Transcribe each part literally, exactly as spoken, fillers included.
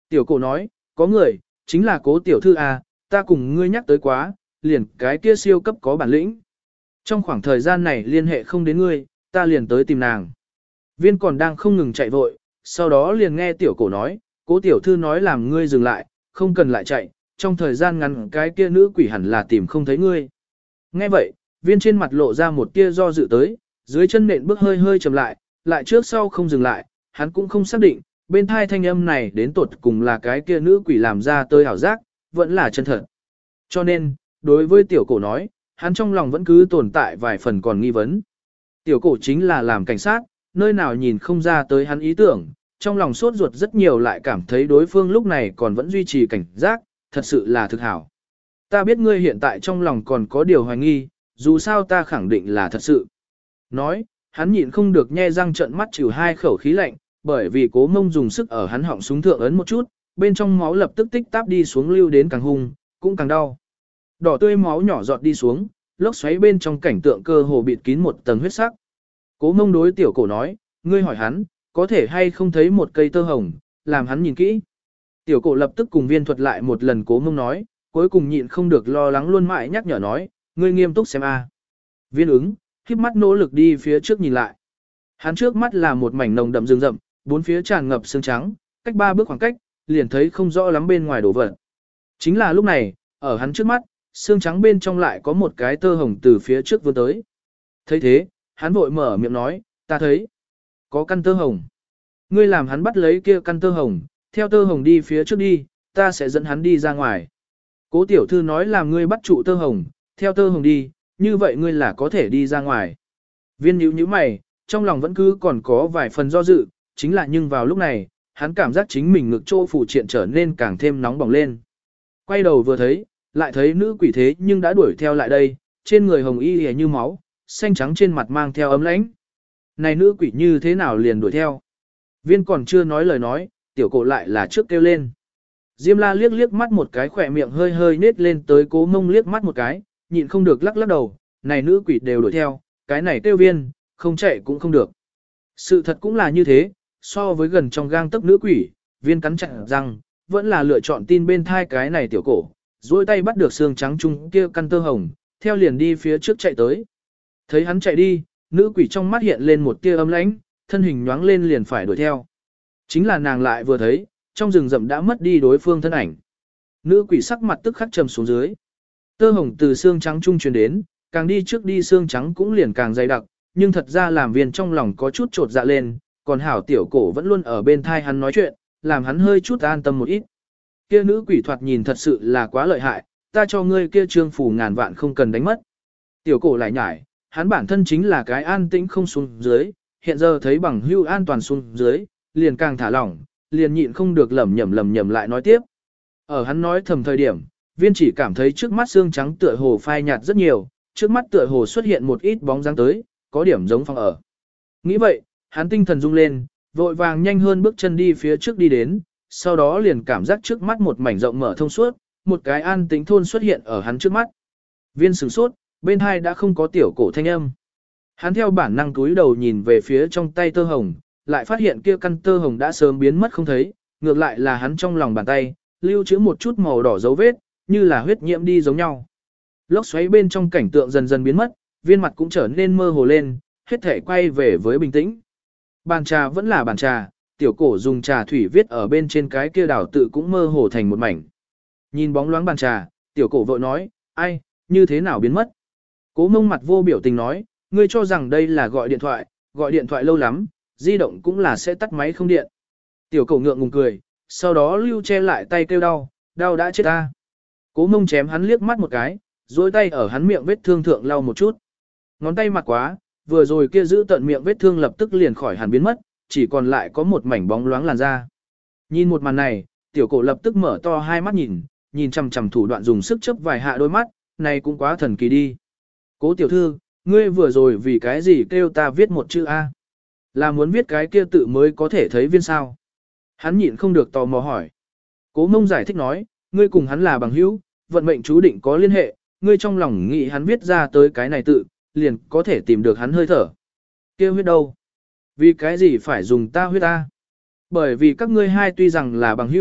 Tiểu cổ nói, có người, chính là cố tiểu thư à, ta cùng ngươi nhắc tới quá, liền cái kia siêu cấp có bản lĩnh. Trong khoảng thời gian này liên hệ không đến ngươi, ta liền tới tìm nàng. Viên còn đang không ngừng chạy vội, sau đó liền nghe tiểu cổ nói, cố tiểu thư nói làm ngươi dừng lại, không cần lại chạy, trong thời gian ngắn cái kia nữ quỷ hẳn là tìm không thấy ngươi. Nghe vậy, viên trên mặt lộ ra một tia do dự tới, dưới chân nện bước hơi hơi chậm lại, lại trước sau không dừng lại, hắn cũng không xác định, bên thai thanh âm này đến tột cùng là cái kia nữ quỷ làm ra tơi hảo giác, vẫn là chân thật. Cho nên, đối với tiểu cổ nói, hắn trong lòng vẫn cứ tồn tại vài phần còn nghi vấn. Tiểu cổ chính là làm cảnh sát, nơi nào nhìn không ra tới hắn ý tưởng, trong lòng sốt ruột rất nhiều lại cảm thấy đối phương lúc này còn vẫn duy trì cảnh giác, thật sự là thực hảo. Ta biết ngươi hiện tại trong lòng còn có điều hoài nghi, dù sao ta khẳng định là thật sự. Nói, hắn nhịn không được nhe răng trợn mắt chịu hai khẩu khí lạnh, bởi vì cố mông dùng sức ở hắn họng súng thượng ấn một chút, bên trong máu lập tức tích táp đi xuống lưu đến càng hung, cũng càng đau. Đỏ tươi máu nhỏ giọt đi xuống, lốc xoáy bên trong cảnh tượng cơ hồ bịt kín một tầng huyết sắc. Cố mông đối tiểu cổ nói, ngươi hỏi hắn, có thể hay không thấy một cây tơ hồng, làm hắn nhìn kỹ. Tiểu cổ lập tức cùng viên thuật lại một lần cố mông nói, cuối cùng nhịn không được lo lắng luôn mãi nhắc nhở nói, ngươi nghiêm túc xem a. Viên ứng, khiếp mắt nỗ lực đi phía trước nhìn lại. Hắn trước mắt là một mảnh nồng đậm rừng rậm, bốn phía tràn ngập sương trắng, cách ba bước khoảng cách, liền thấy không rõ lắm bên ngoài đổ vật. Chính là lúc này, ở hắn trước mắt, sương trắng bên trong lại có một cái tơ hồng từ phía trước vươn tới. Thấy thế, hắn vội mở miệng nói, ta thấy, có căn tơ hồng. Ngươi làm hắn bắt lấy kia căn tơ hồng, theo tơ hồng đi phía trước đi, ta sẽ dẫn hắn đi ra ngoài. Cố tiểu thư nói làm ngươi bắt trụ tơ hồng, theo tơ hồng đi, như vậy ngươi là có thể đi ra ngoài. Viên nhíu nhíu mày, trong lòng vẫn cứ còn có vài phần do dự, chính là nhưng vào lúc này, hắn cảm giác chính mình ngực chỗ phụ triện trở nên càng thêm nóng bỏng lên. Quay đầu vừa thấy, lại thấy nữ quỷ thế nhưng đã đuổi theo lại đây, trên người hồng y hề như máu, xanh trắng trên mặt mang theo ấm lãnh. Này nữ quỷ như thế nào liền đuổi theo? Viên còn chưa nói lời nói, tiểu cổ lại là trước kêu lên. Diêm la liếc liếc mắt một cái khỏe miệng hơi hơi nết lên tới cố mông liếc mắt một cái, nhịn không được lắc lắc đầu, này nữ quỷ đều đuổi theo, cái này kêu viên, không chạy cũng không được. Sự thật cũng là như thế, so với gần trong gang tấc nữ quỷ, viên cắn chặt răng, vẫn là lựa chọn tin bên thai cái này tiểu cổ, duỗi tay bắt được xương trắng chung kia căn tơ hồng, theo liền đi phía trước chạy tới. Thấy hắn chạy đi, nữ quỷ trong mắt hiện lên một tia ấm lãnh, thân hình nhoáng lên liền phải đuổi theo. Chính là nàng lại vừa thấy, trong rừng rậm đã mất đi đối phương thân ảnh. Nữ quỷ sắc mặt tức khắc trầm xuống dưới. Tơ hồng từ xương trắng trung truyền đến, càng đi trước đi xương trắng cũng liền càng dày đặc, nhưng thật ra làm viên trong lòng có chút trột dạ lên, còn hảo tiểu cổ vẫn luôn ở bên thai hắn nói chuyện, làm hắn hơi chút an tâm một ít. Kia nữ quỷ thoạt nhìn thật sự là quá lợi hại, ta cho ngươi kia trương phủ ngàn vạn không cần đánh mất. Tiểu cổ lại nhải, hắn bản thân chính là cái an tĩnh không xuống dưới, hiện giờ thấy bằng hưu an toàn xuống dưới, liền càng thả lỏng, liền nhịn không được lẩm nhẩm lẩm nhẩm lại nói tiếp. Ở hắn nói thầm thời điểm, viên chỉ cảm thấy trước mắt xương trắng tựa hồ phai nhạt rất nhiều, trước mắt tựa hồ xuất hiện một ít bóng dáng tới, có điểm giống phòng ở. Nghĩ vậy, hắn tinh thần rung lên, vội vàng nhanh hơn bước chân đi phía trước đi đến, sau đó liền cảm giác trước mắt một mảnh rộng mở thông suốt, một cái an tĩnh thôn xuất hiện ở hắn trước mắt. Viên sửng sốt, bên hai đã không có tiểu cổ thanh âm. Hắn theo bản năng túi đầu nhìn về phía trong tay tơ hồng, lại phát hiện kia căn tơ hồng đã sớm biến mất không thấy, ngược lại là hắn trong lòng bàn tay, lưu trữ một chút màu đỏ dấu vết, như là huyết nhiễm đi giống nhau. Lốc xoáy bên trong cảnh tượng dần dần biến mất, viên mặt cũng trở nên mơ hồ lên, hết thể quay về với bình tĩnh. Bàn trà vẫn là bàn trà, tiểu cổ dùng trà thủy viết ở bên trên cái kia đảo tự cũng mơ hồ thành một mảnh. Nhìn bóng loáng bàn trà, tiểu cổ vội nói, ai, như thế nào biến mất? Cố mông mặt vô biểu tình nói, ngươi cho rằng đây là gọi điện thoại, gọi điện thoại lâu lắm, di động cũng là sẽ tắt máy không điện. Tiểu cổ ngượng ngùng cười, sau đó lưu che lại tay kêu đau, đau đã chết ta. Cố mông chém hắn liếc mắt một cái, duỗi tay ở hắn miệng vết thương thượng lau một chút. Ngón tay mặt quá, vừa rồi kia giữ tận miệng vết thương lập tức liền khỏi hẳn biến mất, chỉ còn lại có một mảnh bóng loáng làn da. Nhìn một màn này, tiểu cổ lập tức mở to hai mắt nhìn, nhìn chằm chằm thủ đoạn dùng sức chớp vài hạ đôi mắt, này cũng quá thần kỳ đi. Cố tiểu thư, ngươi vừa rồi vì cái gì kêu ta viết một chữ A? Là muốn viết cái kia tự mới có thể thấy viên sao? Hắn nhịn không được tò mò hỏi. Cố mông giải thích nói, ngươi cùng hắn là bằng hữu, vận mệnh chú định có liên hệ, ngươi trong lòng nghĩ hắn viết ra tới cái này tự, liền có thể tìm được hắn hơi thở. Kia huyết đâu? Vì cái gì phải dùng ta huyết ta? Bởi vì các ngươi hai tuy rằng là bằng hữu,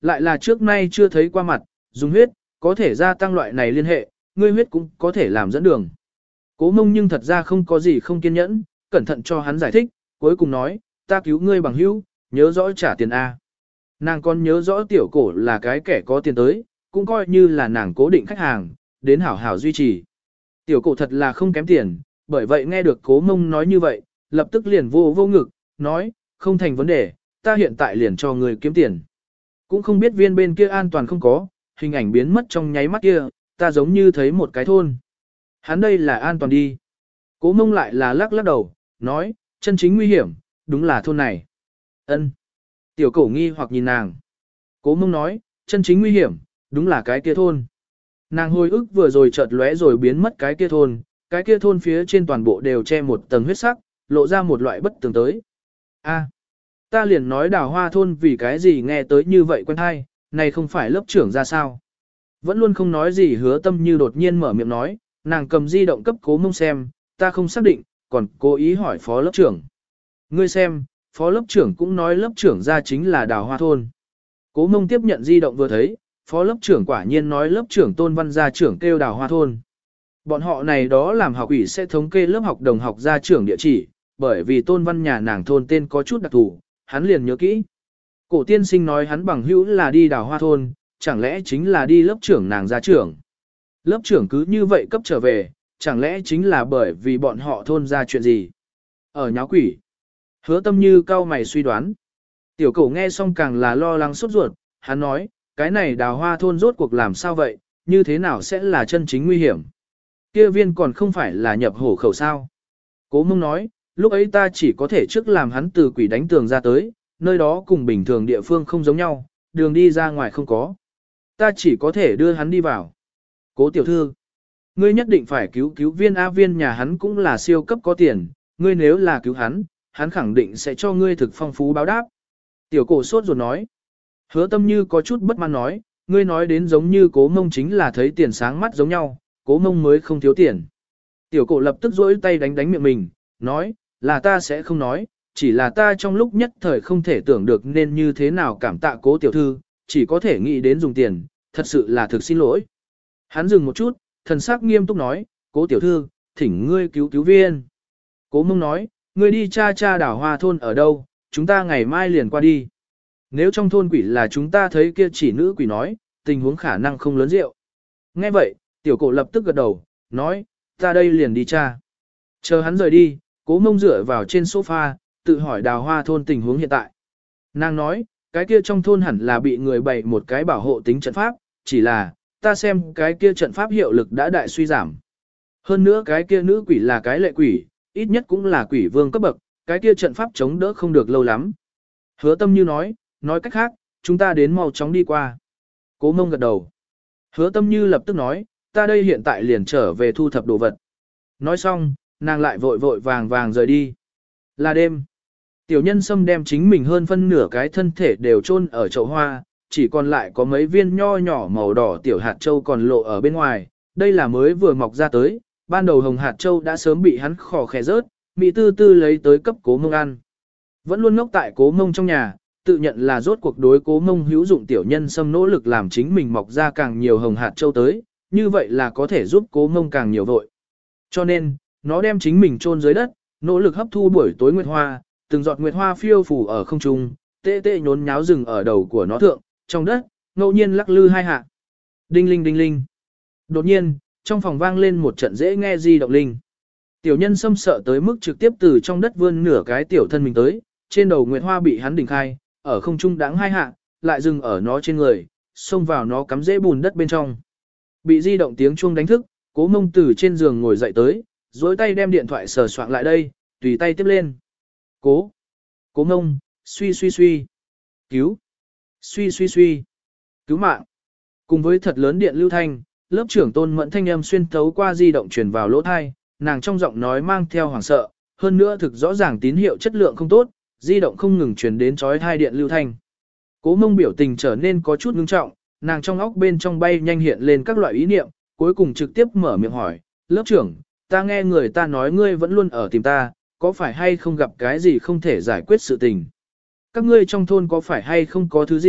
Lại là trước nay chưa thấy qua mặt, dùng huyết, có thể gia tăng loại này liên hệ, ngươi huyết cũng có thể làm dẫn đường. Cố Mông nhưng thật ra không có gì không kiên nhẫn, cẩn thận cho hắn giải thích, cuối cùng nói, ta cứu ngươi bằng hữu, nhớ rõ trả tiền A. Nàng còn nhớ rõ tiểu cổ là cái kẻ có tiền tới, cũng coi như là nàng cố định khách hàng, đến hảo hảo duy trì. Tiểu cổ thật là không kém tiền, bởi vậy nghe được Cố Mông nói như vậy, lập tức liền vô vô ngực, nói, không thành vấn đề, ta hiện tại liền cho ngươi kiếm tiền. Cũng không biết viên bên kia an toàn không có, hình ảnh biến mất trong nháy mắt kia, ta giống như thấy một cái thôn. Hắn đây là an toàn đi. Cố Mông lại là lắc lắc đầu, nói, chân chính nguy hiểm, đúng là thôn này. Ân. Tiểu cổ nghi hoặc nhìn nàng. Cố Mông nói, chân chính nguy hiểm, đúng là cái kia thôn. Nàng hồi ức vừa rồi chợt lóe rồi biến mất cái kia thôn, cái kia thôn phía trên toàn bộ đều che một tầng huyết sắc, lộ ra một loại bất tường tới. A, ta liền nói Đào Hoa thôn vì cái gì nghe tới như vậy quen hay, này không phải lớp trưởng ra sao. Vẫn luôn không nói gì Hứa Tâm Như đột nhiên mở miệng nói, nàng cầm di động cấp Cố Mông xem, ta không xác định, còn cố ý hỏi phó lớp trưởng. Ngươi xem, phó lớp trưởng cũng nói lớp trưởng ra chính là Đào Hoa thôn. Cố Mông tiếp nhận di động vừa thấy, phó lớp trưởng quả nhiên nói lớp trưởng Tôn Văn gia trưởng kêu Đào Hoa thôn. Bọn họ này đó làm học ủy sẽ thống kê lớp học đồng học gia trưởng địa chỉ, bởi vì Tôn Văn nhà nàng thôn tên có chút đặc thù, hắn liền nhớ kỹ. Cổ tiên sinh nói hắn bằng hữu là đi Đào Hoa thôn, chẳng lẽ chính là đi lớp trưởng nàng gia trưởng. Lớp trưởng cứ như vậy cấp trở về, chẳng lẽ chính là bởi vì bọn họ thôn ra chuyện gì. Ở nháo quỷ. Hứa Tâm Như cao mày suy đoán. Tiểu cổ nghe xong càng là lo lắng sốt ruột, hắn nói, cái này Đào Hoa thôn rốt cuộc làm sao vậy, như thế nào sẽ là chân chính nguy hiểm. Kia viên còn không phải là nhập hổ khẩu sao. Cố Mông nói, lúc ấy ta chỉ có thể trước làm hắn từ quỷ đánh tường ra tới, nơi đó cùng bình thường địa phương không giống nhau, đường đi ra ngoài không có. Ta chỉ có thể đưa hắn đi vào. Cố tiểu thư, ngươi nhất định phải cứu cứu viên A viên nhà hắn cũng là siêu cấp có tiền, ngươi nếu là cứu hắn, hắn khẳng định sẽ cho ngươi thực phong phú báo đáp. Tiểu cổ sốt ruột nói. Hứa Tâm Như có chút bất mãn nói, ngươi nói đến giống như Cố Mông chính là thấy tiền sáng mắt giống nhau, Cố Mông mới không thiếu tiền. Tiểu cổ lập tức rỗi tay đánh đánh miệng mình, nói, là ta sẽ không nói, chỉ là ta trong lúc nhất thời không thể tưởng được nên như thế nào cảm tạ Cố tiểu thư, chỉ có thể nghĩ đến dùng tiền, thật sự là thực xin lỗi. Hắn dừng một chút, thần sắc nghiêm túc nói, Cố tiểu thư, thỉnh ngươi cứu cứu viên. Cố Mông nói, ngươi đi cha cha Đào Hoa thôn ở đâu, chúng ta ngày mai liền qua đi. Nếu trong thôn quỷ là chúng ta thấy kia chỉ nữ quỷ nói, tình huống khả năng không lớn rượu. Nghe vậy, tiểu cổ lập tức gật đầu, nói, ta đây liền đi cha. Chờ hắn rời đi, Cố Mông dựa vào trên sofa, tự hỏi Đào Hoa thôn tình huống hiện tại. Nàng nói, cái kia trong thôn hẳn là bị người bày một cái bảo hộ tính trận pháp, chỉ là, ta xem cái kia trận pháp hiệu lực đã đại suy giảm. Hơn nữa cái kia nữ quỷ là cái lệ quỷ, ít nhất cũng là quỷ vương cấp bậc, cái kia trận pháp chống đỡ không được lâu lắm. Hứa Tâm Như nói, nói cách khác, chúng ta đến mau chóng đi qua. Cố Mông gật đầu. Hứa Tâm Như lập tức nói, ta đây hiện tại liền trở về thu thập đồ vật. Nói xong, nàng lại vội vội vàng vàng rời đi. Là đêm. Tiểu Nhân Sâm đem chính mình hơn phân nửa cái thân thể đều chôn ở chậu hoa, chỉ còn lại có mấy viên nho nhỏ màu đỏ tiểu hạt châu còn lộ ở bên ngoài. Đây là mới vừa mọc ra tới, ban đầu hồng hạt châu đã sớm bị hắn khò khè rớt, Mỹ tư tư lấy tới cấp Cố Mông ăn. Vẫn luôn ngốc tại Cố Mông trong nhà, tự nhận là rốt cuộc đối Cố Mông hữu dụng Tiểu Nhân Sâm nỗ lực làm chính mình mọc ra càng nhiều hồng hạt châu tới, như vậy là có thể giúp Cố Mông càng nhiều vội. Cho nên, nó đem chính mình chôn dưới đất, nỗ lực hấp thu buổi tối nguyệt hoa, từng giọt nguyệt hoa phiêu phù ở không trung, tê tê nhốn nháo rừng ở đầu của nó thượng, trong đất, ngẫu nhiên lắc lư hai hạ. Đinh linh đinh linh. Đột nhiên, trong phòng vang lên một trận dễ nghe di động linh. Tiểu Nhân Sâm sợ tới mức trực tiếp từ trong đất vươn nửa cái tiểu thân mình tới, trên đầu nguyệt hoa bị hắn đỉnh khai, ở không trung đãng hai hạ, lại dừng ở nó trên người, xông vào nó cắm rễ bùn đất bên trong. Bị di động tiếng chuông đánh thức, Cố Mông từ trên giường ngồi dậy tới, duỗi tay đem điện thoại sờ soạng lại đây, tùy tay tiếp lên. Cố, Cố Mông, suy suy suy, cứu, suy suy suy, cứu mạng. Cùng với thật lớn điện lưu thanh, lớp trưởng Tôn Mẫn thanh âm xuyên thấu qua di động truyền vào lỗ tai, nàng trong giọng nói mang theo hoảng sợ, hơn nữa thực rõ ràng tín hiệu chất lượng không tốt, di động không ngừng truyền đến chói tai điện lưu thanh. Cố Mông biểu tình trở nên có chút ngưng trọng, nàng trong óc bên trong bay nhanh hiện lên các loại ý niệm, cuối cùng trực tiếp mở miệng hỏi, lớp trưởng, ta nghe người ta nói ngươi vẫn luôn ở tìm ta, có phải hay không gặp cái gì không thể giải quyết sự tình? Các ngươi trong thôn có phải hay không có thứ gì,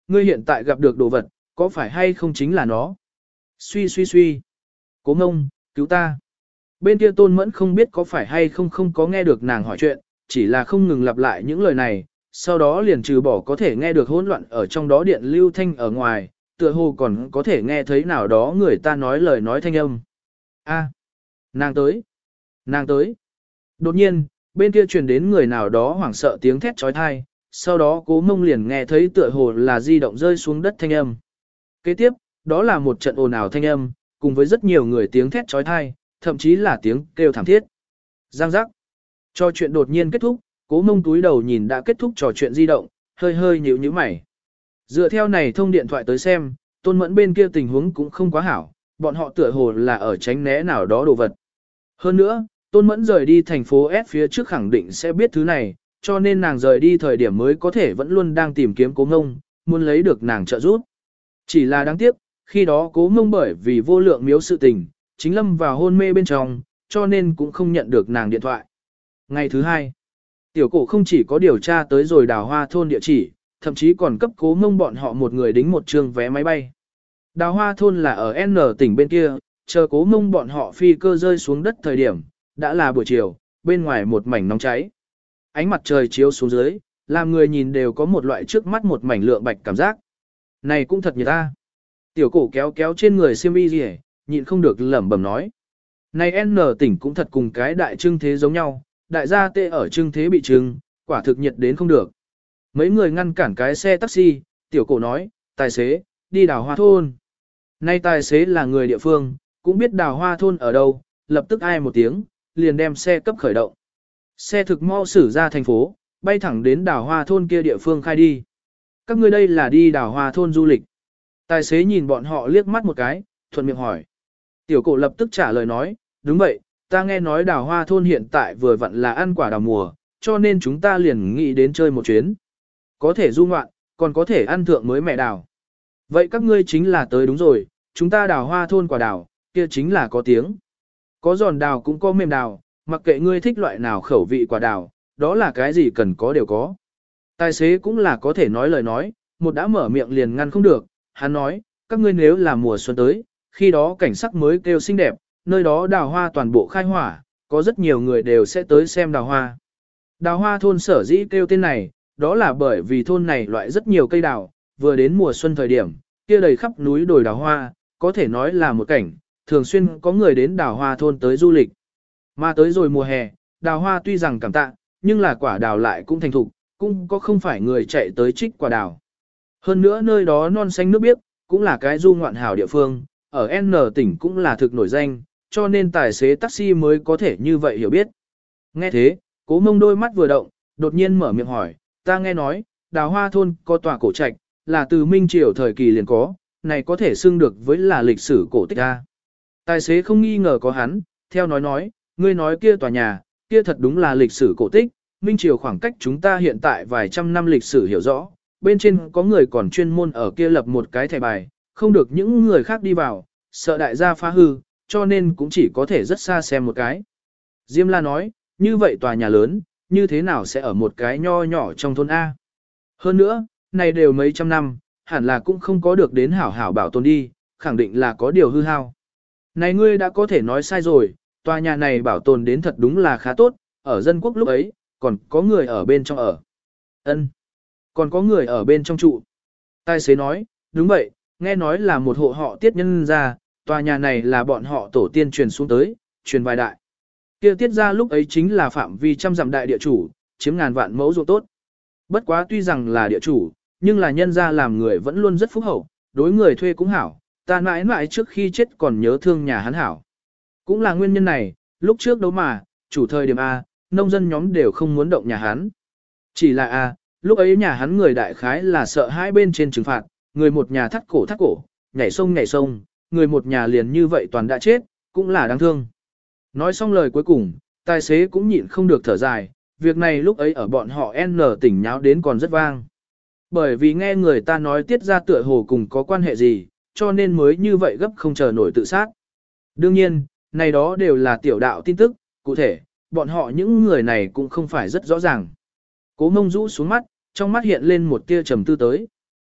ngươi hiện tại gặp được đồ vật, có phải hay không chính là nó? Suy suy suy. Cố Mông, cứu ta. Bên kia Tôn Mẫn không biết có phải hay không không có nghe được nàng hỏi chuyện, chỉ là không ngừng lặp lại những lời này, sau đó liền trừ bỏ có thể nghe được hỗn loạn ở trong đó điện lưu thanh ở ngoài, tựa hồ còn có thể nghe thấy nào đó người ta nói lời nói thanh âm. A, nàng tới, nàng tới. Đột nhiên, bên kia truyền đến người nào đó hoảng sợ tiếng thét trói thai, sau đó Cố Mông liền nghe thấy tựa hồ là di động rơi xuống đất thanh âm. Kế tiếp, đó là một trận ồn ào thanh âm, cùng với rất nhiều người tiếng thét trói thai, thậm chí là tiếng kêu thảm thiết. Giang giác. Trò chuyện đột nhiên kết thúc, Cố Mông túi đầu nhìn đã kết thúc trò chuyện di động, hơi hơi nhíu nhíu mày. Dựa theo này thông điện thoại tới xem, Tôn Mẫn bên kia tình huống cũng không quá hảo, bọn họ tựa hồ là ở tránh né nào đó đồ vật. Hơn nữa, Tôn Mẫn rời đi thành phố S phía trước khẳng định sẽ biết thứ này, cho nên nàng rời đi thời điểm mới có thể vẫn luôn đang tìm kiếm Cố Mông, muốn lấy được nàng trợ giúp. Chỉ là đáng tiếc, khi đó Cố Mông bởi vì vô lượng miếu sự tình, chính lâm vào hôn mê bên trong, cho nên cũng không nhận được nàng điện thoại. Ngày thứ hai, tiểu cổ không chỉ có điều tra tới rồi Đào Hoa thôn địa chỉ, thậm chí còn cấp Cố Mông bọn họ một người đính một trương vé máy bay. Đào Hoa thôn là ở N tỉnh bên kia, chờ Cố Mông bọn họ phi cơ rơi xuống đất thời điểm, đã là buổi chiều, bên ngoài một mảnh nóng cháy. Ánh mặt trời chiếu xuống dưới, làm người nhìn đều có một loại trước mắt một mảnh lượng bạch cảm giác. Này cũng thật nhiệt ta. Tiểu cổ kéo kéo trên người xiêm y gì hết, nhịn không được lẩm bẩm nói. Này N tỉnh cũng thật cùng cái đại trưng thế giống nhau, đại gia tê ở trưng thế bị trưng, quả thực nhiệt đến không được. Mấy người ngăn cản cái xe taxi, tiểu cổ nói, tài xế, đi Đào Hoa thôn. Nay tài xế là người địa phương, cũng biết Đào Hoa thôn ở đâu, lập tức ai một tiếng, liền đem xe cấp khởi động. Xe thực mau xử ra thành phố, bay thẳng đến Đào Hoa thôn kia địa phương khai đi. Các ngươi đây là đi Đào Hoa thôn du lịch. Tài xế nhìn bọn họ liếc mắt một cái, thuận miệng hỏi. Tiểu cổ lập tức trả lời nói, đúng vậy, ta nghe nói Đào Hoa thôn hiện tại vừa vặn là ăn quả đào mùa, cho nên chúng ta liền nghĩ đến chơi một chuyến. Có thể du ngoạn, còn có thể ăn thượng mới mẹ đào. Vậy các ngươi chính là tới đúng rồi, chúng ta Đào Hoa thôn quả đào, kia chính là có tiếng. Có giòn đào cũng có mềm đào, mặc kệ ngươi thích loại nào khẩu vị quả đào, đó là cái gì cần có đều có. Tài xế cũng là có thể nói lời nói, một đã mở miệng liền ngăn không được, hắn nói, các ngươi nếu là mùa xuân tới, khi đó cảnh sắc mới kêu xinh đẹp, nơi đó đào hoa toàn bộ khai hỏa, có rất nhiều người đều sẽ tới xem đào hoa. Đào Hoa thôn sở dĩ kêu tên này, đó là bởi vì thôn này loại rất nhiều cây đào, vừa đến mùa xuân thời điểm, kia đầy khắp núi đồi đào hoa, có thể nói là một cảnh, thường xuyên có người đến Đào Hoa thôn tới du lịch. Mà tới rồi mùa hè, đào hoa tuy rằng cảm tạ, nhưng là quả đào lại cũng thành thục, cũng có không phải người chạy tới trích quả đào. Hơn nữa nơi đó non xanh nước biếc, cũng là cái du ngoạn hảo địa phương, ở N tỉnh cũng là thực nổi danh, cho nên tài xế taxi mới có thể như vậy hiểu biết. Nghe thế, Cố Mông đôi mắt vừa động, đột nhiên mở miệng hỏi, ta nghe nói, Đào Hoa thôn có tòa cổ trạch, là từ Minh Triều thời kỳ liền có, này có thể xưng được với là lịch sử cổ tích a. Tài xế không nghi ngờ có hắn, theo nói nói, ngươi nói kia tòa nhà, kia thật đúng là lịch sử cổ tích, Minh Triều khoảng cách chúng ta hiện tại vài trăm năm lịch sử hiểu rõ, bên trên có người còn chuyên môn ở kia lập một cái thẻ bài, không được những người khác đi vào, sợ đại gia phá hư, cho nên cũng chỉ có thể rất xa xem một cái. Diêm La nói, như vậy tòa nhà lớn, như thế nào sẽ ở một cái nho nhỏ trong thôn A. Hơn nữa, này đều mấy trăm năm, hẳn là cũng không có được đến hảo hảo bảo tồn đi, khẳng định là có điều hư hao. Này ngươi đã có thể nói sai rồi, tòa nhà này bảo tồn đến thật đúng là khá tốt, ở dân quốc lúc ấy, còn có người ở bên trong ở. Ân, còn có người ở bên trong trụ. Tài xế nói, đúng vậy, nghe nói là một hộ họ Tiết nhân ra, tòa nhà này là bọn họ tổ tiên truyền xuống tới, truyền vài đại. Kia Tiết ra lúc ấy chính là phạm vi trăm dặm đại địa chủ, chiếm ngàn vạn mẫu ruộng tốt. Bất quá tuy rằng là địa chủ, nhưng là nhân ra làm người vẫn luôn rất phúc hậu, đối người thuê cũng hảo, ta mãi mãi trước khi chết còn nhớ thương nhà hắn hảo. Cũng là nguyên nhân này, lúc trước đâu mà, chủ thời điểm A, nông dân nhóm đều không muốn động nhà hắn. Chỉ là A, lúc ấy nhà hắn người đại khái là sợ hai bên trên trừng phạt, người một nhà thắt cổ thắt cổ, nhảy sông nhảy sông, người một nhà liền như vậy toàn đã chết, cũng là đáng thương. Nói xong lời cuối cùng, tài xế cũng nhịn không được thở dài, việc này lúc ấy ở bọn họ N tỉnh nháo đến còn rất vang. Bởi vì nghe người ta nói Tiết ra tựa hồ cùng có quan hệ gì, cho nên mới như vậy gấp không chờ nổi tự sát. Đương nhiên, này đó đều là tiểu đạo tin tức, cụ thể, bọn họ những người này cũng không phải rất rõ ràng. Cố Mông rũ xuống mắt, trong mắt hiện lên một tia trầm tư tới.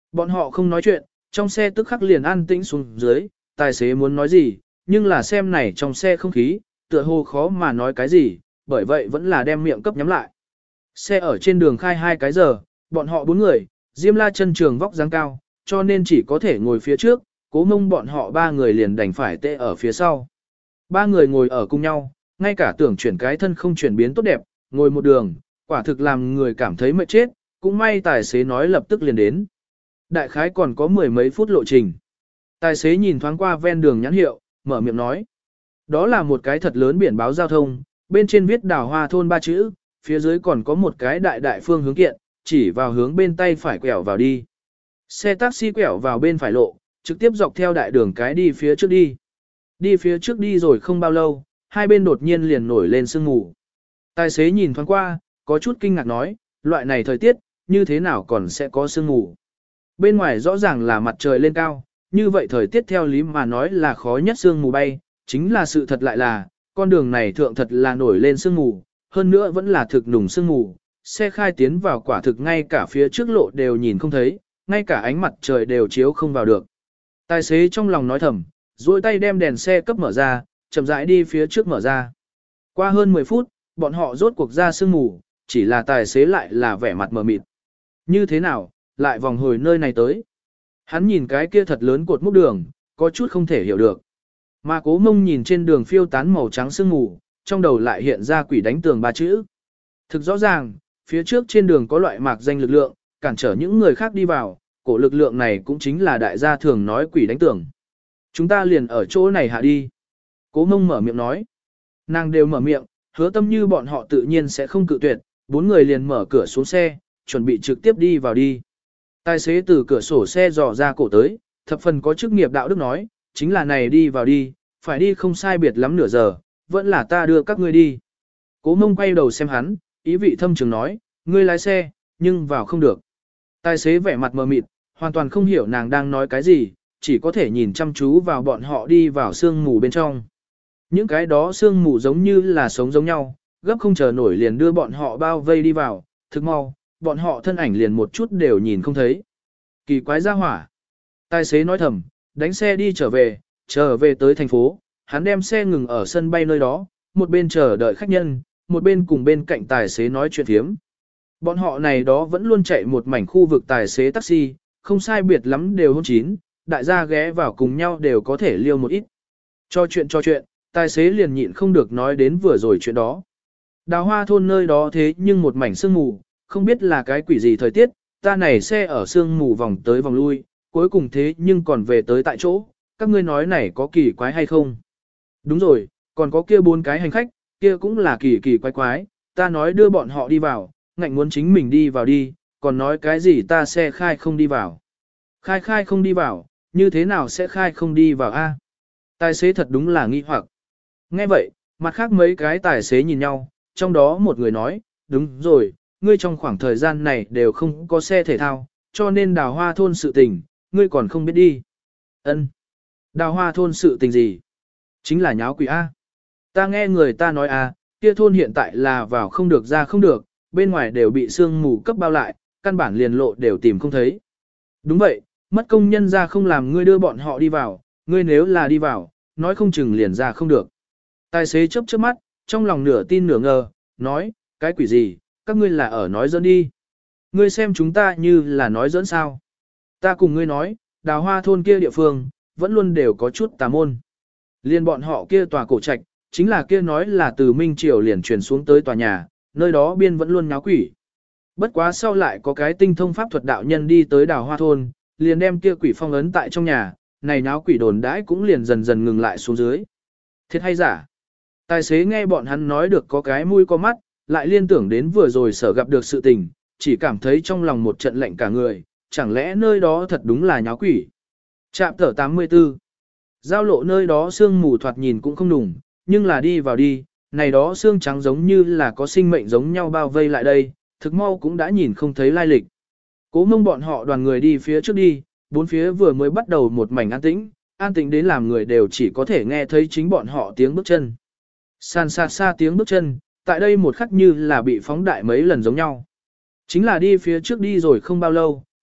Bọn họ không nói chuyện, trong xe tức khắc liền an tĩnh xuống dưới, tài xế muốn nói gì, nhưng là xem này trong xe không khí, tựa hồ khó mà nói cái gì, bởi vậy vẫn là đem miệng cấp nhắm lại. Xe ở trên đường khai hai cái giờ, bọn họ bốn người, Diêm La chân trường vóc dáng cao, cho nên chỉ có thể ngồi phía trước, Cố Mông bọn họ ba người liền đành phải tê ở phía sau. Ba người ngồi ở cùng nhau, ngay cả tưởng chuyển cái thân không chuyển biến tốt đẹp, ngồi một đường, quả thực làm người cảm thấy mệt chết, cũng may tài xế nói lập tức liền đến. Đại khái còn có mười mấy phút lộ trình. Tài xế nhìn thoáng qua ven đường nhãn hiệu, mở miệng nói. Đó là một cái thật lớn biển báo giao thông, bên trên viết Đào Hoa thôn ba chữ, phía dưới còn có một cái đại đại phương hướng kiện, chỉ vào hướng bên tay phải quẹo vào đi. Xe taxi quẹo vào bên phải lộ, trực tiếp dọc theo đại đường cái đi phía trước đi. Đi phía trước đi rồi không bao lâu, hai bên đột nhiên liền nổi lên sương mù. Tài xế nhìn thoáng qua, có chút kinh ngạc nói, loại này thời tiết, như thế nào còn sẽ có sương mù. Bên ngoài rõ ràng là mặt trời lên cao, như vậy thời tiết theo lý mà nói là khó nhất sương mù bay, chính là sự thật lại là, con đường này thượng thật là nổi lên sương mù, hơn nữa vẫn là thực nùng sương mù, xe khai tiến vào quả thực ngay cả phía trước lộ đều nhìn không thấy, ngay cả ánh mặt trời đều chiếu không vào được. Tài xế trong lòng nói thầm, duỗi tay đem đèn xe cấp mở ra, chậm rãi đi phía trước mở ra. Qua hơn mười phút, bọn họ rốt cuộc ra sương mù, chỉ là tài xế lại là vẻ mặt mờ mịt. Như thế nào, lại vòng hồi nơi này tới. Hắn nhìn cái kia thật lớn cột mốc đường, có chút không thể hiểu được. Mà Cố Mông nhìn trên đường phiêu tán màu trắng sương mù, trong đầu lại hiện ra quỷ đánh tường ba chữ. Thực rõ ràng, phía trước trên đường có loại mạc danh lực lượng, cản trở những người khác đi vào, cổ lực lượng này cũng chính là đại gia thường nói quỷ đánh tường. Chúng ta liền ở chỗ này hạ đi. Cố Mông mở miệng nói. Nàng đều mở miệng, hứa tâm như bọn họ tự nhiên sẽ không cự tuyệt, bốn người liền mở cửa xuống xe, chuẩn bị trực tiếp đi vào đi. Tài xế từ cửa sổ xe dò ra cổ tới, thập phần có chức nghiệp đạo đức nói, chính là này đi vào đi, phải đi không sai biệt lắm nửa giờ, vẫn là ta đưa các ngươi đi. Cố Mông quay đầu xem hắn, ý vị thâm trường nói, ngươi lái xe, nhưng vào không được. Tài xế vẻ mặt mờ mịt, hoàn toàn không hiểu nàng đang nói cái gì, chỉ có thể nhìn chăm chú vào bọn họ đi vào sương mù bên trong. Những cái đó sương mù giống như là sống giống nhau, gấp không chờ nổi liền đưa bọn họ bao vây đi vào, thực mau, bọn họ thân ảnh liền một chút đều nhìn không thấy. Kỳ quái ra hỏa. Tài xế nói thầm, đánh xe đi trở về, trở về tới thành phố, hắn đem xe ngừng ở sân bay nơi đó, một bên chờ đợi khách nhân, một bên cùng bên cạnh tài xế nói chuyện thiếm. Bọn họ này đó vẫn luôn chạy một mảnh khu vực tài xế taxi, không sai biệt lắm đều hôn chín, đại gia ghé vào cùng nhau đều có thể liêu một ít. Cho chuyện cho chuyện, tài xế liền nhịn không được nói đến vừa rồi chuyện đó. Đào Hoa thôn nơi đó thế nhưng một mảnh sương mù, không biết là cái quỷ gì thời tiết, ta này xe ở sương mù vòng tới vòng lui, cuối cùng thế nhưng còn về tới tại chỗ, các ngươi nói này có kỳ quái hay không? Đúng rồi, còn có kia bốn cái hành khách, kia cũng là kỳ kỳ quái quái, ta nói đưa bọn họ đi vào, ngạnh muốn chính mình đi vào đi, còn nói cái gì ta xe khai không đi vào. Khai khai không đi vào, như thế nào sẽ khai không đi vào a? Tài xế thật đúng là nghi hoặc. Nghe vậy, mặt khác mấy cái tài xế nhìn nhau, trong đó một người nói, đúng rồi, ngươi trong khoảng thời gian này đều không có xe thể thao, cho nên Đào Hoa thôn sự tình, ngươi còn không biết đi. Ân, Đào Hoa thôn sự tình gì? Chính là nháo quỷ A. Ta nghe người ta nói A, kia thôn hiện tại là vào không được ra không được, bên ngoài đều bị sương mù cấp bao lại, căn bản liền lộ đều tìm không thấy. Đúng vậy, mất công nhân ra không làm ngươi đưa bọn họ đi vào, ngươi nếu là đi vào, nói không chừng liền ra không được. Tài xế chớp chớp mắt, trong lòng nửa tin nửa ngờ, nói, cái quỷ gì, các ngươi là ở nói dẫn đi. Ngươi xem chúng ta như là nói dẫn sao. Ta cùng ngươi nói, Đào Hoa thôn kia địa phương, vẫn luôn đều có chút tà môn. Liên bọn họ kia tòa cổ trạch, chính là kia nói là từ Minh Triều liền truyền xuống tới tòa nhà, nơi đó biên vẫn luôn nháo quỷ. Bất quá sau lại có cái tinh thông pháp thuật đạo nhân đi tới Đào Hoa thôn, liền đem kia quỷ phong ấn tại trong nhà, này nháo quỷ đồn đãi cũng liền dần dần ngừng lại xuống dưới. Thiệt hay giả? Tài xế nghe bọn hắn nói được có cái mũi có mắt, lại liên tưởng đến vừa rồi sở gặp được sự tình, chỉ cảm thấy trong lòng một trận lạnh cả người, chẳng lẽ nơi đó thật đúng là nháo quỷ. Trạm tở tám mươi tư. Giao lộ nơi đó sương mù thoạt nhìn cũng không đùng, nhưng là đi vào đi, này đó xương trắng giống như là có sinh mệnh giống nhau bao vây lại đây, thực mau cũng đã nhìn không thấy lai lịch. Cố Mông bọn họ đoàn người đi phía trước đi, bốn phía vừa mới bắt đầu một mảnh an tĩnh, an tĩnh đến làm người đều chỉ có thể nghe thấy chính bọn họ tiếng bước chân. San xa xa tiếng bước chân, tại đây một khắc như là bị phóng đại mấy lần giống nhau. Chính là đi phía trước đi rồi không bao lâu,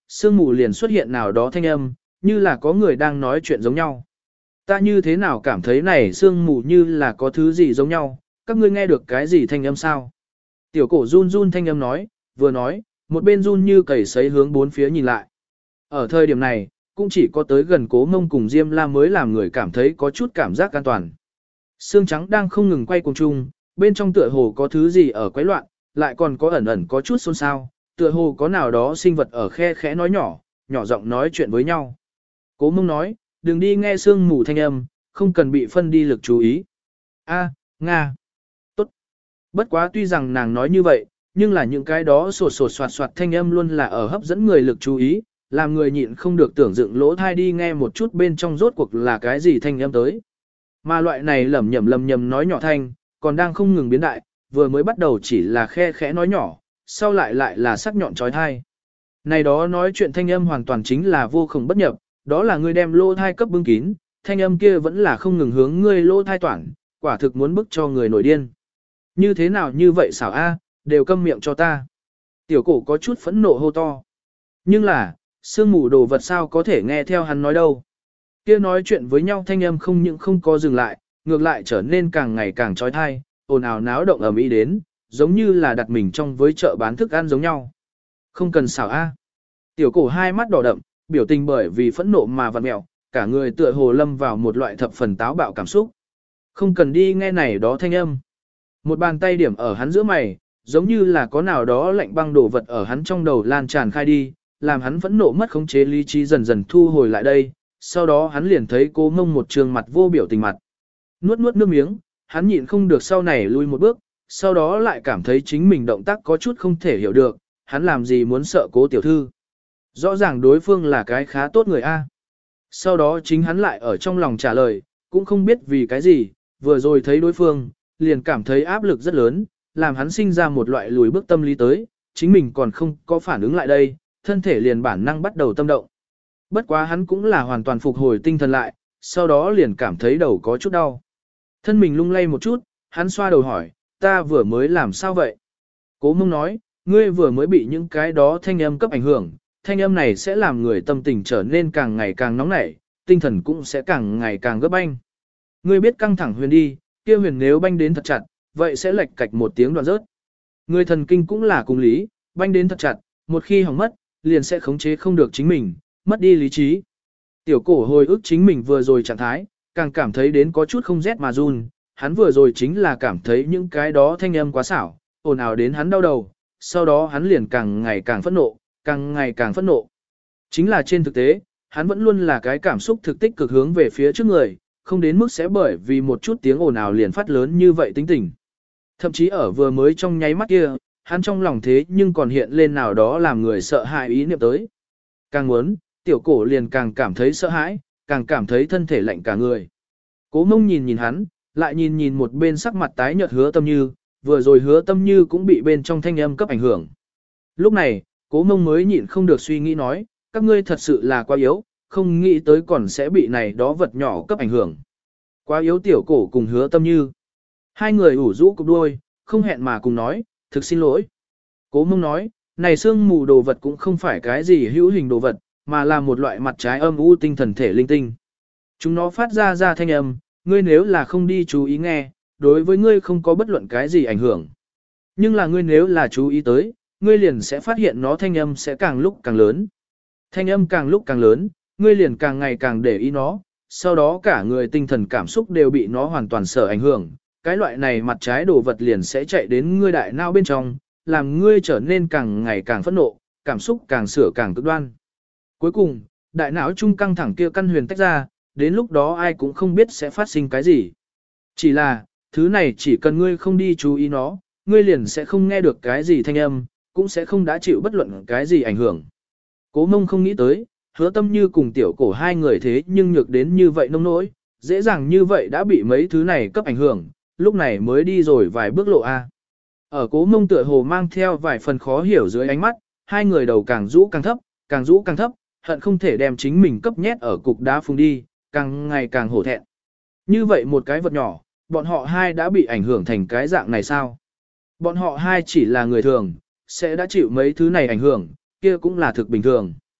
sương mù liền xuất hiện nào đó thanh âm, như là có người đang nói chuyện giống nhau. Ta như thế nào cảm thấy này sương mù như là có thứ gì giống nhau, các ngươi nghe được cái gì thanh âm sao? Tiểu cổ run run thanh âm nói, vừa nói, một bên run như cầy sấy hướng bốn phía nhìn lại. Ở thời điểm này, cũng chỉ có tới gần Cố Mông cùng Diêm La mới làm người cảm thấy có chút cảm giác an toàn. Sương trắng đang không ngừng quay cuồng chung, bên trong tựa hồ có thứ gì ở quấy loạn, lại còn có ẩn ẩn có chút xôn xao, tựa hồ có nào đó sinh vật ở khe khẽ nói nhỏ, nhỏ giọng nói chuyện với nhau. Cố Mông nói, đừng đi nghe sương mù thanh âm, không cần bị phân đi lực chú ý. A, Nga. Tốt. Bất quá tuy rằng nàng nói như vậy, nhưng là những cái đó sột sột soạt soạt thanh âm luôn là ở hấp dẫn người lực chú ý, làm người nhịn không được tưởng dựng lỗ thai đi nghe một chút bên trong rốt cuộc là cái gì thanh âm tới. Mà loại này lẩm nhẩm lẩm nhẩm nói nhỏ thanh, còn đang không ngừng biến đại, vừa mới bắt đầu chỉ là khe khẽ nói nhỏ, sau lại lại là sắc nhọn trói thai. Này đó nói chuyện thanh âm hoàn toàn chính là vô cùng bất nhập, đó là ngươi đem lỗ thai cấp bưng kín, thanh âm kia vẫn là không ngừng hướng ngươi lỗ thai toản, quả thực muốn bức cho người nổi điên. Như thế nào như vậy xảo a, đều câm miệng cho ta. Tiểu cổ có chút phẫn nộ hô to. Nhưng là, sương mù đồ vật sao có thể nghe theo hắn nói đâu. Kia nói chuyện với nhau thanh âm không những không có dừng lại, ngược lại trở nên càng ngày càng trói thai, ồn ào náo động ầm ĩ đến, giống như là đặt mình trong với chợ bán thức ăn giống nhau. Không cần xảo a. Tiểu cổ hai mắt đỏ đậm, biểu tình bởi vì phẫn nộ mà vặn mẹo, cả người tựa hồ lâm vào một loại thập phần táo bạo cảm xúc. Không cần đi nghe này đó thanh âm. Một bàn tay điểm ở hắn giữa mày, giống như là có nào đó lạnh băng đổ vật ở hắn trong đầu lan tràn khai đi, làm hắn phẫn nộ mất khống chế lý trí dần dần thu hồi lại đây. Sau đó hắn liền thấy Cố Mông một trường mặt vô biểu tình mặt. Nuốt nuốt nước miếng, hắn nhịn không được sau này lui một bước, sau đó lại cảm thấy chính mình động tác có chút không thể hiểu được, hắn làm gì muốn sợ Cố tiểu thư. Rõ ràng đối phương là cái khá tốt người A. Sau đó chính hắn lại ở trong lòng trả lời, cũng không biết vì cái gì, vừa rồi thấy đối phương, liền cảm thấy áp lực rất lớn, làm hắn sinh ra một loại lùi bước tâm lý tới, chính mình còn không có phản ứng lại đây, thân thể liền bản năng bắt đầu tâm động. Bất quá hắn cũng là hoàn toàn phục hồi tinh thần lại, sau đó liền cảm thấy đầu có chút đau. Thân mình lung lay một chút, hắn xoa đầu hỏi, ta vừa mới làm sao vậy? Cố Mông nói, ngươi vừa mới bị những cái đó thanh âm cấp ảnh hưởng, thanh âm này sẽ làm người tâm tình trở nên càng ngày càng nóng nảy, tinh thần cũng sẽ càng ngày càng gấp banh. Ngươi biết căng thẳng huyền đi, kia huyền nếu banh đến thật chặt, vậy sẽ lệch cạch một tiếng đoạn rớt. Người thần kinh cũng là cùng lý, banh đến thật chặt, một khi hỏng mất, liền sẽ khống chế không được chính mình, mất đi lý trí. Tiểu cổ hồi ức chính mình vừa rồi trạng thái, càng cảm thấy đến có chút không rét mà run, hắn vừa rồi chính là cảm thấy những cái đó thanh âm quá xảo, ồn ào đến hắn đau đầu, sau đó hắn liền càng ngày càng phẫn nộ, càng ngày càng phẫn nộ. Chính là trên thực tế, hắn vẫn luôn là cái cảm xúc thực tích cực hướng về phía trước người, không đến mức sẽ bởi vì một chút tiếng ồn ào liền phát lớn như vậy tính tình. Thậm chí ở vừa mới trong nháy mắt kia, hắn trong lòng thế nhưng còn hiện lên nào đó làm người sợ hãi ý niệm tới. Càng muốn, tiểu cổ liền càng cảm thấy sợ hãi, càng cảm thấy thân thể lạnh cả người. Cố Mông nhìn nhìn hắn, lại nhìn nhìn một bên sắc mặt tái nhợt Hứa Tâm Như, vừa rồi Hứa Tâm Như cũng bị bên trong thanh âm cấp ảnh hưởng. Lúc này, Cố Mông mới nhịn không được suy nghĩ nói, các ngươi thật sự là quá yếu, không nghĩ tới còn sẽ bị này đó vật nhỏ cấp ảnh hưởng. Quá yếu tiểu cổ cùng Hứa Tâm Như. Hai người ủ rũ cục đuôi, không hẹn mà cùng nói, thực xin lỗi. Cố Mông nói, này sương mù đồ vật cũng không phải cái gì hữu hình đồ vật, mà là một loại mặt trái âm u tinh thần thể linh tinh. Chúng nó phát ra ra thanh âm, ngươi nếu là không đi chú ý nghe, đối với ngươi không có bất luận cái gì ảnh hưởng. Nhưng là ngươi nếu là chú ý tới, ngươi liền sẽ phát hiện nó thanh âm sẽ càng lúc càng lớn. Thanh âm càng lúc càng lớn, ngươi liền càng ngày càng để ý nó, sau đó cả người tinh thần cảm xúc đều bị nó hoàn toàn sở ảnh hưởng. Cái loại này mặt trái đồ vật liền sẽ chạy đến ngươi đại não bên trong, làm ngươi trở nên càng ngày càng phẫn nộ, cảm xúc càng sửa càng cực đoan. Cuối cùng, đại não trung căng thẳng kia căn huyền tách ra, đến lúc đó ai cũng không biết sẽ phát sinh cái gì. Chỉ là, thứ này chỉ cần ngươi không đi chú ý nó, ngươi liền sẽ không nghe được cái gì thanh âm, cũng sẽ không đã chịu bất luận cái gì ảnh hưởng. Cố Mông không nghĩ tới, Hứa Tâm Như cùng tiểu cổ hai người thế nhưng nhược đến như vậy nông nỗi, dễ dàng như vậy đã bị mấy thứ này cấp ảnh hưởng, lúc này mới đi rồi vài bước lộ A. Ở Cố Mông tựa hồ mang theo vài phần khó hiểu dưới ánh mắt, hai người đầu càng rũ càng thấp, càng rũ càng thấp, hận không thể đem chính mình cấp nhét ở cục đá phùng đi, càng ngày càng hổ thẹn. Như vậy một cái vật nhỏ, bọn họ hai đã bị ảnh hưởng thành cái dạng này sao? Bọn họ hai chỉ là người thường, sẽ đã chịu mấy thứ này ảnh hưởng, kia cũng là thực bình thường.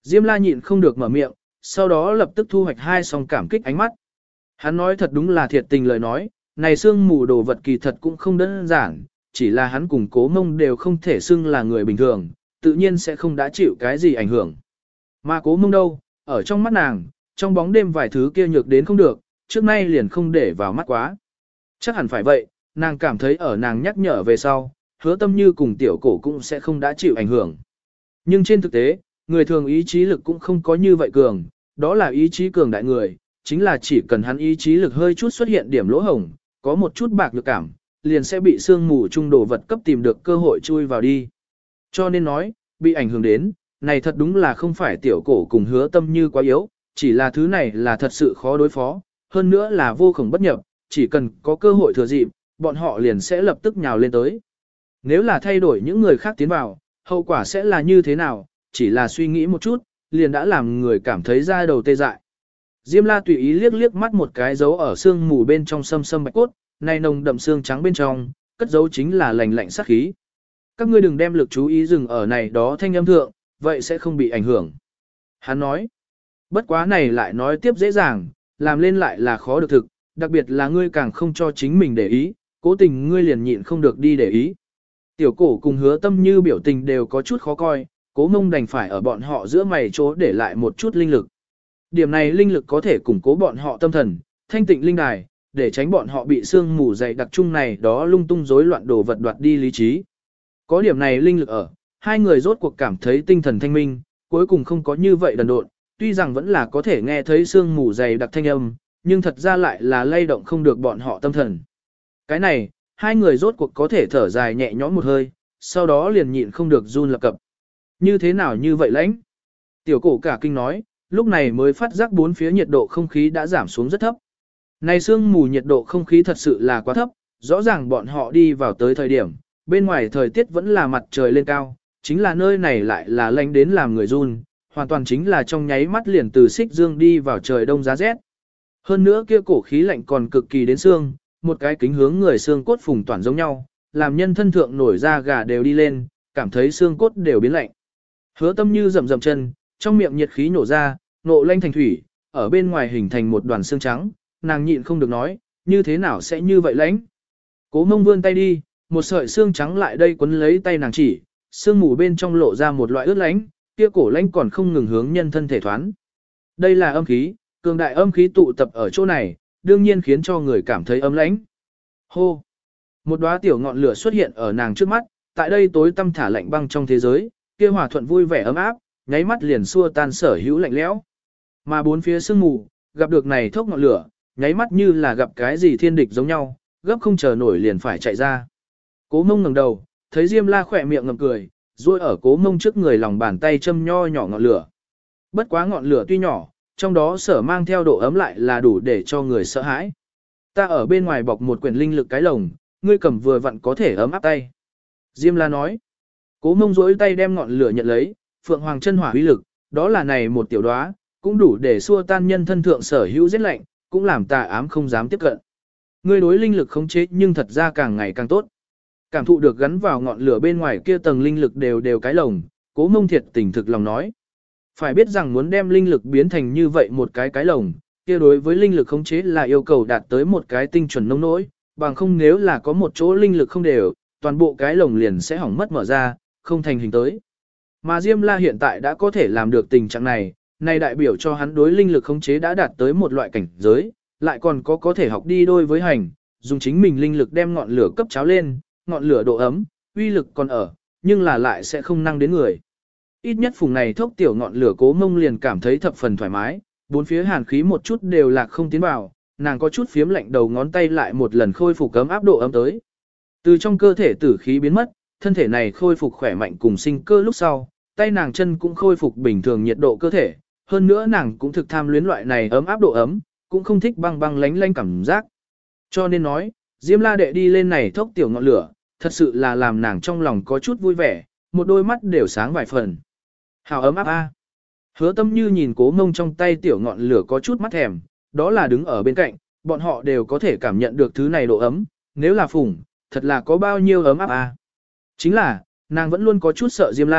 Diêm la nhịn không được mở miệng, sau đó lập tức thu hoạch hai song cảm kích ánh mắt. Hắn nói thật đúng là thiệt tình lời nói, này xương mù đồ vật kỳ thật cũng không đơn giản, chỉ là hắn cùng Cố Mông đều không thể xưng là người bình thường, tự nhiên sẽ không đã chịu cái gì ảnh hưởng. Mà Cố Mông đâu, ở trong mắt nàng, trong bóng đêm vài thứ kia nhược đến không được, trước nay liền không để vào mắt quá. Chắc hẳn phải vậy, nàng cảm thấy ở nàng nhắc nhở về sau, Hứa Tâm Như cùng tiểu cổ cũng sẽ không đã chịu ảnh hưởng. Nhưng trên thực tế, người thường ý chí lực cũng không có như vậy cường, đó là ý chí cường đại người, chính là chỉ cần hắn ý chí lực hơi chút xuất hiện điểm lỗ hổng, có một chút bạc lực cảm, liền sẽ bị sương mù trung đồ vật cấp tìm được cơ hội chui vào đi. Cho nên nói, bị ảnh hưởng đến, này thật đúng là không phải tiểu cổ cùng Hứa Tâm Như quá yếu, chỉ là thứ này là thật sự khó đối phó, hơn nữa là vô cùng bất nhập, chỉ cần có cơ hội thừa dịp, bọn họ liền sẽ lập tức nhào lên tới. Nếu là thay đổi những người khác tiến vào, hậu quả sẽ là như thế nào, chỉ là suy nghĩ một chút, liền đã làm người cảm thấy da đầu tê dại. Diêm La tùy ý liếc liếc mắt một cái dấu ở xương mù bên trong sâm sâm bạch cốt, này nồng đậm xương trắng bên trong, cất dấu chính là lành lạnh sát khí. Các ngươi đừng đem lực chú ý dừng ở này đó thanh âm thượng, vậy sẽ không bị ảnh hưởng. Hắn nói, bất quá này lại nói tiếp dễ dàng, làm lên lại là khó được thực, đặc biệt là ngươi càng không cho chính mình để ý, cố tình ngươi liền nhịn không được đi để ý. Tiểu cổ cùng Hứa Tâm Như biểu tình đều có chút khó coi, Cố Mông đành phải ở bọn họ giữa mày chỗ để lại một chút linh lực. Điểm này linh lực có thể củng cố bọn họ tâm thần, thanh tịnh linh đài, để tránh bọn họ bị sương mù dày đặc chung này đó lung tung rối loạn đồ vật đoạt đi lý trí. Có điểm này linh lực ở, hai người rốt cuộc cảm thấy tinh thần thanh minh, cuối cùng không có như vậy đần độn, tuy rằng vẫn là có thể nghe thấy sương mù dày đặc thanh âm, nhưng thật ra lại là lay động không được bọn họ tâm thần. Cái này, hai người rốt cuộc có thể thở dài nhẹ nhõm một hơi, sau đó liền nhịn không được run lập cập. Như thế nào như vậy lãnh? Tiểu cổ cả kinh nói, lúc này mới phát giác bốn phía nhiệt độ không khí đã giảm xuống rất thấp. Này sương mù nhiệt độ không khí thật sự là quá thấp, rõ ràng bọn họ đi vào tới thời điểm, bên ngoài thời tiết vẫn là mặt trời lên cao, chính là nơi này lại là lạnh đến làm người run, hoàn toàn chính là trong nháy mắt liền từ xích dương đi vào trời đông giá rét. Hơn nữa kia cổ khí lạnh còn cực kỳ đến xương, một cái kính hướng người xương cốt phùng toàn giống nhau, làm nhân thân thượng nổi da gà đều đi lên, cảm thấy xương cốt đều biến lạnh. Hứa Tâm Như rầm rầm chân, trong miệng nhiệt khí nổ ra, nộ lanh thành thủy, ở bên ngoài hình thành một đoàn xương trắng, nàng nhịn không được nói, như thế nào sẽ như vậy lãnh. Cố Mông vươn tay đi, một sợi xương trắng lại đây quấn lấy tay nàng chỉ, xương mù bên trong lộ ra một loại ướt lãnh, kia cổ lãnh còn không ngừng hướng nhân thân thể thoán. Đây là âm khí, cường đại âm khí tụ tập ở chỗ này, đương nhiên khiến cho người cảm thấy ấm lãnh. Hô! Một đóa tiểu ngọn lửa xuất hiện ở nàng trước mắt, tại đây tối tăm thả lạnh băng trong thế giới, kia hòa thuận vui vẻ ấm áp, nháy mắt liền xua tan sở hữu lạnh lẽo. Mà bốn phía sương mù, gặp được này thốc ngọn lửa, nháy mắt như là gặp cái gì thiên địch giống nhau, gấp không chờ nổi liền phải chạy ra. Cố Mông ngẩng đầu, thấy Diêm La khỏe miệng ngậm cười, duỗi ở Cố Mông trước người lòng bàn tay châm nho nhỏ ngọn lửa. Bất quá ngọn lửa tuy nhỏ, trong đó sở mang theo độ ấm lại là đủ để cho người sợ hãi. Ta ở bên ngoài bọc một quyển linh lực cái lồng, ngươi cầm vừa vặn có thể ấm áp tay. Diêm La nói. Cố Mông duỗi tay đem ngọn lửa nhận lấy, Phượng Hoàng chân hỏa uy lực, đó là này một tiểu đóa, cũng đủ để xua tan nhân thân thượng sở hữu giết lạnh, cũng làm tà ám không dám tiếp cận. Ngươi đối linh lực khống chế nhưng thật ra càng ngày càng tốt. Cảm thụ được gắn vào ngọn lửa bên ngoài kia tầng linh lực đều đều cái lồng, Cố Mông thiệt tình thực lòng nói. Phải biết rằng muốn đem linh lực biến thành như vậy một cái cái lồng, kia đối với linh lực khống chế là yêu cầu đạt tới một cái tinh chuẩn nông nỗi, bằng không nếu là có một chỗ linh lực không đều, toàn bộ cái lồng liền sẽ hỏng mất mở ra, không thành hình tới. Mà Diêm La hiện tại đã có thể làm được tình trạng này, này đại biểu cho hắn đối linh lực khống chế đã đạt tới một loại cảnh giới, lại còn có có thể học đi đôi với hành, dùng chính mình linh lực đem ngọn lửa cấp cháo lên, ngọn lửa độ ấm, uy lực còn ở, nhưng là lại sẽ không năng đến người. Ít nhất phùng này thốc tiểu ngọn lửa Cố Mông liền cảm thấy thập phần thoải mái, bốn phía hàn khí một chút đều lạc không tiến vào, nàng có chút phiếm lạnh đầu ngón tay lại một lần khôi phục ấm áp độ ấm tới. Từ trong cơ thể tử khí biến mất, thân thể này khôi phục khỏe mạnh cùng sinh cơ lúc sau, tay nàng chân cũng khôi phục bình thường nhiệt độ cơ thể, hơn nữa nàng cũng thực tham luyến loại này ấm áp độ ấm, cũng không thích băng băng lánh lánh cảm giác. Cho nên nói, Diêm La đệ đi lên này thốc tiểu ngọn lửa, thật sự là làm nàng trong lòng có chút vui vẻ, một đôi mắt đều sáng vài phần. Hào ấm áp a. Hứa Tâm Như nhìn Cố Mông trong tay tiểu ngọn lửa có chút mắt thèm, đó là đứng ở bên cạnh, bọn họ đều có thể cảm nhận được thứ này độ ấm, nếu là phủng, thật là có bao nhiêu ấm áp a. Chính là, nàng vẫn luôn có chút sợ Diêm La,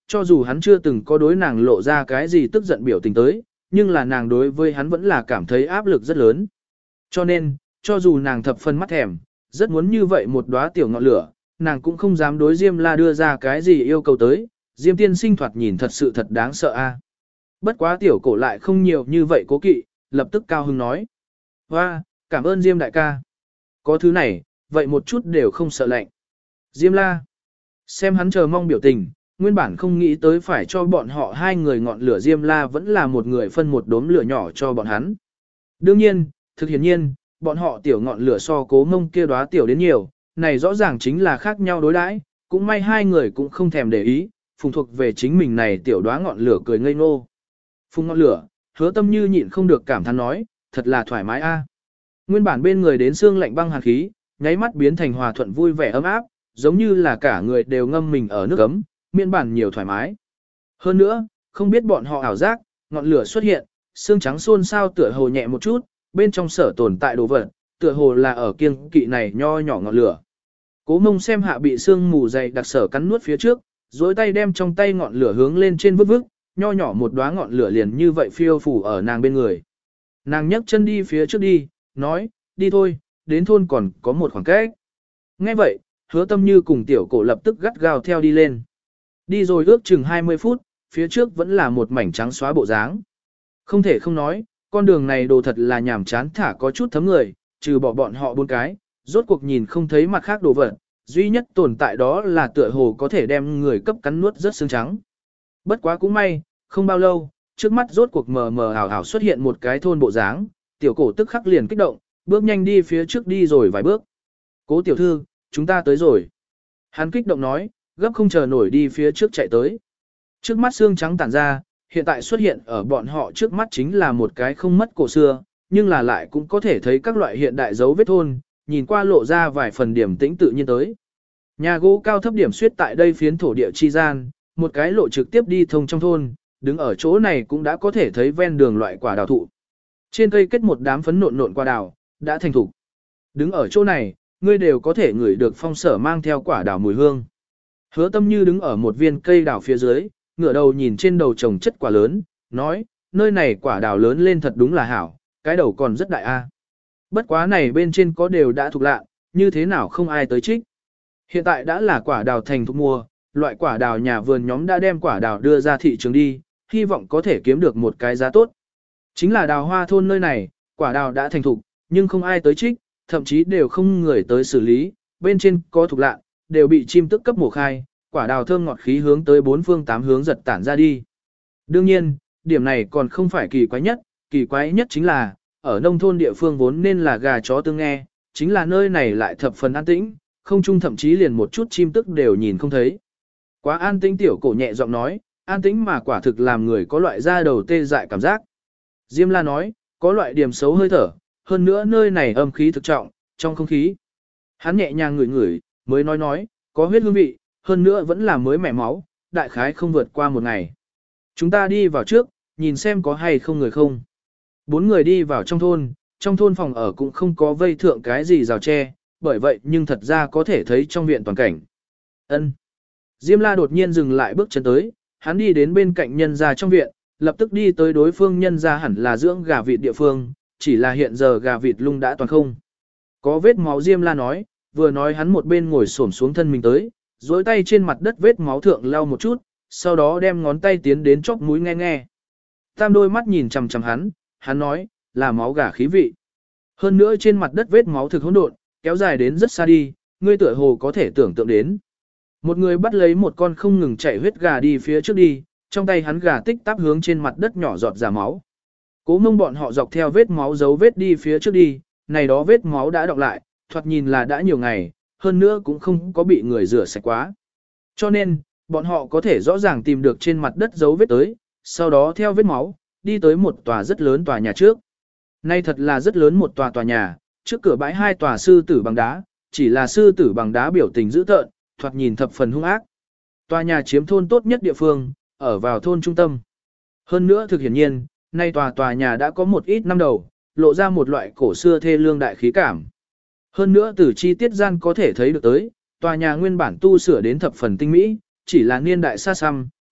cho dù hắn chưa từng có đối nàng lộ ra cái gì tức giận biểu tình tới, nhưng là nàng đối với hắn vẫn là cảm thấy áp lực rất lớn. Cho nên, cho dù nàng thập phần mắt thèm, rất muốn như vậy một đóa tiểu ngọn lửa, nàng cũng không dám đối Diêm La đưa ra cái gì yêu cầu tới, Diêm tiên sinh thoạt nhìn thật sự thật đáng sợ a. Bất quá tiểu cổ lại không nhiều như vậy cố kỵ, lập tức cao hứng nói. Hoa, cảm ơn Diêm đại ca. Có thứ này, vậy một chút đều không sợ lạnh. Diêm La, xem hắn chờ mong biểu tình, nguyên bản không nghĩ tới phải cho bọn họ hai người ngọn lửa Diêm La vẫn là một người phân một đốm lửa nhỏ cho bọn hắn. Đương nhiên, thực hiển nhiên, bọn họ tiểu ngọn lửa so Cố Mông kia đóa tiểu đến nhiều, này rõ ràng chính là khác nhau đối đãi, cũng may hai người cũng không thèm để ý, phùng thuộc về chính mình này tiểu đóa ngọn lửa cười ngây ngô. Phùng ngọn lửa, Hứa Tâm Như nhịn không được cảm thán nói, thật là thoải mái a. Nguyên bản bên người đến xương lạnh băng hàn khí, nháy mắt biến thành hòa thuận vui vẻ ấm áp, giống như là cả người đều ngâm mình ở nước ấm, miên bản nhiều thoải mái. Hơn nữa, không biết bọn họ ảo giác, ngọn lửa xuất hiện, xương trắng xôn xao tựa hồ nhẹ một chút, bên trong sở tồn tại đồ vật, tựa hồ là ở kiêng kỵ này nho nhỏ ngọn lửa. Cố Mông xem hạ bị xương mù dày đặc sở cắn nuốt phía trước, duỗi tay đem trong tay ngọn lửa hướng lên trên vứt vứt, nho nhỏ một đóa ngọn lửa liền như vậy phiêu phủ ở nàng bên người. Nàng nhấc chân đi phía trước đi, nói, đi thôi, đến thôn còn có một khoảng cách. Nghe vậy, Hứa Tâm Như cùng tiểu cổ lập tức gắt gao theo đi lên. Đi rồi ước chừng hai mươi phút, phía trước vẫn là một mảnh trắng xóa bộ dáng. Không thể không nói, con đường này đồ thật là nhàm chán thả có chút thấm người, trừ bỏ bọn họ bốn cái, rốt cuộc nhìn không thấy mặt khác đồ vật, duy nhất tồn tại đó là tựa hồ có thể đem người cấp cắn nuốt rất xương trắng. Bất quá cũng may, không bao lâu, trước mắt rốt cuộc mờ mờ ảo ảo xuất hiện một cái thôn bộ dáng, tiểu cổ tức khắc liền kích động, bước nhanh đi phía trước đi rồi vài bước. Cố tiểu thư, chúng ta tới rồi. Hắn kích động nói, gấp không chờ nổi đi phía trước chạy tới. Trước mắt xương trắng tản ra, hiện tại xuất hiện ở bọn họ trước mắt chính là một cái không mất cổ xưa, nhưng là lại cũng có thể thấy các loại hiện đại dấu vết thôn, nhìn qua lộ ra vài phần điểm tĩnh tự nhiên tới. Nhà gỗ cao thấp điểm suyết tại đây phiến thổ địa chi gian, một cái lộ trực tiếp đi thông trong thôn, đứng ở chỗ này cũng đã có thể thấy ven đường loại quả đào thụ. Trên cây kết một đám phấn nộn nộn quả đào, đã thành thục. Đứng ở chỗ này, ngươi đều có thể ngửi được phong sở mang theo quả đào mùi hương. Hứa Tâm Như đứng ở một viên cây đào phía dưới, ngửa đầu nhìn trên đầu trồng chất quả lớn, nói, nơi này quả đào lớn lên thật đúng là hảo, cái đầu còn rất đại a. Bất quá này bên trên có đều đã thuộc lạ, như thế nào không ai tới trích. Hiện tại đã là quả đào thành thục mùa, loại quả đào nhà vườn nhóm đã đem quả đào đưa ra thị trường đi, hy vọng có thể kiếm được một cái giá tốt. Chính là đào hoa thôn nơi này, quả đào đã thành thục, nhưng không ai tới trích, thậm chí đều không người tới xử lý, bên trên có thuộc lạ, đều bị chim tức cấp mổ khai, quả đào thơm ngọt khí hướng tới bốn phương tám hướng giật tản ra đi. Đương nhiên, điểm này còn không phải kỳ quái nhất, kỳ quái nhất chính là, ở nông thôn địa phương vốn nên là gà chó tương nghe, chính là nơi này lại thập phần an tĩnh, không chung thậm chí liền một chút chim tức đều nhìn không thấy. Quá an tĩnh tiểu cổ nhẹ giọng nói, an tĩnh mà quả thực làm người có loại da đầu tê dại cảm giác. Diêm La nói, có loại điểm xấu hơi thở, hơn nữa nơi này âm khí thực trọng, trong không khí. Hắn nhẹ nhàng ngửi ngửi, mới nói nói, có huyết hương vị, hơn nữa vẫn là mới mẻ máu, đại khái không vượt qua một ngày. Chúng ta đi vào trước, nhìn xem có hay không người không. Bốn người đi vào trong thôn, trong thôn phòng ở cũng không có vây thượng cái gì rào tre, bởi vậy nhưng thật ra có thể thấy trong viện toàn cảnh. Ân. Diêm La đột nhiên dừng lại bước chân tới, hắn đi đến bên cạnh nhân gia trong viện, lập tức đi tới đối phương nhân gia hẳn là dưỡng gà vịt địa phương, chỉ là hiện giờ gà vịt lung đã toàn không. Có vết máu Diêm La nói, vừa nói hắn một bên ngồi xổm xuống thân mình tới, duỗi tay trên mặt đất vết máu thượng lau một chút, sau đó đem ngón tay tiến đến chóp mũi nghe nghe. Tam đôi mắt nhìn chằm chằm hắn, hắn nói, là máu gà khí vị. Hơn nữa trên mặt đất vết máu thực hỗn độn, kéo dài đến rất xa đi, ngươi tựa hồ có thể tưởng tượng đến. Một người bắt lấy một con không ngừng chạy huyết gà đi phía trước đi, trong tay hắn gà tích tắp hướng trên mặt đất nhỏ giọt ra máu. Cố Mông bọn họ dọc theo vết máu dấu vết đi phía trước đi, này đó vết máu đã đọng lại, thoạt nhìn là đã nhiều ngày, hơn nữa cũng không có bị người rửa sạch quá. Cho nên, bọn họ có thể rõ ràng tìm được trên mặt đất dấu vết tới, sau đó theo vết máu, đi tới một tòa rất lớn tòa nhà trước. Nay thật là rất lớn một tòa tòa nhà, trước cửa bãi hai tòa sư tử bằng đá, chỉ là sư tử bằng đá biểu tình dữ tợn, thoạt nhìn thập phần hung ác. Tòa nhà chiếm thôn tốt nhất địa phương, ở vào thôn trung tâm. Hơn nữa thực hiển nhiên, nay tòa tòa nhà đã có một ít năm đầu, lộ ra một loại cổ xưa thê lương đại khí cảm. Hơn nữa từ chi tiết gian có thể thấy được tới, tòa nhà nguyên bản tu sửa đến thập phần tinh mỹ, chỉ là niên đại xa xăm,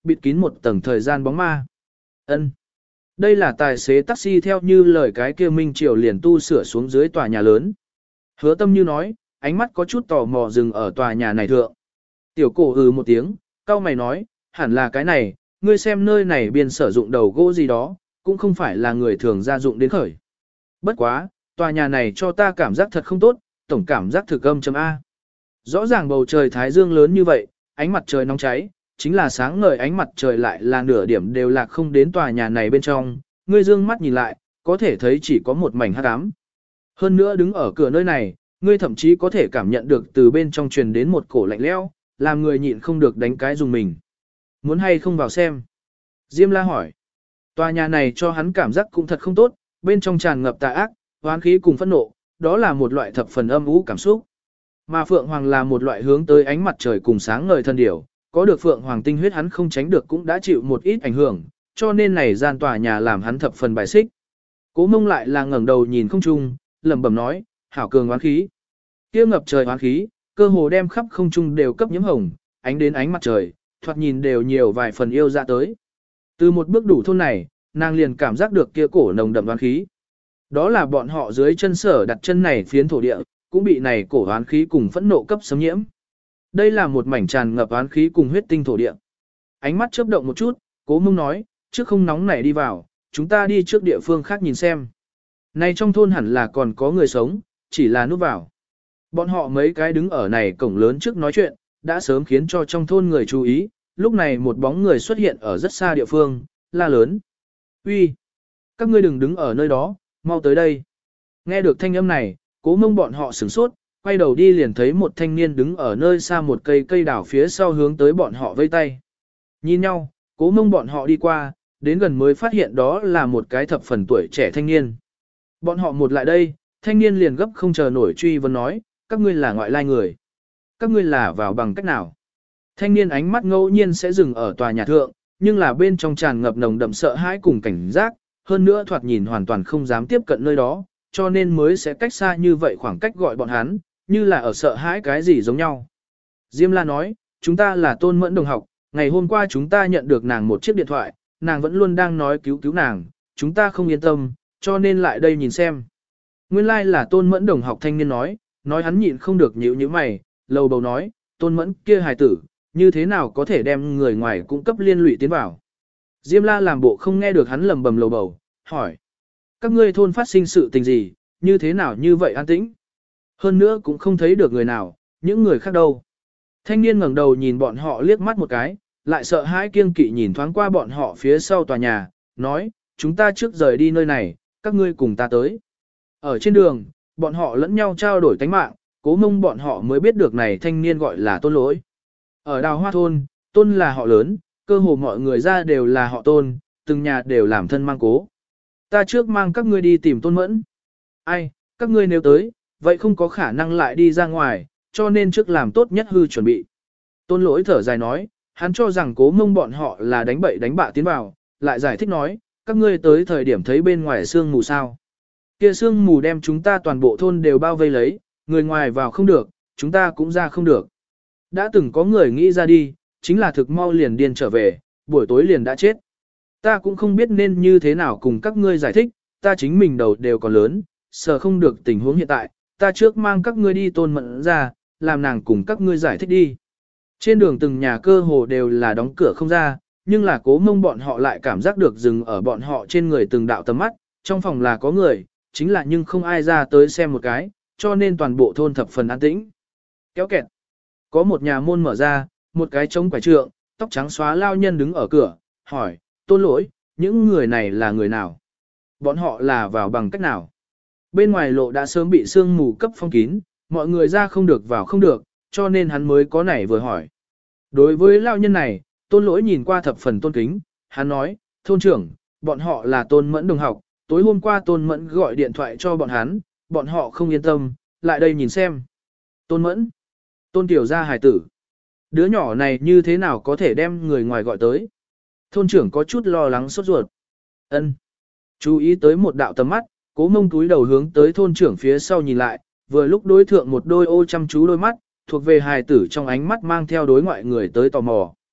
bịt kín một tầng thời gian bóng ma. Ân, đây là tài xế taxi theo như lời cái kia Minh Triều liền tu sửa xuống dưới tòa nhà lớn. Hứa Tâm Như nói, ánh mắt có chút tò mò dừng ở tòa nhà này thượng. Tiểu cổ ừ một tiếng, cau mày nói, hẳn là cái này, ngươi xem nơi này biên sử dụng đầu gỗ gì đó, cũng không phải là người thường gia dụng đến khởi. Bất quá, tòa nhà này cho ta cảm giác thật không tốt, tổng cảm giác thực âm chấm A. Rõ ràng bầu trời thái dương lớn như vậy, ánh mặt trời nóng cháy, chính là sáng ngời ánh mặt trời lại là nửa điểm đều lạc không đến tòa nhà này bên trong, ngươi dương mắt nhìn lại, có thể thấy chỉ có một mảnh hắc ám. Hơn nữa đứng ở cửa nơi này, ngươi thậm chí có thể cảm nhận được từ bên trong truyền đến một cổ lạnh lẽo, làm người nhịn không được đánh cái dùng mình. Muốn hay không vào xem? Diêm La hỏi. Tòa nhà này cho hắn cảm giác cũng thật không tốt, bên trong tràn ngập tà ác, oán khí cùng phẫn nộ, đó là một loại thập phần âm u cảm xúc. Mà Phượng Hoàng là một loại hướng tới ánh mặt trời cùng sáng ngời thân điểu, có được Phượng Hoàng tinh huyết hắn không tránh được cũng đã chịu một ít ảnh hưởng, cho nên này gian tòa nhà làm hắn thập phần bài xích. Cố Mông lại là ngẩng đầu nhìn không trung, lẩm bẩm nói, hảo cường oán khí. Kia ngập trời oán khí, cơ hồ đem khắp không trung đều cấp nhiễm hồng, ánh đến ánh mặt trời, thoạt nhìn đều nhiều vài phần yêu dạ tới. Từ một bước đủ thôn này, nàng liền cảm giác được kia cổ nồng đậm oán khí. Đó là bọn họ dưới chân sở đặt chân này phiến thổ địa, cũng bị này cổ oán khí cùng phẫn nộ cấp xâm nhiễm. Đây là một mảnh tràn ngập oán khí cùng huyết tinh thổ địa. Ánh mắt chớp động một chút, Cố Mông nói, trước không nóng nảy đi vào, chúng ta đi trước địa phương khác nhìn xem. Này trong thôn hẳn là còn có người sống, chỉ là núp vào. Bọn họ mấy cái đứng ở này cổng lớn trước nói chuyện, đã sớm khiến cho trong thôn người chú ý, lúc này một bóng người xuất hiện ở rất xa địa phương, la lớn. Uy, các ngươi đừng đứng ở nơi đó, mau tới đây. Nghe được thanh âm này, Cố Mông bọn họ sửng sốt, quay đầu đi liền thấy một thanh niên đứng ở nơi xa một cây cây đảo phía sau hướng tới bọn họ vây tay. Nhìn nhau, Cố Mông bọn họ đi qua, đến gần mới phát hiện đó là một cái thập phần tuổi trẻ thanh niên. Bọn họ một lại đây, thanh niên liền gấp không chờ nổi truy vấn nói, các ngươi là ngoại lai người. Các ngươi là vào bằng cách nào? Thanh niên ánh mắt ngẫu nhiên sẽ dừng ở tòa nhà thượng, nhưng là bên trong tràn ngập nồng đậm sợ hãi cùng cảnh giác, hơn nữa thoạt nhìn hoàn toàn không dám tiếp cận nơi đó, cho nên mới sẽ cách xa như vậy khoảng cách gọi bọn hắn, như là ở sợ hãi cái gì giống nhau. Diêm La nói, chúng ta là Tôn Mẫn đồng học, ngày hôm qua chúng ta nhận được nàng một chiếc điện thoại, nàng vẫn luôn đang nói cứu cứu nàng, chúng ta không yên tâm, cho nên lại đây nhìn xem. Nguyên lai like là Tôn Mẫn đồng học thanh niên nói, nói hắn nhịn không được nhíu như mày, lầu bầu nói, Tôn Mẫn kia hài tử, như thế nào có thể đem người ngoài cung cấp liên lụy tiến vào. Diêm La làm bộ không nghe được hắn lầm bầm lầu bầu, hỏi. Các ngươi thôn phát sinh sự tình gì, như thế nào như vậy an tĩnh? Hơn nữa cũng không thấy được người nào, những người khác đâu. Thanh niên ngẩng đầu nhìn bọn họ liếc mắt một cái, lại sợ hãi kiêng kỵ nhìn thoáng qua bọn họ phía sau tòa nhà, nói, chúng ta trước rời đi nơi này, các ngươi cùng ta tới. Ở trên đường, bọn họ lẫn nhau trao đổi tánh mạng, Cố Mông bọn họ mới biết được này thanh niên gọi là Tôn Lỗi. Ở Đào Hoa thôn, Tôn là họ lớn, cơ hồ mọi người ra đều là họ Tôn, từng nhà đều làm thân mang Cố. Ta trước mang các ngươi đi tìm Tôn Mẫn. Ai, các ngươi nếu tới, vậy không có khả năng lại đi ra ngoài, cho nên trước làm tốt nhất hư chuẩn bị. Tôn Lỗi thở dài nói, hắn cho rằng Cố Mông bọn họ là đánh bậy đánh bạ tiến vào, lại giải thích nói, các ngươi tới thời điểm thấy bên ngoài sương mù sao. Kia sương mù đem chúng ta toàn bộ thôn đều bao vây lấy, người ngoài vào không được, chúng ta cũng ra không được. Đã từng có người nghĩ ra đi, chính là thực mau liền điên trở về, buổi tối liền đã chết. Ta cũng không biết nên như thế nào cùng các ngươi giải thích, ta chính mình đầu đều còn lớn, sợ không được tình huống hiện tại, ta trước mang các ngươi đi Tôn Mẫn ra, làm nàng cùng các ngươi giải thích đi. Trên đường từng nhà cơ hồ đều là đóng cửa không ra, nhưng là Cố Mông bọn họ lại cảm giác được dừng ở bọn họ trên người từng đạo tầm mắt, trong phòng là có người, chính là nhưng không ai ra tới xem một cái, cho nên toàn bộ thôn thập phần an tĩnh. Kéo kẹt. Có một nhà môn mở ra, một cái trống quải trượng, tóc trắng xóa lao nhân đứng ở cửa, hỏi, Tôn Lỗi, những người này là người nào? Bọn họ là vào bằng cách nào? Bên ngoài lộ đã sớm bị sương mù cấp phong kín, mọi người ra không được vào không được, cho nên hắn mới có nảy vừa hỏi. Đối với lao nhân này, Tôn Lỗi nhìn qua thập phần tôn kính, hắn nói, thôn trưởng, bọn họ là Tôn Mẫn đồng học, tối hôm qua Tôn Mẫn gọi điện thoại cho bọn hắn, bọn họ không yên tâm, lại đây nhìn xem. Tôn Mẫn, Tôn Tiểu gia hài tử. Đứa nhỏ này như thế nào có thể đem người ngoài gọi tới? Thôn trưởng có chút lo lắng sốt ruột. Ân. Chú ý tới một đạo tầm mắt, Cố Mông túi đầu hướng tới thôn trưởng phía sau nhìn lại, vừa lúc đối thượng một đôi ô chăm chú đôi mắt, thuộc về hài tử trong ánh mắt mang theo đối ngoại người tới tò mò.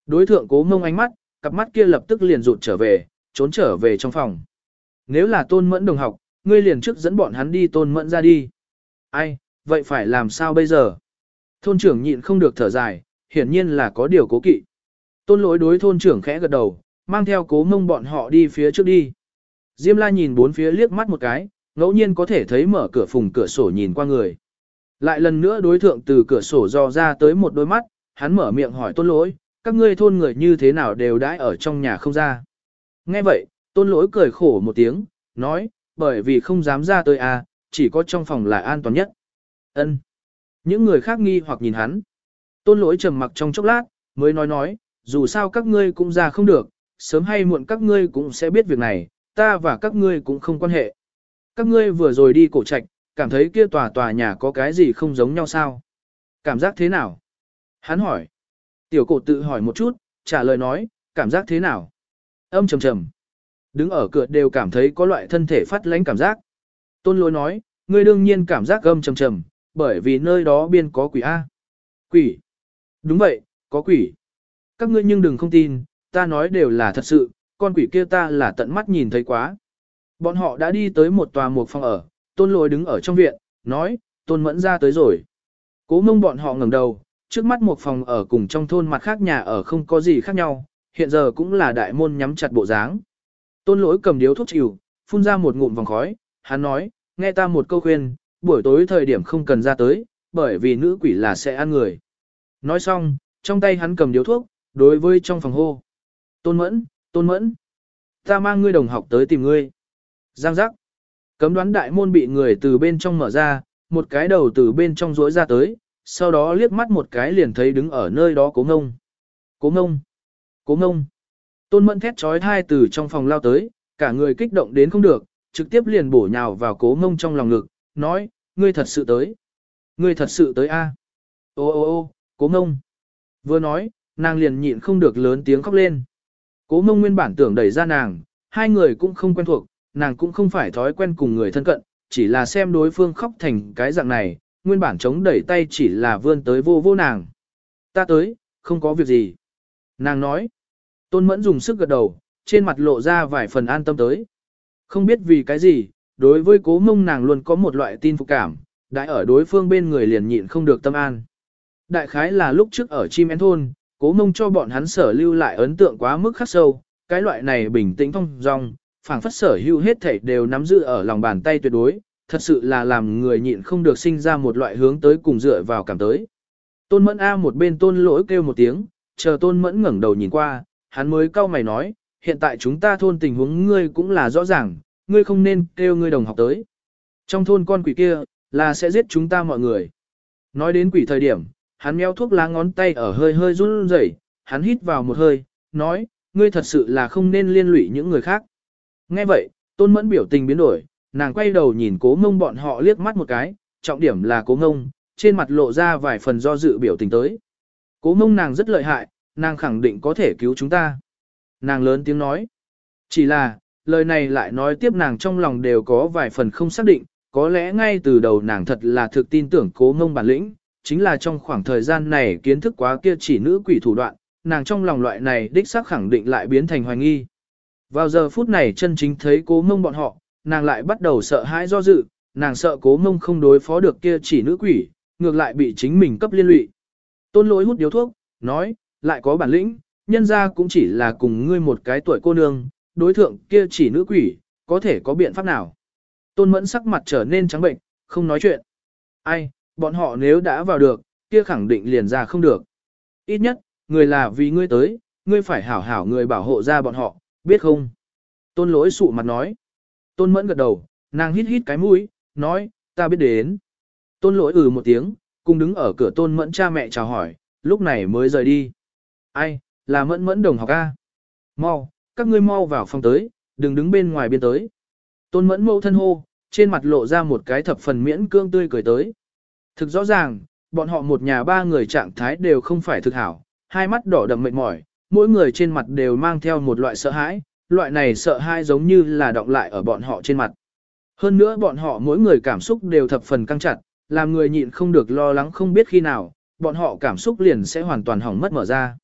Đối thượng Cố Mông ánh mắt, cặp mắt kia lập tức liền rụt trở về, trốn trở về trong phòng. Nếu là Tôn Mẫn đồng học, ngươi liền trước dẫn bọn hắn đi Tôn Mẫn ra đi. Ai, vậy phải làm sao bây giờ? Thôn trưởng nhịn không được thở dài, hiển nhiên là có điều cố kỵ. Tôn Lỗi đối thôn trưởng khẽ gật đầu, mang theo Cố Mông bọn họ đi phía trước đi. Diêm La nhìn bốn phía liếc mắt một cái, ngẫu nhiên có thể thấy mở cửa phùng cửa sổ nhìn qua người. Lại lần nữa đối thượng từ cửa sổ dò ra tới một đôi mắt, hắn mở miệng hỏi Tôn Lỗi, các ngươi thôn người như thế nào đều đãi ở trong nhà không ra. Nghe vậy, Tôn Lỗi cười khổ một tiếng, nói, bởi vì không dám ra tới à, chỉ có trong phòng là an toàn nhất. Ân. Những người khác nghi hoặc nhìn hắn. Tôn Lỗi trầm mặc trong chốc lát, mới nói nói, dù sao các ngươi cũng ra không được, sớm hay muộn các ngươi cũng sẽ biết việc này, ta và các ngươi cũng không quan hệ. Các ngươi vừa rồi đi cổ trạch, cảm thấy kia tòa tòa nhà có cái gì không giống nhau sao? Cảm giác thế nào? Hắn hỏi. Tiểu cổ tự hỏi một chút, trả lời nói, cảm giác thế nào? Âm trầm trầm. Đứng ở cửa đều cảm thấy có loại thân thể phát lánh cảm giác. Tôn Lỗi nói, ngươi đương nhiên cảm giác âm trầm trầm, bởi vì nơi đó biên có quỷ A. Quỷ. Đúng vậy, có quỷ. Các ngươi nhưng đừng không tin, ta nói đều là thật sự, con quỷ kia ta là tận mắt nhìn thấy quá. Bọn họ đã đi tới một tòa một phòng ở, Tôn Lỗi đứng ở trong viện, nói, Tôn Mẫn ra tới rồi. Cố Mông bọn họ ngẩng đầu, trước mắt một phòng ở cùng trong thôn mặt khác nhà ở không có gì khác nhau, hiện giờ cũng là đại môn nhắm chặt bộ dáng. Tôn Lỗi cầm điếu thuốc chịu, phun ra một ngụm vòng khói, hắn nói, nghe ta một câu khuyên, buổi tối thời điểm không cần ra tới, bởi vì nữ quỷ là sẽ ăn người. Nói xong, trong tay hắn cầm điếu thuốc, đối với trong phòng hô. Tôn Mẫn, Tôn Mẫn, ta mang ngươi đồng học tới tìm ngươi. Giang giác. Cấm đoán đại môn bị người từ bên trong mở ra, một cái đầu từ bên trong rỗi ra tới, sau đó liếc mắt một cái liền thấy đứng ở nơi đó Cố Ngông. Cố Ngông, Cố Ngông. Tôn Mẫn thét trói thai từ trong phòng lao tới, cả người kích động đến không được, trực tiếp liền bổ nhào vào Cố Ngông trong lòng ngực, nói, ngươi thật sự tới. Ngươi thật sự tới a. Ô ô ô, Cố Ngông. Vừa nói, nàng liền nhịn không được lớn tiếng khóc lên. Cố Ngông nguyên bản tưởng đẩy ra nàng, hai người cũng không quen thuộc, nàng cũng không phải thói quen cùng người thân cận, chỉ là xem đối phương khóc thành cái dạng này, nguyên bản chống đẩy tay chỉ là vươn tới vô vô nàng. Ta tới, không có việc gì. Nàng nói. Tôn Mẫn dùng sức gật đầu, trên mặt lộ ra vài phần an tâm tới. Không biết vì cái gì, đối với Cố Ngông nàng luôn có một loại tin phục cảm, đã ở đối phương bên người liền nhịn không được tâm an. Đại khái là lúc trước ở chim én thôn, Cố Ngông cho bọn hắn sở lưu lại ấn tượng quá mức khắc sâu, cái loại này bình tĩnh thong dong, phảng phất sở hữu hết thảy đều nắm giữ ở lòng bàn tay tuyệt đối, thật sự là làm người nhịn không được sinh ra một loại hướng tới cùng dựa vào cảm tới. Tôn Mẫn A một bên Tôn Lỗi kêu một tiếng, chờ Tôn Mẫn ngẩng đầu nhìn qua, hắn mới cau mày nói, hiện tại chúng ta thôn tình huống ngươi cũng là rõ ràng, ngươi không nên kêu ngươi đồng học tới. Trong thôn con quỷ kia, là sẽ giết chúng ta mọi người. Nói đến quỷ thời điểm, hắn meo thuốc lá ngón tay ở hơi hơi run rẩy, hắn hít vào một hơi, nói, ngươi thật sự là không nên liên lụy những người khác. Nghe vậy, Tôn Mẫn biểu tình biến đổi, nàng quay đầu nhìn Cố Ngông bọn họ liếc mắt một cái, trọng điểm là Cố Ngông, trên mặt lộ ra vài phần do dự biểu tình tới. Cố Ngông nàng rất lợi hại, nàng khẳng định có thể cứu chúng ta. Nàng lớn tiếng nói. Chỉ là, lời này lại nói tiếp nàng trong lòng đều có vài phần không xác định, có lẽ ngay từ đầu nàng thật là thực tin tưởng Cố Ngông bản lĩnh, chính là trong khoảng thời gian này kiến thức quá kia chỉ nữ quỷ thủ đoạn, nàng trong lòng loại này đích xác khẳng định lại biến thành hoài nghi. Vào giờ phút này chân chính thấy Cố Ngông bọn họ, nàng lại bắt đầu sợ hãi do dự, nàng sợ Cố Ngông không đối phó được kia chỉ nữ quỷ, ngược lại bị chính mình cấp liên lụy. Tôn Lỗi hút điếu thuốc, nói, lại có bản lĩnh, nhân ra cũng chỉ là cùng ngươi một cái tuổi cô nương, đối thượng kia chỉ nữ quỷ, có thể có biện pháp nào. Tôn Mẫn sắc mặt trở nên trắng bệnh, không nói chuyện. Ai, bọn họ nếu đã vào được, kia khẳng định liền ra không được. Ít nhất, người là vì ngươi tới, ngươi phải hảo hảo người bảo hộ ra bọn họ, biết không? Tôn Lỗi sụ mặt nói. Tôn Mẫn gật đầu, nàng hít hít cái mũi, nói, ta biết đến. Tôn Lỗi ừ một tiếng, cùng đứng ở cửa Tôn Mẫn cha mẹ chào hỏi, lúc này mới rời đi. Ai, là Mẫn Mẫn đồng học A. Mau, các ngươi mau vào phòng tới, đừng đứng bên ngoài biên tới. Tôn Mẫn mâu thân hô, trên mặt lộ ra một cái thập phần miễn cương tươi cười tới. Thực rõ ràng, bọn họ một nhà ba người trạng thái đều không phải thực hảo, hai mắt đỏ đậm mệt mỏi, mỗi người trên mặt đều mang theo một loại sợ hãi, loại này sợ hãi giống như là đọng lại ở bọn họ trên mặt. Hơn nữa bọn họ mỗi người cảm xúc đều thập phần căng chặt, làm người nhịn không được lo lắng không biết khi nào, bọn họ cảm xúc liền sẽ hoàn toàn hỏng mất mở ra.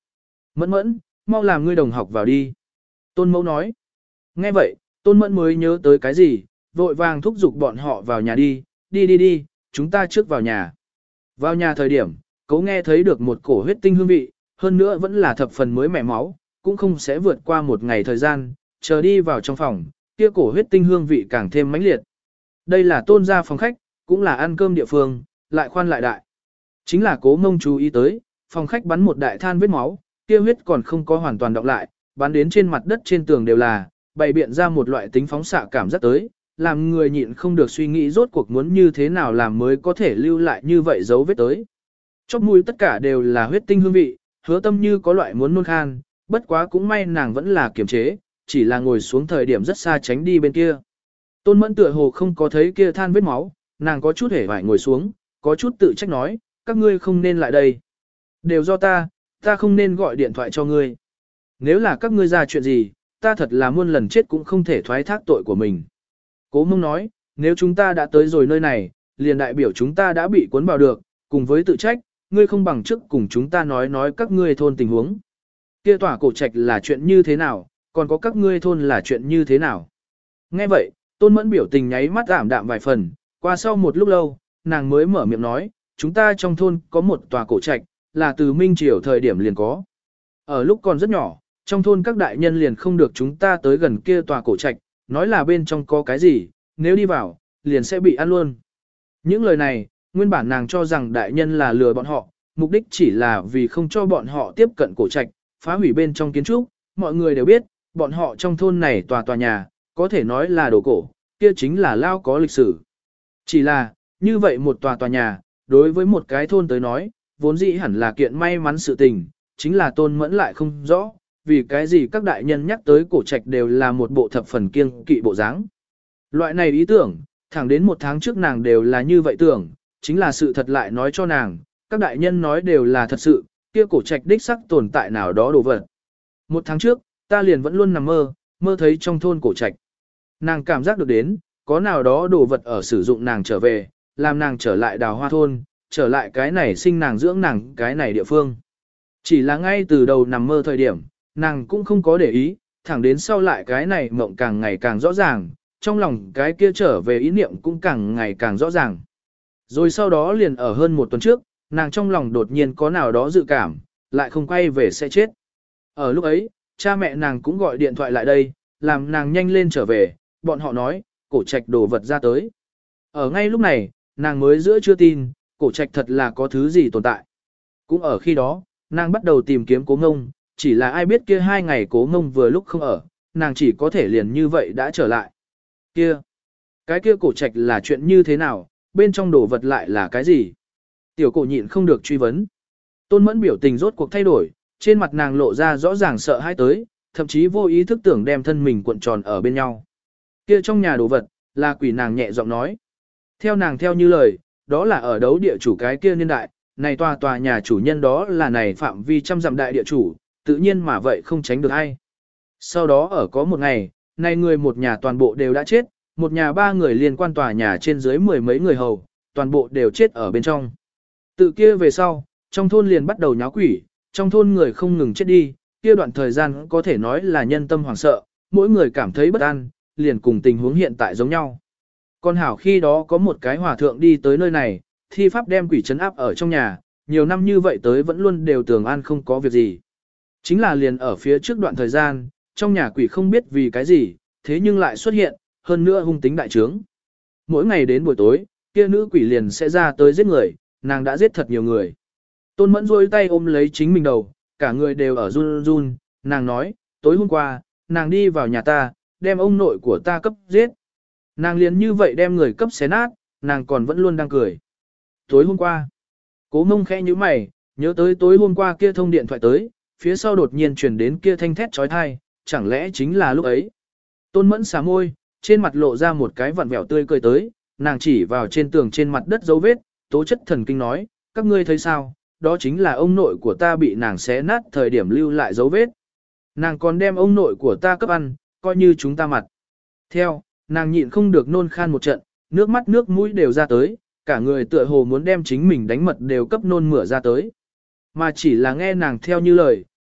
Mẫn mẫn, mau làm ngươi đồng học vào đi. Tôn mẫu nói. Nghe vậy, tôn mẫn mới nhớ tới cái gì, vội vàng thúc giục bọn họ vào nhà đi, đi đi đi, chúng ta trước vào nhà. Vào nhà thời điểm, cậu nghe thấy được một cổ huyết tinh hương vị, hơn nữa vẫn là thập phần mới mẻ máu, cũng không sẽ vượt qua một ngày thời gian, chờ đi vào trong phòng, kia cổ huyết tinh hương vị càng thêm mãnh liệt. Đây là tôn gia phòng khách, cũng là ăn cơm địa phương, lại khoan lại đại. Chính là Cố Mông chú ý tới, phòng khách bắn một đại than vết máu, kia huyết còn không có hoàn toàn đọng lại, bắn đến trên mặt đất trên tường đều là, bày biện ra một loại tính phóng xạ cảm giác tới, làm người nhịn không được suy nghĩ rốt cuộc muốn như thế nào làm mới có thể lưu lại như vậy dấu vết tới. Chóp mũi tất cả đều là huyết tinh hương vị, Hứa Tâm như có loại muốn nôn khan, bất quá cũng may nàng vẫn là kiềm chế, chỉ là ngồi xuống thời điểm rất xa tránh đi bên kia. Tôn Mẫn tựa hồ không có thấy kia than vết máu, nàng có chút hề vải ngồi xuống, có chút tự trách nói, các ngươi không nên lại đây. Đều do ta, ta không nên gọi điện thoại cho ngươi. Nếu là các ngươi ra chuyện gì, ta thật là muôn lần chết cũng không thể thoái thác tội của mình. Cố Mông nói, nếu chúng ta đã tới rồi nơi này, liền đại biểu chúng ta đã bị cuốn vào được, cùng với tự trách, ngươi không bằng trước cùng chúng ta nói nói các ngươi thôn tình huống. Kia tỏa cổ trạch là chuyện như thế nào, còn có các ngươi thôn là chuyện như thế nào. Nghe vậy, Tôn Mẫn biểu tình nháy mắt ảm đạm vài phần, qua sau một lúc lâu, nàng mới mở miệng nói, chúng ta trong thôn có một tòa cổ trạch, là từ Minh Triều thời điểm liền có. Ở lúc còn rất nhỏ, trong thôn các đại nhân liền không được chúng ta tới gần kia tòa cổ trạch, nói là bên trong có cái gì, nếu đi vào, liền sẽ bị ăn luôn. Những lời này, nguyên bản nàng cho rằng đại nhân là lừa bọn họ, mục đích chỉ là vì không cho bọn họ tiếp cận cổ trạch, phá hủy bên trong kiến trúc, mọi người đều biết, bọn họ trong thôn này tòa tòa nhà, có thể nói là đồ cổ, kia chính là lao có lịch sử. Chỉ là, như vậy một tòa tòa nhà, đối với một cái thôn tới nói, vốn dĩ hẳn là kiện may mắn sự tình, chính là Tôn Mẫn lại không rõ, vì cái gì các đại nhân nhắc tới cổ trạch đều là một bộ thập phần kiêng kỵ bộ dáng. Loại này ý tưởng, thẳng đến một tháng trước nàng đều là như vậy tưởng, chính là sự thật lại nói cho nàng, các đại nhân nói đều là thật sự, kia cổ trạch đích sắc tồn tại nào đó đồ vật. Một tháng trước, ta liền vẫn luôn nằm mơ, mơ thấy trong thôn cổ trạch. Nàng cảm giác được đến, có nào đó đồ vật ở sử dụng nàng trở về, làm nàng trở lại đào hoa thôn, trở lại cái này sinh nàng dưỡng nàng cái này địa phương. Chỉ là ngay từ đầu nằm mơ thời điểm, nàng cũng không có để ý, thẳng đến sau lại cái này mộng càng ngày càng rõ ràng, trong lòng cái kia trở về ý niệm cũng càng ngày càng rõ ràng. Rồi sau đó liền ở hơn một tuần trước, nàng trong lòng đột nhiên có nào đó dự cảm, lại không quay về sẽ chết. Ở lúc ấy, cha mẹ nàng cũng gọi điện thoại lại đây, làm nàng nhanh lên trở về, bọn họ nói, cổ trạch đồ vật ra tới. Ở ngay lúc này, nàng mới giữa chưa tin, cổ trạch thật là có thứ gì tồn tại. Cũng ở khi đó, nàng bắt đầu tìm kiếm Cố Ngông, chỉ là ai biết kia hai ngày Cố Ngông vừa lúc không ở, nàng chỉ có thể liền như vậy đã trở lại. Kia, cái kia cổ trạch là chuyện như thế nào, bên trong đồ vật lại là cái gì? Tiểu cổ nhịn không được truy vấn. Tôn Mẫn biểu tình rốt cuộc thay đổi, trên mặt nàng lộ ra rõ ràng sợ hãi tới, thậm chí vô ý thức tưởng đem thân mình cuộn tròn ở bên nhau. Kia trong nhà đồ vật, là quỷ, nàng nhẹ giọng nói. Theo nàng theo như lời, đó là ở đấu địa chủ cái kia niên đại, này tòa tòa nhà chủ nhân đó là này phạm vi trăm dặm đại địa chủ, tự nhiên mà vậy không tránh được ai. Sau đó ở có một ngày, này người một nhà toàn bộ đều đã chết, một nhà ba người liên quan tòa nhà trên dưới mười mấy người hầu, toàn bộ đều chết ở bên trong. Tự kia về sau, trong thôn liền bắt đầu nháo quỷ, trong thôn người không ngừng chết đi, kia đoạn thời gian có thể nói là nhân tâm hoảng sợ, mỗi người cảm thấy bất an, liền cùng tình huống hiện tại giống nhau. Còn hảo khi đó có một cái hòa thượng đi tới nơi này, thi pháp đem quỷ trấn áp ở trong nhà, nhiều năm như vậy tới vẫn luôn đều tường an không có việc gì. Chính là liền ở phía trước đoạn thời gian, trong nhà quỷ không biết vì cái gì, thế nhưng lại xuất hiện, hơn nữa hung tính đại trướng. Mỗi ngày đến buổi tối, kia nữ quỷ liền sẽ ra tới giết người, nàng đã giết thật nhiều người. Tôn Mẫn rôi tay ôm lấy chính mình đầu, cả người đều ở run run, nàng nói, tối hôm qua, nàng đi vào nhà ta, đem ông nội của ta cấp giết. Nàng liền như vậy đem người cấp xé nát, nàng còn vẫn luôn đang cười. Tối hôm qua, Cố Mông khẽ như mày, nhớ tới tối hôm qua kia thông điện thoại tới, phía sau đột nhiên truyền đến kia thanh thét trói thai, chẳng lẽ chính là lúc ấy. Tôn Mẫn xả môi, trên mặt lộ ra một cái vặn vẹo tươi cười tới, nàng chỉ vào trên tường trên mặt đất dấu vết, tố chất thần kinh nói, các ngươi thấy sao, đó chính là ông nội của ta bị nàng xé nát thời điểm lưu lại dấu vết. Nàng còn đem ông nội của ta cấp ăn, coi như chúng ta mặt. Theo, nàng nhịn không được nôn khan một trận, nước mắt nước mũi đều ra tới, cả người tựa hồ muốn đem chính mình đánh mật đều cấp nôn mửa ra tới. Mà chỉ là nghe nàng theo như lời,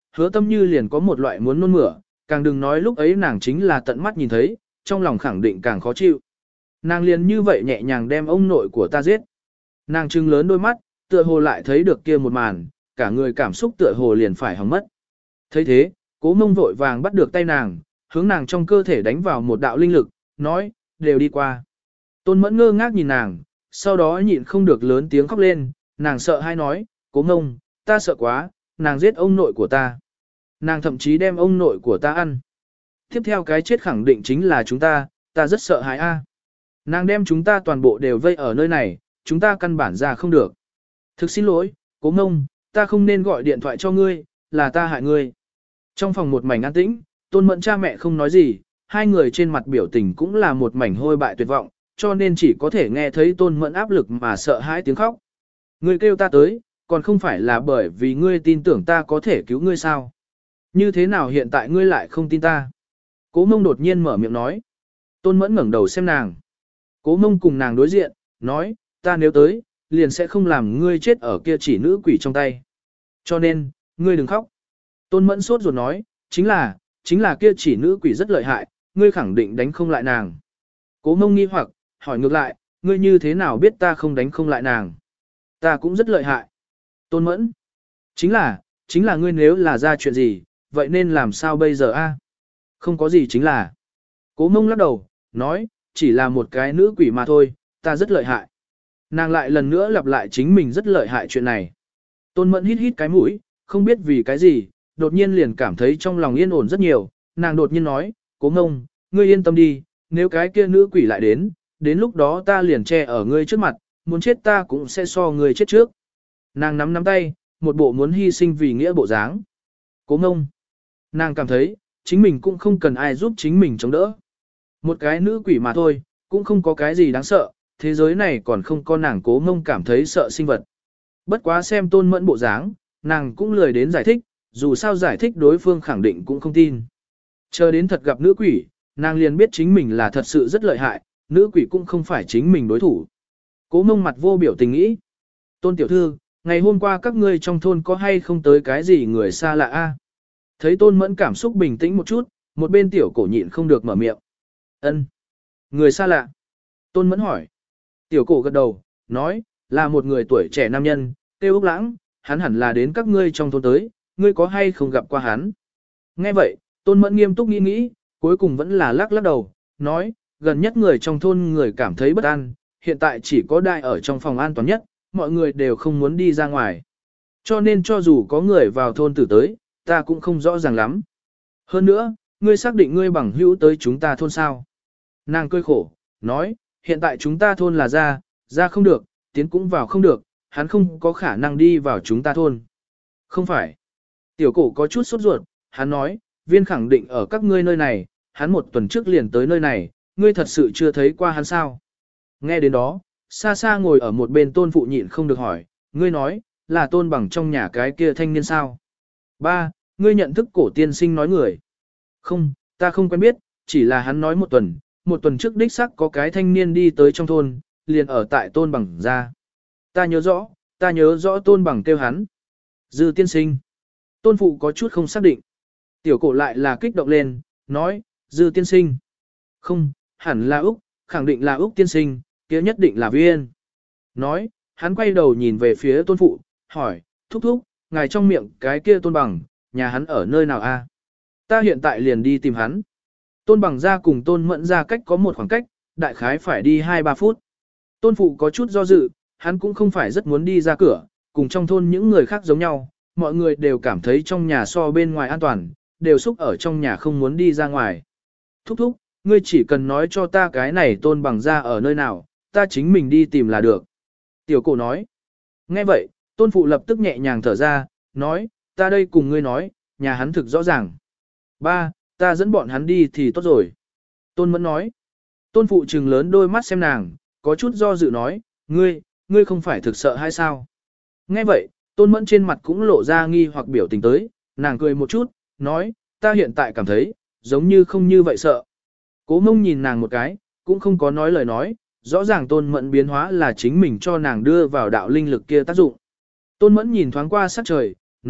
hứa tâm như liền có một loại muốn nôn mửa, càng đừng nói lúc ấy nàng chính là tận mắt nhìn thấy, trong lòng khẳng định càng khó chịu. Nàng liền như vậy nhẹ nhàng đem ông nội của ta giết. Nàng trừng lớn đôi mắt, tựa hồ lại thấy được kia một màn, cả người cảm xúc tựa hồ liền phải hỏng mất. Thấy thế, Cố Mông vội vàng bắt được tay nàng, hướng nàng trong cơ thể đánh vào một đạo linh lực, nói, đều đi qua. Tôn Mẫn ngơ ngác nhìn nàng, sau đó nhịn không được lớn tiếng khóc lên, nàng sợ hay nói, Cố Mông, ta sợ quá, nàng giết ông nội của ta. Nàng thậm chí đem ông nội của ta ăn. Tiếp theo cái chết khẳng định chính là chúng ta, ta rất sợ hãi a. Nàng đem chúng ta toàn bộ đều vây ở nơi này, chúng ta căn bản ra không được. Thực xin lỗi, Cố Mông, ta không nên gọi điện thoại cho ngươi, là ta hại ngươi. Trong phòng một mảnh an tĩnh, Tôn Mẫn cha mẹ không nói gì, hai người trên mặt biểu tình cũng là một mảnh hôi bại tuyệt vọng, cho nên chỉ có thể nghe thấy Tôn Mẫn áp lực mà sợ hãi tiếng khóc. Ngươi kêu ta tới, còn không phải là bởi vì ngươi tin tưởng ta có thể cứu ngươi sao? Như thế nào hiện tại ngươi lại không tin ta? Cố Mông đột nhiên mở miệng nói. Tôn Mẫn ngẩng đầu xem nàng. Cố Mông cùng nàng đối diện, nói, ta nếu tới, liền sẽ không làm ngươi chết ở kia chỉ nữ quỷ trong tay. Cho nên, ngươi đừng khóc. Tôn Mẫn sốt ruột nói, chính là, chính là kia chỉ nữ quỷ rất lợi hại, ngươi khẳng định đánh không lại nàng. Cố Mông nghi hoặc, hỏi ngược lại, ngươi như thế nào biết ta không đánh không lại nàng? Ta cũng rất lợi hại. Tôn Mẫn, chính là, chính là ngươi nếu là ra chuyện gì, vậy nên làm sao bây giờ a? Không có gì chính là. Cố Mông lắc đầu, nói, chỉ là một cái nữ quỷ mà thôi, ta rất lợi hại. Nàng lại lần nữa lặp lại chính mình rất lợi hại chuyện này. Tôn Mẫn hít hít cái mũi, không biết vì cái gì, đột nhiên liền cảm thấy trong lòng yên ổn rất nhiều, nàng đột nhiên nói, Cố Mông, ngươi yên tâm đi, nếu cái kia nữ quỷ lại đến, đến lúc đó ta liền che ở ngươi trước mặt, muốn chết ta cũng sẽ so ngươi chết trước. Nàng nắm nắm tay, một bộ muốn hy sinh vì nghĩa bộ dáng. Cố Mông, nàng cảm thấy, chính mình cũng không cần ai giúp chính mình chống đỡ. Một cái nữ quỷ mà thôi, cũng không có cái gì đáng sợ, thế giới này còn không có nàng Cố Mông cảm thấy sợ sinh vật. Bất quá xem Tôn Mẫn bộ dáng, nàng cũng lười đến giải thích, dù sao giải thích đối phương khẳng định cũng không tin. Chờ đến thật gặp nữ quỷ, nàng liền biết chính mình là thật sự rất lợi hại, nữ quỷ cũng không phải chính mình đối thủ. Cố Mông mặt vô biểu tình nghĩ. Tôn tiểu thư, ngày hôm qua các ngươi trong thôn có hay không tới cái gì người xa lạ a? Thấy Tôn Mẫn cảm xúc bình tĩnh một chút, một bên tiểu cổ nhịn không được mở miệng. Ân, người xa lạ. Tôn Mẫn hỏi. Tiểu cổ gật đầu, nói, là một người tuổi trẻ nam nhân, tiêu Úc Lãng, hắn hẳn là đến các ngươi trong thôn tới, ngươi có hay không gặp qua hắn? Nghe vậy, Tôn Mẫn nghiêm túc nghĩ nghĩ, cuối cùng vẫn là lắc lắc đầu, nói, gần nhất người trong thôn người cảm thấy bất an, hiện tại chỉ có đại ở trong phòng an toàn nhất, mọi người đều không muốn đi ra ngoài. Cho nên cho dù có người vào thôn tử tới, ta cũng không rõ ràng lắm. Hơn nữa, ngươi xác định ngươi bằng hữu tới chúng ta thôn sao? Nàng cười khổ, nói, hiện tại chúng ta thôn là ra, ra không được, tiến cũng vào không được, hắn không có khả năng đi vào chúng ta thôn. Không phải. Tiểu cổ có chút sốt ruột, hắn nói, viên khẳng định ở các ngươi nơi này, hắn một tuần trước liền tới nơi này, ngươi thật sự chưa thấy qua hắn sao? Nghe đến đó, xa xa ngồi ở một bên tôn phụ nhịn không được hỏi, ngươi nói, là tôn bằng trong nhà cái kia thanh niên sao? Ba, ngươi nhận thức cổ tiên sinh nói người. Không, ta không quen biết, chỉ là hắn nói một tuần, một tuần trước đích xác có cái thanh niên đi tới trong thôn, liền ở tại tôn bằng ra. Ta nhớ rõ, ta nhớ rõ tôn bằng kêu hắn. Dư tiên sinh. Tôn phụ có chút không xác định. Tiểu cổ lại là kích động lên, nói, Dư tiên sinh. Không, hẳn là Úc, khẳng định là Úc tiên sinh, kia nhất định là Viên. Nói, hắn quay đầu nhìn về phía tôn phụ, hỏi, thúc thúc, ngài trong miệng cái kia tôn bằng, nhà hắn ở nơi nào a? Ta hiện tại liền đi tìm hắn. Tôn bằng ra cùng tôn mẫn ra cách có một khoảng cách, đại khái phải đi hai ba phút. Tôn phụ có chút do dự, hắn cũng không phải rất muốn đi ra cửa, cùng trong thôn những người khác giống nhau, mọi người đều cảm thấy trong nhà so bên ngoài an toàn, đều xúc ở trong nhà không muốn đi ra ngoài. Thúc thúc, ngươi chỉ cần nói cho ta cái này tôn bằng ra ở nơi nào, ta chính mình đi tìm là được. Tiểu cổ nói. Nghe vậy, tôn phụ lập tức nhẹ nhàng thở ra, nói, ta đây cùng ngươi nói, nhà hắn thực rõ ràng. Ba, ta dẫn bọn hắn đi thì tốt rồi. Tôn mẫn nói. Tôn phụ trừng lớn đôi mắt xem nàng, có chút do dự nói, ngươi, ngươi không phải thực sợ hay sao? Nghe vậy, tôn mẫn trên mặt cũng lộ ra nghi hoặc biểu tình tới, nàng cười một chút, nói, ta hiện tại cảm thấy, giống như không như vậy sợ. Cố Mông nhìn nàng một cái, cũng không có nói lời nói, rõ ràng tôn mẫn biến hóa là chính mình cho nàng đưa vào đạo linh lực kia tác dụng. Tôn mẫn nhìn thoáng qua sắc trời, nói,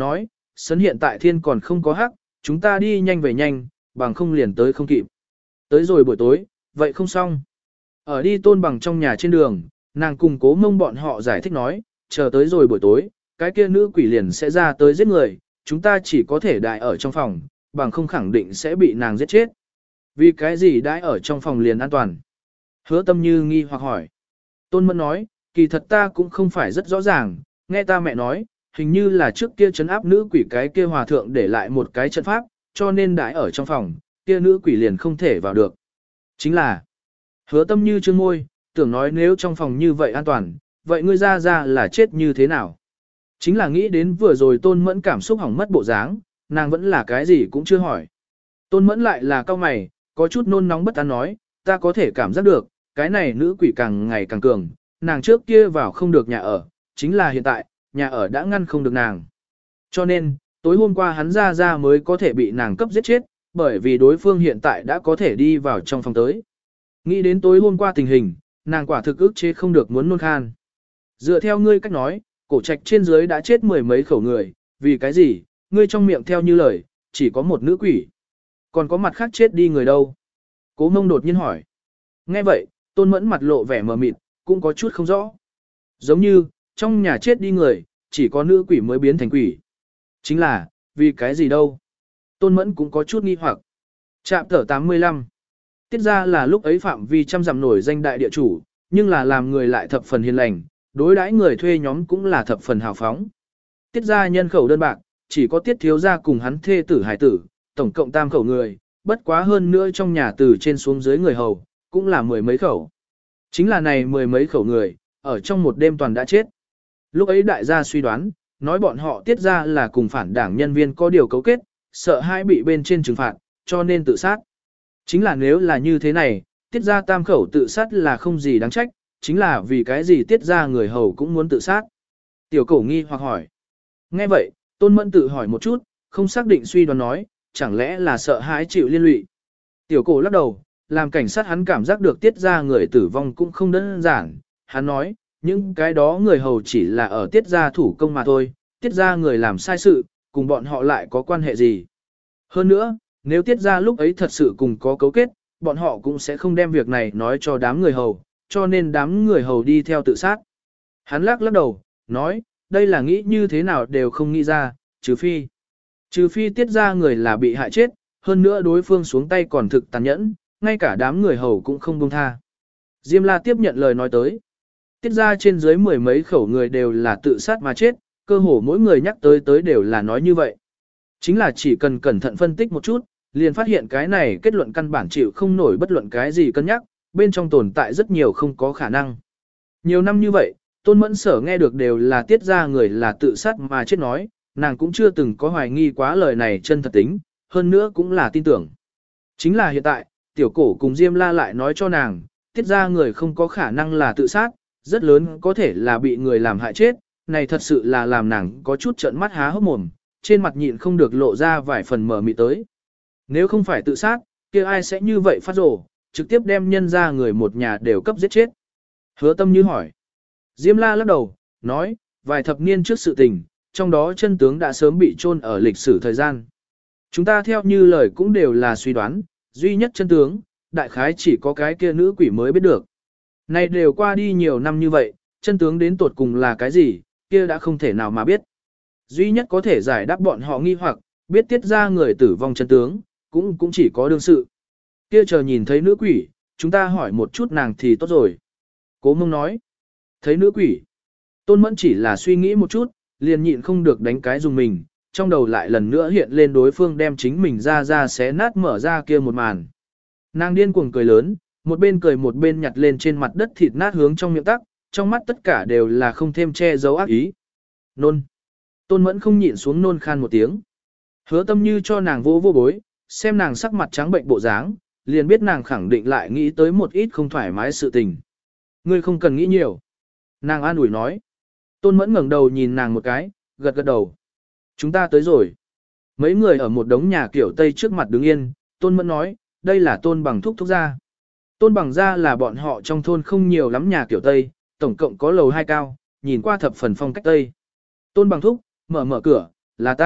sấn hiện tại thiên còn không có hắc, chúng ta đi nhanh về nhanh, bằng không liền tới không kịp. Tới rồi buổi tối, vậy không xong. Ở đi Tôn Bằng trong nhà trên đường, nàng cùng Cố Mông bọn họ giải thích nói, chờ tới rồi buổi tối, cái kia nữ quỷ liền sẽ ra tới giết người, chúng ta chỉ có thể đại ở trong phòng, bằng không khẳng định sẽ bị nàng giết chết. Vì cái gì đãi ở trong phòng liền an toàn? Hứa Tâm Như nghi hoặc hỏi. Tôn Mẫn nói, kỳ thật ta cũng không phải rất rõ ràng, nghe ta mẹ nói, hình như là trước kia trấn áp nữ quỷ cái kia hòa thượng để lại một cái trận pháp, cho nên đãi ở trong phòng, kia nữ quỷ liền không thể vào được. Chính là, Hứa Tâm Như trương môi, tưởng nói nếu trong phòng như vậy an toàn, vậy ngươi ra ra là chết như thế nào? Chính là nghĩ đến vừa rồi Tôn Mẫn cảm xúc hỏng mất bộ dáng, nàng vẫn là cái gì cũng chưa hỏi. Tôn Mẫn lại là cao mày, có chút nôn nóng bất an nói, ta có thể cảm giác được, cái này nữ quỷ càng ngày càng cường, nàng trước kia vào không được nhà ở, chính là hiện tại, nhà ở đã ngăn không được nàng. Cho nên, tối hôm qua hắn ra ra mới có thể bị nàng cấp giết chết, bởi vì đối phương hiện tại đã có thể đi vào trong phòng tới. Nghĩ đến tối hôm qua tình hình, nàng quả thực ức chế không được muốn nôn khan. Dựa theo ngươi cách nói, cổ trạch trên dưới đã chết mười mấy khẩu người, vì cái gì, ngươi trong miệng theo như lời, chỉ có một nữ quỷ. Còn có mặt khác chết đi người đâu? Cố Mông đột nhiên hỏi. Nghe vậy, Tôn Mẫn mặt lộ vẻ mờ mịt, cũng có chút không rõ. Giống như, trong nhà chết đi người, chỉ có nữ quỷ mới biến thành quỷ. Chính là, vì cái gì đâu? Tôn Mẫn cũng có chút nghi hoặc. Trạm tở tám mươi lăm. Tiết ra là lúc ấy phạm vi trăm dặm nổi danh đại địa chủ, nhưng là làm người lại thập phần hiền lành, đối đãi người thuê nhóm cũng là thập phần hào phóng. Tiết ra nhân khẩu đơn bạc, chỉ có tiết thiếu gia cùng hắn thê tử hải tử, tổng cộng tam khẩu người, bất quá hơn nữa trong nhà từ trên xuống dưới người hầu, cũng là mười mấy khẩu. Chính là này mười mấy khẩu người, ở trong một đêm toàn đã chết. Lúc ấy đại gia suy đoán, nói bọn họ tiết ra là cùng phản đảng nhân viên có điều cấu kết, sợ hai bị bên trên trừng phạt, cho nên tự sát. Chính là nếu là như thế này, tiết ra tam khẩu tự sát là không gì đáng trách, chính là vì cái gì tiết ra người hầu cũng muốn tự sát. Tiểu cổ nghi hoặc hỏi. Nghe vậy, Tôn Mẫn tự hỏi một chút, không xác định suy đoán nói, chẳng lẽ là sợ hãi chịu liên lụy. Tiểu cổ lắc đầu, làm cảnh sát hắn cảm giác được tiết ra người tử vong cũng không đơn giản. Hắn nói, những cái đó người hầu chỉ là ở tiết ra thủ công mà thôi, tiết ra người làm sai sự, cùng bọn họ lại có quan hệ gì. Hơn nữa, nếu tiết ra lúc ấy thật sự cùng có cấu kết, bọn họ cũng sẽ không đem việc này nói cho đám người hầu, cho nên đám người hầu đi theo tự sát. Hắn lắc lắc đầu, nói, đây là nghĩ như thế nào đều không nghĩ ra, trừ phi. Trừ phi tiết ra người là bị hại chết, hơn nữa đối phương xuống tay còn thực tàn nhẫn, ngay cả đám người hầu cũng không buông tha. Diêm La tiếp nhận lời nói tới. Tiết ra trên dưới mười mấy khẩu người đều là tự sát mà chết, cơ hồ mỗi người nhắc tới tới đều là nói như vậy. Chính là chỉ cần cẩn thận phân tích một chút, liền phát hiện cái này kết luận căn bản chịu không nổi bất luận cái gì cân nhắc, bên trong tồn tại rất nhiều không có khả năng. Nhiều năm như vậy, Tôn Mẫn Sở nghe được đều là tiết ra người là tự sát mà chết nói, nàng cũng chưa từng có hoài nghi quá lời này chân thật tính, hơn nữa cũng là tin tưởng. Chính là hiện tại, tiểu cổ cùng Diêm La lại nói cho nàng, tiết ra người không có khả năng là tự sát, rất lớn có thể là bị người làm hại chết, này thật sự là làm nàng có chút trợn mắt há hốc mồm, trên mặt nhịn không được lộ ra vài phần mờ mịt tới. Nếu không phải tự sát, kia ai sẽ như vậy phát rồ, trực tiếp đem nhân ra người một nhà đều cấp giết chết. Hứa Tâm Như hỏi. Diêm La lắc đầu, nói, vài thập niên trước sự tình, trong đó chân tướng đã sớm bị chôn ở lịch sử thời gian. Chúng ta theo như lời cũng đều là suy đoán, duy nhất chân tướng, đại khái chỉ có cái kia nữ quỷ mới biết được. Này đều qua đi nhiều năm như vậy, chân tướng đến tột cùng là cái gì, kia đã không thể nào mà biết. Duy nhất có thể giải đáp bọn họ nghi hoặc, biết tiết ra người tử vong chân tướng, cũng cũng chỉ có đương sự. Kia chờ nhìn thấy nữ quỷ, chúng ta hỏi một chút nàng thì tốt rồi. Cố Mông nói, thấy nữ quỷ. Tôn Mẫn chỉ là suy nghĩ một chút, liền nhịn không được đánh cái dùng mình, trong đầu lại lần nữa hiện lên đối phương đem chính mình ra ra xé nát mở ra kia một màn. Nàng điên cuồng cười lớn, một bên cười một bên nhặt lên trên mặt đất thịt nát hướng trong miệng tắc, trong mắt tất cả đều là không thêm che giấu ác ý. Nôn. Tôn Mẫn không nhịn xuống nôn khan một tiếng. Hứa Tâm Như cho nàng vô vô bối, xem nàng sắc mặt trắng bệnh bộ dáng, liền biết nàng khẳng định lại nghĩ tới một ít không thoải mái sự tình. Ngươi không cần nghĩ nhiều. Nàng an ủi nói. Tôn Mẫn ngẩng đầu nhìn nàng một cái, gật gật đầu. Chúng ta tới rồi. Mấy người ở một đống nhà kiểu Tây trước mặt đứng yên, Tôn Mẫn nói, đây là Tôn Bằng thúc thúc gia. Tôn Bằng gia là bọn họ trong thôn không nhiều lắm nhà kiểu Tây, tổng cộng có lầu hai cao, nhìn qua thập phần phong cách Tây. Tôn Bằng thúc, mở mở cửa, là ta,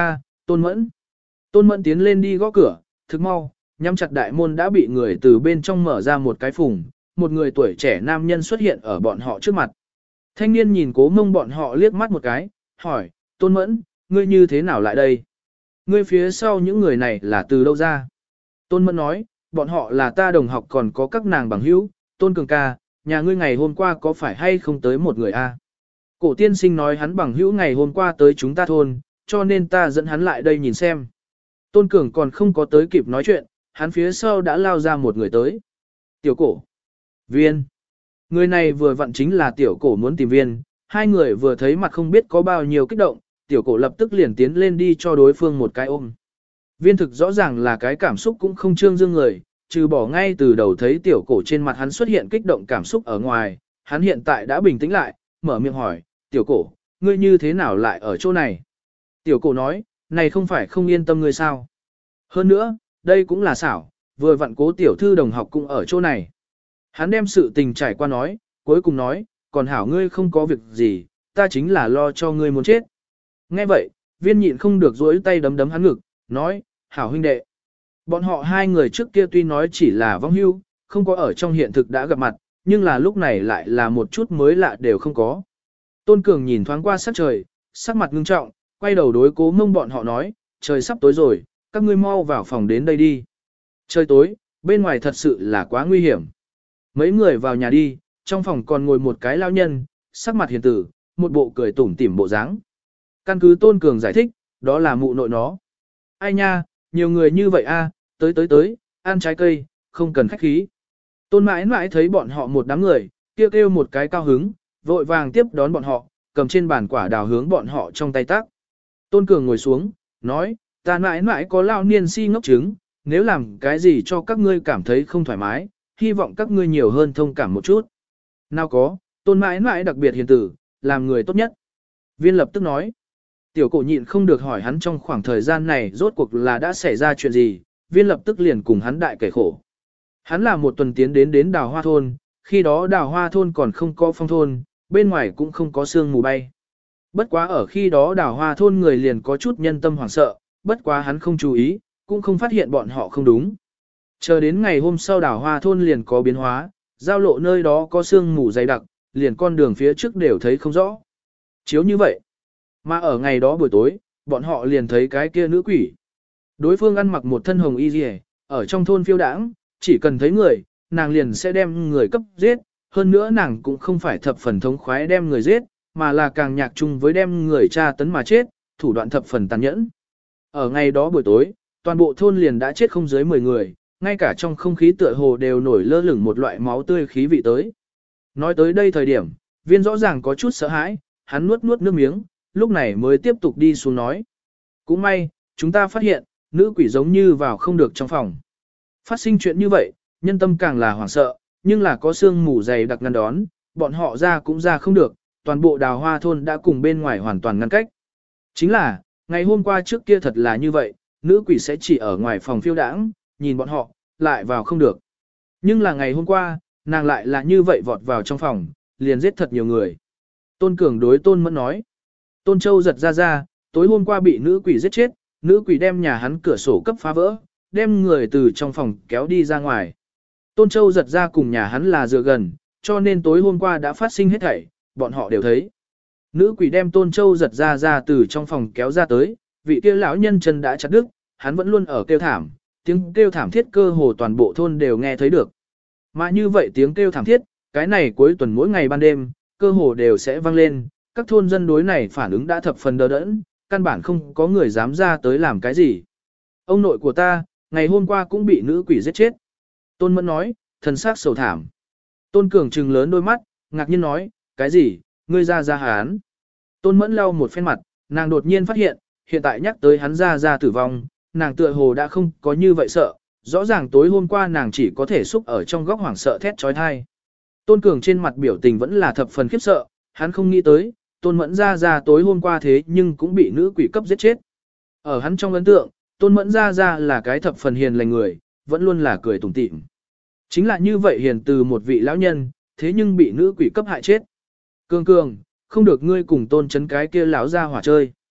Tôn Mẫn. Tôn Mẫn tiến lên đi gõ cửa, thực mau, nhắm chặt đại môn đã bị người từ bên trong mở ra một cái phùng, một người tuổi trẻ nam nhân xuất hiện ở bọn họ trước mặt. Thanh niên nhìn Cố Mông bọn họ liếc mắt một cái, hỏi, Tôn Mẫn, ngươi như thế nào lại đây? Ngươi phía sau những người này là từ đâu ra? Tôn Mẫn nói, bọn họ là ta đồng học còn có các nàng bằng hữu, Tôn Cường ca, nhà ngươi ngày hôm qua có phải hay không tới một người a? Cổ tiên sinh nói hắn bằng hữu ngày hôm qua tới chúng ta thôn, cho nên ta dẫn hắn lại đây nhìn xem. Tôn Cường còn không có tới kịp nói chuyện, hắn phía sau đã lao ra một người tới. Tiểu cổ. Viên. Người này vừa vặn chính là tiểu cổ muốn tìm viên, hai người vừa thấy mặt không biết có bao nhiêu kích động, tiểu cổ lập tức liền tiến lên đi cho đối phương một cái ôm. Viên thực rõ ràng là cái cảm xúc cũng không trương dương người, trừ bỏ ngay từ đầu thấy tiểu cổ trên mặt hắn xuất hiện kích động cảm xúc ở ngoài, hắn hiện tại đã bình tĩnh lại, mở miệng hỏi, tiểu cổ, ngươi như thế nào lại ở chỗ này? Tiểu cổ nói, này không phải không yên tâm ngươi sao? Hơn nữa, đây cũng là xảo, vừa vặn Cố tiểu thư đồng học cũng ở chỗ này. Hắn đem sự tình trải qua nói, cuối cùng nói, còn hảo ngươi không có việc gì, ta chính là lo cho ngươi muốn chết. Nghe vậy, viên nhịn không được dối tay đấm đấm hắn ngực, nói, hảo huynh đệ. Bọn họ hai người trước kia tuy nói chỉ là vong hưu, không có ở trong hiện thực đã gặp mặt, nhưng là lúc này lại là một chút mới lạ đều không có. Tôn Cường nhìn thoáng qua sắc trời, sắc mặt ngưng trọng, quay đầu đối Cố Mông bọn họ nói, trời sắp tối rồi, các ngươi mau vào phòng đến đây đi. Trời tối, bên ngoài thật sự là quá nguy hiểm. Mấy người vào nhà đi, trong phòng còn ngồi một cái lao nhân, sắc mặt hiền tử, một bộ cười tủm tỉm bộ dáng. Căn cứ Tôn Cường giải thích, đó là mụ nội nó. Ai nha, nhiều người như vậy a, tới tới tới, ăn trái cây, không cần khách khí. Tôn mãi mãi thấy bọn họ một đám người, kêu kêu một cái cao hứng, vội vàng tiếp đón bọn họ, cầm trên bàn quả đào hướng bọn họ trong tay tác. Tôn Cường ngồi xuống, nói, ta mãi mãi có lao niên si ngốc trứng, nếu làm cái gì cho các ngươi cảm thấy không thoải mái, hy vọng các ngươi nhiều hơn thông cảm một chút. Nào có, Tôn mãi mãi đặc biệt hiền tử, làm người tốt nhất. Viên lập tức nói, tiểu cổ nhịn không được hỏi hắn trong khoảng thời gian này rốt cuộc là đã xảy ra chuyện gì, viên lập tức liền cùng hắn đại kể khổ. Hắn là một tuần tiến đến đến đào hoa thôn, khi đó đào hoa thôn còn không có phong thôn, bên ngoài cũng không có sương mù bay. Bất quá ở khi đó đào hoa thôn người liền có chút nhân tâm hoảng sợ, bất quá hắn không chú ý, cũng không phát hiện bọn họ không đúng. Chờ đến ngày hôm sau đào hoa thôn liền có biến hóa, giao lộ nơi đó có sương mù dày đặc, liền con đường phía trước đều thấy không rõ. Chiếu như vậy, mà ở ngày đó buổi tối, bọn họ liền thấy cái kia nữ quỷ. Đối phương ăn mặc một thân hồng y rìa, ở trong thôn phiêu đãng, chỉ cần thấy người, nàng liền sẽ đem người cấp giết, hơn nữa nàng cũng không phải thập phần thống khoái đem người giết, mà là càng nhạc chung với đem người tra tấn mà chết, thủ đoạn thập phần tàn nhẫn. Ở ngày đó buổi tối, toàn bộ thôn liền đã chết không dưới mười người, ngay cả trong không khí tựa hồ đều nổi lơ lửng một loại máu tươi khí vị tới. Nói tới đây thời điểm, viên rõ ràng có chút sợ hãi, hắn nuốt nuốt nước miếng, lúc này mới tiếp tục đi xuống nói. Cũng may, chúng ta phát hiện, nữ quỷ giống như vào không được trong phòng. Phát sinh chuyện như vậy, nhân tâm càng là hoảng sợ, nhưng là có sương mù dày đặc ngăn đón, bọn họ ra cũng ra không được, toàn bộ đào hoa thôn đã cùng bên ngoài hoàn toàn ngăn cách. Chính là, ngày hôm qua trước kia thật là như vậy, nữ quỷ sẽ chỉ ở ngoài phòng phiêu đãng, nhìn bọn họ, lại vào không được. Nhưng là ngày hôm qua, nàng lại là như vậy vọt vào trong phòng, liền giết thật nhiều người. Tôn Cường đối Tôn Mẫn nói. Tôn Châu giật ra ra, tối hôm qua bị nữ quỷ giết chết, nữ quỷ đem nhà hắn cửa sổ cấp phá vỡ, đem người từ trong phòng kéo đi ra ngoài. Tôn Châu giật ra cùng nhà hắn là dựa gần, cho nên tối hôm qua đã phát sinh hết thảy, bọn họ đều thấy. Nữ quỷ đem Tôn Châu giật ra ra từ trong phòng kéo ra tới, vị kia lão nhân chân đã chặt đứt, hắn vẫn luôn ở kêu thảm, tiếng kêu thảm thiết cơ hồ toàn bộ thôn đều nghe thấy được. Mà như vậy tiếng kêu thảm thiết, cái này cuối tuần mỗi ngày ban đêm, cơ hồ đều sẽ vang lên, các thôn dân đối này phản ứng đã thập phần đờ đẫn, căn bản không có người dám ra tới làm cái gì. Ông nội của ta, ngày hôm qua cũng bị nữ quỷ giết chết. Tôn Mẫn nói, thần sắc sầu thảm. Tôn Cường trừng lớn đôi mắt, ngạc nhiên nói, cái gì, ngươi ra ra hán. Tôn Mẫn lau một phen mặt, nàng đột nhiên phát hiện, hiện tại nhắc tới hắn ra ra tử vong, nàng tựa hồ đã không có như vậy sợ, rõ ràng tối hôm qua nàng chỉ có thể xúc ở trong góc hoảng sợ thét trói thai. Tôn Cường trên mặt biểu tình vẫn là thập phần khiếp sợ, hắn không nghĩ tới, Tôn Mẫn ra ra tối hôm qua thế nhưng cũng bị nữ quỷ cấp giết chết. Ở hắn trong ấn tượng, Tôn Mẫn ra ra là cái thập phần hiền lành người, vẫn luôn là cười tủm tỉm. Chính là như vậy hiền từ một vị lão nhân, thế nhưng bị nữ quỷ cấp hại chết. Cường cường, không được ngươi cùng Tôn Chấn cái kia lão ra hỏa chơi.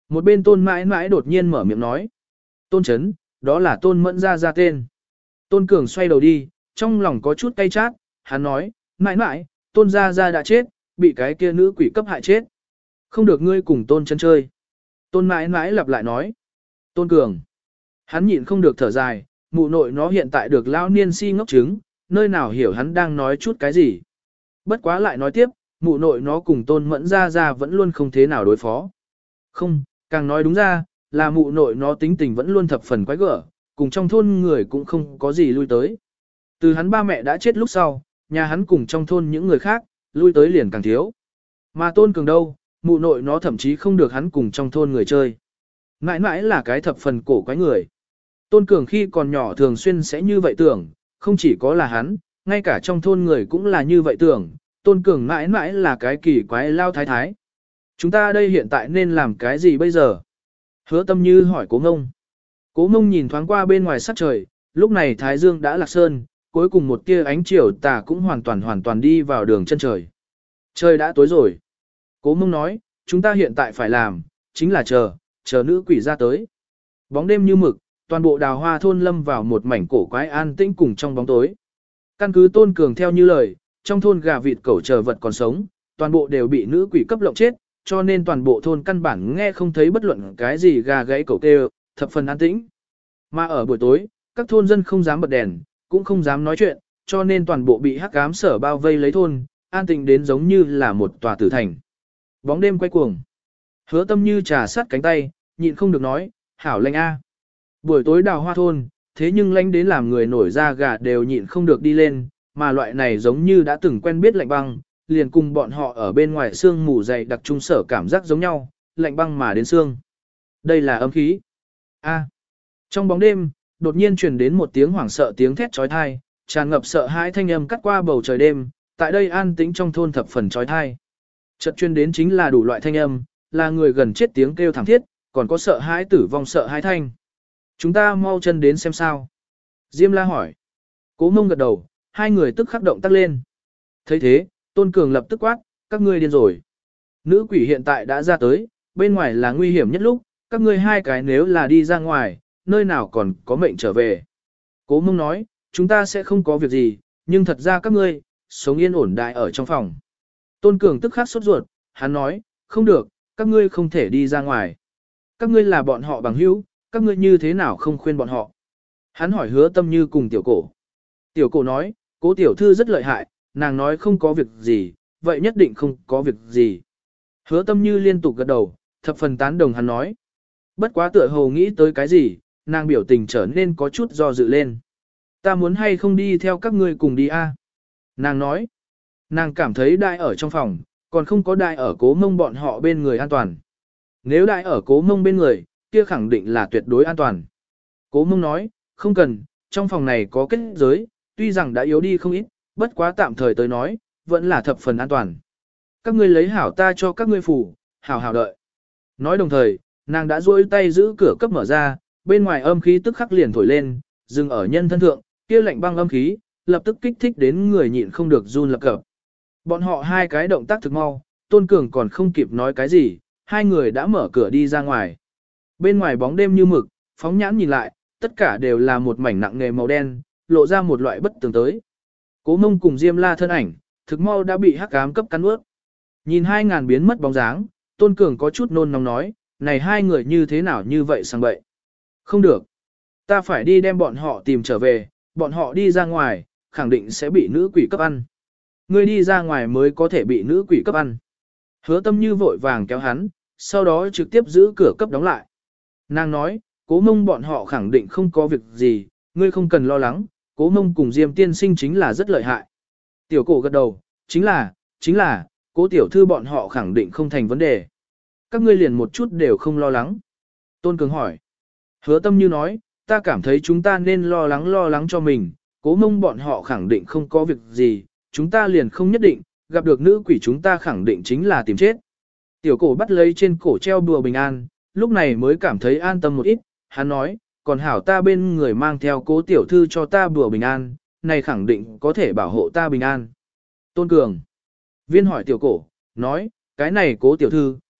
Một bên tôn mãi mãi đột nhiên mở miệng nói. Tôn chấn, đó là tôn mẫn ra ra tên. Tôn cường xoay đầu đi, trong lòng có chút cay chát, hắn nói, mãi mãi, tôn ra ra đã chết, bị cái kia nữ quỷ cấp hại chết. Không được ngươi cùng tôn chấn chơi. Tôn mãi mãi lặp lại nói. Tôn cường. Hắn nhịn không được thở dài, mụ nội nó hiện tại được lao niên si ngốc trứng, nơi nào hiểu hắn đang nói chút cái gì. Bất quá lại nói tiếp, mụ nội nó cùng tôn mẫn ra ra vẫn luôn không thế nào đối phó. Không, càng nói đúng ra, là mụ nội nó tính tình vẫn luôn thập phần quái gở, cùng trong thôn người cũng không có gì lui tới. Từ hắn ba mẹ đã chết lúc sau, nhà hắn cùng trong thôn những người khác, lui tới liền càng thiếu. Mà tôn cường đâu, mụ nội nó thậm chí không được hắn cùng trong thôn người chơi. Mãi mãi là cái thập phần cổ quái người. Tôn cường khi còn nhỏ thường xuyên sẽ như vậy tưởng, không chỉ có là hắn, ngay cả trong thôn người cũng là như vậy tưởng, tôn cường mãi mãi là cái kỳ quái lao thái thái. Chúng ta đây hiện tại nên làm cái gì bây giờ? Hứa tâm như hỏi cố ngông. Cố ngông nhìn thoáng qua bên ngoài sắc trời, lúc này thái dương đã lạc sơn, cuối cùng một tia ánh chiều tà cũng hoàn toàn hoàn toàn đi vào đường chân trời. Trời đã tối rồi. Cố ngông nói, chúng ta hiện tại phải làm, chính là chờ, chờ nữ quỷ ra tới. Bóng đêm như mực, toàn bộ đào hoa thôn lâm vào một mảnh cổ quái an tĩnh cùng trong bóng tối. Căn cứ tôn cường theo như lời, trong thôn gà vịt cẩu chờ vật còn sống, toàn bộ đều bị nữ quỷ cấp lộng chết, cho nên toàn bộ thôn căn bản nghe không thấy bất luận cái gì gà gáy cẩu kêu, thập phần an tĩnh. Mà ở buổi tối, các thôn dân không dám bật đèn, cũng không dám nói chuyện, cho nên toàn bộ bị hắc ám sở bao vây lấy thôn, an tĩnh đến giống như là một tòa tử thành. Bóng đêm quay cuồng. Hứa tâm như trà sát cánh tay, nhịn không được nói, hảo lạnh a. Buổi tối đào hoa thôn, thế nhưng lạnh đến làm người nổi da gà đều nhịn không được đi lên, mà loại này giống như đã từng quen biết lạnh băng, liền cùng bọn họ ở bên ngoài xương mù dày đặc trung sở cảm giác giống nhau, lạnh băng mà đến xương. Đây là âm khí. A. Trong bóng đêm, đột nhiên truyền đến một tiếng hoảng sợ tiếng thét chói tai, tràn ngập sợ hãi thanh âm cắt qua bầu trời đêm, tại đây an tĩnh trong thôn thập phần chói tai. Chợt truyền đến chính là đủ loại thanh âm, là người gần chết tiếng kêu thảm thiết, còn có sợ hãi tử vong sợ hãi thanh. Chúng ta mau chân đến xem sao. Diêm la hỏi. Cố mông gật đầu, hai người tức khắc động tác lên. thấy thế, Tôn Cường lập tức quát, các ngươi điên rồi. Nữ quỷ hiện tại đã ra tới, bên ngoài là nguy hiểm nhất lúc, các ngươi hai cái nếu là đi ra ngoài, nơi nào còn có mệnh trở về. Cố mông nói, chúng ta sẽ không có việc gì, nhưng thật ra các ngươi, sống yên ổn đại ở trong phòng. Tôn Cường tức khắc sốt ruột, hắn nói, không được, các ngươi không thể đi ra ngoài. Các ngươi là bọn họ bằng hữu, các ngươi như thế nào không khuyên bọn họ. Hắn hỏi Hứa Tâm Như cùng tiểu cổ. Tiểu cổ nói, cố tiểu thư rất lợi hại, nàng nói không có việc gì, vậy nhất định không có việc gì. Hứa Tâm Như liên tục gật đầu, thập phần tán đồng hắn nói. Bất quá tựa hồ nghĩ tới cái gì, nàng biểu tình trở nên có chút do dự lên. Ta muốn hay không đi theo các ngươi cùng đi a? Nàng nói. Nàng cảm thấy đại ở trong phòng, còn không có đại ở cố mông bọn họ bên người an toàn. Nếu đại ở cố mông bên người, kia khẳng định là tuyệt đối an toàn. Cố mông nói, không cần, trong phòng này có kết giới, tuy rằng đã yếu đi không ít, bất quá tạm thời tới nói, vẫn là thập phần an toàn. Các ngươi lấy hảo ta cho các ngươi phủ, hảo hảo đợi. Nói đồng thời, nàng đã duỗi tay giữ cửa cấp mở ra, bên ngoài âm khí tức khắc liền thổi lên, dừng ở nhân thân thượng, kia lạnh băng âm khí, lập tức kích thích đến người nhịn không được run lập cập. Bọn họ hai cái động tác thực mau, Tôn Cường còn không kịp nói cái gì, hai người đã mở cửa đi ra ngoài. Bên ngoài bóng đêm như mực, phóng nhãn nhìn lại, tất cả đều là một mảnh nặng nề màu đen, lộ ra một loại bất tường tới. Cố Mông cùng Diêm La thân ảnh, thực mau đã bị hắc ám cấp cắn ướt. Nhìn hai ngàn biến mất bóng dáng, Tôn Cường có chút nôn nóng nói, này hai người như thế nào như vậy sang bậy. Không được. Ta phải đi đem bọn họ tìm trở về, bọn họ đi ra ngoài, khẳng định sẽ bị nữ quỷ cấp ăn. Ngươi đi ra ngoài mới có thể bị nữ quỷ cấp ăn. Hứa Tâm Như vội vàng kéo hắn, sau đó trực tiếp giữ cửa cấp đóng lại. Nàng nói, Cố Mông bọn họ khẳng định không có việc gì, ngươi không cần lo lắng, Cố Mông cùng Diêm tiên sinh chính là rất lợi hại. Tiểu cổ gật đầu, chính là, chính là, Cố tiểu thư bọn họ khẳng định không thành vấn đề. Các ngươi liền một chút đều không lo lắng. Tôn Cường hỏi. Hứa Tâm Như nói, ta cảm thấy chúng ta nên lo lắng lo lắng cho mình, Cố Mông bọn họ khẳng định không có việc gì, chúng ta liền không nhất định, gặp được nữ quỷ chúng ta khẳng định chính là tìm chết. Tiểu cổ bắt lấy trên cổ treo bùa bình an, lúc này mới cảm thấy an tâm một ít, hắn nói, còn hảo ta bên người mang theo Cố tiểu thư cho ta bùa bình an, này khẳng định có thể bảo hộ ta bình an. Tôn Cường. Viên hỏi tiểu cổ, nói, cái này Cố tiểu thư,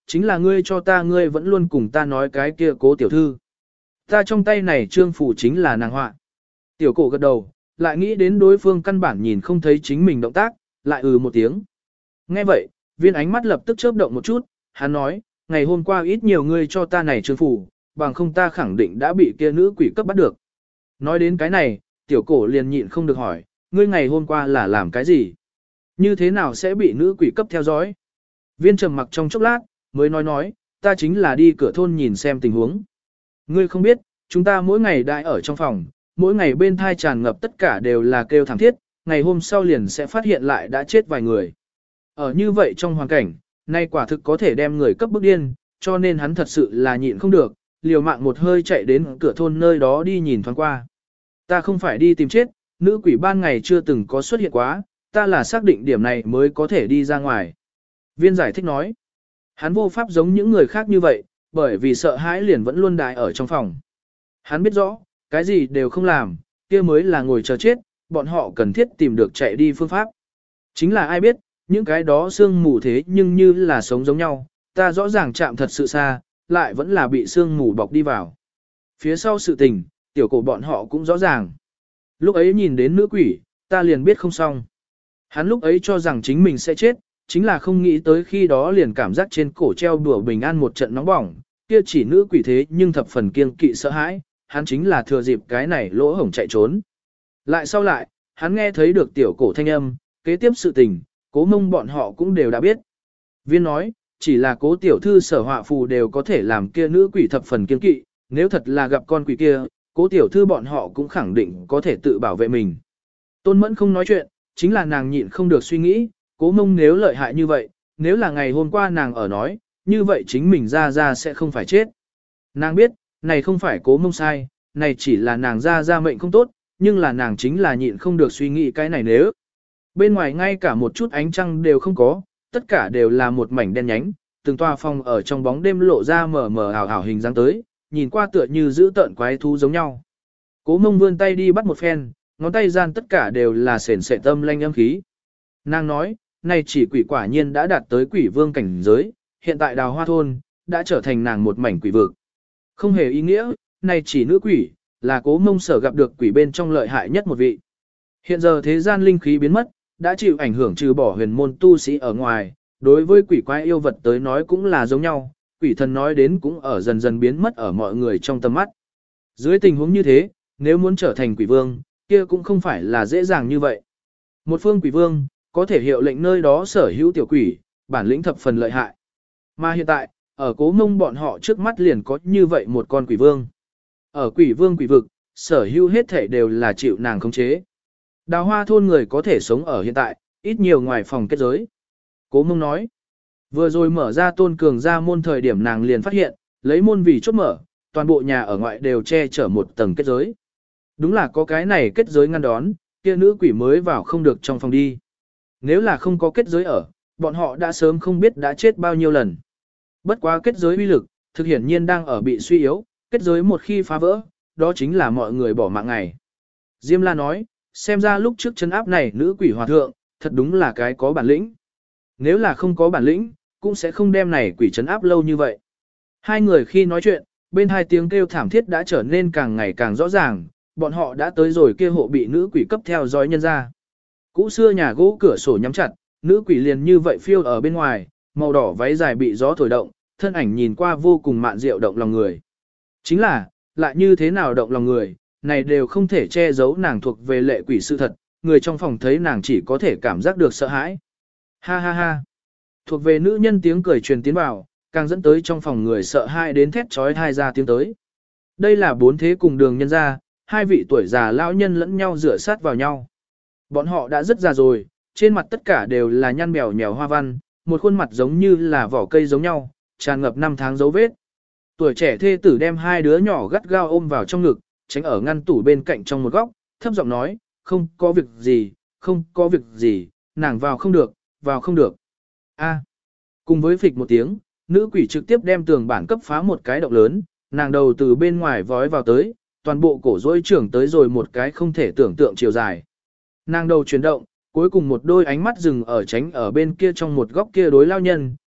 chính là ngươi cho ta ngươi vẫn luôn cùng ta nói cái kia cố tiểu thư. Ta trong tay này trương phủ chính là nàng họa. Tiểu cổ gật đầu, lại nghĩ đến đối phương căn bản nhìn không thấy chính mình động tác, lại ừ một tiếng. Nghe vậy, viên ánh mắt lập tức chớp động một chút, hắn nói, ngày hôm qua ít nhiều ngươi cho ta này trương phủ, bằng không ta khẳng định đã bị kia nữ quỷ cấp bắt được. Nói đến cái này, tiểu cổ liền nhịn không được hỏi, ngươi ngày hôm qua là làm cái gì? Như thế nào sẽ bị nữ quỷ cấp theo dõi? Viên trầm mặc trong chốc lát, mới nói nói, ta chính là đi cửa thôn nhìn xem tình huống. Ngươi không biết, chúng ta mỗi ngày đại ở trong phòng, mỗi ngày bên thai tràn ngập tất cả đều là kêu thảm thiết, ngày hôm sau liền sẽ phát hiện lại đã chết vài người. Ở như vậy trong hoàn cảnh, nay quả thực có thể đem người cấp bức điên, cho nên hắn thật sự là nhịn không được, liều mạng một hơi chạy đến cửa thôn nơi đó đi nhìn thoáng qua. Ta không phải đi tìm chết, nữ quỷ ban ngày chưa từng có xuất hiện quá, ta là xác định điểm này mới có thể đi ra ngoài. Viên giải thích nói, hắn vô pháp giống những người khác như vậy, bởi vì sợ hãi liền vẫn luôn đại ở trong phòng. Hắn biết rõ, cái gì đều không làm, kia mới là ngồi chờ chết, bọn họ cần thiết tìm được chạy đi phương pháp. Chính là ai biết, những cái đó sương mù thế nhưng như là sống giống nhau, ta rõ ràng chạm thật sự xa, lại vẫn là bị sương mù bọc đi vào. Phía sau sự tình, tiểu cổ bọn họ cũng rõ ràng. Lúc ấy nhìn đến nữ quỷ, ta liền biết không xong. Hắn lúc ấy cho rằng chính mình sẽ chết, chính là không nghĩ tới khi đó liền cảm giác trên cổ treo đùa bình an một trận nóng bỏng, kia chỉ nữ quỷ thế nhưng thập phần kiêng kỵ sợ hãi, hắn chính là thừa dịp cái này lỗ hổng chạy trốn. Lại sau lại, hắn nghe thấy được tiểu cổ thanh âm, kế tiếp sự tình, cố mông bọn họ cũng đều đã biết. Viên nói, chỉ là cố tiểu thư sở họa phù đều có thể làm kia nữ quỷ thập phần kiêng kỵ, nếu thật là gặp con quỷ kia, cố tiểu thư bọn họ cũng khẳng định có thể tự bảo vệ mình. Tôn Mẫn không nói chuyện, chính là nàng nhịn không được suy nghĩ, cố mông nếu lợi hại như vậy, nếu là ngày hôm qua nàng ở nói, như vậy chính mình ra ra sẽ không phải chết. Nàng biết, này không phải cố mông sai, này chỉ là nàng ra ra mệnh không tốt, nhưng là nàng chính là nhịn không được suy nghĩ cái này nếu. Bên ngoài ngay cả một chút ánh trăng đều không có, tất cả đều là một mảnh đen nhánh, từng tòa phòng ở trong bóng đêm lộ ra mờ mờ ảo ảo hình dáng tới, nhìn qua tựa như giữ tợn quái thú giống nhau. Cố mông vươn tay đi bắt một phen, ngón tay gian tất cả đều là sền sệt tâm lanh âm khí. Nàng nói, này chỉ quỷ quả nhiên đã đạt tới quỷ vương cảnh giới, hiện tại đào hoa thôn, đã trở thành nàng một mảnh quỷ vực. Không hề ý nghĩa, này chỉ nữ quỷ, là cố mông sở gặp được quỷ bên trong lợi hại nhất một vị. Hiện giờ thế gian linh khí biến mất, đã chịu ảnh hưởng trừ bỏ huyền môn tu sĩ ở ngoài, đối với quỷ quái yêu vật tới nói cũng là giống nhau, quỷ thần nói đến cũng ở dần dần biến mất ở mọi người trong tầm mắt. Dưới tình huống như thế, nếu muốn trở thành quỷ vương, kia cũng không phải là dễ dàng như vậy. Một phương quỷ vương, có thể hiệu lệnh nơi đó sở hữu tiểu quỷ, bản lĩnh thập phần lợi hại. Mà hiện tại, ở cố mông bọn họ trước mắt liền có như vậy một con quỷ vương. Ở quỷ vương quỷ vực, sở hữu hết thể đều là chịu nàng khống chế. Đào hoa thôn người có thể sống ở hiện tại, ít nhiều ngoài phòng kết giới. Cố mông nói, vừa rồi mở ra tôn cường ra môn thời điểm nàng liền phát hiện, lấy môn vì chốt mở, toàn bộ nhà ở ngoại đều che chở một tầng kết giới. Đúng là có cái này kết giới ngăn đón, kia nữ quỷ mới vào không được trong phòng đi. Nếu là không có kết giới ở, bọn họ đã sớm không biết đã chết bao nhiêu lần. Bất quá kết giới uy lực, thực hiển nhiên đang ở bị suy yếu, kết giới một khi phá vỡ, đó chính là mọi người bỏ mạng ngày. Diêm La nói, xem ra lúc trước chân áp này nữ quỷ hòa thượng, thật đúng là cái có bản lĩnh. Nếu là không có bản lĩnh, cũng sẽ không đem này quỷ trấn áp lâu như vậy. Hai người khi nói chuyện, bên hai tiếng kêu thảm thiết đã trở nên càng ngày càng rõ ràng, bọn họ đã tới rồi kia hộ bị nữ quỷ cấp theo dõi nhân ra. Cũ xưa nhà gỗ cửa sổ nhắm chặt, nữ quỷ liền như vậy phiêu ở bên ngoài, màu đỏ váy dài bị gió thổi động, thân ảnh nhìn qua vô cùng mạn diệu động lòng người. Chính là, lại như thế nào động lòng người, này đều không thể che giấu nàng thuộc về lệ quỷ sự thật, người trong phòng thấy nàng chỉ có thể cảm giác được sợ hãi. Ha ha ha. Thuộc về nữ nhân tiếng cười truyền tiến vào, càng dẫn tới trong phòng người sợ hãi đến thét trói thai ra tiếng tới. Đây là bốn thế cùng đường nhân ra, hai vị tuổi già lão nhân lẫn nhau rửa sát vào nhau. Bọn họ đã rất già rồi, trên mặt tất cả đều là nhăn mèo mèo hoa văn, một khuôn mặt giống như là vỏ cây giống nhau, tràn ngập năm tháng dấu vết. Tuổi trẻ thê tử đem hai đứa nhỏ gắt gao ôm vào trong ngực, tránh ở ngăn tủ bên cạnh trong một góc, thấp giọng nói, không có việc gì, không có việc gì, nàng vào không được, vào không được. A. Cùng với phịch một tiếng, nữ quỷ trực tiếp đem tường bản cấp phá một cái động lớn, nàng đầu từ bên ngoài vói vào tới, toàn bộ cổ rối trưởng tới rồi một cái không thể tưởng tượng chiều dài. Nàng đầu chuyển động, cuối cùng một đôi ánh mắt dừng ở tránh ở bên kia trong một góc kia đối lao nhân,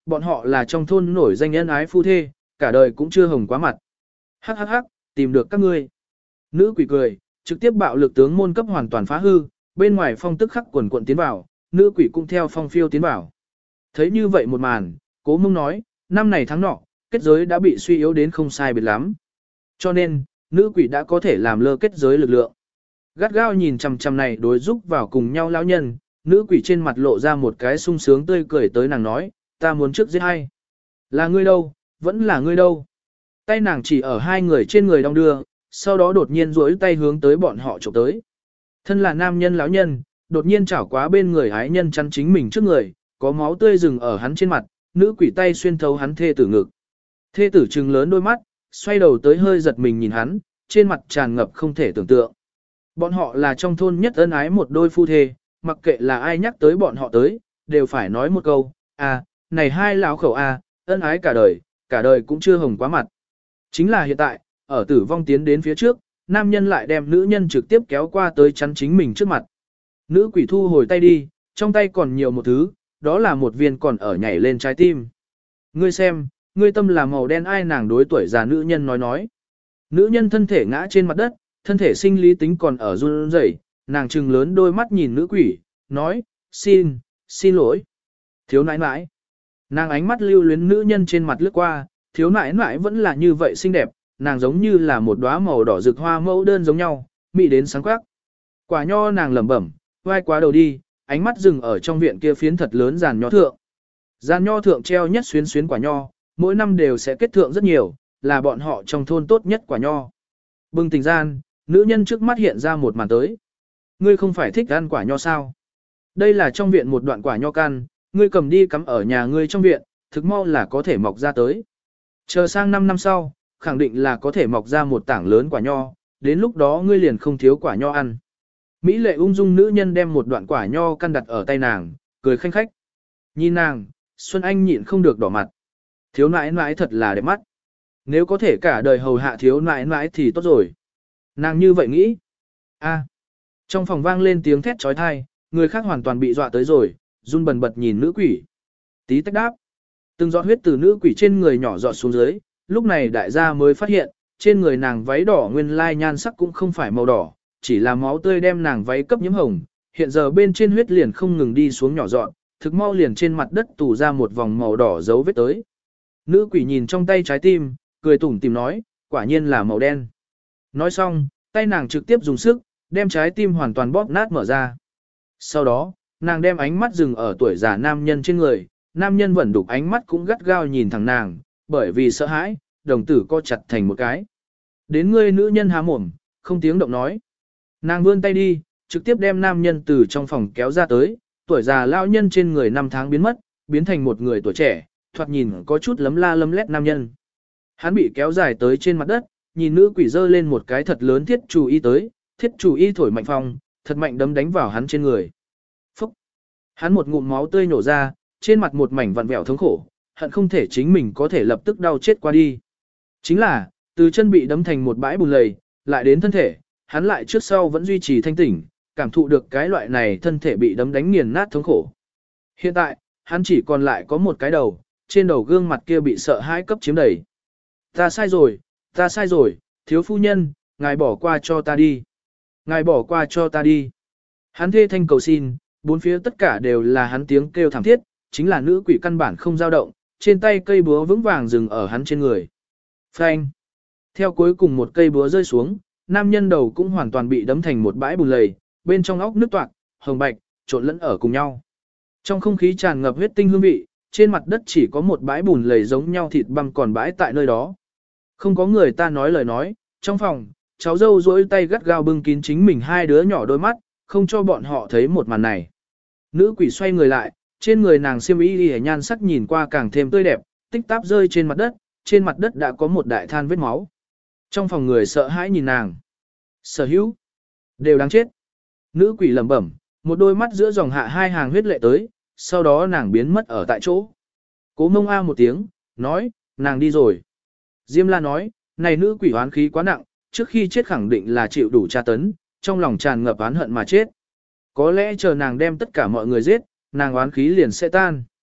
bọn họ là trong thôn nổi danh nhân ái phu thê, cả đời cũng chưa hồng quá mặt. Hắc hắc hắc, tìm được các ngươi. Nữ quỷ cười, trực tiếp bạo lực tướng môn cấp hoàn toàn phá hư, bên ngoài phong tức khắc quần quận tiến vào, nữ quỷ cũng theo phong phiêu tiến vào. Thấy như vậy một màn, Cố Mông nói, năm này tháng nọ, kết giới đã bị suy yếu đến không sai biệt lắm. Cho nên, nữ quỷ đã có thể làm lơ kết giới lực lượng. Gắt gao nhìn chằm chằm này đối giúp vào cùng nhau lão nhân, nữ quỷ trên mặt lộ ra một cái sung sướng tươi cười tới nàng nói, ta muốn trước giết hay. Là ngươi đâu, vẫn là ngươi đâu. Tay nàng chỉ ở hai người trên người đong đưa, sau đó đột nhiên duỗi tay hướng tới bọn họ chụp tới. Thân là nam nhân lão nhân, đột nhiên chảo quá bên người ái nhân chắn chính mình trước người, có máu tươi rừng ở hắn trên mặt, nữ quỷ tay xuyên thấu hắn thê tử ngực. Thê tử trừng lớn đôi mắt, xoay đầu tới hơi giật mình nhìn hắn, trên mặt tràn ngập không thể tưởng tượng. Bọn họ là trong thôn nhất ân ái một đôi phu thê, mặc kệ là ai nhắc tới bọn họ tới, đều phải nói một câu, à, này hai lão khẩu à, ân ái cả đời, cả đời cũng chưa hồng quá mặt. Chính là hiện tại, ở tử vong tiến đến phía trước, nam nhân lại đem nữ nhân trực tiếp kéo qua tới chắn chính mình trước mặt. Nữ quỷ thu hồi tay đi, trong tay còn nhiều một thứ, đó là một viên còn ở nhảy lên trái tim. Ngươi xem, ngươi tâm là màu đen ai nàng đối tuổi già nữ nhân nói nói. Nữ nhân thân thể ngã trên mặt đất, thân thể sinh lý tính còn ở run rẩy, nàng trừng lớn đôi mắt nhìn nữ quỷ, nói, xin, xin lỗi. Thiếu nãi nãi. Nàng ánh mắt lưu luyến nữ nhân trên mặt lướt qua, thiếu nãi nãi vẫn là như vậy xinh đẹp, nàng giống như là một đóa màu đỏ rực hoa mẫu đơn giống nhau, mị đến sáng quắc. Quả nho nàng lẩm bẩm, vai quá đầu đi, ánh mắt dừng ở trong viện kia phiến thật lớn giàn nho thượng. Giàn nho thượng treo nhất xuyến xuyến quả nho, mỗi năm đều sẽ kết thượng rất nhiều, là bọn họ trong thôn tốt nhất quả nho. Bừng tỉnh gian, nữ nhân trước mắt hiện ra một màn tới. Ngươi không phải thích ăn quả nho sao? Đây là trong viện một đoạn quả nho căn, ngươi cầm đi cắm ở nhà ngươi trong viện, thực mau là có thể mọc ra tới. Chờ sang năm năm sau, khẳng định là có thể mọc ra một tảng lớn quả nho, đến lúc đó ngươi liền không thiếu quả nho ăn. Mỹ lệ ung dung nữ nhân đem một đoạn quả nho căn đặt ở tay nàng, cười khanh khách. Nhìn nàng, Xuân Anh nhịn không được đỏ mặt. Thiếu nãi nãi thật là đẹp mắt. Nếu có thể cả đời hầu hạ thiếu nãi nãi thì tốt rồi. Nàng như vậy nghĩ. A. Trong phòng vang lên tiếng thét trói thai, người khác hoàn toàn bị dọa tới rồi, run bần bật nhìn nữ quỷ. Tí tách đáp. Từng giọt huyết từ nữ quỷ trên người nhỏ giọt xuống dưới, lúc này đại gia mới phát hiện, trên người nàng váy đỏ nguyên lai nhan sắc cũng không phải màu đỏ, chỉ là máu tươi đem nàng váy cấp nhiễm hồng, hiện giờ bên trên huyết liền không ngừng đi xuống nhỏ dọn, thực mau liền trên mặt đất tù ra một vòng màu đỏ dấu vết tới. Nữ quỷ nhìn trong tay trái tim, cười tủm tìm nói, quả nhiên là màu đen. Nói xong, tay nàng trực tiếp dùng sức, đem trái tim hoàn toàn bóp nát mở ra. Sau đó, nàng đem ánh mắt dừng ở tuổi già nam nhân trên người, nam nhân vẫn đục ánh mắt cũng gắt gao nhìn thẳng nàng, bởi vì sợ hãi, đồng tử co chặt thành một cái. Đến ngươi nữ nhân há mồm, không tiếng động nói. Nàng vươn tay đi, trực tiếp đem nam nhân từ trong phòng kéo ra tới, tuổi già lao nhân trên người năm tháng biến mất, biến thành một người tuổi trẻ, thoạt nhìn có chút lấm la lấm lét nam nhân. Hắn bị kéo dài tới trên mặt đất, nhìn nữ quỷ dơ lên một cái thật lớn thiết chủ y tới, thiết chủ y thổi mạnh phong, thật mạnh đấm đánh vào hắn trên người. Phúc! Hắn một ngụm máu tươi nổ ra, trên mặt một mảnh vặn vẹo thống khổ, hận không thể chính mình có thể lập tức đau chết qua đi. Chính là, từ chân bị đấm thành một bãi bùn lầy, lại đến thân thể, hắn lại trước sau vẫn duy trì thanh tỉnh, cảm thụ được cái loại này thân thể bị đấm đánh nghiền nát thống khổ. Hiện tại, hắn chỉ còn lại có một cái đầu, trên đầu gương mặt kia bị sợ hãi cấp chiếm đầy. Ta sai rồi, ta sai rồi, thiếu phu nhân, ngài bỏ qua cho ta đi. Ngài bỏ qua cho ta đi. Hắn thê thanh cầu xin, bốn phía tất cả đều là hắn tiếng kêu thảm thiết, chính là nữ quỷ căn bản không dao động, trên tay cây búa vững vàng dừng ở hắn trên người. Phanh. Theo cuối cùng một cây búa rơi xuống, nam nhân đầu cũng hoàn toàn bị đấm thành một bãi bùn lầy, bên trong óc nước toạc, hồng bạch, trộn lẫn ở cùng nhau. Trong không khí tràn ngập huyết tinh hương vị, trên mặt đất chỉ có một bãi bùn lầy giống nhau thịt băm còn bãi tại nơi đó. Không có người ta nói lời nói, trong phòng, cháu dâu duỗi tay gắt gao bưng kín chính mình hai đứa nhỏ đôi mắt, không cho bọn họ thấy một màn này. Nữ quỷ xoay người lại, trên người nàng xiêm y liễu nhan sắc nhìn qua càng thêm tươi đẹp, tích táp rơi trên mặt đất, trên mặt đất đã có một đại than vết máu. Trong phòng người sợ hãi nhìn nàng. Sở hữu, đều đáng chết. Nữ quỷ lẩm bẩm, một đôi mắt giữa dòng hạ hai hàng huyết lệ tới, sau đó nàng biến mất ở tại chỗ. Cố Mông a một tiếng, nói, nàng đi rồi. Diêm La nói, này nữ quỷ oán khí quá nặng, trước khi chết khẳng định là chịu đủ tra tấn, trong lòng tràn ngập oán hận mà chết. Có lẽ chờ nàng đem tất cả mọi người giết, nàng oán khí liền sẽ tan.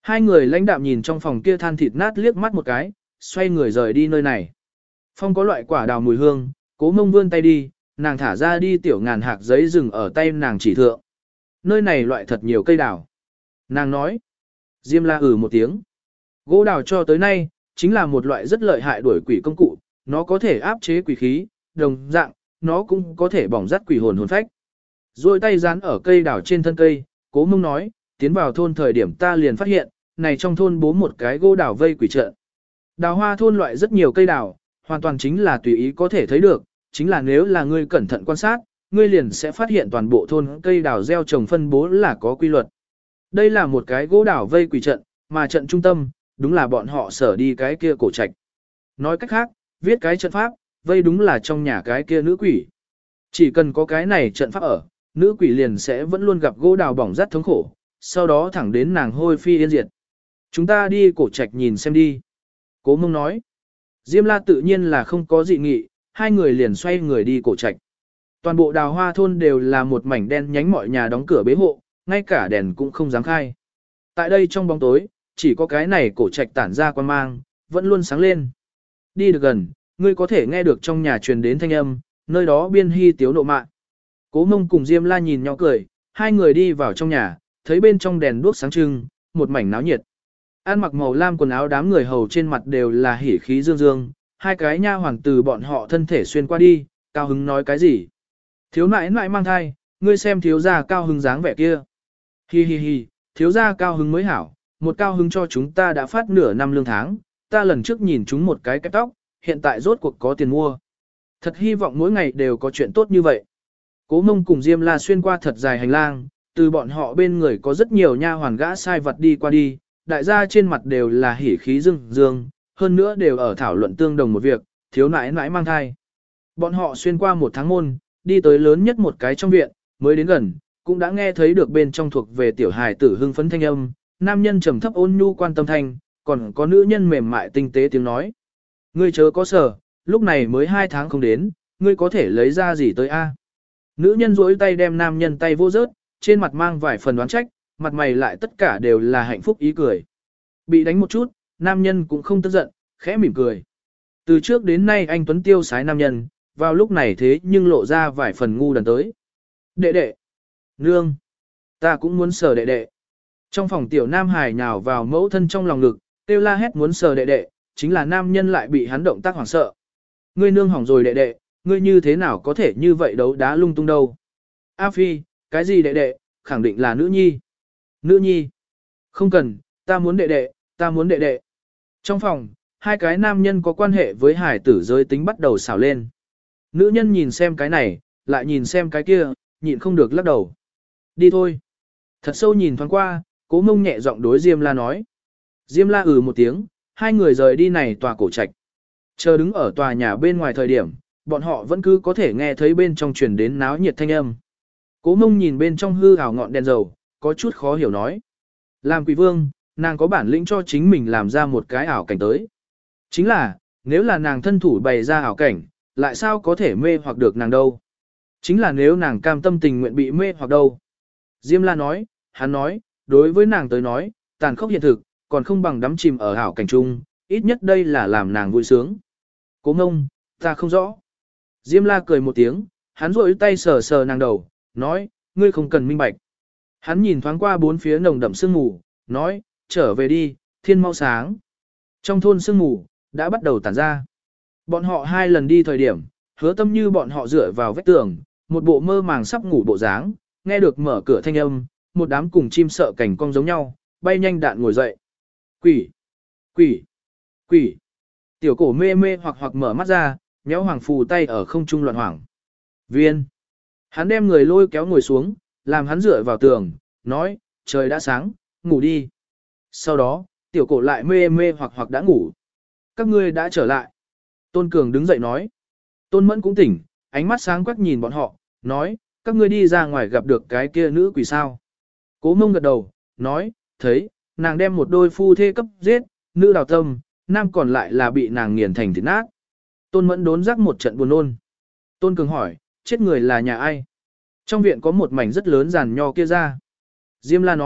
Hai người lãnh đạm nhìn trong phòng kia than thịt nát liếc mắt một cái, xoay người rời đi nơi này. Phong có loại quả đào mùi hương, Cố Mông vươn tay đi, nàng thả ra đi tiểu ngàn hạt giấy rừng ở tay nàng chỉ thượng. Nơi này loại thật nhiều cây đào. Nàng nói. Diêm La ừ một tiếng. Gỗ đào cho tới nay, chính là một loại rất lợi hại đuổi quỷ công cụ, nó có thể áp chế quỷ khí, đồng dạng, nó cũng có thể bỏng rát quỷ hồn hồn phách. Rồi tay dán ở cây đào trên thân cây, Cố Mông nói, tiến vào thôn thời điểm ta liền phát hiện, này trong thôn bố một cái gỗ đào vây quỷ trận. Đào hoa thôn loại rất nhiều cây đào, hoàn toàn chính là tùy ý có thể thấy được, chính là nếu là ngươi cẩn thận quan sát, ngươi liền sẽ phát hiện toàn bộ thôn cây đào gieo trồng phân bố là có quy luật. Đây là một cái gỗ đào vây quỷ trận, mà trận trung tâm, đúng là bọn họ sở đi cái kia cổ trạch. Nói cách khác, viết cái trận pháp, vây đúng là trong nhà cái kia nữ quỷ. Chỉ cần có cái này trận pháp ở, nữ quỷ liền sẽ vẫn luôn gặp gỗ đào bỏng rát thống khổ, sau đó thẳng đến nàng hôi phi yên diệt. Chúng ta đi cổ trạch nhìn xem đi. Cố Mông nói. Diêm La tự nhiên là không có dị nghị, hai người liền xoay người đi cổ trạch. Toàn bộ đào hoa thôn đều là một mảnh đen nhánh, mọi nhà đóng cửa bế hộ, ngay cả đèn cũng không dám khai. Tại đây trong bóng tối, chỉ có cái này cổ trạch tản ra quan mang, vẫn luôn sáng lên. Đi được gần, ngươi có thể nghe được trong nhà truyền đến thanh âm, nơi đó biên hy tiếu nộ mạ. Cố Mông cùng Diêm La nhìn nhau cười, hai người đi vào trong nhà, thấy bên trong đèn đuốc sáng trưng, một mảnh náo nhiệt. Ăn mặc màu lam quần áo đám người hầu trên mặt đều là hỉ khí dương dương, hai cái nha hoàng từ bọn họ thân thể xuyên qua đi, cao hứng nói cái gì. Thiếu nãi nãi mang thai, ngươi xem thiếu gia cao hứng dáng vẻ kia. Hi hi hi, thiếu gia cao hứng mới hảo, một cao hứng cho chúng ta đã phát nửa năm lương tháng, ta lần trước nhìn chúng một cái kẹp tóc, hiện tại rốt cuộc có tiền mua. Thật hy vọng mỗi ngày đều có chuyện tốt như vậy. Cố Mông cùng Diêm La xuyên qua thật dài hành lang, từ bọn họ bên người có rất nhiều nha hoàn gã sai vật đi qua đi, đại gia trên mặt đều là hỉ khí dương dương, hơn nữa đều ở thảo luận tương đồng một việc, thiếu nãi nãi mang thai. Bọn họ xuyên qua một tháng môn, đi tới lớn nhất một cái trong viện, mới đến gần, cũng đã nghe thấy được bên trong thuộc về tiểu hài tử hưng phấn thanh âm, nam nhân trầm thấp ôn nhu quan tâm thanh, còn có nữ nhân mềm mại tinh tế tiếng nói. Ngươi chớ có sở, lúc này mới hai tháng không đến, ngươi có thể lấy ra gì tới a? Nữ nhân duỗi tay đem nam nhân tay vô rớt, trên mặt mang vài phần đoán trách, mặt mày lại tất cả đều là hạnh phúc ý cười. Bị đánh một chút, nam nhân cũng không tức giận, khẽ mỉm cười. Từ trước đến nay anh Tuấn tiêu sái nam nhân, vào lúc này thế nhưng lộ ra vài phần ngu đần tới. Đệ đệ, nương, ta cũng muốn sờ đệ đệ. Trong phòng tiểu nam hải nhào vào mẫu thân trong lòng ngực, kêu la hét muốn sờ đệ đệ, chính là nam nhân lại bị hắn động tác hoảng sợ. Ngươi nương hỏng rồi đệ đệ, ngươi như thế nào có thể như vậy đấu đá lung tung đâu. A Phi, cái gì đệ đệ, khẳng định là nữ nhi. Nữ nhi, không cần, ta muốn đệ đệ, ta muốn đệ đệ. Trong phòng, hai cái nam nhân có quan hệ với hải tử giới tính bắt đầu xảo lên. Nữ nhân nhìn xem cái này, lại nhìn xem cái kia, nhịn không được lắc đầu. Đi thôi. Thật sâu nhìn thoáng qua, Cố Mông nhẹ giọng đối Diêm La nói. Diêm La ừ một tiếng, hai người rời đi này tòa cổ trạch. Chờ đứng ở tòa nhà bên ngoài thời điểm, bọn họ vẫn cứ có thể nghe thấy bên trong truyền đến náo nhiệt thanh âm. Cố Mông nhìn bên trong hư ảo ngọn đèn dầu, có chút khó hiểu nói. Làm quỷ vương, nàng có bản lĩnh cho chính mình làm ra một cái ảo cảnh tới. Chính là, nếu là nàng thân thủ bày ra ảo cảnh, lại sao có thể mê hoặc được nàng đâu. Chính là nếu nàng cam tâm tình nguyện bị mê hoặc đâu. Diêm La nói, hắn nói, đối với nàng tới nói, tàn khốc hiện thực, còn không bằng đắm chìm ở ảo cảnh chung, ít nhất đây là làm nàng vui sướng. Cố Mông, ta không rõ. Diêm La cười một tiếng, hắn rôi tay sờ sờ nàng đầu, nói, ngươi không cần minh bạch. Hắn nhìn thoáng qua bốn phía nồng đậm sương mù, nói, trở về đi, thiên mau sáng. Trong thôn sương mù, đã bắt đầu tản ra. Bọn họ hai lần đi thời điểm, Hứa Tâm Như bọn họ dựa vào vách tường, một bộ mơ màng sắp ngủ bộ dáng, nghe được mở cửa thanh âm, một đám cùng chim sợ cảnh cong giống nhau, bay nhanh đạn ngồi dậy. Quỷ! Quỷ! Quỷ! Tiểu cổ mê mê hoặc hoặc mở mắt ra, méo hoàng phù tay ở không trung loạn hoảng. Viên! Hắn đem người lôi kéo ngồi xuống, làm hắn dựa vào tường, nói, trời đã sáng, ngủ đi. Sau đó, tiểu cổ lại mê mê hoặc hoặc đã ngủ. Các ngươi đã trở lại. Tôn Cường đứng dậy nói. Tôn Mẫn cũng tỉnh, ánh mắt sáng quắc nhìn bọn họ, nói, các ngươi đi ra ngoài gặp được cái kia nữ quỷ sao. Cố Mông gật đầu, nói, thấy, nàng đem một đôi phu thê cấp giết, nữ đào tâm, nam còn lại là bị nàng nghiền thành thịt nát. Tôn Mẫn đốn rắc một trận buồn nôn. Tôn Cường hỏi, chết người là nhà ai? Trong viện có một mảnh rất lớn giàn nho kia ra. Diêm La nói,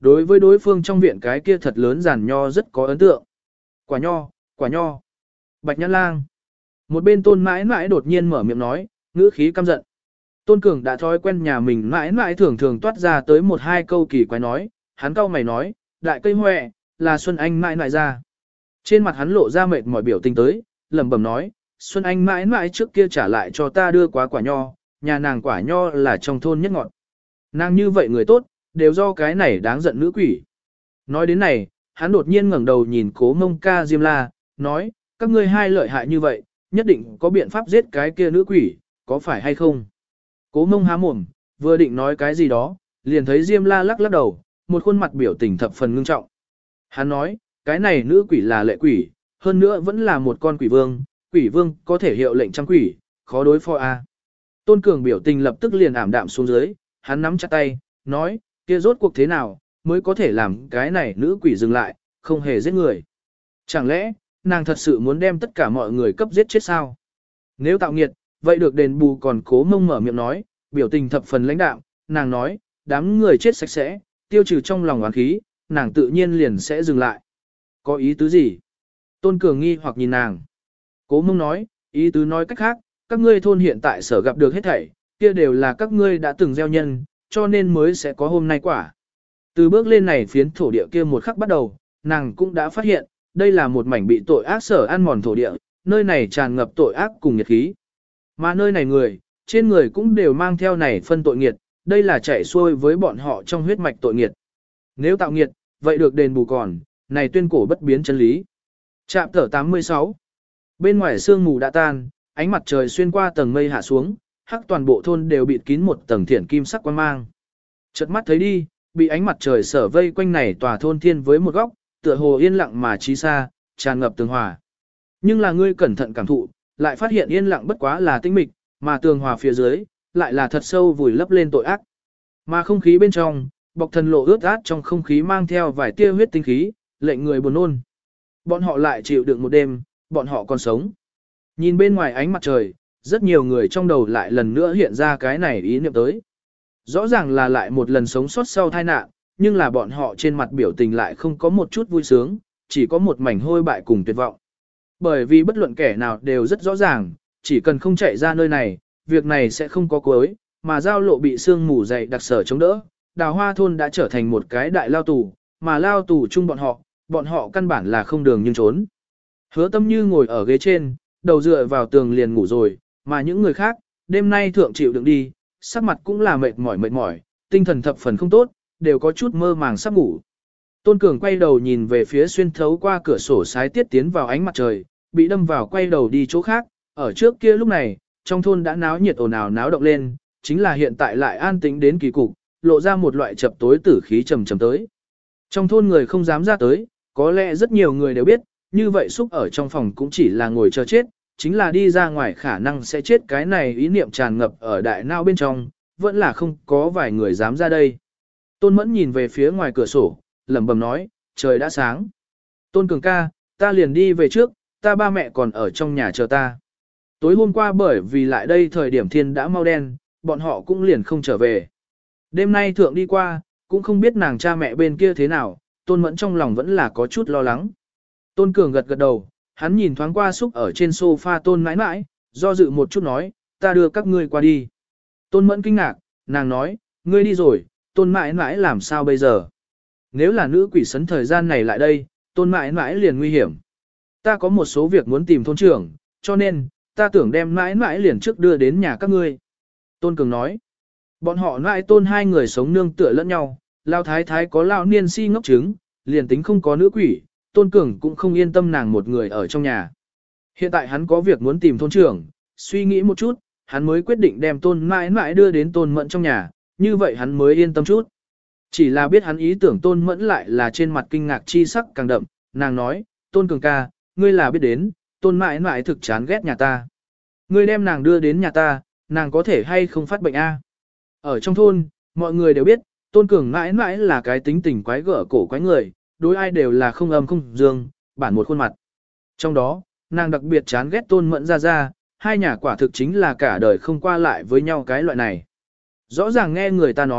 đối với đối phương trong viện cái kia thật lớn giàn nho rất có ấn tượng. Quả nho, quả nho. Bạch Nhã Lang. Một bên Tôn mãi mãi đột nhiên mở miệng nói, ngữ khí căm giận. Tôn Cường đã thói quen nhà mình mãi mãi thường thường toát ra tới một hai câu kỳ quái nói, hắn cau mày nói, đại cây hoẹ, là Xuân Anh mãi mãi ra. Trên mặt hắn lộ ra mệt mỏi biểu tình tới, lẩm bẩm nói, Xuân Anh mãi mãi trước kia trả lại cho ta đưa quá quả nho, nhà nàng quả nho là trong thôn nhất ngọt. Nàng như vậy người tốt, đều do cái này đáng giận nữ quỷ. Nói đến này, hắn đột nhiên ngẩng đầu nhìn Cố Mông Ca Diêm La, nói, các ngươi hai lợi hại như vậy, nhất định có biện pháp giết cái kia nữ quỷ, có phải hay không? Cố Mông há mồm, vừa định nói cái gì đó, liền thấy Diêm La lắc lắc đầu, một khuôn mặt biểu tình thập phần ngưng trọng. Hắn nói, cái này nữ quỷ là lệ quỷ, hơn nữa vẫn là một con quỷ vương, quỷ vương có thể hiệu lệnh trăm quỷ, khó đối phó a. Tôn Cường biểu tình lập tức liền ảm đạm xuống dưới, hắn nắm chặt tay, nói, kia rốt cuộc thế nào, mới có thể làm cái này nữ quỷ dừng lại, không hề giết người. Chẳng lẽ, nàng thật sự muốn đem tất cả mọi người cấp giết chết sao? Nếu tạo nghiệt, vậy được đền bù. Còn Cố Mông mở miệng nói, biểu tình thập phần lãnh đạm, nàng nói, đám người chết sạch sẽ, tiêu trừ trong lòng oán khí, nàng tự nhiên liền sẽ dừng lại. Có ý tứ gì? Tôn Cường nghi hoặc nhìn nàng. Cố Mông nói, ý tứ nói cách khác, các ngươi thôn hiện tại sở gặp được hết thảy, kia đều là các ngươi đã từng gieo nhân, cho nên mới sẽ có hôm nay quả. Từ bước lên này phiến thổ địa kia một khắc bắt đầu, nàng cũng đã phát hiện, đây là một mảnh bị tội ác sở ăn mòn thổ địa, nơi này tràn ngập tội ác cùng nhiệt khí. Mà nơi này người, trên người cũng đều mang theo này phân tội nghiệt, đây là chảy xuôi với bọn họ trong huyết mạch tội nghiệt. Nếu tạo nghiệt, vậy được đền bù còn, này tuyên cổ bất biến chân lý. Trạm tở tám mươi sáu. Bên ngoài sương mù đã tan, ánh mặt trời xuyên qua tầng mây hạ xuống, hắc toàn bộ thôn đều bịt kín một tầng thiển kim sắc quang mang. Chợt mắt thấy đi, bị ánh mặt trời sở vây quanh này tòa thôn thiên với một góc, tựa hồ yên lặng mà trí xa, tràn ngập tường hòa. Nhưng là ngươi cẩn thận cảm thụ, lại phát hiện yên lặng bất quá là tĩnh mịch, mà tường hòa phía dưới, lại là thật sâu vùi lấp lên tội ác. Mà không khí bên trong, bọc thần lộ ướt át trong không khí mang theo vài tia huyết tinh khí, lệnh người buồn nôn. Bọn họ lại chịu đựng một đêm, bọn họ còn sống. Nhìn bên ngoài ánh mặt trời, rất nhiều người trong đầu lại lần nữa hiện ra cái này ý niệm tới. Rõ ràng là lại một lần sống sót sau tai nạn, nhưng là bọn họ trên mặt biểu tình lại không có một chút vui sướng, chỉ có một mảnh hôi bại cùng tuyệt vọng. Bởi vì bất luận kẻ nào đều rất rõ ràng, chỉ cần không chạy ra nơi này, việc này sẽ không có cuối, mà giao lộ bị sương mù dày đặc sở chống đỡ. Đào Hoa thôn đã trở thành một cái đại lao tù, mà lao tù chung bọn họ, bọn họ căn bản là không đường nhưng trốn. Hứa Tâm Như ngồi ở ghế trên, đầu dựa vào tường liền ngủ rồi, mà những người khác, đêm nay thượng chịu đựng đi, sắc mặt cũng là mệt mỏi mệt mỏi, tinh thần thập phần không tốt, đều có chút mơ màng sắp ngủ. Tôn Cường quay đầu nhìn về phía xuyên thấu qua cửa sổ sái tiết tiến vào ánh mặt trời, bị đâm vào quay đầu đi chỗ khác, ở trước kia lúc này, trong thôn đã náo nhiệt ồn ào náo động lên, chính là hiện tại lại an tĩnh đến kỳ cục, lộ ra một loại chập tối tử khí trầm trầm tới. Trong thôn người không dám ra tới, có lẽ rất nhiều người đều biết, như vậy xúc ở trong phòng cũng chỉ là ngồi chờ chết, chính là đi ra ngoài khả năng sẽ chết, cái này ý niệm tràn ngập ở đại não bên trong, vẫn là không có vài người dám ra đây. Tôn Mẫn nhìn về phía ngoài cửa sổ, lẩm bẩm nói, trời đã sáng. Tôn Cường ca, ta liền đi về trước, ta ba mẹ còn ở trong nhà chờ ta. Tối hôm qua bởi vì lại đây thời điểm thiên đã mau đen, bọn họ cũng liền không trở về. Đêm nay thượng đi qua, cũng không biết nàng cha mẹ bên kia thế nào, Tôn Mẫn trong lòng vẫn là có chút lo lắng. Tôn Cường gật gật đầu, hắn nhìn thoáng qua xúc ở trên sofa Tôn mãi mãi, do dự một chút nói, ta đưa các ngươi qua đi. Tôn Mẫn kinh ngạc, nàng nói, ngươi đi rồi, Tôn mãi mãi làm sao bây giờ? Nếu là nữ quỷ sấn thời gian này lại đây, Tôn mãi mãi liền nguy hiểm. Ta có một số việc muốn tìm thôn trưởng, cho nên, ta tưởng đem mãi mãi liền trước đưa đến nhà các ngươi. Tôn Cường nói, bọn họ mãi Tôn hai người sống nương tựa lẫn nhau, lao thái thái có lao niên si ngốc trứng, liền tính không có nữ quỷ, Tôn Cường cũng không yên tâm nàng một người ở trong nhà. Hiện tại hắn có việc muốn tìm thôn trưởng, suy nghĩ một chút, hắn mới quyết định đem Tôn mãi mãi đưa đến Tôn Mẫn trong nhà, như vậy hắn mới yên tâm chút. Chỉ là biết hắn ý tưởng Tôn Mẫn lại là trên mặt kinh ngạc chi sắc càng đậm, nàng nói, Tôn Cường ca, ngươi là biết đến, Tôn mãi mãi thực chán ghét nhà ta. Ngươi đem nàng đưa đến nhà ta, nàng có thể hay không phát bệnh a? Ở trong thôn, mọi người đều biết, Tôn Cường mãi mãi là cái tính tình quái gở cổ quái người, đối ai đều là không âm không dương, bản một khuôn mặt. Trong đó, nàng đặc biệt chán ghét Tôn Mẫn ra ra, hai nhà quả thực chính là cả đời không qua lại với nhau cái loại này. Rõ ràng nghe người ta nói,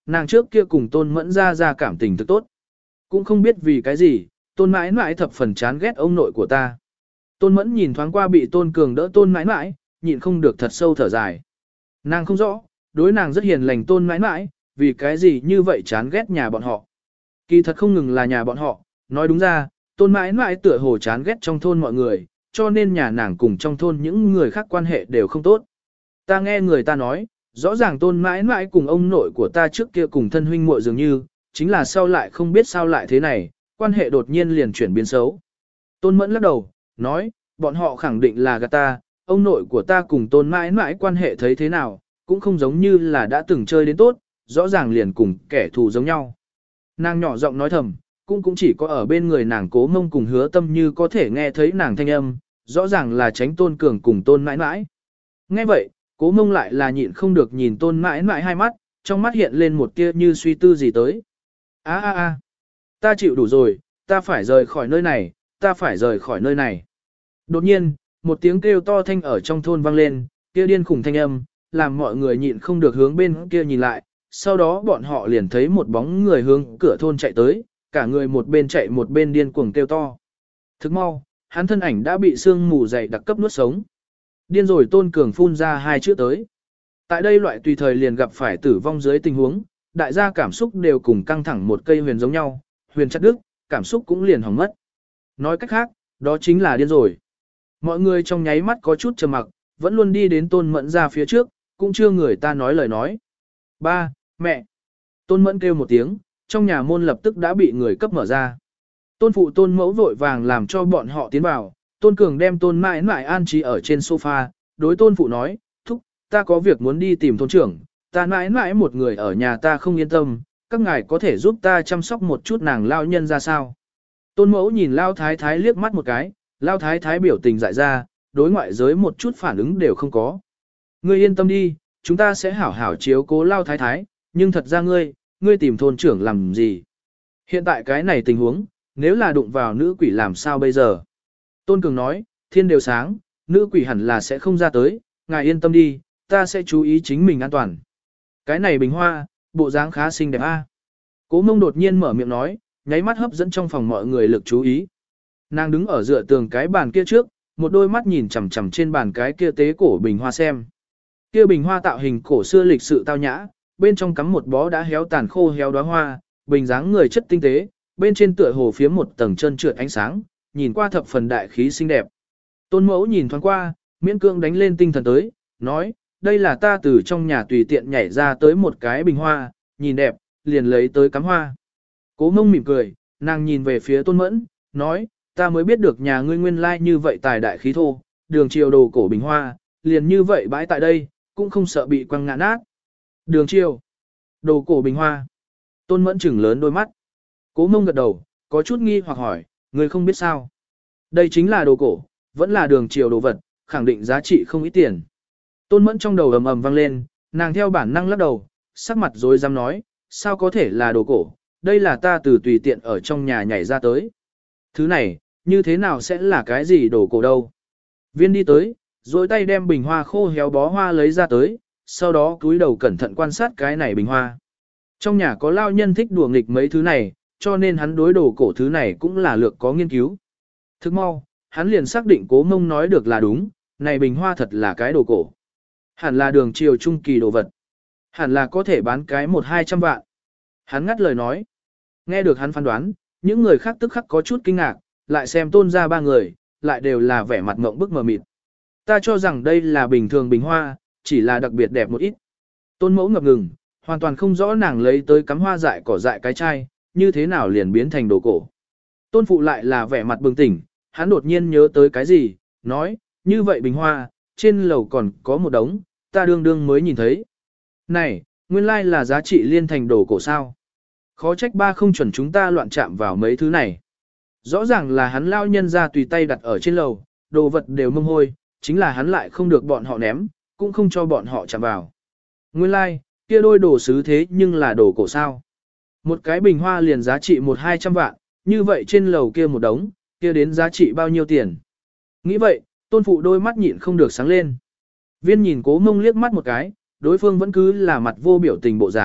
nàng trước kia cùng tôn mẫn ra ra cảm tình thực tốt. Cũng không biết vì cái gì, tôn mãi mãi thập phần chán ghét ông nội của ta. Tôn mẫn nhìn thoáng qua bị tôn cường đỡ tôn mãi mãi, nhịn không được thật sâu thở dài. Nàng không rõ, đối nàng rất hiền lành tôn mãi mãi, vì cái gì như vậy chán ghét nhà bọn họ. Kỳ thật không ngừng là nhà bọn họ, nói đúng ra, tôn mãi mãi tựa hồ chán ghét trong thôn mọi người, cho nên nhà nàng cùng trong thôn những người khác quan hệ đều không tốt. Ta nghe người ta nói, rõ ràng tôn mãi mãi cùng ông nội của ta trước kia cùng thân huynh muội dường như, chính là sau lại không biết sao lại thế này, quan hệ đột nhiên liền chuyển biến xấu. Tôn mẫn lắc đầu, nói, bọn họ khẳng định là gạt ta, ông nội của ta cùng tôn mãi mãi quan hệ thấy thế nào, cũng không giống như là đã từng chơi đến tốt, rõ ràng liền cùng kẻ thù giống nhau. Nàng nhỏ giọng nói thầm, cũng cũng chỉ có ở bên người nàng Cố Mông cùng Hứa Tâm Như có thể nghe thấy nàng thanh âm, rõ ràng là tránh tôn cường cùng tôn mãi mãi. Nghe vậy, Cố Mông lại là nhịn không được nhìn tôn mãi mãi hai mắt, trong mắt hiện lên một tia như suy tư gì tới. a a a ta chịu đủ rồi, ta phải rời khỏi nơi này, ta phải rời khỏi nơi này. Đột nhiên, một tiếng kêu to thanh ở trong thôn vang lên, kia điên khủng thanh âm, làm mọi người nhịn không được hướng bên kia nhìn lại, sau đó bọn họ liền thấy một bóng người hướng cửa thôn chạy tới, cả người một bên chạy một bên điên cuồng kêu to. Thức mau, hắn thân ảnh đã bị sương mù dày đặc cấp nuốt sống. Điên rồi tôn cường phun ra hai chữ tới. Tại đây loại tùy thời liền gặp phải tử vong dưới tình huống, đại gia cảm xúc đều cùng căng thẳng một cây huyền giống nhau, huyền chặt đứt, cảm xúc cũng liền hỏng mất. Nói cách khác, đó chính là điên rồi. Mọi người trong nháy mắt có chút trầm mặc, vẫn luôn đi đến tôn mẫn ra phía trước, cũng chưa người ta nói lời nói. Ba, mẹ. Tôn mẫn kêu một tiếng, trong nhà môn lập tức đã bị người cấp mở ra. Tôn phụ tôn mẫu vội vàng làm cho bọn họ tiến vào, tôn cường đem tôn mãi mãi an trí ở trên sofa, đối tôn phụ nói, thúc, ta có việc muốn đi tìm thôn trưởng, ta mãi mãi một người ở nhà ta không yên tâm, các ngài có thể giúp ta chăm sóc một chút nàng lao nhân ra sao. Tôn mẫu nhìn lao thái thái liếc mắt một cái, lao thái thái biểu tình dại ra, đối ngoại giới một chút phản ứng đều không có. Ngươi yên tâm đi, chúng ta sẽ hảo hảo chiếu cố lao thái thái, nhưng thật ra ngươi, ngươi tìm thôn trưởng làm gì? Hiện tại cái này tình huống, nếu là đụng vào nữ quỷ làm sao bây giờ? Tôn Cường nói, thiên đều sáng, nữ quỷ hẳn là sẽ không ra tới, ngài yên tâm đi, ta sẽ chú ý chính mình an toàn. Cái này bình hoa, bộ dáng khá xinh đẹp a. Cố Mông đột nhiên mở miệng nói, nháy mắt hấp dẫn trong phòng mọi người lực chú ý. Nàng đứng ở dựa tường cái bàn kia trước, một đôi mắt nhìn chằm chằm trên bàn cái kia tế cổ bình hoa xem. Kia bình hoa tạo hình cổ xưa lịch sự tao nhã, bên trong cắm một bó đã héo tàn khô héo đóa hoa, bình dáng người chất tinh tế, bên trên tựa hồ phía một tầng chân trượt ánh sáng, nhìn qua thập phần đại khí xinh đẹp. Tôn Mẫu nhìn thoáng qua, miễn cương đánh lên tinh thần tới, nói, đây là ta từ trong nhà tùy tiện nhảy ra tới một cái bình hoa, nhìn đẹp, liền lấy tới cắm hoa. Cố Mông mỉm cười, nàng nhìn về phía Tôn Mẫn, nói, ta mới biết được nhà ngươi nguyên lai like như vậy tài đại khí thô, đường chiều đồ cổ bình hoa, liền như vậy bãi tại đây, cũng không sợ bị quăng ngã nát. Đường chiều, đồ cổ bình hoa. Tôn Mẫn chừng lớn đôi mắt. Cố Mông gật đầu, có chút nghi hoặc hỏi, ngươi không biết sao. Đây chính là đồ cổ, vẫn là đường chiều đồ vật, khẳng định giá trị không ít tiền. Tôn Mẫn trong đầu ầm ầm vang lên, nàng theo bản năng lắc đầu, sắc mặt rồi dám nói, sao có thể là đồ cổ, đây là ta từ tùy tiện ở trong nhà nhảy ra tới. Thứ này, như thế nào sẽ là cái gì đồ cổ đâu. Viên đi tới, rồi tay đem bình hoa khô héo bó hoa lấy ra tới, sau đó cúi đầu cẩn thận quan sát cái này bình hoa. Trong nhà có lao nhân thích đùa nghịch mấy thứ này, cho nên hắn đối đồ cổ thứ này cũng là lược có nghiên cứu. Thức mau, hắn liền xác định Cố Mông nói được là đúng, này bình hoa thật là cái đồ cổ. Hẳn là đường triều trung kỳ đồ vật. Hẳn là có thể bán cái một hai trăm vạn. Hắn ngắt lời nói. Nghe được hắn phán đoán, những người khác tức khắc có chút kinh ngạc, lại xem Tôn ra ba người, lại đều là vẻ mặt ngộng bức mờ mịt. Ta cho rằng đây là bình thường bình hoa, chỉ là đặc biệt đẹp một ít. Tôn Mẫu ngập ngừng, hoàn toàn không rõ nàng lấy tới cắm hoa dại cỏ dại cái chai, như thế nào liền biến thành đồ cổ. Tôn Phụ lại là vẻ mặt bừng tỉnh, hắn đột nhiên nhớ tới cái gì, nói, như vậy bình hoa, trên lầu còn có một đống, ta đương đương mới nhìn thấy. Này, nguyên lai là giá trị liên thành đồ cổ sao. Khó trách ba không chuẩn chúng ta loạn chạm vào mấy thứ này. Rõ ràng là hắn lao nhân ra tùy tay đặt ở trên lầu, đồ vật đều mông hôi, chính là hắn lại không được bọn họ ném, cũng không cho bọn họ chạm vào. Nguyên lai, like, kia đôi đồ sứ thế nhưng là đồ cổ sao. Một cái bình hoa liền giá trị một hai trăm vạn, như vậy trên lầu kia một đống, kia đến giá trị bao nhiêu tiền. Nghĩ vậy, Tôn Phụ đôi mắt nhịn không được sáng lên. Viên nhìn Cố Mông liếc mắt một cái, đối phương vẫn cứ là mặt vô biểu tình bộ dáng,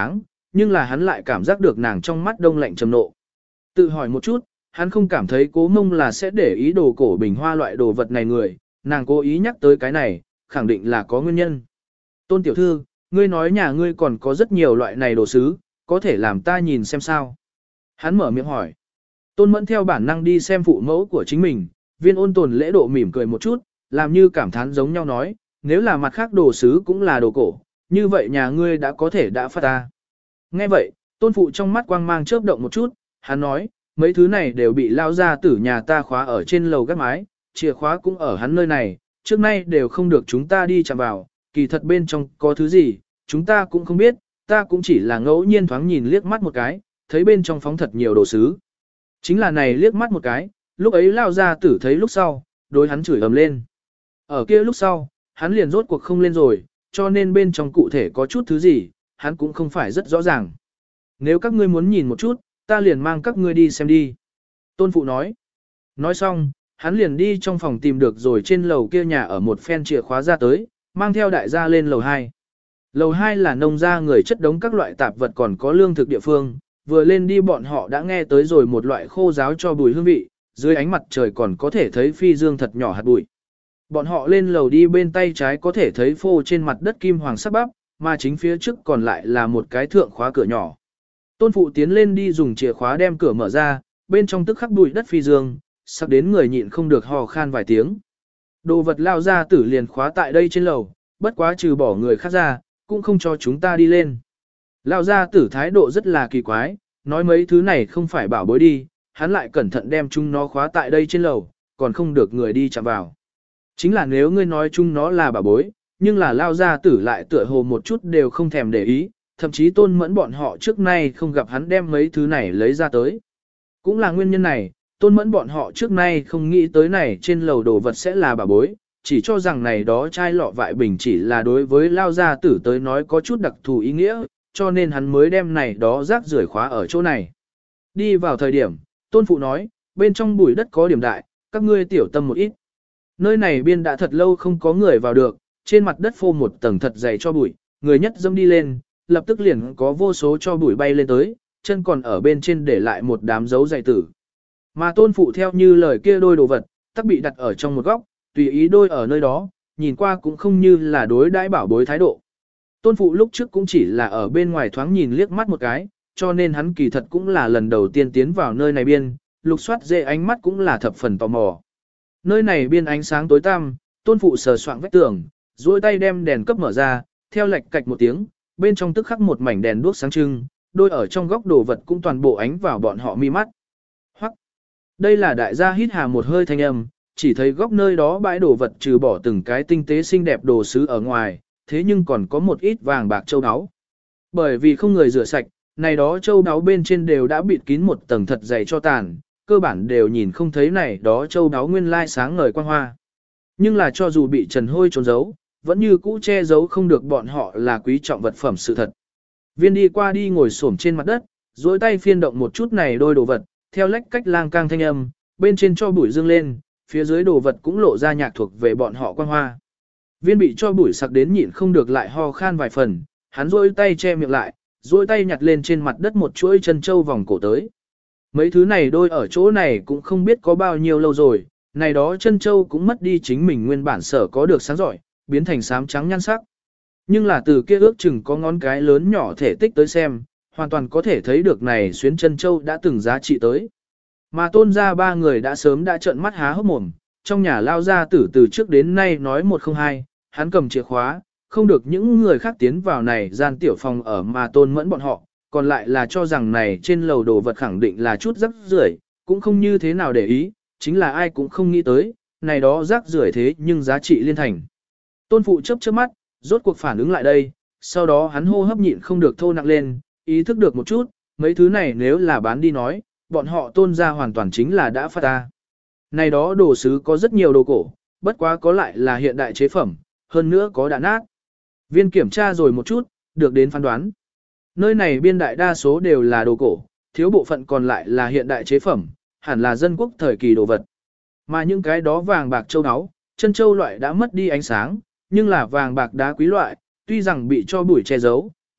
nhưng là hắn lại cảm giác được nàng trong mắt đông lạnh trầm nộ. Tự hỏi một chút, hắn không cảm thấy cố mông là sẽ để ý đồ cổ bình hoa loại đồ vật này người, nàng cố ý nhắc tới cái này, khẳng định là có nguyên nhân. Tôn tiểu thư, ngươi nói nhà ngươi còn có rất nhiều loại này đồ sứ, có thể làm ta nhìn xem sao. Hắn mở miệng hỏi. Tôn Mẫn theo bản năng đi xem phụ mẫu của chính mình, Viên Ôn Tồn lễ độ mỉm cười một chút, làm như cảm thán giống nhau nói, nếu là mặt khác đồ sứ cũng là đồ cổ, như vậy nhà ngươi đã có thể đã phát ta. Nghe vậy, Tôn Phụ trong mắt quang mang chớp động một chút, hắn nói, mấy thứ này đều bị lao ra tử nhà ta khóa ở trên lầu gác mái, chìa khóa cũng ở hắn nơi này, trước nay đều không được chúng ta đi chạm vào, kỳ thật bên trong có thứ gì, chúng ta cũng không biết, ta cũng chỉ là ngẫu nhiên thoáng nhìn liếc mắt một cái, thấy bên trong phóng thật nhiều đồ sứ. Chính là này liếc mắt một cái, lúc ấy lao ra tử thấy lúc sau, đối hắn chửi ầm lên. Ở kia lúc sau, hắn liền rốt cuộc không lên rồi, cho nên bên trong cụ thể có chút thứ gì, hắn cũng không phải rất rõ ràng. Nếu các ngươi muốn nhìn một chút, ta liền mang các ngươi đi xem đi. Tôn Phụ nói. Nói xong, hắn liền đi trong phòng tìm được rồi trên lầu kia nhà ở một phen chìa khóa ra tới, mang theo đại gia lên lầu hai. Lầu hai là nông gia người chất đống các loại tạp vật còn có lương thực địa phương, vừa lên đi bọn họ đã nghe tới rồi một loại khô giáo cho bùi hương vị, dưới ánh mặt trời còn có thể thấy phi dương thật nhỏ hạt bụi. Bọn họ lên lầu đi bên tay trái có thể thấy phô trên mặt đất kim hoàng sắc bắp, mà chính phía trước còn lại là một cái thượng khóa cửa nhỏ. Tôn Phụ tiến lên đi dùng chìa khóa đem cửa mở ra, bên trong tức khắc bụi đất phi dương, sắc đến người nhịn không được hò khan vài tiếng. Đồ vật lao ra tử liền khóa tại đây trên lầu, bất quá trừ bỏ người khác ra, cũng không cho chúng ta đi lên. Lao ra tử thái độ rất là kỳ quái, nói mấy thứ này không phải bảo bối đi, hắn lại cẩn thận đem chúng nó khóa tại đây trên lầu, còn không được người đi chạm vào. Chính là nếu ngươi nói chúng nó là bảo bối, nhưng là lao ra tử lại tựa hồ một chút đều không thèm để ý, thậm chí Tôn Mẫn bọn họ trước nay không gặp hắn đem mấy thứ này lấy ra tới. Cũng là nguyên nhân này, Tôn Mẫn bọn họ trước nay không nghĩ tới này trên lầu đồ vật sẽ là bảo bối, chỉ cho rằng này đó chai lọ vại bình chỉ là đối với lao gia tử tới nói có chút đặc thù ý nghĩa, cho nên hắn mới đem này đó rác rưởi khóa ở chỗ này. Đi vào thời điểm, Tôn Phụ nói, bên trong bụi đất có điểm đại, các ngươi tiểu tâm một ít. Nơi này biên đã thật lâu không có người vào được, trên mặt đất phô một tầng thật dày cho bụi, người nhất dâm đi lên, lập tức liền có vô số cho bụi bay lên tới, chân còn ở bên trên để lại một đám dấu dày tử. Mà Tôn Phụ theo như lời kia đôi đồ vật, tắc bị đặt ở trong một góc, tùy ý đôi ở nơi đó, nhìn qua cũng không như là đối đãi bảo bối thái độ. Tôn Phụ lúc trước cũng chỉ là ở bên ngoài thoáng nhìn liếc mắt một cái, cho nên hắn kỳ thật cũng là lần đầu tiên tiến vào nơi này biên, lục soát dễ ánh mắt cũng là thập phần tò mò. Nơi này biên ánh sáng tối tăm, Tôn Phụ sờ soạng vách tường, duỗi tay đem đèn cấp mở ra, theo lệch cạch một tiếng, bên trong tức khắc một mảnh đèn đuốc sáng trưng, đôi ở trong góc đồ vật cũng toàn bộ ánh vào bọn họ mi mắt. Hoặc, đây là đại gia hít hà một hơi thanh âm, chỉ thấy góc nơi đó bãi đồ vật trừ bỏ từng cái tinh tế xinh đẹp đồ sứ ở ngoài, thế nhưng còn có một ít vàng bạc châu áo. Bởi vì không người rửa sạch, này đó châu áo bên trên đều đã bịt kín một tầng thật dày cho tàn, cơ bản đều nhìn không thấy này đó châu áo nguyên lai sáng ngời quang hoa. Nhưng là cho dù bị trần hôi trốn giấu, vẫn như cũ che giấu không được bọn họ là quý trọng vật phẩm sự thật. Viên đi qua đi ngồi xổm trên mặt đất, duỗi tay phiên động một chút này đôi đồ vật, theo lách cách lang cang thanh âm, bên trên cho bụi dương lên, phía dưới đồ vật cũng lộ ra nhạc thuộc về bọn họ quang hoa. Viên bị cho bụi sặc đến nhịn không được lại ho khan vài phần, hắn duỗi tay che miệng lại, duỗi tay nhặt lên trên mặt đất một chuỗi chân châu vòng cổ tới. Mấy thứ này đôi ở chỗ này cũng không biết có bao nhiêu lâu rồi, này đó chân châu cũng mất đi chính mình nguyên bản sở có được sáng giỏi, biến thành xám trắng nhan sắc. Nhưng là từ kia ước chừng có ngón cái lớn nhỏ thể tích tới xem, hoàn toàn có thể thấy được này xuyến chân châu đã từng giá trị tới. Mà Tôn gia ba người đã sớm đã trợn mắt há hốc mồm, trong nhà lao ra tử từ trước đến nay nói một không hai, hắn cầm chìa khóa, không được những người khác tiến vào này gian tiểu phòng ở mà Tôn Mẫn bọn họ, còn lại là cho rằng này trên lầu đồ vật khẳng định là chút rác rưởi, cũng không như thế nào để ý, chính là ai cũng không nghĩ tới, này đó rác rưởi thế nhưng giá trị liên thành. Tôn Phụ chớp chớp mắt, rốt cuộc phản ứng lại đây, sau đó hắn hô hấp nhịn không được thô nặng lên, ý thức được một chút, mấy thứ này nếu là bán đi nói, bọn họ Tôn gia hoàn toàn chính là đã phát ta. Này đó đồ sứ có rất nhiều đồ cổ, bất quá có lại là hiện đại chế phẩm, hơn nữa có đã nát. Viên kiểm tra rồi một chút, được đến phán đoán. Nơi này biên đại đa số đều là đồ cổ, thiếu bộ phận còn lại là hiện đại chế phẩm, hẳn là dân quốc thời kỳ đồ vật. Mà những cái đó vàng bạc châu áo, chân châu loại đã mất đi ánh sáng, nhưng là vàng bạc đá quý loại, tuy rằng bị cho bụi che giấu,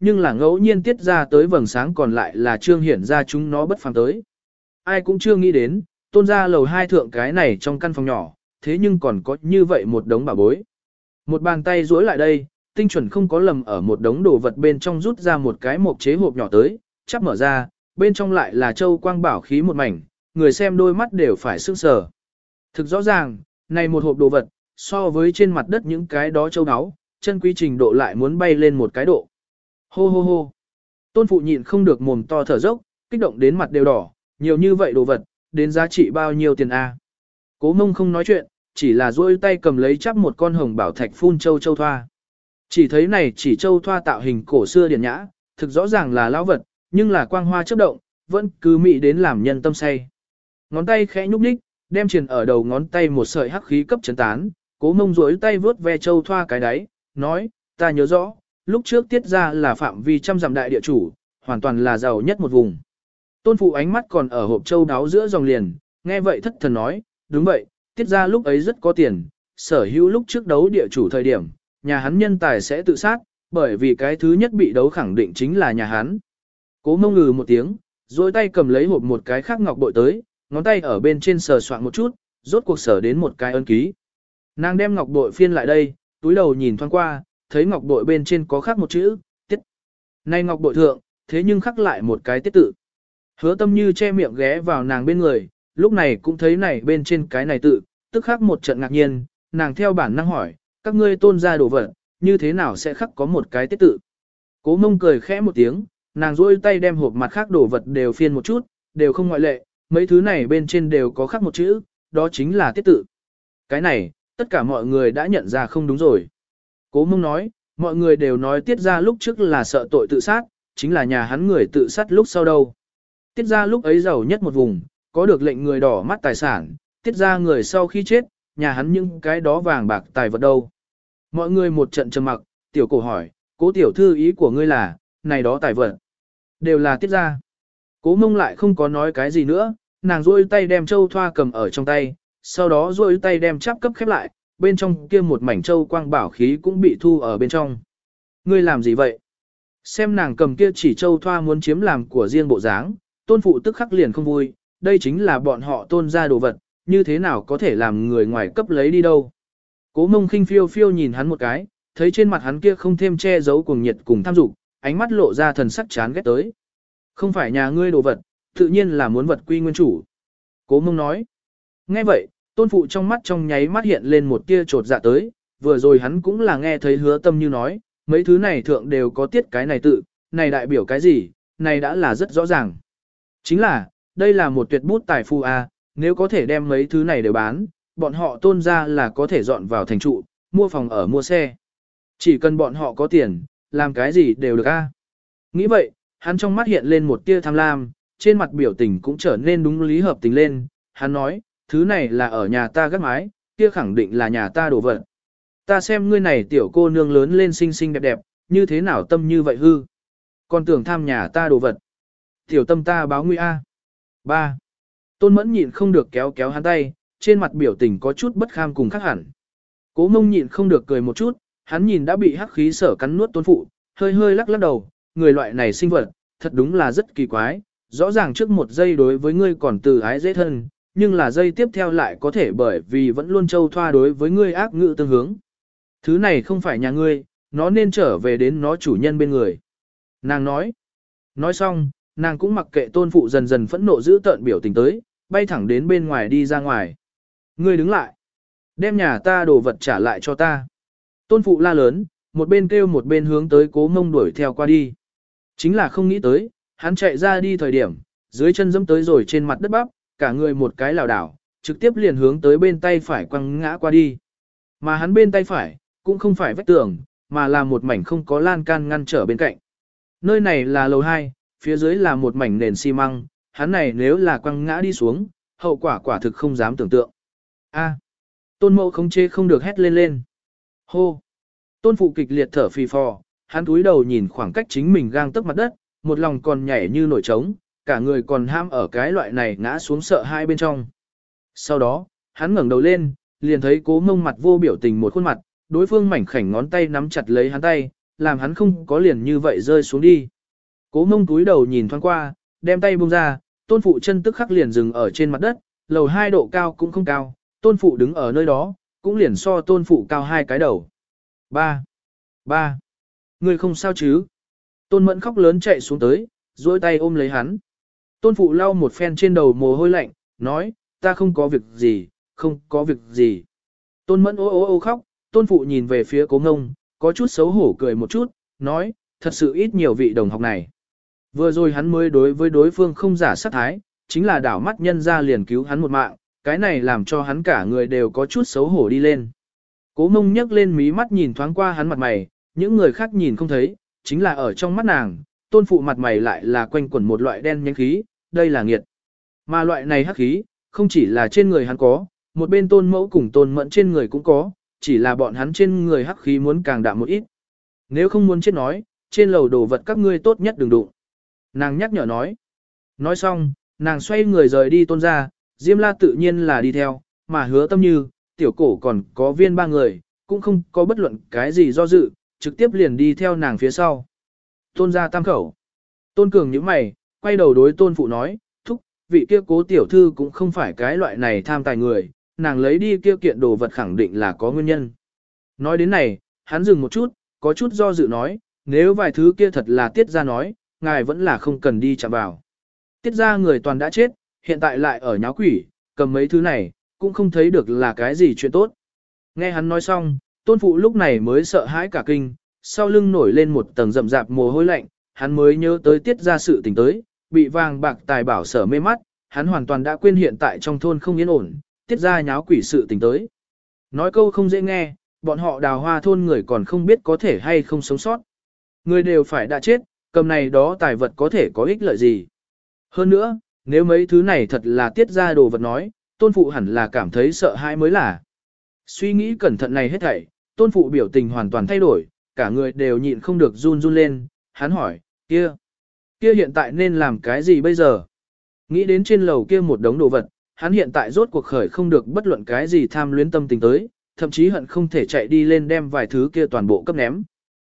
nhưng là ngẫu nhiên tiết ra tới vầng sáng còn lại là trương hiển ra chúng nó bất phàm tới. Ai cũng chưa nghĩ đến, tôn ra lầu hai thượng cái này trong căn phòng nhỏ, thế nhưng còn có như vậy một đống bảo bối. Một bàn tay duỗi lại đây, tinh chuẩn không có lầm ở một đống đồ vật bên trong rút ra một cái mộc chế hộp nhỏ tới, chắp mở ra, bên trong lại là châu quang bảo khí một mảnh, người xem đôi mắt đều phải sững sờ. Thực rõ ràng, này một hộp đồ vật, so với trên mặt đất những cái đó châu áo, chân quý trình độ lại muốn bay lên một cái độ. Hô hô hô. Tôn phụ nhịn không được mồm to thở dốc, kích động đến mặt đều đỏ, nhiều như vậy đồ vật, đến giá trị bao nhiêu tiền a? Cố Mông không nói chuyện, chỉ là duỗi tay cầm lấy chắp một con hồng bảo thạch phun châu châu thoa. Chỉ thấy này chỉ châu thoa tạo hình cổ xưa điển nhã, thực rõ ràng là lão vật, nhưng là quang hoa chớp động, vẫn cứ mị đến làm nhân tâm say. Ngón tay khẽ nhúc nhích, đem truyền ở đầu ngón tay một sợi hắc khí cấp chấn tán, Cố Mông duỗi tay vớt ve châu thoa cái đáy, nói, ta nhớ rõ, lúc trước tiết ra là phạm vi trăm dặm đại địa chủ, hoàn toàn là giàu nhất một vùng. Tôn phụ ánh mắt còn ở hộp châu đáo giữa dòng liền, nghe vậy thất thần nói, đúng vậy, tiết ra lúc ấy rất có tiền, sở hữu lúc trước đấu địa chủ thời điểm, nhà hắn nhân tài sẽ tự sát, bởi vì cái thứ nhất bị đấu khẳng định chính là nhà hắn. Cố Mông ngừ một tiếng, duỗi tay cầm lấy hộp một cái khác ngọc bội tới, ngón tay ở bên trên sờ soạn một chút, rốt cuộc sở đến một cái ấn ký. Nàng đem ngọc bội phiên lại đây, túi đầu nhìn thoáng qua, thấy ngọc bội bên trên có khắc một chữ, tiết. Này ngọc bội thượng, thế nhưng khắc lại một cái tiết tự. Hứa Tâm Như che miệng ghé vào nàng bên người, lúc này cũng thấy này bên trên cái này tự, tức khắc một trận ngạc nhiên, nàng theo bản năng hỏi, các ngươi tôn ra đồ vật, như thế nào sẽ khắc có một cái tiết tự. Cố Mông cười khẽ một tiếng, nàng duỗi tay đem hộp mặt khác đồ vật đều phiên một chút, đều không ngoại lệ, mấy thứ này bên trên đều có khắc một chữ, đó chính là tiết tự. Cái này, tất cả mọi người đã nhận ra không đúng rồi. Cố Mông nói, mọi người đều nói tiết ra lúc trước là sợ tội tự sát, chính là nhà hắn người tự sát lúc sau đâu. Tiết ra lúc ấy giàu nhất một vùng, có được lệnh người đỏ mắt tài sản, tiết ra người sau khi chết, nhà hắn những cái đó vàng bạc tài vật đâu. Mọi người một trận trầm mặc, tiểu cổ hỏi, cố tiểu thư ý của ngươi là, này đó tài vật, đều là tiết ra. Cố Mông lại không có nói cái gì nữa, nàng duỗi tay đem châu thoa cầm ở trong tay, sau đó duỗi tay đem chắp cấp khép lại, bên trong kia một mảnh châu quang bảo khí cũng bị thu ở bên trong. Ngươi làm gì vậy? Xem nàng cầm kia chỉ châu thoa muốn chiếm làm của riêng bộ dáng, tôn phụ tức khắc liền không vui, đây chính là bọn họ tôn ra đồ vật, như thế nào có thể làm người ngoài cấp lấy đi đâu. Cố Mông khinh phiêu phiêu nhìn hắn một cái, thấy trên mặt hắn kia không thêm che giấu cuồng nhiệt cùng tham dục, ánh mắt lộ ra thần sắc chán ghét tới. Không phải nhà ngươi đồ vật, tự nhiên là muốn vật quy nguyên chủ. Cố Mông nói. Nghe vậy, tôn phụ trong mắt trong nháy mắt hiện lên một tia trột dạ tới, vừa rồi hắn cũng là nghe thấy Hứa Tâm Như nói, mấy thứ này thượng đều có tiết cái này tự, này đại biểu cái gì, này đã là rất rõ ràng. Chính là, đây là một tuyệt bút tài phu a, nếu có thể đem mấy thứ này đều bán, bọn họ tôn ra là có thể dọn vào thành trụ, mua phòng ở mua xe. Chỉ cần bọn họ có tiền, làm cái gì đều được a. Nghĩ vậy, hắn trong mắt hiện lên một tia tham lam, trên mặt biểu tình cũng trở nên đúng lý hợp tình lên, hắn nói, thứ này là ở nhà ta gác mái, kia khẳng định là nhà ta đồ vật. Ta xem ngươi này tiểu cô nương lớn lên xinh xinh đẹp đẹp, như thế nào tâm như vậy hư. Còn tưởng tham nhà ta đồ vật. Tiểu tâm ta báo nguy a. ba. Tôn Mẫn nhịn không được kéo kéo hắn tay, trên mặt biểu tình có chút bất kham cùng khác hẳn. Cố Mông nhịn không được cười một chút, hắn nhìn đã bị hắc khí sở cắn nuốt tôn phụ, hơi hơi lắc lắc đầu, người loại này sinh vật, thật đúng là rất kỳ quái, rõ ràng trước một giây đối với ngươi còn từ ái dễ thân, nhưng là giây tiếp theo lại có thể bởi vì vẫn luôn châu thoa đối với ngươi ác ngữ tương hướng. Thứ này không phải nhà ngươi, nó nên trở về đến nó chủ nhân bên người. Nàng nói. Nói xong, nàng cũng mặc kệ tôn phụ dần dần phẫn nộ giữ tợn biểu tình tới, bay thẳng đến bên ngoài đi ra ngoài. Ngươi đứng lại. Đem nhà ta đồ vật trả lại cho ta. Tôn phụ la lớn, một bên kêu một bên hướng tới Cố Mông đuổi theo qua đi. Chính là không nghĩ tới, hắn chạy ra đi thời điểm, dưới chân dẫm tới rồi trên mặt đất bắp, cả người một cái lảo đảo, trực tiếp liền hướng tới bên tay phải quăng ngã qua đi. Mà hắn bên tay phải, cũng không phải vách tường, mà là một mảnh không có lan can ngăn trở bên cạnh. Nơi này là lầu hai, phía dưới là một mảnh nền xi măng, hắn này nếu là quăng ngã đi xuống, hậu quả quả thực không dám tưởng tượng. A. Tôn Mậu không chê không được hét lên lên. Hô. Tôn phụ kịch liệt thở phì phò, hắn cúi đầu nhìn khoảng cách chính mình gang tấc mặt đất, một lòng còn nhảy như nổi trống, cả người còn ham ở cái loại này ngã xuống sợ hai bên trong. Sau đó, hắn ngẩng đầu lên, liền thấy Cố Mông mặt vô biểu tình một khuôn mặt, đối phương mảnh khảnh ngón tay nắm chặt lấy hắn tay, làm hắn không có liền như vậy rơi xuống đi. Cố Mông túi đầu nhìn thoáng qua, đem tay buông ra, tôn phụ chân tức khắc liền dừng ở trên mặt đất, lầu hai độ cao cũng không cao, tôn phụ đứng ở nơi đó, cũng liền so tôn phụ cao hai cái đầu. Ba, ba, người không sao chứ? Tôn Mẫn khóc lớn chạy xuống tới, duỗi tay ôm lấy hắn. Tôn phụ lau một phen trên đầu mồ hôi lạnh, nói, ta không có việc gì, không có việc gì. Tôn Mẫn ô ô ô khóc, tôn phụ nhìn về phía Cố Ngông, có chút xấu hổ cười một chút, nói, thật sự ít nhiều vị đồng học này. Vừa rồi hắn mới đối với đối phương không giả sát thái, chính là đảo mắt nhân ra liền cứu hắn một mạng, cái này làm cho hắn cả người đều có chút xấu hổ đi lên. Cố Mông nhấc lên mí mắt nhìn thoáng qua hắn mặt mày, những người khác nhìn không thấy, chính là ở trong mắt nàng, tôn phụ mặt mày lại là quanh quẩn một loại đen nhánh khí, đây là nghiệt. Mà loại này hắc khí, không chỉ là trên người hắn có, một bên tôn mẫu cùng tôn mẫn trên người cũng có, chỉ là bọn hắn trên người hắc khí muốn càng đạm một ít. Nếu không muốn chết nói, trên lầu đồ vật các ngươi tốt nhất đừng đụng. Nàng nhắc nhở nói. Nói xong, nàng xoay người rời đi tôn ra, Diêm La tự nhiên là đi theo, mà Hứa Tâm Như, tiểu cổ còn có viên ba người, cũng không có bất luận cái gì do dự, trực tiếp liền đi theo nàng phía sau. Tôn ra tam khẩu. Tôn Cường nhíu mày, quay đầu đối tôn phụ nói, thúc, vị kia cố tiểu thư cũng không phải cái loại này tham tài người, nàng lấy đi kia kiện đồ vật khẳng định là có nguyên nhân. Nói đến này, hắn dừng một chút, có chút do dự nói, nếu vài thứ kia thật là tiết ra nói, ngài vẫn là không cần đi chạm vào. Tiết ra người toàn đã chết, hiện tại lại ở nháo quỷ, cầm mấy thứ này, cũng không thấy được là cái gì chuyện tốt. Nghe hắn nói xong, tôn phụ lúc này mới sợ hãi cả kinh, sau lưng nổi lên một tầng rậm rạp mồ hôi lạnh, hắn mới nhớ tới tiết ra sự tình tới, bị vàng bạc tài bảo sở mê mắt, hắn hoàn toàn đã quên hiện tại trong thôn không yên ổn, tiết ra nháo quỷ sự tình tới. Nói câu không dễ nghe, bọn họ đào hoa thôn người còn không biết có thể hay không sống sót. Người đều phải đã chết, cầm này đó tài vật có thể có ích lợi gì. Hơn nữa, nếu mấy thứ này thật là tiết ra đồ vật nói, tôn phụ hẳn là cảm thấy sợ hãi mới là. Suy nghĩ cẩn thận này hết thảy, tôn phụ biểu tình hoàn toàn thay đổi, cả người đều nhịn không được run run lên, hắn hỏi, kia, kia hiện tại nên làm cái gì bây giờ? Nghĩ đến trên lầu kia một đống đồ vật, hắn hiện tại rốt cuộc khởi không được bất luận cái gì tham luyến tâm tình tới, thậm chí hận không thể chạy đi lên đem vài thứ kia toàn bộ cấp ném.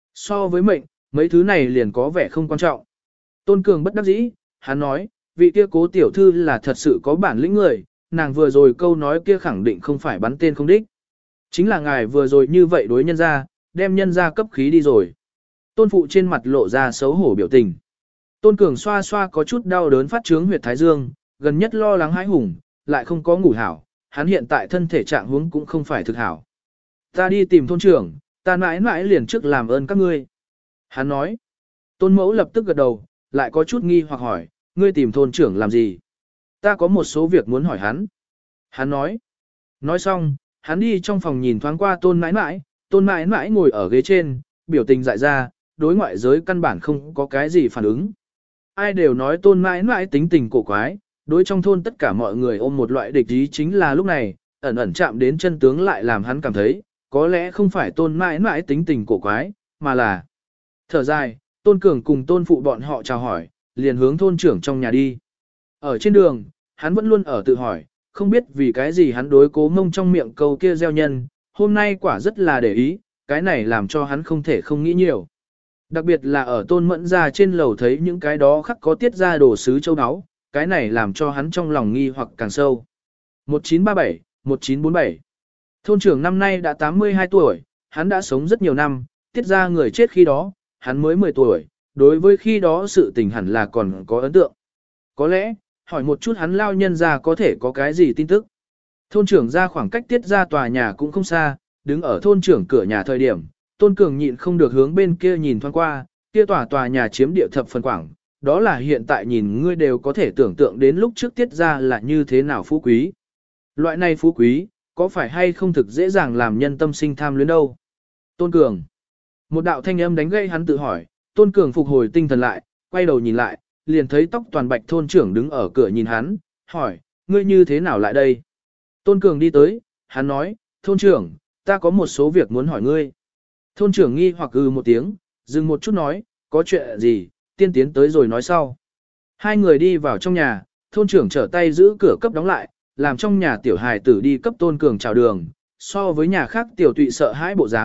So với mệnh, mấy thứ này liền có vẻ không quan trọng. Tôn Cường bất đắc dĩ, hắn nói, vị kia cố tiểu thư là thật sự có bản lĩnh người, nàng vừa rồi câu nói kia khẳng định không phải bắn tên không đích. Chính là ngài vừa rồi như vậy đối nhân ra, đem nhân ra cấp khí đi rồi. Tôn phụ trên mặt lộ ra xấu hổ biểu tình. Tôn Cường xoa xoa có chút đau đớn phát trướng huyệt thái dương, gần nhất lo lắng hãi hùng, lại không có ngủ hảo, hắn hiện tại thân thể trạng huống cũng không phải thực hảo. Ta đi tìm thôn trưởng, ta mãi mãi liền trước làm ơn các ngươi. Hắn nói. Tôn mẫu lập tức gật đầu, lại có chút nghi hoặc hỏi, ngươi tìm thôn trưởng làm gì? Ta có một số việc muốn hỏi hắn. Hắn nói. Nói xong, hắn đi trong phòng nhìn thoáng qua tôn mãi mãi, tôn mãi mãi ngồi ở ghế trên, biểu tình dại ra, đối ngoại giới căn bản không có cái gì phản ứng. Ai đều nói tôn mãi mãi tính tình cổ quái, đối trong thôn tất cả mọi người ôm một loại địch ý chính là lúc này, ẩn ẩn chạm đến chân tướng lại làm hắn cảm thấy, có lẽ không phải tôn mãi mãi tính tình cổ quái, mà là thở dài, tôn cường cùng tôn phụ bọn họ chào hỏi, liền hướng thôn trưởng trong nhà đi. Ở trên đường, hắn vẫn luôn ở tự hỏi, không biết vì cái gì hắn đối cố mông trong miệng câu kia gieo nhân, hôm nay quả rất là để ý, cái này làm cho hắn không thể không nghĩ nhiều. Đặc biệt là ở tôn mẫn ra trên lầu thấy những cái đó khắc có tiết ra đồ sứ châu áo, cái này làm cho hắn trong lòng nghi hoặc càng sâu. một chín ba bảy, một chín bốn bảy Thôn trưởng năm nay đã tám mươi hai tuổi, hắn đã sống rất nhiều năm, tiết ra người chết khi đó, hắn mới mười tuổi, đối với khi đó sự tình hẳn là còn có ấn tượng. Có lẽ, hỏi một chút hắn lao nhân ra có thể có cái gì tin tức. Thôn trưởng ra khoảng cách tiết ra tòa nhà cũng không xa, đứng ở thôn trưởng cửa nhà thời điểm, Tôn Cường nhịn không được hướng bên kia nhìn thoáng qua, kia tòa tòa nhà chiếm địa thập phần quảng, đó là hiện tại nhìn ngươi đều có thể tưởng tượng đến lúc trước tiết ra là như thế nào phú quý. Loại này phú quý, có phải hay không thực dễ dàng làm nhân tâm sinh tham luyến đâu? Tôn Cường. Một đạo thanh âm đánh gây hắn tự hỏi, Tôn Cường phục hồi tinh thần lại, quay đầu nhìn lại, liền thấy tóc toàn bạch thôn trưởng đứng ở cửa nhìn hắn, hỏi, ngươi như thế nào lại đây? Tôn Cường đi tới, hắn nói, thôn trưởng, ta có một số việc muốn hỏi ngươi. Thôn trưởng nghi hoặc ừ một tiếng, dừng một chút nói, có chuyện gì, tiên tiến tới rồi nói sau. Hai người đi vào trong nhà, thôn trưởng trở tay giữ cửa cấp đóng lại, làm trong nhà tiểu hài tử đi cấp Tôn Cường chào đường, so với nhà khác tiểu tụy sợ hãi bộ dáng,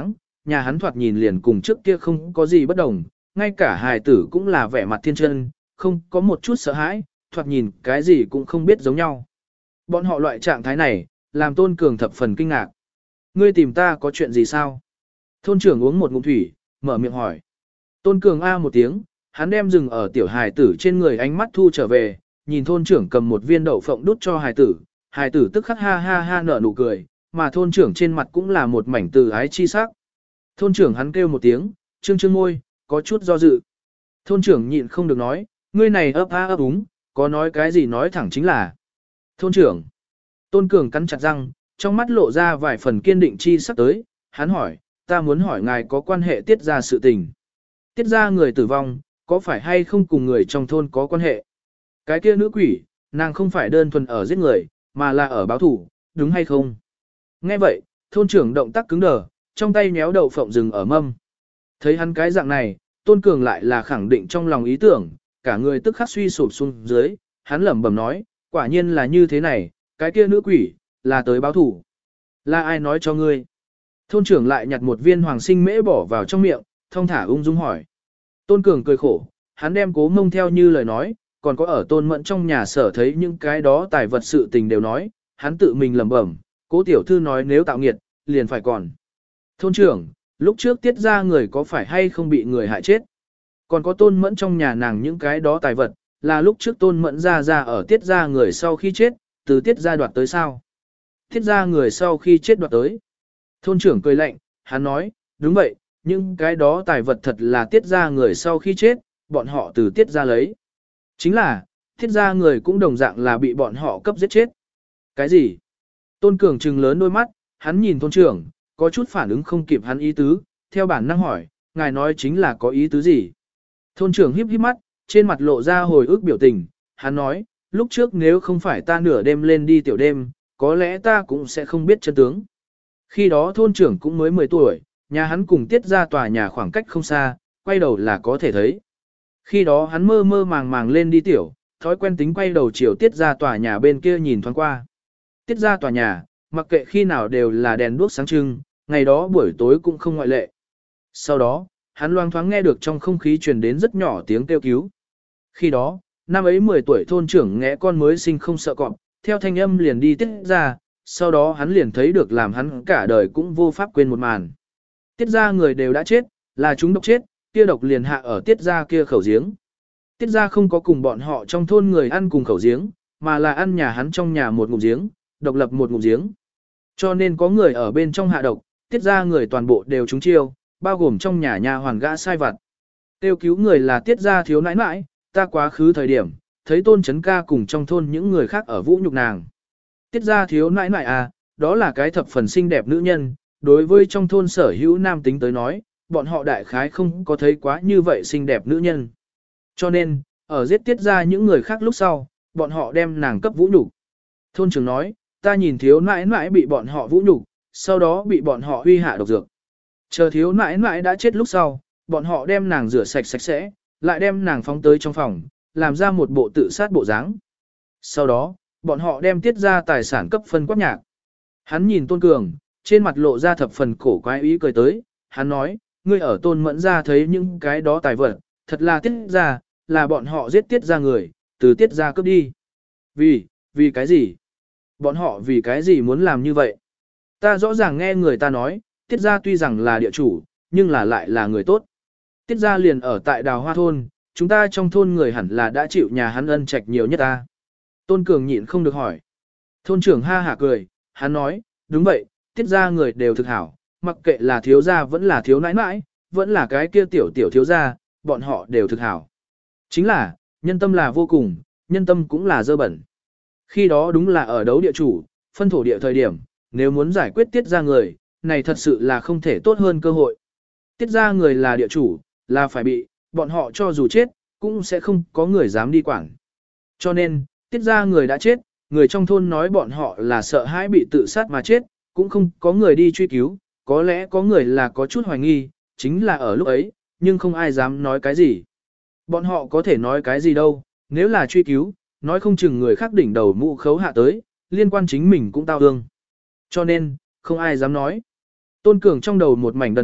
nhà hắn thoạt nhìn liền cùng trước kia không có gì bất đồng, ngay cả hài tử cũng là vẻ mặt thiên chân, không có một chút sợ hãi, thoạt nhìn cái gì cũng không biết giống nhau. Bọn họ loại trạng thái này, làm Tôn Cường thập phần kinh ngạc. Ngươi tìm ta có chuyện gì sao? Thôn trưởng uống một ngụm thủy, mở miệng hỏi. Tôn Cường a một tiếng, hắn đem dừng ở tiểu hài tử trên người ánh mắt thu trở về, nhìn thôn trưởng cầm một viên đậu phộng đút cho hài tử, hài tử tức khắc ha ha ha nở nụ cười, mà thôn trưởng trên mặt cũng là một mảnh từ ái chi sắc. Thôn trưởng hắn kêu một tiếng, trương trương môi, có chút do dự. Thôn trưởng nhịn không được nói, ngươi này ấp a ấp úng, có nói cái gì nói thẳng chính là. Thôn trưởng. Tôn Cường cắn chặt răng, trong mắt lộ ra vài phần kiên định chi sắc tới, hắn hỏi, ta muốn hỏi ngài có quan hệ tiết ra sự tình. Tiết ra người tử vong, có phải hay không cùng người trong thôn có quan hệ? Cái kia nữ quỷ, nàng không phải đơn thuần ở giết người, mà là ở báo thủ, đúng hay không? Nghe vậy, thôn trưởng động tác cứng đờ, trong tay nhéo đậu phộng rừng ở mâm. Thấy hắn cái dạng này, Tôn Cường lại là khẳng định trong lòng ý tưởng, cả người tức khắc suy sụp xuống dưới, hắn lẩm bẩm nói, quả nhiên là như thế này, cái kia nữ quỷ, là tới báo thủ. Là ai nói cho ngươi? Thôn trưởng lại nhặt một viên hoàng sinh mễ bỏ vào trong miệng, thong thả ung dung hỏi. Tôn Cường cười khổ, hắn đem Cố Mông theo như lời nói, còn có ở Tôn Mẫn trong nhà sở thấy những cái đó tài vật sự tình đều nói, hắn tự mình lẩm bẩm, Cố tiểu thư nói nếu tạo nghiệt, liền phải còn. Thôn trưởng, lúc trước tiết ra người có phải hay không bị người hại chết? Còn có Tôn Mẫn trong nhà nàng những cái đó tài vật, là lúc trước Tôn Mẫn ra ra ở tiết ra người sau khi chết, từ tiết ra đoạt tới sao? Tiết ra người sau khi chết đoạt tới. Thôn trưởng cười lạnh, hắn nói, đúng vậy, nhưng cái đó tài vật thật là tiết ra người sau khi chết, bọn họ từ tiết ra lấy. Chính là, tiết ra người cũng đồng dạng là bị bọn họ cấp giết chết. Cái gì? Tôn Cường trừng lớn đôi mắt, hắn nhìn thôn trưởng, có chút phản ứng không kịp hắn ý tứ, theo bản năng hỏi, ngài nói chính là có ý tứ gì? Thôn trưởng híp híp mắt, trên mặt lộ ra hồi ức biểu tình, hắn nói, lúc trước nếu không phải ta nửa đêm lên đi tiểu đêm, có lẽ ta cũng sẽ không biết chân tướng. Khi đó thôn trưởng cũng mới mười tuổi, nhà hắn cùng tiết ra tòa nhà khoảng cách không xa, quay đầu là có thể thấy. Khi đó hắn mơ mơ màng màng lên đi tiểu, thói quen tính quay đầu chiều tiết ra tòa nhà bên kia nhìn thoáng qua. Tiết ra tòa nhà, mặc kệ khi nào đều là đèn đuốc sáng trưng, ngày đó buổi tối cũng không ngoại lệ. Sau đó, hắn loang thoáng nghe được trong không khí truyền đến rất nhỏ tiếng kêu cứu. Khi đó, năm ấy mười tuổi thôn trưởng ngẽ con mới sinh không sợ cọp, theo thanh âm liền đi tiết ra, sau đó hắn liền thấy được làm hắn cả đời cũng vô pháp quên một màn. Tiết ra người đều đã chết, là chúng độc chết, kia độc liền hạ ở tiết ra kia khẩu giếng. Tiết ra không có cùng bọn họ trong thôn người ăn cùng khẩu giếng, mà là ăn nhà hắn trong nhà một ngụm giếng, độc lập một ngụm giếng. Cho nên có người ở bên trong hạ độc, tiết ra người toàn bộ đều trúng chiêu, bao gồm trong nhà nhà hoàn gã sai vặt. Tiêu cứu người là tiết ra thiếu nãi nãi, ta quá khứ thời điểm, thấy tôn chấn ca cùng trong thôn những người khác ở vũ nhục nàng. Tiết ra thiếu nãi nãi à, đó là cái thập phần xinh đẹp nữ nhân, đối với trong thôn sở hữu nam tính tới nói, bọn họ đại khái không có thấy quá như vậy xinh đẹp nữ nhân. Cho nên, ở giết tiết ra những người khác lúc sau, bọn họ đem nàng cấp vũ nhục. Thôn trưởng nói, ta nhìn thiếu nãi nãi bị bọn họ vũ nhục, sau đó bị bọn họ huy hạ độc dược. Chờ thiếu nãi nãi đã chết lúc sau, bọn họ đem nàng rửa sạch sạch sẽ, lại đem nàng phóng tới trong phòng, làm ra một bộ tự sát bộ dáng. Sau đó, bọn họ đem tiết ra tài sản cấp phân quát nhạc. Hắn nhìn Tôn Cường, trên mặt lộ ra thập phần cổ quái ý cười tới, hắn nói, ngươi ở Tôn Mẫn ra thấy những cái đó tài vật, thật là tiết ra, là bọn họ giết tiết ra người, từ tiết ra cướp đi. Vì, vì cái gì? Bọn họ vì cái gì muốn làm như vậy? Ta rõ ràng nghe người ta nói, tiết ra tuy rằng là địa chủ, nhưng là lại là người tốt. Tiết ra liền ở tại Đào Hoa thôn, chúng ta trong thôn người hẳn là đã chịu nhà hắn ân trạch nhiều nhất ta. Tôn Cường nhịn không được hỏi. Thôn trưởng ha hả cười, hắn nói, đúng vậy, tiết ra người đều thực hảo, mặc kệ là thiếu gia vẫn là thiếu nãi nãi, vẫn là cái kia tiểu tiểu thiếu gia, bọn họ đều thực hảo. Chính là, nhân tâm là vô cùng, nhân tâm cũng là dơ bẩn. Khi đó đúng là ở đấu địa chủ, phân thổ địa thời điểm, nếu muốn giải quyết tiết ra người, này thật sự là không thể tốt hơn cơ hội. Tiết ra người là địa chủ, là phải bị, bọn họ cho dù chết, cũng sẽ không có người dám đi quản. Cho nên, tiết ra người đã chết, người trong thôn nói bọn họ là sợ hãi bị tự sát mà chết, cũng không có người đi truy cứu, có lẽ có người là có chút hoài nghi, chính là ở lúc ấy, nhưng không ai dám nói cái gì. Bọn họ có thể nói cái gì đâu, nếu là truy cứu, nói không chừng người khác đỉnh đầu mũ khấu hạ tới, liên quan chính mình cũng tao ương. Cho nên, không ai dám nói. Tôn Cường trong đầu một mảnh đần độn,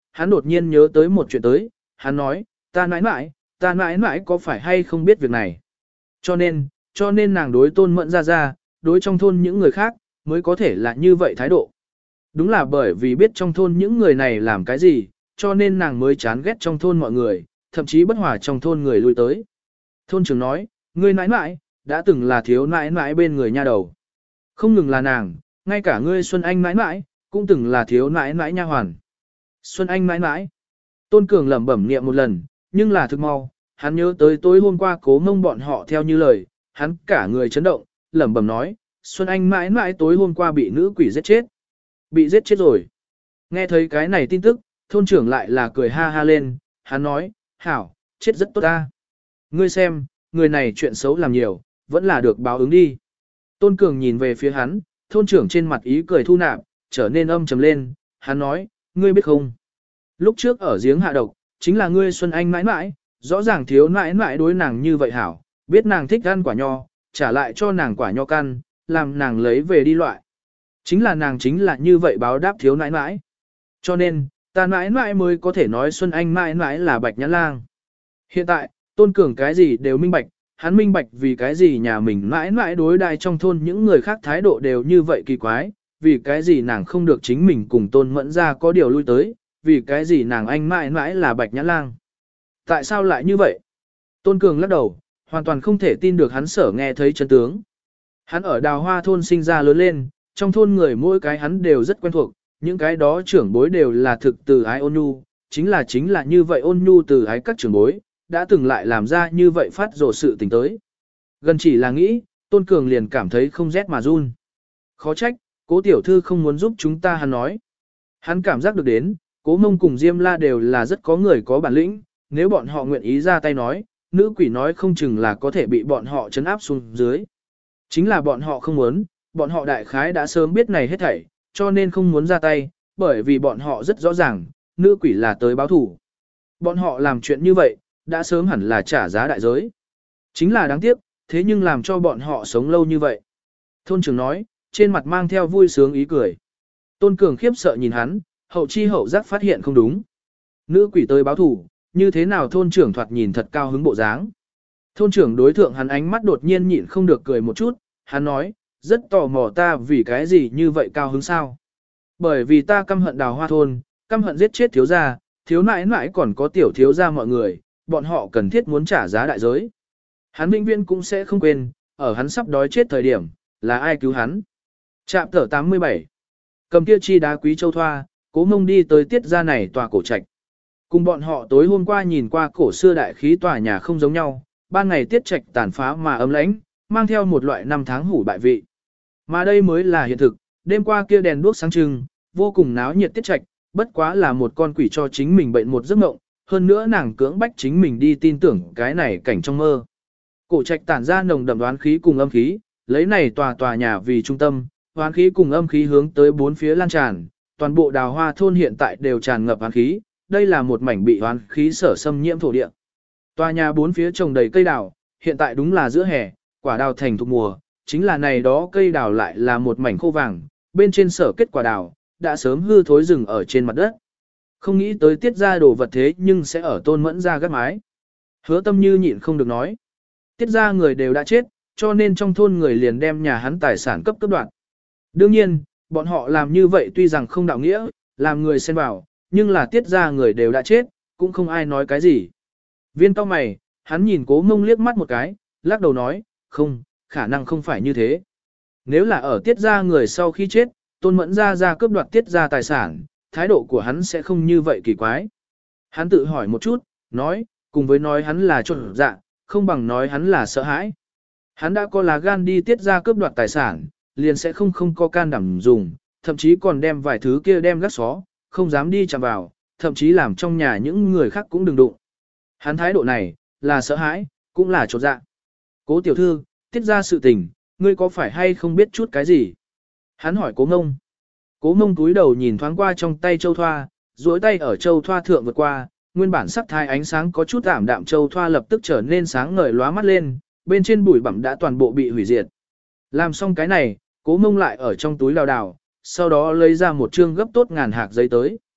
hắn đột nhiên nhớ tới một chuyện tới, hắn nói, ta nãi nãi, ta nãi nãi có phải hay không biết việc này. Cho nên, cho nên nàng đối Tôn Mẫn ra ra, đối trong thôn những người khác, mới có thể là như vậy thái độ. Đúng là bởi vì biết trong thôn những người này làm cái gì, cho nên nàng mới chán ghét trong thôn mọi người, thậm chí bất hòa trong thôn người lui tới. Thôn trưởng nói, ngươi nãi nãi, đã từng là thiếu nãi nãi bên người nha đầu. Không ngừng là nàng, ngay cả ngươi Xuân Anh nãi nãi, cũng từng là thiếu nãi nãi nha hoàn. Xuân Anh nãi nãi. Tôn Cường lẩm bẩm niệm một lần, nhưng là thực mau, hắn nhớ tới tối hôm qua Cố Mông bọn họ theo như lời, hắn cả người chấn động, lẩm bẩm nói, Xuân Anh mãi mãi tối hôm qua bị nữ quỷ giết chết. Bị giết chết rồi. Nghe thấy cái này tin tức, thôn trưởng lại là cười ha ha lên, hắn nói, hảo, chết rất tốt ta. Ngươi xem, người này chuyện xấu làm nhiều, vẫn là được báo ứng đi. Tôn Cường nhìn về phía hắn, thôn trưởng trên mặt ý cười thu nạp, trở nên âm trầm lên, hắn nói, ngươi biết không? Lúc trước ở giếng hạ độc, chính là ngươi Xuân Anh mãi mãi, rõ ràng thiếu mãi mãi đối nàng như vậy hảo, biết nàng thích ăn quả nho, trả lại cho nàng quả nho căn, làm nàng lấy về đi loại. Chính là nàng chính là như vậy báo đáp thiếu nãi nãi. Cho nên, ta nãi nãi mới có thể nói Xuân Anh nãi nãi là Bạch Nhã Lang. Hiện tại, Tôn Cường cái gì đều minh bạch, hắn minh bạch vì cái gì nhà mình nãi nãi đối đai trong thôn những người khác thái độ đều như vậy kỳ quái, vì cái gì nàng không được chính mình cùng Tôn Mẫn ra có điều lui tới, vì cái gì nàng anh nãi nãi là Bạch Nhã Lang. Tại sao lại như vậy? Tôn Cường lắc đầu, hoàn toàn không thể tin được hắn sở nghe thấy chân tướng. Hắn ở Đào Hoa thôn sinh ra lớn lên, trong thôn người mỗi cái hắn đều rất quen thuộc, những cái đó trưởng bối đều là thực từ ái ôn nhu, chính là chính là như vậy ôn nhu từ ái các trưởng bối, đã từng lại làm ra như vậy phát rồ sự tình tới. Gần chỉ là nghĩ, Tôn Cường liền cảm thấy không rét mà run. Khó trách, Cố tiểu thư không muốn giúp chúng ta, hắn nói. Hắn cảm giác được đến, Cố Mông cùng Diêm La đều là rất có người có bản lĩnh, nếu bọn họ nguyện ý ra tay nói, nữ quỷ nói không chừng là có thể bị bọn họ trấn áp xuống dưới. Chính là bọn họ không muốn, bọn họ đại khái đã sớm biết này hết thảy, cho nên không muốn ra tay, bởi vì bọn họ rất rõ ràng, nữ quỷ là tới báo thủ. Bọn họ làm chuyện như vậy, đã sớm hẳn là trả giá đại giới. Chính là đáng tiếc, thế nhưng làm cho bọn họ sống lâu như vậy. Thôn trưởng nói, trên mặt mang theo vui sướng ý cười. Tôn Cường khiếp sợ nhìn hắn, hậu chi hậu giác phát hiện không đúng. Nữ quỷ tới báo thủ, như thế nào thôn trưởng thoạt nhìn thật cao hứng bộ dáng. Thôn trưởng đối thượng hắn ánh mắt đột nhiên nhịn không được cười một chút, hắn nói, rất tò mò ta vì cái gì như vậy cao hứng sao. Bởi vì ta căm hận Đào Hoa thôn, căm hận giết chết thiếu gia, thiếu nãi nãi còn có tiểu thiếu gia mọi người, bọn họ cần thiết muốn trả giá đại giới. Hắn vĩnh viễn cũng sẽ không quên, ở hắn sắp đói chết thời điểm, là ai cứu hắn. Trạm tở tám mươi bảy. Cầm kia chi đá quý châu thoa, Cố Mông đi tới tiết gia này tòa cổ trạch. Cùng bọn họ tối hôm qua nhìn qua cổ xưa đại khí tòa nhà không giống nhau, ban ngày tiết trạch tàn phá mà ấm lãnh, mang theo một loại năm tháng hủ bại vị. Mà đây mới là hiện thực, đêm qua kia đèn đuốc sáng trưng, vô cùng náo nhiệt tiết trạch, bất quá là một con quỷ cho chính mình bệnh một giấc mộng, hơn nữa nàng cưỡng bách chính mình đi tin tưởng cái này cảnh trong mơ. Cổ trạch tản ra nồng đậm đoán khí cùng âm khí, lấy này tòa tòa nhà vì trung tâm, đoán khí cùng âm khí hướng tới bốn phía lan tràn, toàn bộ Đào Hoa thôn hiện tại đều tràn ngập đoán khí, đây là một mảnh bị đoán khí sở xâm nhiễm thổ địa. Tòa nhà bốn phía trồng đầy cây đào, hiện tại đúng là giữa hè, quả đào thành thục mùa, chính là này đó cây đào lại là một mảnh khô vàng, bên trên sở kết quả đào, đã sớm hư thối rừng ở trên mặt đất. Không nghĩ tới tiết ra đồ vật thế nhưng sẽ ở Tôn Mẫn ra gác mái. Hứa Tâm Như nhịn không được nói. Tiết ra người đều đã chết, cho nên trong thôn người liền đem nhà hắn tài sản cấp cấp đoạn. Đương nhiên, bọn họ làm như vậy tuy rằng không đạo nghĩa, làm người xen vào, nhưng là tiết ra người đều đã chết, cũng không ai nói cái gì. Viên cao mày, hắn nhìn Cố Mông liếc mắt một cái, lắc đầu nói, không, khả năng không phải như thế. Nếu là ở tiết ra người sau khi chết, Tôn Mẫn ra ra cướp đoạt tiết ra tài sản, thái độ của hắn sẽ không như vậy kỳ quái. Hắn tự hỏi một chút, nói, cùng với nói hắn là trộn dạ, không bằng nói hắn là sợ hãi. Hắn đã có lá gan đi tiết ra cướp đoạt tài sản, liền sẽ không không có can đảm dùng, thậm chí còn đem vài thứ kia đem gác xó, không dám đi chạm vào, thậm chí làm trong nhà những người khác cũng đừng đụng. Hắn thái độ này, là sợ hãi, cũng là trột dạ. Cố tiểu thư, tiết ra sự tình, ngươi có phải hay không biết chút cái gì? Hắn hỏi Cố Mông. Cố Mông túi đầu nhìn thoáng qua trong tay châu thoa, duỗi tay ở châu thoa thượng vượt qua, nguyên bản sắc thái ánh sáng có chút ảm đạm châu thoa lập tức trở nên sáng ngời lóa mắt lên, bên trên bụi bặm đã toàn bộ bị hủy diệt. Làm xong cái này, Cố Mông lại ở trong túi đào đào, sau đó lấy ra một trương gấp tốt ngàn hạc giấy tới.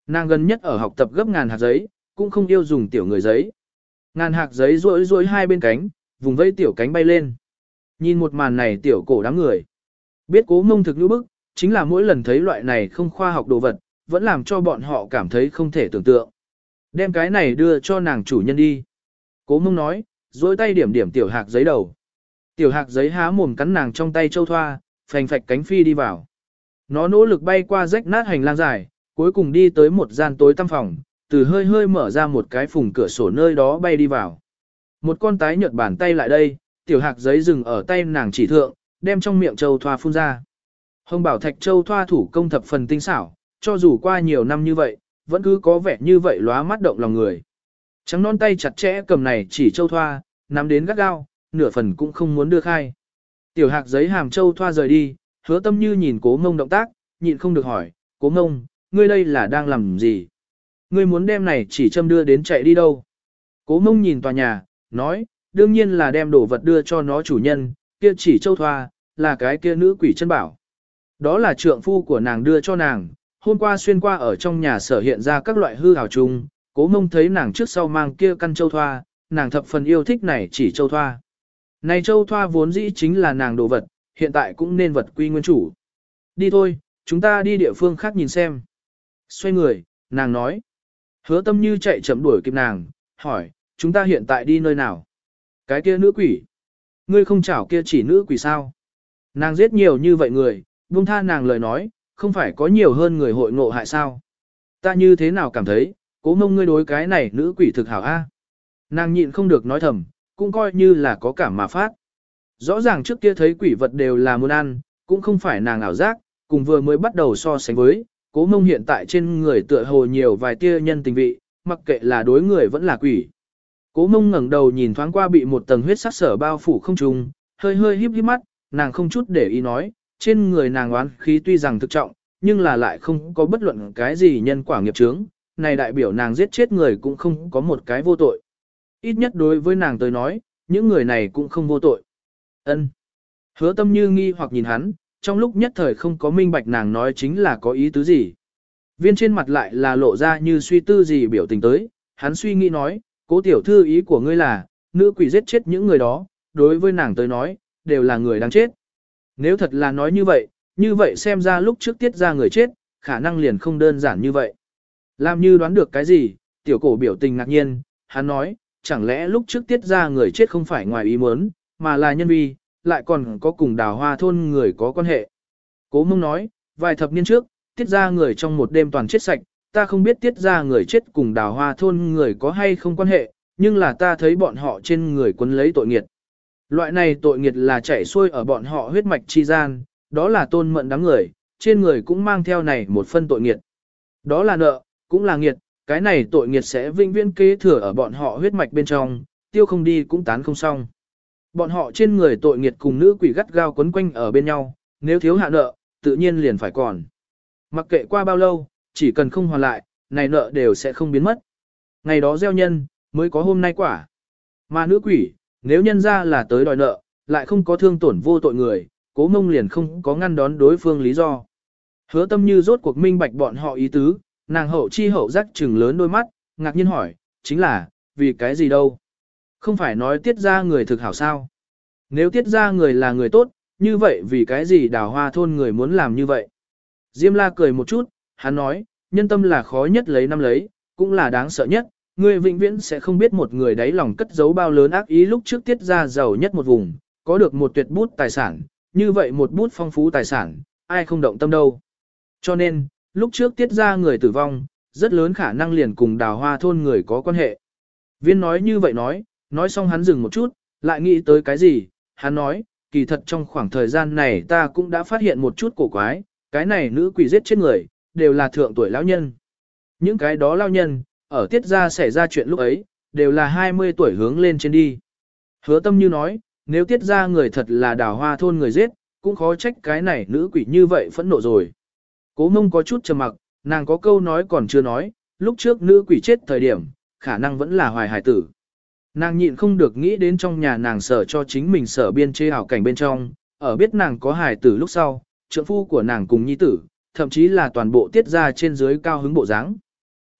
Nàng gần nhất ở học tập gấp ngàn hạt giấy, cũng không yêu dùng tiểu người giấy. Ngàn hạt giấy rối rối hai bên cánh, vùng vây tiểu cánh bay lên. Nhìn một màn này tiểu cổ đám người. Biết Cố Mông thực như bức, chính là mỗi lần thấy loại này không khoa học đồ vật, vẫn làm cho bọn họ cảm thấy không thể tưởng tượng. Đem cái này đưa cho nàng chủ nhân đi. Cố Mông nói, dối tay điểm điểm tiểu hạc giấy đầu. Tiểu hạc giấy há mồm cắn nàng trong tay châu thoa, phành phạch cánh phi đi vào. Nó nỗ lực bay qua rách nát hành lang dài, cuối cùng đi tới một gian tối tăm phòng, từ hơi hơi mở ra một cái phùng cửa sổ nơi đó bay đi vào. Một con tái nhợt bàn tay lại đây, tiểu hạc giấy dừng ở tay nàng chỉ thượng, đem trong miệng châu thoa phun ra. Hồng bảo thạch châu thoa thủ công thập phần tinh xảo, cho dù qua nhiều năm như vậy, vẫn cứ có vẻ như vậy lóa mắt động lòng người. Trắng non tay chặt chẽ cầm này chỉ châu thoa, nắm đến gắt gao, nửa phần cũng không muốn đưa khai. Tiểu hạc giấy hàm châu thoa rời đi, Hứa Tâm Như nhìn Cố Mông động tác, nhịn không được hỏi, Cố Mông, ngươi đây là đang làm gì? Ngươi muốn đem này chỉ châm đưa đến chạy đi đâu? Cố Mông nhìn tòa nhà, nói, đương nhiên là đem đồ vật đưa cho nó chủ nhân, kia chỉ châu thoa, là cái kia nữ quỷ chân bảo. Đó là trượng phu của nàng đưa cho nàng, hôm qua xuyên qua ở trong nhà sở hiện ra các loại hư hào chung, Cố Mông thấy nàng trước sau mang kia căn châu thoa, nàng thập phần yêu thích này chỉ châu thoa. Này châu thoa vốn dĩ chính là nàng đồ vật, hiện tại cũng nên vật quy nguyên chủ. Đi thôi, chúng ta đi địa phương khác nhìn xem. Xoay người, nàng nói. Hứa Tâm Như chạy chậm đuổi kịp nàng, hỏi, chúng ta hiện tại đi nơi nào? Cái kia nữ quỷ. Ngươi không chảo kia chỉ nữ quỷ sao? Nàng giết nhiều như vậy người, buông tha nàng lời nói, không phải có nhiều hơn người hội ngộ hại sao? Ta như thế nào cảm thấy, Cố Mông ngươi đối cái này nữ quỷ thực hảo a? Nàng nhịn không được nói thầm, cũng coi như là có cảm mà phát. Rõ ràng trước kia thấy quỷ vật đều là muốn ăn, cũng không phải nàng ảo giác, cùng vừa mới bắt đầu so sánh với, Cố Mông hiện tại trên người tựa hồ nhiều vài tia nhân tình vị, mặc kệ là đối người vẫn là quỷ. Cố Mông ngẩng đầu nhìn thoáng qua bị một tầng huyết sắc sở bao phủ không trùng, hơi hơi híp híp mắt, nàng không chút để ý nói, trên người nàng oán khí tuy rằng thực trọng, nhưng là lại không có bất luận cái gì nhân quả nghiệp chướng, này đại biểu nàng giết chết người cũng không có một cái vô tội. Ít nhất đối với nàng tới nói, những người này cũng không vô tội. Ân. Hứa Tâm Như nghi hoặc nhìn hắn, trong lúc nhất thời không có minh bạch nàng nói chính là có ý tứ gì. Viên trên mặt lại là lộ ra như suy tư gì biểu tình tới, hắn suy nghĩ nói, Cố tiểu thư ý của ngươi là, nữ quỷ giết chết những người đó, đối với nàng tới nói, đều là người đáng chết. Nếu thật là nói như vậy, như vậy xem ra lúc trước tiết ra người chết, khả năng liền không đơn giản như vậy. Làm như đoán được cái gì, tiểu cổ biểu tình ngạc nhiên, hắn nói, chẳng lẽ lúc trước tiết ra người chết không phải ngoài ý muốn, mà là nhân vi, lại còn có cùng Đào Hoa thôn người có quan hệ. Cố Mông nói, vài thập niên trước, tiết ra người trong một đêm toàn chết sạch, ta không biết tiết ra người chết cùng Đào Hoa thôn người có hay không quan hệ, nhưng là ta thấy bọn họ trên người quấn lấy tội nghiệt. Loại này tội nghiệt là chảy xuôi ở bọn họ huyết mạch chi gian, đó là tôn mận đám người, trên người cũng mang theo này một phân tội nghiệt. Đó là nợ, cũng là nghiệt, cái này tội nghiệt sẽ vinh viễn kế thừa ở bọn họ huyết mạch bên trong, tiêu không đi cũng tán không xong. Bọn họ trên người tội nghiệt cùng nữ quỷ gắt gao quấn quanh ở bên nhau, nếu thiếu hạ nợ, tự nhiên liền phải còn. Mặc kệ qua bao lâu, chỉ cần không hoàn lại, này nợ đều sẽ không biến mất. Ngày đó gieo nhân, mới có hôm nay quả. Mà nữ quỷ, nếu nhân ra là tới đòi nợ, lại không có thương tổn vô tội người, Cố Mông liền không có ngăn đón đối phương lý do. Hứa Tâm Như rốt cuộc minh bạch bọn họ ý tứ, nàng hậu chi hậu giác trừng lớn đôi mắt, ngạc nhiên hỏi, chính là, vì cái gì đâu? Không phải nói tiết ra người thực hảo sao? Nếu tiết ra người là người tốt, như vậy vì cái gì Đào Hoa thôn người muốn làm như vậy? Diêm La cười một chút, hắn nói, nhân tâm là khó nhất lấy năm lấy, cũng là đáng sợ nhất, người vĩnh viễn sẽ không biết một người đáy lòng cất giấu bao lớn ác ý lúc trước tiết ra giàu nhất một vùng, có được một tuyệt bút tài sản, như vậy một bút phong phú tài sản, ai không động tâm đâu. Cho nên, lúc trước tiết ra người tử vong, rất lớn khả năng liền cùng Đào Hoa thôn người có quan hệ. Viên nói như vậy nói, nói xong hắn dừng một chút, lại nghĩ tới cái gì, hắn nói, kỳ thật trong khoảng thời gian này ta cũng đã phát hiện một chút cổ quái, cái này nữ quỷ giết chết người, đều là thượng tuổi lão nhân. Những cái đó lão nhân, ở tiết ra xảy ra chuyện lúc ấy, đều là hai mươi tuổi hướng lên trên đi. Hứa Tâm Như nói, nếu tiết ra người thật là Đào Hoa thôn người giết, cũng khó trách cái này nữ quỷ như vậy phẫn nộ rồi. Cố Mông có chút trầm mặc, nàng có câu nói còn chưa nói, lúc trước nữ quỷ chết thời điểm, khả năng vẫn là hoài hải tử. Nàng nhịn không được nghĩ đến trong nhà nàng sở cho chính mình sở biên chế ảo cảnh bên trong, ở biết nàng có hải tử lúc sau, trượng phu của nàng cùng nhi tử, thậm chí là toàn bộ tiết ra trên dưới cao hứng bộ dáng.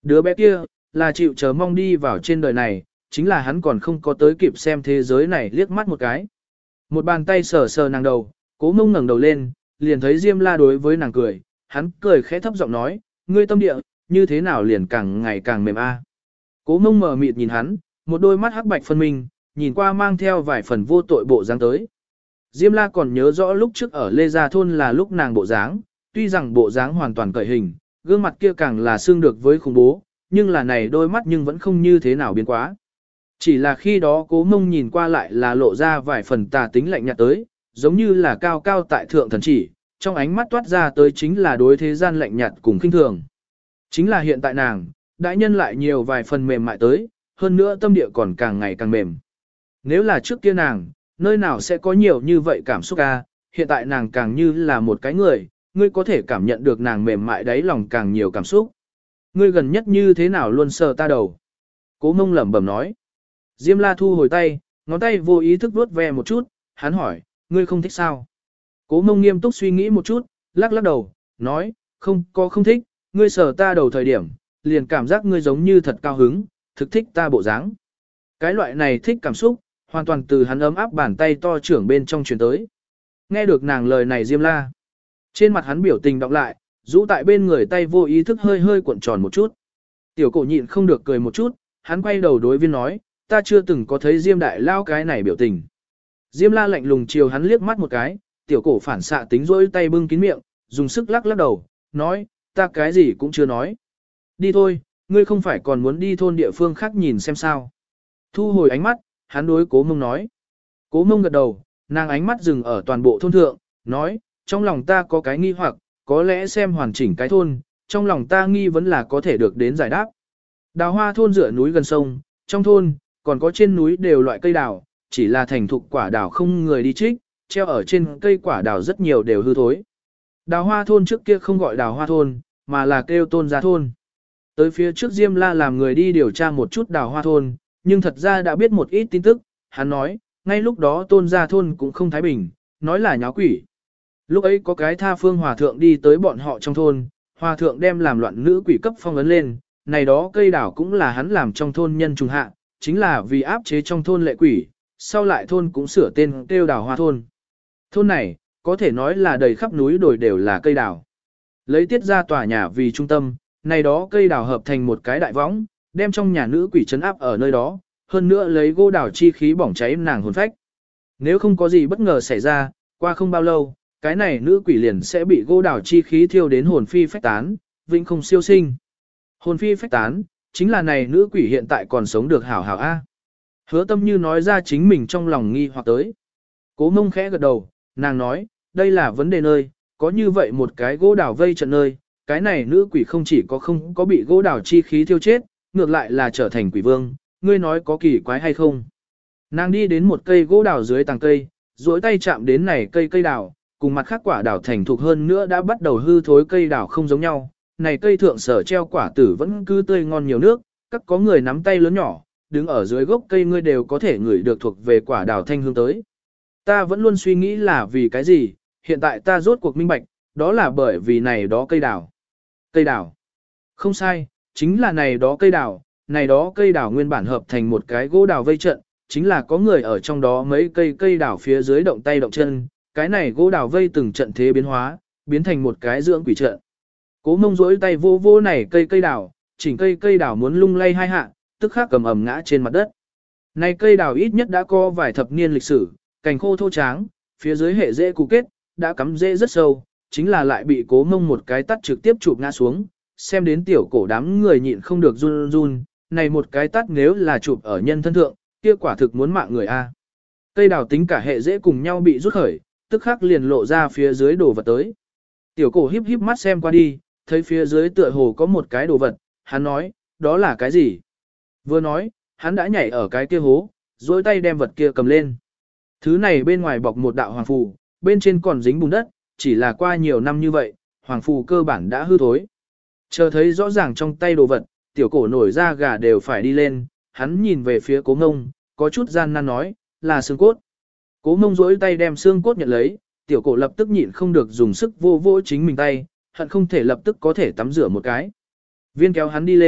Đứa bé kia, là chịu chờ mong đi vào trên đời này, chính là hắn còn không có tới kịp xem thế giới này liếc mắt một cái. Một bàn tay sờ sờ nàng đầu, Cố Mông ngẩng đầu lên, liền thấy Diêm La đối với nàng cười, hắn cười khẽ thấp giọng nói, ngươi tâm địa, như thế nào liền càng ngày càng mềm a. Cố Mông mở mịt nhìn hắn, một đôi mắt hắc bạch phân minh, nhìn qua mang theo vài phần vô tội bộ dáng tới. Diêm La còn nhớ rõ lúc trước ở Lê Gia Thôn là lúc nàng bộ dáng, tuy rằng bộ dáng hoàn toàn cởi hình, gương mặt kia càng là xương được với khủng bố, nhưng là này đôi mắt nhưng vẫn không như thế nào biến quá. Chỉ là khi đó Cố Mông nhìn qua lại là lộ ra vài phần tà tính lạnh nhạt tới, giống như là cao cao tại thượng thần chỉ, trong ánh mắt toát ra tới chính là đối thế gian lạnh nhạt cùng khinh thường. Chính là hiện tại nàng, đại nhân lại nhiều vài phần mềm mại tới, hơn nữa tâm địa còn càng ngày càng mềm. Nếu là trước kia nàng, nơi nào sẽ có nhiều như vậy cảm xúc a? Hiện tại nàng càng như là một cái người, ngươi có thể cảm nhận được nàng mềm mại đáy lòng càng nhiều cảm xúc. Ngươi gần nhất như thế nào luôn sờ ta đầu. Cố Mông lẩm bẩm nói. Diêm La thu hồi tay, ngón tay vô ý thức vuốt ve một chút, hắn hỏi, ngươi không thích sao? Cố Mông nghiêm túc suy nghĩ một chút, lắc lắc đầu, nói, không có không thích, ngươi sờ ta đầu thời điểm, liền cảm giác ngươi giống như thật cao hứng, thực thích ta bộ dáng. Cái loại này thích cảm xúc, hoàn toàn từ hắn ấm áp bàn tay to trưởng bên trong truyền tới. Nghe được nàng lời này Diêm La, trên mặt hắn biểu tình đọc lại, rũ tại bên người tay vô ý thức hơi hơi cuộn tròn một chút. Tiểu Cổ nhịn không được cười một chút, hắn quay đầu đối viên nói, ta chưa từng có thấy Diêm đại lao cái này biểu tình. Diêm La lạnh lùng chiều hắn liếc mắt một cái, Tiểu Cổ phản xạ tính rỗi tay bưng kín miệng, dùng sức lắc lắc đầu, nói, ta cái gì cũng chưa nói. Đi thôi, ngươi không phải còn muốn đi thôn địa phương khác nhìn xem sao. Thu hồi ánh mắt, hắn đối Cố Mông nói. Cố Mông gật đầu, nàng ánh mắt dừng ở toàn bộ thôn thượng, nói, trong lòng ta có cái nghi hoặc, có lẽ xem hoàn chỉnh cái thôn, trong lòng ta nghi vấn là có thể được đến giải đáp. Đào Hoa thôn dựa núi gần sông, trong thôn, còn có trên núi đều loại cây đào, chỉ là thành thục quả đào không người đi trích, treo ở trên cây quả đào rất nhiều đều hư thối. Đào Hoa thôn trước kia không gọi Đào Hoa thôn, mà là kêu Tôn Gia thôn. Tới phía trước Diêm La làm người đi điều tra một chút Đào Hoa thôn, nhưng thật ra đã biết một ít tin tức, hắn nói, ngay lúc đó Tôn Gia thôn cũng không thái bình, nói là nháo quỷ. Lúc ấy có cái tha phương hòa thượng đi tới bọn họ trong thôn, hòa thượng đem làm loạn nữ quỷ cấp phong ấn lên, này đó cây đào cũng là hắn làm trong thôn nhân trùng hạ, chính là vì áp chế trong thôn lệ quỷ, sau lại thôn cũng sửa tên kêu Đào Hoa thôn. Thôn này, có thể nói là đầy khắp núi đồi đều là cây đào. Lấy tiết ra tòa nhà vì trung tâm, này đó cây đào hợp thành một cái đại võng, đem trong nhà nữ quỷ trấn áp ở nơi đó, hơn nữa lấy gỗ đào chi khí bỏng cháy nàng hồn phách. Nếu không có gì bất ngờ xảy ra, qua không bao lâu, cái này nữ quỷ liền sẽ bị gỗ đào chi khí thiêu đến hồn phi phách tán, vĩnh không siêu sinh. Hồn phi phách tán, chính là này nữ quỷ hiện tại còn sống được hảo hảo a. Hứa Tâm Như nói ra chính mình trong lòng nghi hoặc tới. Cố Mông khẽ gật đầu, nàng nói, đây là vấn đề nơi, có như vậy một cái gỗ đào vây trận nơi, cái này nữ quỷ không chỉ có không có bị gỗ đào chi khí thiêu chết, ngược lại là trở thành quỷ vương, ngươi nói có kỳ quái hay không. Nàng đi đến một cây gỗ đào dưới tàng cây, duỗi tay chạm đến này cây cây đào, cùng mặt khác quả đào thành thục hơn nữa đã bắt đầu hư thối cây đào không giống nhau, này cây thượng sở treo quả tử vẫn cứ tươi ngon nhiều nước, các có người nắm tay lớn nhỏ, đứng ở dưới gốc cây ngươi đều có thể ngửi được thuộc về quả đào thanh hương tới. Ta vẫn luôn suy nghĩ là vì cái gì, hiện tại ta rốt cuộc minh bạch, đó là bởi vì này đó cây đào. Cây đào. Không sai, chính là này đó cây đào, này đó cây đào nguyên bản hợp thành một cái gỗ đào vây trận, chính là có người ở trong đó mấy cây cây đào phía dưới động tay động chân, cái này gỗ đào vây từng trận thế biến hóa, biến thành một cái dưỡng quỷ trận. Cố Mông rỗi tay vô vô này cây cây đào, chỉnh cây cây đào muốn lung lay hai hạ, tức khắc cầm ầm ngã trên mặt đất. Này cây đào ít nhất đã có vài thập niên lịch sử, cành khô thô tráng, phía dưới hệ rễ cụ kết, đã cắm rễ rất sâu, chính là lại bị Cố Mông một cái tắt trực tiếp chụp ngã xuống, xem đến tiểu cổ đám người nhịn không được run run, này một cái tắt nếu là chụp ở nhân thân thượng, kia quả thực muốn mạng người a. Cây đào tính cả hệ rễ cùng nhau bị rút khởi, tức khắc liền lộ ra phía dưới đồ vật tới. Tiểu cổ híp híp mắt xem qua đi, thấy phía dưới tựa hồ có một cái đồ vật, hắn nói, đó là cái gì? Vừa nói, hắn đã nhảy ở cái kia hố, duỗi tay đem vật kia cầm lên. Thứ này bên ngoài bọc một đạo hoàng phù, bên trên còn dính bùn đất, chỉ là qua nhiều năm như vậy, hoàng phù cơ bản đã hư thối. Chờ thấy rõ ràng trong tay đồ vật, tiểu cổ nổi ra gà đều phải đi lên, hắn nhìn về phía Cố Mông, có chút gian nan nói, là xương cốt. Cố Mông duỗi tay đem xương cốt nhận lấy, tiểu cổ lập tức nhịn không được dùng sức vô vô chính mình tay, hận không thể lập tức có thể tắm rửa một cái. Viên kéo hắn đi lên,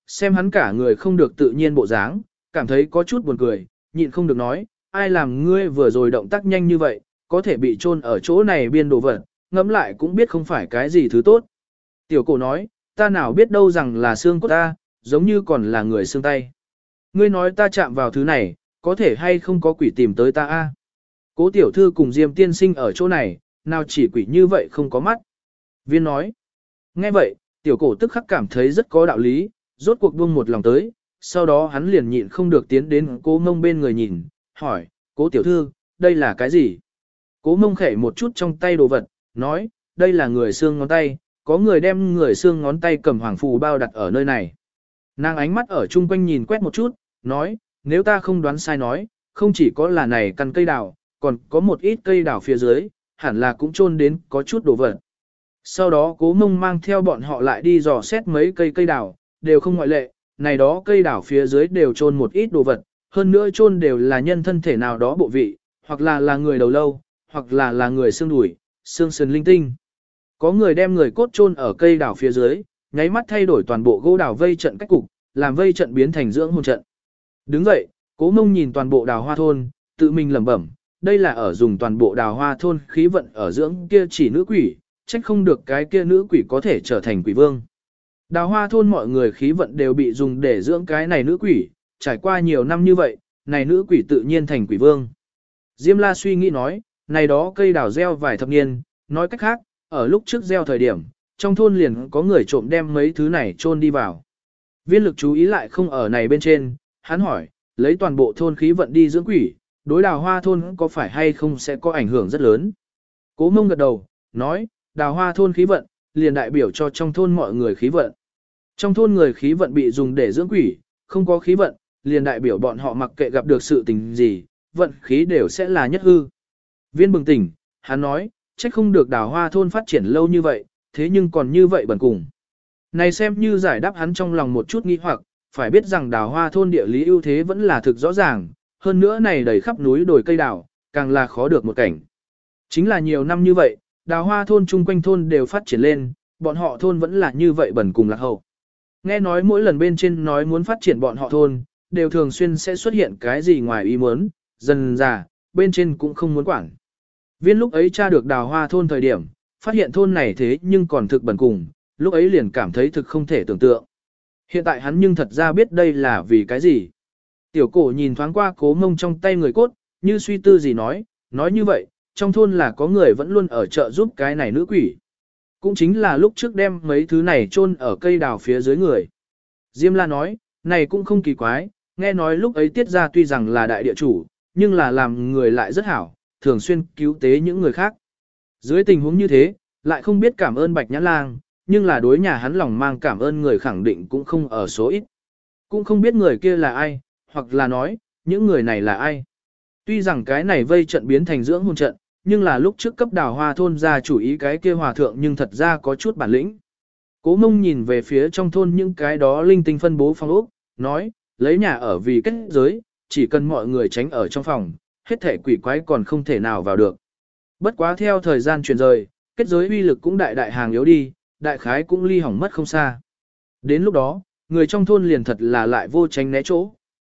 xem hắn cả người không được tự nhiên bộ dáng, cảm thấy có chút buồn cười, nhịn không được nói, ai làm ngươi vừa rồi động tác nhanh như vậy, có thể bị chôn ở chỗ này biên đồ vật, ngẫm lại cũng biết không phải cái gì thứ tốt. Tiểu cổ nói, ta nào biết đâu rằng là xương cốt ta, giống như còn là người xương tay. Ngươi nói ta chạm vào thứ này, có thể hay không có quỷ tìm tới ta a? Cố tiểu thư cùng Diêm tiên sinh ở chỗ này, nào chỉ quỷ như vậy không có mắt. Viên nói, nghe vậy, tiểu cổ tức khắc cảm thấy rất có đạo lý, rốt cuộc buông một lòng tới, sau đó hắn liền nhịn không được tiến đến cố mông bên người nhìn, hỏi, cố tiểu thư, đây là cái gì? Cố mông khẽ một chút trong tay đồ vật, nói, đây là người xương ngón tay, có người đem người xương ngón tay cầm hoàng phù bao đặt ở nơi này. Nàng ánh mắt ở chung quanh nhìn quét một chút, nói, nếu ta không đoán sai nói, không chỉ có là này căn cây đào, còn có một ít cây đào phía dưới, hẳn là cũng chôn đến có chút đồ vật. Sau đó cố mông mang theo bọn họ lại đi dò xét mấy cây cây đào, đều không ngoại lệ, này đó cây đào phía dưới đều chôn một ít đồ vật, hơn nữa chôn đều là nhân thân thể nào đó bộ vị, hoặc là là người đầu lâu, hoặc là là người xương đùi, xương sườn linh tinh. Có người đem người cốt chôn ở cây đào phía dưới, nháy mắt thay đổi toàn bộ gỗ đào vây trận cách cục, làm vây trận biến thành dưỡng hồn trận. Đứng dậy, cố mông nhìn toàn bộ đào hoa thôn, tự mình lẩm bẩm, đây là ở dùng toàn bộ đào hoa thôn khí vận ở dưỡng kia chỉ nữ quỷ, trách không được cái kia nữ quỷ có thể trở thành quỷ vương. Đào hoa thôn mọi người khí vận đều bị dùng để dưỡng cái này nữ quỷ, trải qua nhiều năm như vậy, này nữ quỷ tự nhiên thành quỷ vương. Diêm la suy nghĩ nói, này đó cây đào gieo vài thập niên, nói cách khác, ở lúc trước gieo thời điểm, trong thôn liền có người trộm đem mấy thứ này chôn đi vào. Viên lực chú ý lại không ở này bên trên, hắn hỏi, lấy toàn bộ thôn khí vận đi dưỡng quỷ, đối đào hoa thôn có phải hay không sẽ có ảnh hưởng rất lớn. Cố mông gật đầu, nói, đào hoa thôn khí vận, liền đại biểu cho trong thôn mọi người khí vận. Trong thôn người khí vận bị dùng để dưỡng quỷ, không có khí vận, liền đại biểu bọn họ mặc kệ gặp được sự tình gì, vận khí đều sẽ là nhất hư. Viên bừng tỉnh, hắn nói, trách không được đào hoa thôn phát triển lâu như vậy, thế nhưng còn như vậy bẩn cùng. Này xem như giải đáp hắn trong lòng một chút nghi hoặc, phải biết rằng đào hoa thôn địa lý ưu thế vẫn là thực rõ ràng, hơn nữa này đầy khắp núi đồi cây đào, càng là khó được một cảnh. Chính là nhiều năm như vậy, đào hoa thôn chung quanh thôn đều phát triển lên, bọn họ thôn vẫn là như vậy bẩn cùng lạc hậu. Nghe nói mỗi lần bên trên nói muốn phát triển bọn họ thôn, đều thường xuyên sẽ xuất hiện cái gì ngoài ý muốn, dần già, bên trên cũng không muốn quản. Viên lúc ấy tra được đào hoa thôn thời điểm, phát hiện thôn này thế nhưng còn thực bẩn cùng, lúc ấy liền cảm thấy thực không thể tưởng tượng. Hiện tại hắn nhưng thật ra biết đây là vì cái gì. Tiểu cổ nhìn thoáng qua cố mông trong tay người cốt, như suy tư gì nói, nói như vậy, trong thôn là có người vẫn luôn ở chợ giúp cái này nữ quỷ. Cũng chính là lúc trước đem mấy thứ này chôn ở cây đào phía dưới người. Diêm la nói, này cũng không kỳ quái, nghe nói lúc ấy tiết ra tuy rằng là đại địa chủ, nhưng là làm người lại rất hảo, thường xuyên cứu tế những người khác. Dưới tình huống như thế, lại không biết cảm ơn Bạch Nhã Lang, nhưng là đối nhà hắn lòng mang cảm ơn người khẳng định cũng không ở số ít. Cũng không biết người kia là ai, hoặc là nói, những người này là ai. Tuy rằng cái này vây trận biến thành dưỡng hồn trận, nhưng là lúc trước cấp đào hoa thôn ra chủ ý cái kia hòa thượng nhưng thật ra có chút bản lĩnh. Cố mông nhìn về phía trong thôn những cái đó linh tinh phân bố phong ốc, nói, lấy nhà ở vì kết giới, chỉ cần mọi người tránh ở trong phòng, hết thể quỷ quái còn không thể nào vào được. Bất quá theo thời gian chuyển rời, kết giới uy lực cũng đại đại hàng yếu đi, đại khái cũng ly hỏng mất không xa. Đến lúc đó, người trong thôn liền thật là lại vô tránh né chỗ.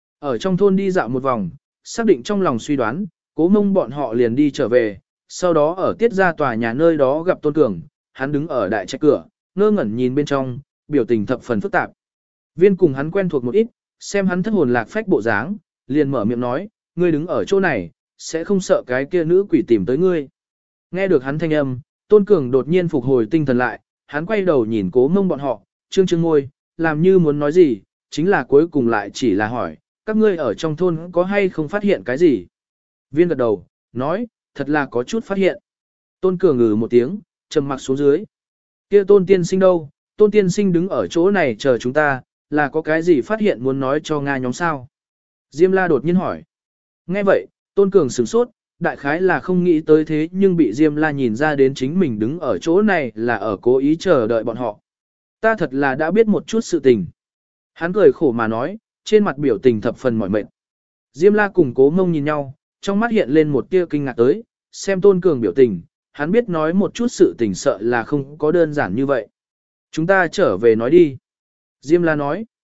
Ở trong thôn đi dạo một vòng, xác định trong lòng suy đoán, cố mông bọn họ liền đi trở về, sau đó ở tiết ra tòa nhà nơi đó gặp Tôn Cường, hắn đứng ở đại trạch cửa, ngơ ngẩn nhìn bên trong, biểu tình thập phần phức tạp. Viên cùng hắn quen thuộc một ít, xem hắn thất hồn lạc phách bộ dáng, liền mở miệng nói, ngươi đứng ở chỗ này, sẽ không sợ cái kia nữ quỷ tìm tới ngươi. Nghe được hắn thanh âm, Tôn Cường đột nhiên phục hồi tinh thần lại, hắn quay đầu nhìn cố mông bọn họ, trương trương ngôi, làm như muốn nói gì, chính là cuối cùng lại chỉ là hỏi, các ngươi ở trong thôn có hay không phát hiện cái gì? Viên gật đầu, nói, thật là có chút phát hiện. Tôn Cường ngừ một tiếng, trầm mặc xuống dưới. Kia Tôn tiên sinh đâu? Tôn tiên sinh đứng ở chỗ này chờ chúng ta, là có cái gì phát hiện muốn nói cho Nga nhóm sao? Diêm la đột nhiên hỏi. Nghe vậy, Tôn Cường sửng sốt, đại khái là không nghĩ tới thế nhưng bị Diêm la nhìn ra đến chính mình đứng ở chỗ này là ở cố ý chờ đợi bọn họ. Ta thật là đã biết một chút sự tình. Hắn cười khổ mà nói, trên mặt biểu tình thập phần mỏi mệt. Diêm la cùng cố mông nhìn nhau, trong mắt hiện lên một tia kinh ngạc tới, xem Tôn Cường biểu tình, hắn biết nói một chút sự tình sợ là không có đơn giản như vậy. Chúng ta trở về nói đi. Diêm la nói.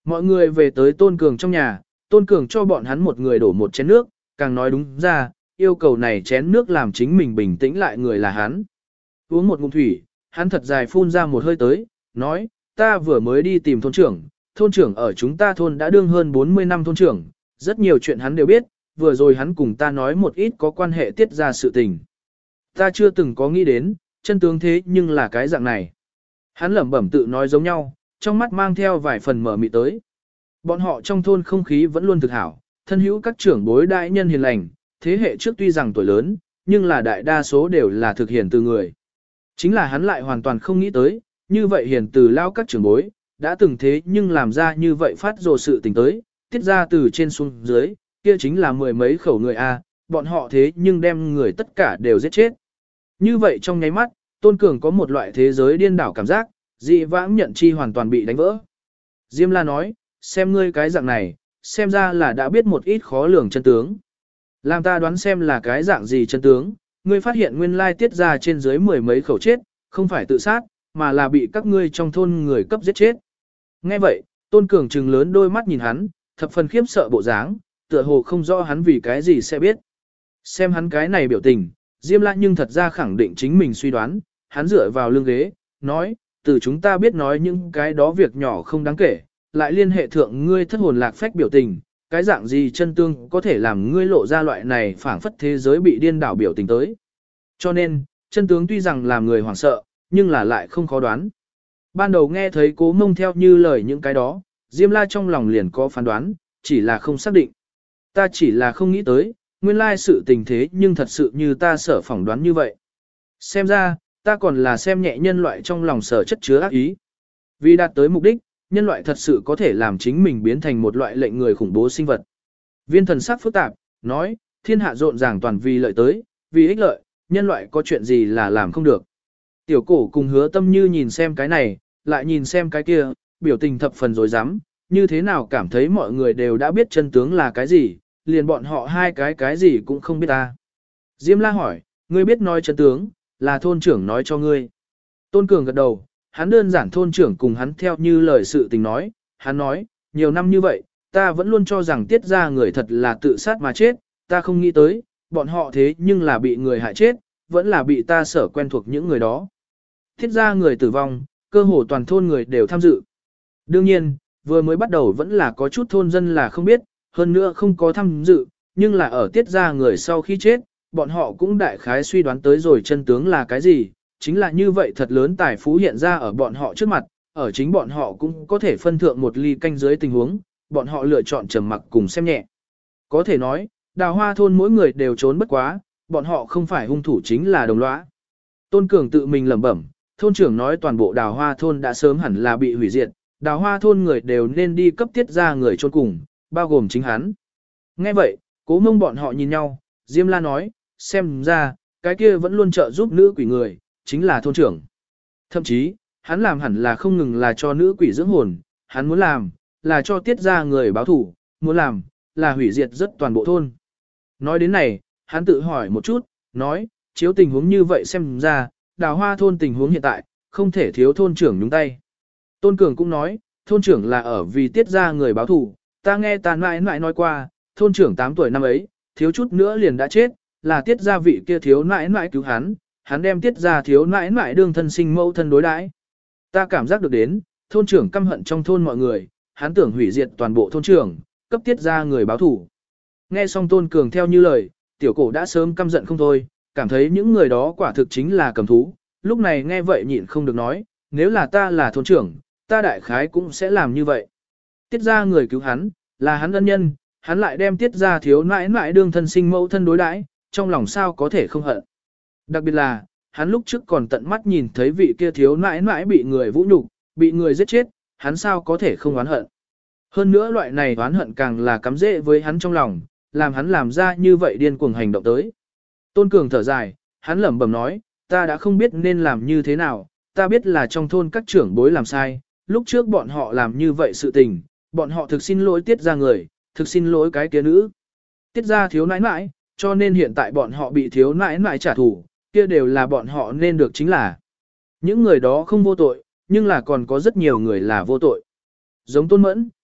Mọi người về tới Tôn Cường trong nhà, Tôn Cường cho bọn hắn một người đổ một chén nước, càng nói đúng ra, yêu cầu này chén nước làm chính mình bình tĩnh lại người là hắn. Uống một ngụm thủy, hắn thật dài phun ra một hơi tới, nói, ta vừa mới đi tìm thôn trưởng, thôn trưởng ở chúng ta thôn đã đương hơn bốn mươi năm thôn trưởng, rất nhiều chuyện hắn đều biết, vừa rồi hắn cùng ta nói một ít có quan hệ tiết ra sự tình. Ta chưa từng có nghĩ đến, chân tướng thế nhưng là cái dạng này. Hắn lẩm bẩm tự nói giống nhau, trong mắt mang theo vài phần mở mị tới. Bọn họ trong thôn không khí vẫn luôn thực hảo, thân hữu các trưởng bối đại nhân hiền lành, thế hệ trước tuy rằng tuổi lớn, nhưng là đại đa số đều là thực hiền từ người. Chính là hắn lại hoàn toàn không nghĩ tới, như vậy hiền từ lao các trưởng bối, đã từng thế nhưng làm ra như vậy phát rồ sự tình tới, tiết ra từ trên xuống dưới, kia chính là mười mấy khẩu người A, bọn họ thế nhưng đem người tất cả đều giết chết. Như vậy trong nháy mắt, Tôn Cường có một loại thế giới điên đảo cảm giác, dị vãng nhận chi hoàn toàn bị đánh vỡ. Diêm La nói, xem ngươi cái dạng này, xem ra là đã biết một ít khó lường chân tướng. Làm ta đoán xem là cái dạng gì chân tướng, ngươi phát hiện nguyên lai tiết ra trên dưới mười mấy khẩu chết, không phải tự sát, mà là bị các ngươi trong thôn người cấp giết chết. Nghe vậy, Tôn Cường trừng lớn đôi mắt nhìn hắn, thập phần khiếp sợ bộ dáng, tựa hồ không rõ hắn vì cái gì sẽ biết. Xem hắn cái này biểu tình, Diêm La nhưng thật ra khẳng định chính mình suy đoán, hắn dựa vào lưng ghế, nói, từ chúng ta biết nói những cái đó việc nhỏ không đáng kể, lại liên hệ thượng ngươi thất hồn lạc phách biểu tình, cái dạng gì chân tương có thể làm ngươi lộ ra loại này phảng phất thế giới bị điên đảo biểu tình tới. Cho nên, chân tướng tuy rằng làm người hoảng sợ, nhưng là lại không khó đoán. Ban đầu nghe thấy Cố Mông theo như lời những cái đó, Diêm La trong lòng liền có phán đoán, chỉ là không xác định. Ta chỉ là không nghĩ tới, nguyên lai sự tình thế nhưng thật sự như ta sở phỏng đoán như vậy. Xem ra, ta còn là xem nhẹ nhân loại trong lòng sở chất chứa ác ý. Vì đạt tới mục đích, nhân loại thật sự có thể làm chính mình biến thành một loại lệnh người khủng bố sinh vật. Viên thần sắc phức tạp, nói, thiên hạ rộn ràng toàn vì lợi tới, vì ích lợi, nhân loại có chuyện gì là làm không được. Tiểu cổ cùng Hứa Tâm Như nhìn xem cái này, lại nhìn xem cái kia, biểu tình thập phần rồi dám, như thế nào cảm thấy mọi người đều đã biết chân tướng là cái gì, liền bọn họ hai cái cái gì cũng không biết ta. Diêm La hỏi, ngươi biết nói chân tướng, là thôn trưởng nói cho ngươi. Tôn Cường gật đầu, hắn đơn giản thôn trưởng cùng hắn theo như lời sự tình nói, hắn nói, nhiều năm như vậy, ta vẫn luôn cho rằng tiết ra người thật là tự sát mà chết, ta không nghĩ tới, bọn họ thế nhưng là bị người hại chết, vẫn là bị ta sở quen thuộc những người đó. Tiết ra người tử vong, cơ hồ toàn thôn người đều tham dự. Đương nhiên, vừa mới bắt đầu vẫn là có chút thôn dân là không biết, hơn nữa không có tham dự, nhưng là ở tiết ra người sau khi chết, bọn họ cũng đại khái suy đoán tới rồi chân tướng là cái gì, chính là như vậy thật lớn tài phú hiện ra ở bọn họ trước mặt, ở chính bọn họ cũng có thể phân thượng một ly canh dưới tình huống, bọn họ lựa chọn trầm mặc cùng xem nhẹ. Có thể nói, đào hoa thôn mỗi người đều trốn bất quá, bọn họ không phải hung thủ chính là đồng lõa. Tôn Cường tự mình lẩm bẩm, thôn trưởng nói toàn bộ đào hoa thôn đã sớm hẳn là bị hủy diệt, đào hoa thôn người đều nên đi cấp tiết ra người chôn cùng, bao gồm chính hắn. Nghe vậy, Cố Mông bọn họ nhìn nhau, Diêm La nói, xem ra, cái kia vẫn luôn trợ giúp nữ quỷ người, chính là thôn trưởng. Thậm chí, hắn làm hẳn là không ngừng là cho nữ quỷ dưỡng hồn, hắn muốn làm, là cho tiết ra người báo thủ, muốn làm, là hủy diệt rất toàn bộ thôn. Nói đến này, hắn tự hỏi một chút, nói, chiếu tình huống như vậy xem ra, đào hoa thôn tình huống hiện tại, không thể thiếu thôn trưởng nhúng tay. Tôn Cường cũng nói, thôn trưởng là ở vì tiết ra người báo thủ, ta nghe ta mãi mãi nói qua, thôn trưởng tám tuổi năm ấy, thiếu chút nữa liền đã chết, là tiết ra vị kia thiếu nãi nãi cứu hắn, hắn đem tiết ra thiếu nãi nãi đương thân sinh mẫu thân đối đãi. Ta cảm giác được đến, thôn trưởng căm hận trong thôn mọi người, hắn tưởng hủy diệt toàn bộ thôn trưởng, cấp tiết ra người báo thủ. Nghe xong Tôn Cường theo như lời, tiểu cổ đã sớm căm giận không thôi, cảm thấy những người đó quả thực chính là cầm thú, lúc này nghe vậy nhịn không được nói, nếu là ta là thôn trưởng, ta đại khái cũng sẽ làm như vậy. Tiết ra người cứu hắn, là hắn ân nhân, hắn lại đem tiết ra thiếu nãi nãi đương thân sinh mẫu thân đối đãi, trong lòng sao có thể không hận. Đặc biệt là, hắn lúc trước còn tận mắt nhìn thấy vị kia thiếu nãi nãi bị người vũ nhục, bị người giết chết, hắn sao có thể không oán hận. Hơn nữa loại này oán hận càng là cắm rễ với hắn trong lòng, làm hắn làm ra như vậy điên cuồng hành động tới. Tôn Cường thở dài, hắn lẩm bẩm nói, ta đã không biết nên làm như thế nào, ta biết là trong thôn các trưởng bối làm sai, lúc trước bọn họ làm như vậy sự tình, bọn họ thực xin lỗi tiết ra người, thực xin lỗi cái kia nữ. Tiết ra thiếu nãi nãi, cho nên hiện tại bọn họ bị thiếu nãi nãi trả thù, kia đều là bọn họ nên được chính là. Những người đó không vô tội, nhưng là còn có rất nhiều người là vô tội. Giống Tôn Mẫn,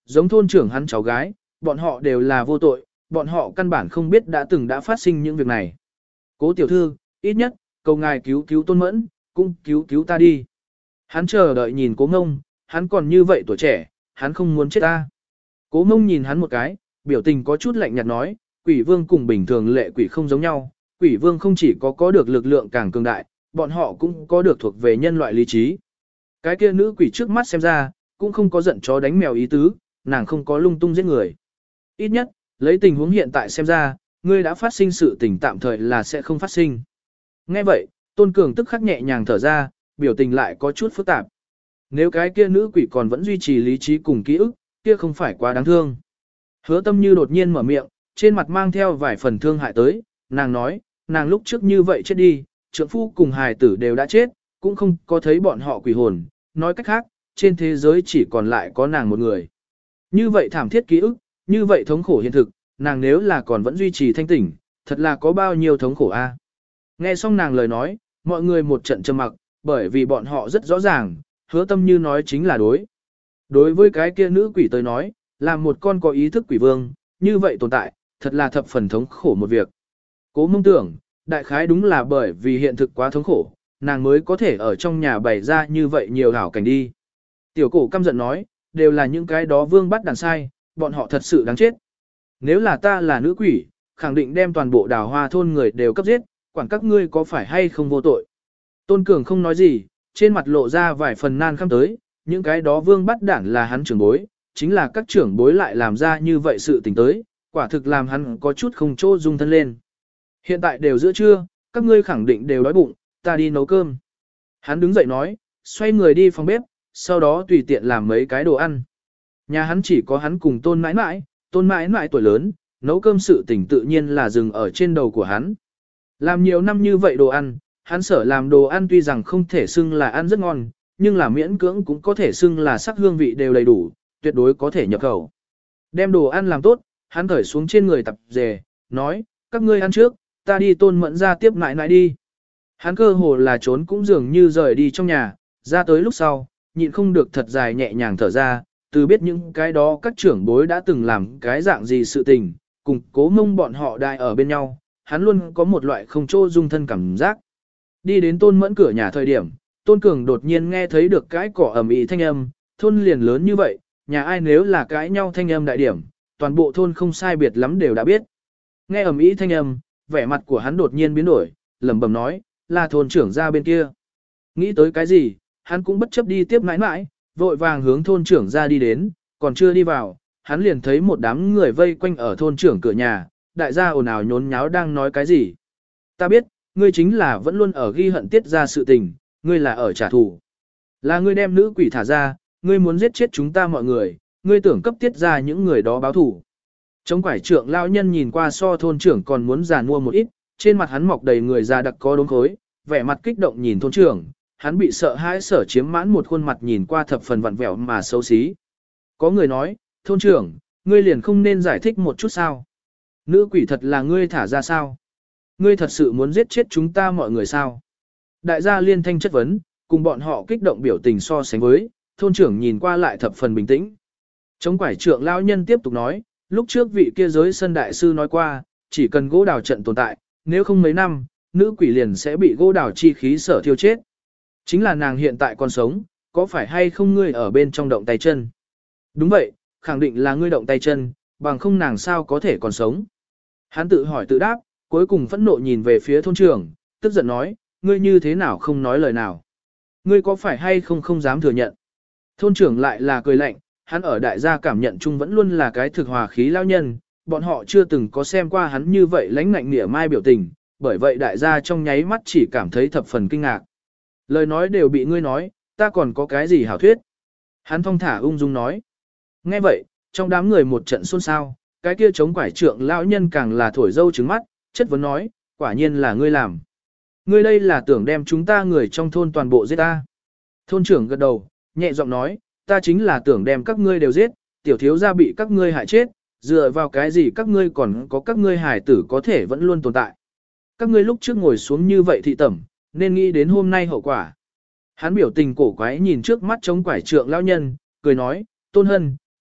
giống thôn trưởng hắn cháu gái, bọn họ đều là vô tội, bọn họ căn bản không biết đã từng đã phát sinh những việc này. Cố tiểu thư, ít nhất, cầu ngài cứu cứu Tôn Mẫn, cũng cứu cứu ta đi. Hắn chờ đợi nhìn Cố Ngông, hắn còn như vậy tuổi trẻ, hắn không muốn chết ta. Cố Ngông nhìn hắn một cái, biểu tình có chút lạnh nhạt nói, quỷ vương cùng bình thường lệ quỷ không giống nhau, quỷ vương không chỉ có có được lực lượng càng cường đại, bọn họ cũng có được thuộc về nhân loại lý trí. Cái kia nữ quỷ trước mắt xem ra, cũng không có giận chó đánh mèo ý tứ, nàng không có lung tung giết người. Ít nhất, lấy tình huống hiện tại xem ra, ngươi đã phát sinh sự tình tạm thời là sẽ không phát sinh. Nghe vậy, Tôn Cường tức khắc nhẹ nhàng thở ra, biểu tình lại có chút phức tạp. Nếu cái kia nữ quỷ còn vẫn duy trì lý trí cùng ký ức, kia không phải quá đáng thương. Hứa Tâm Như đột nhiên mở miệng, trên mặt mang theo vài phần thương hại tới, nàng nói, nàng lúc trước như vậy chết đi, trượng phu cùng hài tử đều đã chết, cũng không có thấy bọn họ quỷ hồn, nói cách khác, trên thế giới chỉ còn lại có nàng một người. Như vậy thảm thiết ký ức, như vậy thống khổ hiện thực, nàng nếu là còn vẫn duy trì thanh tỉnh, thật là có bao nhiêu thống khổ a. Nghe xong nàng lời nói, mọi người một trận trầm mặc, bởi vì bọn họ rất rõ ràng, Hứa Tâm Như nói chính là đối. Đối với cái kia nữ quỷ tới nói, là một con có ý thức quỷ vương, như vậy tồn tại, thật là thập phần thống khổ một việc. Cố Mông tưởng, đại khái đúng là bởi vì hiện thực quá thống khổ, nàng mới có thể ở trong nhà bày ra như vậy nhiều hảo cảnh đi. Tiểu cổ căm giận nói, đều là những cái đó vương bắt đàn sai, bọn họ thật sự đáng chết. Nếu là ta là nữ quỷ, khẳng định đem toàn bộ đào hoa thôn người đều cấp giết, quản các ngươi có phải hay không vô tội. Tôn Cường không nói gì, trên mặt lộ ra vài phần nan khăm tới, những cái đó vương bắt đản là hắn trưởng bối, chính là các trưởng bối lại làm ra như vậy sự tình tới, quả thực làm hắn có chút không chỗ dung thân lên. Hiện tại đều giữa trưa, các ngươi khẳng định đều đói bụng, ta đi nấu cơm. Hắn đứng dậy nói, xoay người đi phòng bếp, sau đó tùy tiện làm mấy cái đồ ăn. Nhà hắn chỉ có hắn cùng Tôn mãi mãi, Tôn mãi mãi tuổi lớn, nấu cơm sự tình tự nhiên là dừng ở trên đầu của hắn. Làm nhiều năm như vậy đồ ăn, hắn sở làm đồ ăn tuy rằng không thể xưng là ăn rất ngon, nhưng là miễn cưỡng cũng có thể xưng là sắc hương vị đều đầy đủ, tuyệt đối có thể nhập khẩu. Đem đồ ăn làm tốt, hắn thởi xuống trên người tập dề, nói, các ngươi ăn trước, ta đi Tôn Mẫn ra tiếp nãi nãi đi. Hắn cơ hồ là trốn cũng dường như rời đi trong nhà, ra tới lúc sau, nhịn không được thật dài nhẹ nhàng thở ra, từ biết những cái đó các trưởng bối đã từng làm cái dạng gì sự tình, cùng Cố Mông bọn họ đại ở bên nhau, hắn luôn có một loại không chỗ dung thân cảm giác. Đi đến Tôn Mẫn cửa nhà thời điểm, Tôn Cường đột nhiên nghe thấy được cái cỏ ầm ĩ thanh âm, thôn liền lớn như vậy, nhà ai nếu là cãi nhau thanh âm đại điểm, toàn bộ thôn không sai biệt lắm đều đã biết. Nghe ầm ĩ thanh âm, vẻ mặt của hắn đột nhiên biến đổi, lẩm bẩm nói, là thôn trưởng ra bên kia. Nghĩ tới cái gì, hắn cũng bất chấp đi tiếp nãi nãi, vội vàng hướng thôn trưởng ra đi đến, còn chưa đi vào, hắn liền thấy một đám người vây quanh ở thôn trưởng cửa nhà, đại gia ồn ào nhốn nháo đang nói cái gì. Ta biết, ngươi chính là vẫn luôn ở ghi hận tiết ra sự tình, ngươi là ở trả thù. Là ngươi đem nữ quỷ thả ra, ngươi muốn giết chết chúng ta mọi người, ngươi tưởng cấp tiết ra những người đó báo thù. Chống quải trượng lão nhân nhìn qua so thôn trưởng còn muốn già mua một ít, trên mặt hắn mọc đầy người già đặc có đốm khối, vẻ mặt kích động nhìn thôn trưởng, hắn bị sợ hãi sở chiếm mãn một khuôn mặt nhìn qua thập phần vặn vẹo mà xấu xí. Có người nói, thôn trưởng, ngươi liền không nên giải thích một chút sao? Nữ quỷ thật là ngươi thả ra sao? Ngươi thật sự muốn giết chết chúng ta mọi người sao? Đại gia liên thanh chất vấn, cùng bọn họ kích động biểu tình so sánh với, thôn trưởng nhìn qua lại thập phần bình tĩnh. Chống quải trượng lão nhân tiếp tục nói, lúc trước vị kia giới sân đại sư nói qua, chỉ cần gỗ đào trận tồn tại, nếu không mấy năm, nữ quỷ liền sẽ bị gỗ đào chi khí sở thiêu chết. Chính là nàng hiện tại còn sống, có phải hay không ngươi ở bên trong động tay chân? Đúng vậy, khẳng định là ngươi động tay chân, bằng không nàng sao có thể còn sống. Hắn tự hỏi tự đáp, cuối cùng phẫn nộ nhìn về phía thôn trưởng, tức giận nói, ngươi như thế nào không nói lời nào? Ngươi có phải hay không không dám thừa nhận? Thôn trưởng lại là cười lạnh, hắn ở đại gia cảm nhận chung vẫn luôn là cái thực hòa khí lao nhân, bọn họ chưa từng có xem qua hắn như vậy lãnh ngạnh nỉa mai biểu tình, bởi vậy đại gia trong nháy mắt chỉ cảm thấy thập phần kinh ngạc. Lời nói đều bị ngươi nói, ta còn có cái gì hảo thuyết? Hắn thong thả ung dung nói. Nghe vậy, trong đám người một trận xôn xao, cái kia chống quải trượng lão nhân càng là thổi dâu trứng mắt, chất vấn nói, quả nhiên là ngươi làm. Ngươi đây là tưởng đem chúng ta người trong thôn toàn bộ giết ta. Thôn trưởng gật đầu, nhẹ giọng nói, ta chính là tưởng đem các ngươi đều giết, tiểu thiếu gia bị các ngươi hại chết, dựa vào cái gì các ngươi còn có các ngươi hài tử có thể vẫn luôn tồn tại. Các ngươi lúc trước ngồi xuống như vậy thị tẩm, nên nghĩ đến hôm nay hậu quả. Hắn biểu tình cổ quái nhìn trước mắt chống quải trượng lão nhân, cười nói, Tôn Hân,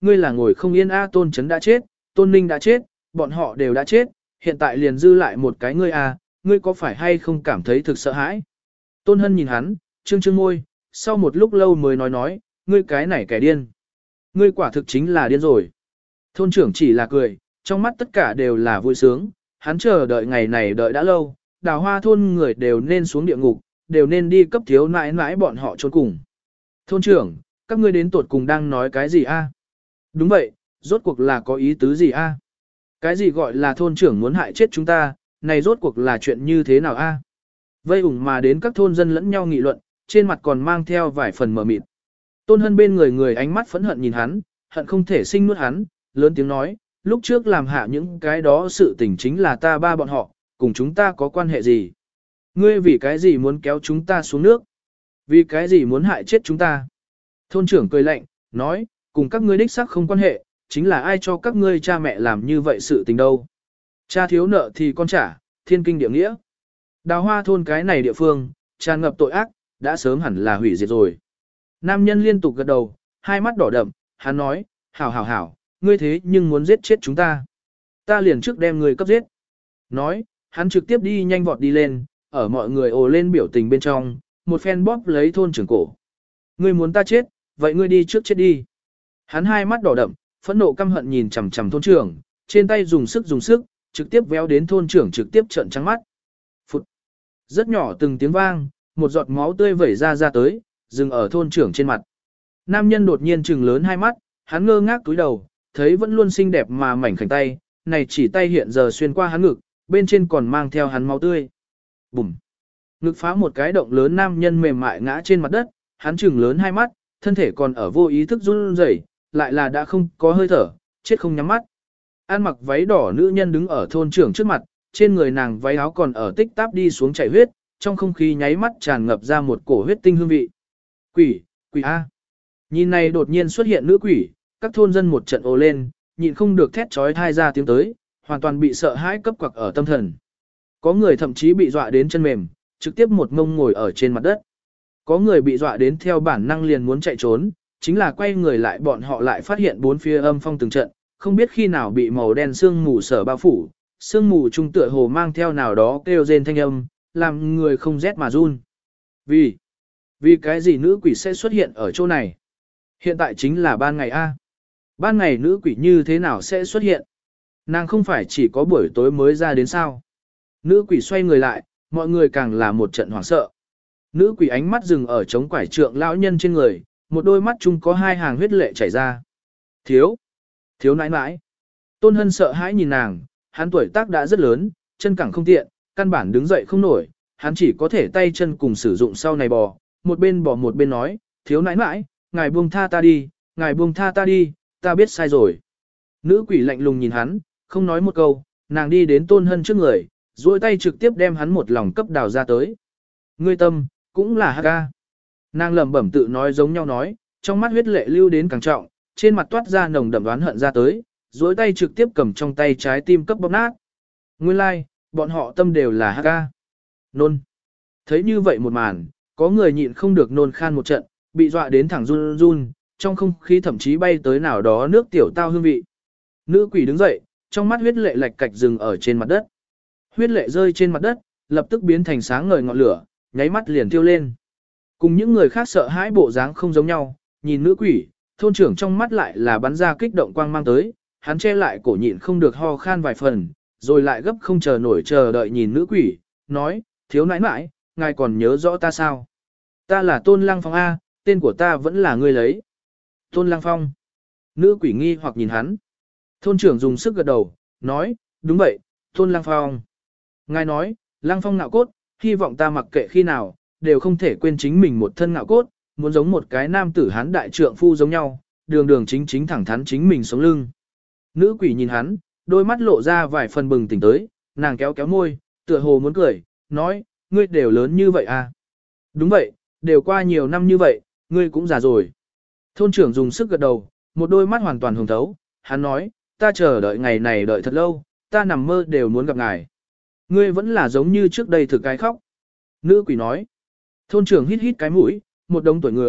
ngươi là ngồi không yên a, Tôn Chấn đã chết, Tôn Ninh đã chết, bọn họ đều đã chết, hiện tại liền dư lại một cái ngươi a, ngươi có phải hay không cảm thấy thực sợ hãi? Tôn Hân nhìn hắn, trương trương môi, sau một lúc lâu mới nói nói, ngươi cái này kẻ điên. Ngươi quả thực chính là điên rồi. Thôn trưởng chỉ là cười, trong mắt tất cả đều là vui sướng, hắn chờ đợi ngày này đợi đã lâu, đào hoa thôn người đều nên xuống địa ngục, đều nên đi cấp thiếu nãi nãi bọn họ trốn cùng. Thôn trưởng, các ngươi đến tuột cùng đang nói cái gì a? Đúng vậy, rốt cuộc là có ý tứ gì a? Cái gì gọi là thôn trưởng muốn hại chết chúng ta, này rốt cuộc là chuyện như thế nào a? Vây ủng mà đến các thôn dân lẫn nhau nghị luận, trên mặt còn mang theo vài phần mờ mịt. Tôn Hân bên người người ánh mắt phẫn hận nhìn hắn, hận không thể sinh nuốt hắn, lớn tiếng nói, lúc trước làm hạ những cái đó sự tình chính là ta ba bọn họ, cùng chúng ta có quan hệ gì? Ngươi vì cái gì muốn kéo chúng ta xuống nước? Vì cái gì muốn hại chết chúng ta? Thôn trưởng cười lạnh, nói, cùng các ngươi đích xác không quan hệ, chính là ai cho các ngươi cha mẹ làm như vậy sự tình đâu. Cha thiếu nợ thì con trả, thiên kinh địa nghĩa. Đào hoa thôn cái này địa phương, tràn ngập tội ác, đã sớm hẳn là hủy diệt rồi. Nam nhân liên tục gật đầu, hai mắt đỏ đậm, hắn nói, hảo hảo hảo, ngươi thế nhưng muốn giết chết chúng ta. Ta liền trước đem ngươi cấp giết. Nói, hắn trực tiếp đi nhanh vọt đi lên, ở mọi người ồ lên biểu tình bên trong, một phen bóp lấy thôn trưởng cổ. Ngươi muốn ta chết, vậy ngươi đi trước chết đi. Hắn hai mắt đỏ đậm, phẫn nộ căm hận nhìn chằm chằm thôn trưởng, trên tay dùng sức dùng sức, trực tiếp véo đến thôn trưởng trực tiếp trợn trắng mắt. Phụt. Rất nhỏ từng tiếng vang, một giọt máu tươi vẩy ra ra tới, dừng ở thôn trưởng trên mặt. Nam nhân đột nhiên trừng lớn hai mắt, hắn ngơ ngác túi đầu, thấy vẫn luôn xinh đẹp mà mảnh khảnh tay, này chỉ tay hiện giờ xuyên qua hắn ngực, bên trên còn mang theo hắn máu tươi. Bùm. Ngực phá một cái động lớn, nam nhân mềm mại ngã trên mặt đất, hắn trừng lớn hai mắt, thân thể còn ở vô ý thức run rẩy, lại là đã không có hơi thở, chết không nhắm mắt. An mặc váy đỏ nữ nhân đứng ở thôn trưởng trước mặt, trên người nàng váy áo còn ở tích táp đi xuống chảy huyết, trong không khí nháy mắt tràn ngập ra một cổ huyết tinh hương vị. Quỷ, quỷ A. Nhìn này đột nhiên xuất hiện nữ quỷ, các thôn dân một trận ồ lên, nhịn không được thét trói thai ra tiếng tới, hoàn toàn bị sợ hãi cấp quặc ở tâm thần. Có người thậm chí bị dọa đến chân mềm, trực tiếp một ngông ngồi ở trên mặt đất. Có người bị dọa đến theo bản năng liền muốn chạy trốn, chính là quay người lại bọn họ lại phát hiện bốn phía âm phong từng trận, không biết khi nào bị màu đen sương mù sở bao phủ, sương mù trung tựa hồ mang theo nào đó kêu rên thanh âm, làm người không rét mà run. Vì, vì cái gì nữ quỷ sẽ xuất hiện ở chỗ này? Hiện tại chính là ban ngày A. Ban ngày nữ quỷ như thế nào sẽ xuất hiện? Nàng không phải chỉ có buổi tối mới ra đến sao? Nữ quỷ xoay người lại, mọi người càng là một trận hoảng sợ. Nữ quỷ ánh mắt dừng ở chống quải trượng lão nhân trên người, một đôi mắt chung có hai hàng huyết lệ chảy ra. Thiếu, thiếu nãi nãi. Tôn Hân sợ hãi nhìn nàng, hắn tuổi tác đã rất lớn, chân cẳng không tiện, căn bản đứng dậy không nổi, hắn chỉ có thể tay chân cùng sử dụng sau này bò, một bên bò một bên nói, thiếu nãi nãi, ngài buông tha ta đi, ngài buông tha ta đi, ta biết sai rồi. Nữ quỷ lạnh lùng nhìn hắn, không nói một câu, nàng đi đến Tôn Hân trước người, duỗi tay trực tiếp đem hắn một lòng cấp đào ra tới. Ngươi tâm, cũng là hắc ca. Nàng lẩm bẩm tự nói giống nhau nói, trong mắt huyết lệ lưu đến càng trọng, trên mặt toát ra nồng đậm đoán hận ra tới, duỗi tay trực tiếp cầm trong tay trái tim cấp bóp nát. Nguyên lai, like, bọn họ tâm đều là hắc ca. Nôn. Thấy như vậy một màn, có người nhịn không được nôn khan một trận, bị dọa đến thẳng run run, trong không khí thậm chí bay tới nào đó nước tiểu tao hương vị. Nữ quỷ đứng dậy, trong mắt huyết lệ lạch cạch dừng ở trên mặt đất. Huyết lệ rơi trên mặt đất, lập tức biến thành sáng ngời ngọn lửa, nháy mắt liền tiêu lên. Cùng những người khác sợ hãi bộ dáng không giống nhau, nhìn nữ quỷ, thôn trưởng trong mắt lại là bắn ra kích động quang mang tới, hắn che lại cổ nhịn không được ho khan vài phần, rồi lại gấp không chờ nổi chờ đợi nhìn nữ quỷ, nói, thiếu nãi nãi, ngài còn nhớ rõ ta sao? Ta là Tôn Lăng Phong A, tên của ta vẫn là ngươi lấy. Tôn Lăng Phong. Nữ quỷ nghi hoặc nhìn hắn. Thôn trưởng dùng sức gật đầu, nói, đúng vậy, Tôn Lăng Phong. Ngài nói, Lăng Phong ngạo cốt, hy vọng ta mặc kệ khi nào, đều không thể quên chính mình một thân ngạo cốt, muốn giống một cái nam tử hán đại trượng phu giống nhau, đường đường chính chính thẳng thắn chính mình sống lưng. Nữ quỷ nhìn hắn, đôi mắt lộ ra vài phần bừng tỉnh tới, nàng kéo kéo môi, tựa hồ muốn cười, nói, ngươi đều lớn như vậy à? Đúng vậy, đều qua nhiều năm như vậy, ngươi cũng già rồi. Thôn trưởng dùng sức gật đầu, một đôi mắt hoàn toàn hồng thấu, hắn nói, ta chờ đợi ngày này đợi thật lâu, ta nằm mơ đều muốn gặp ngài. Ngươi vẫn là giống như trước đây thực cái khóc. Nữ quỷ nói, thôn trưởng hít hít cái mũi, một đống tuổi người,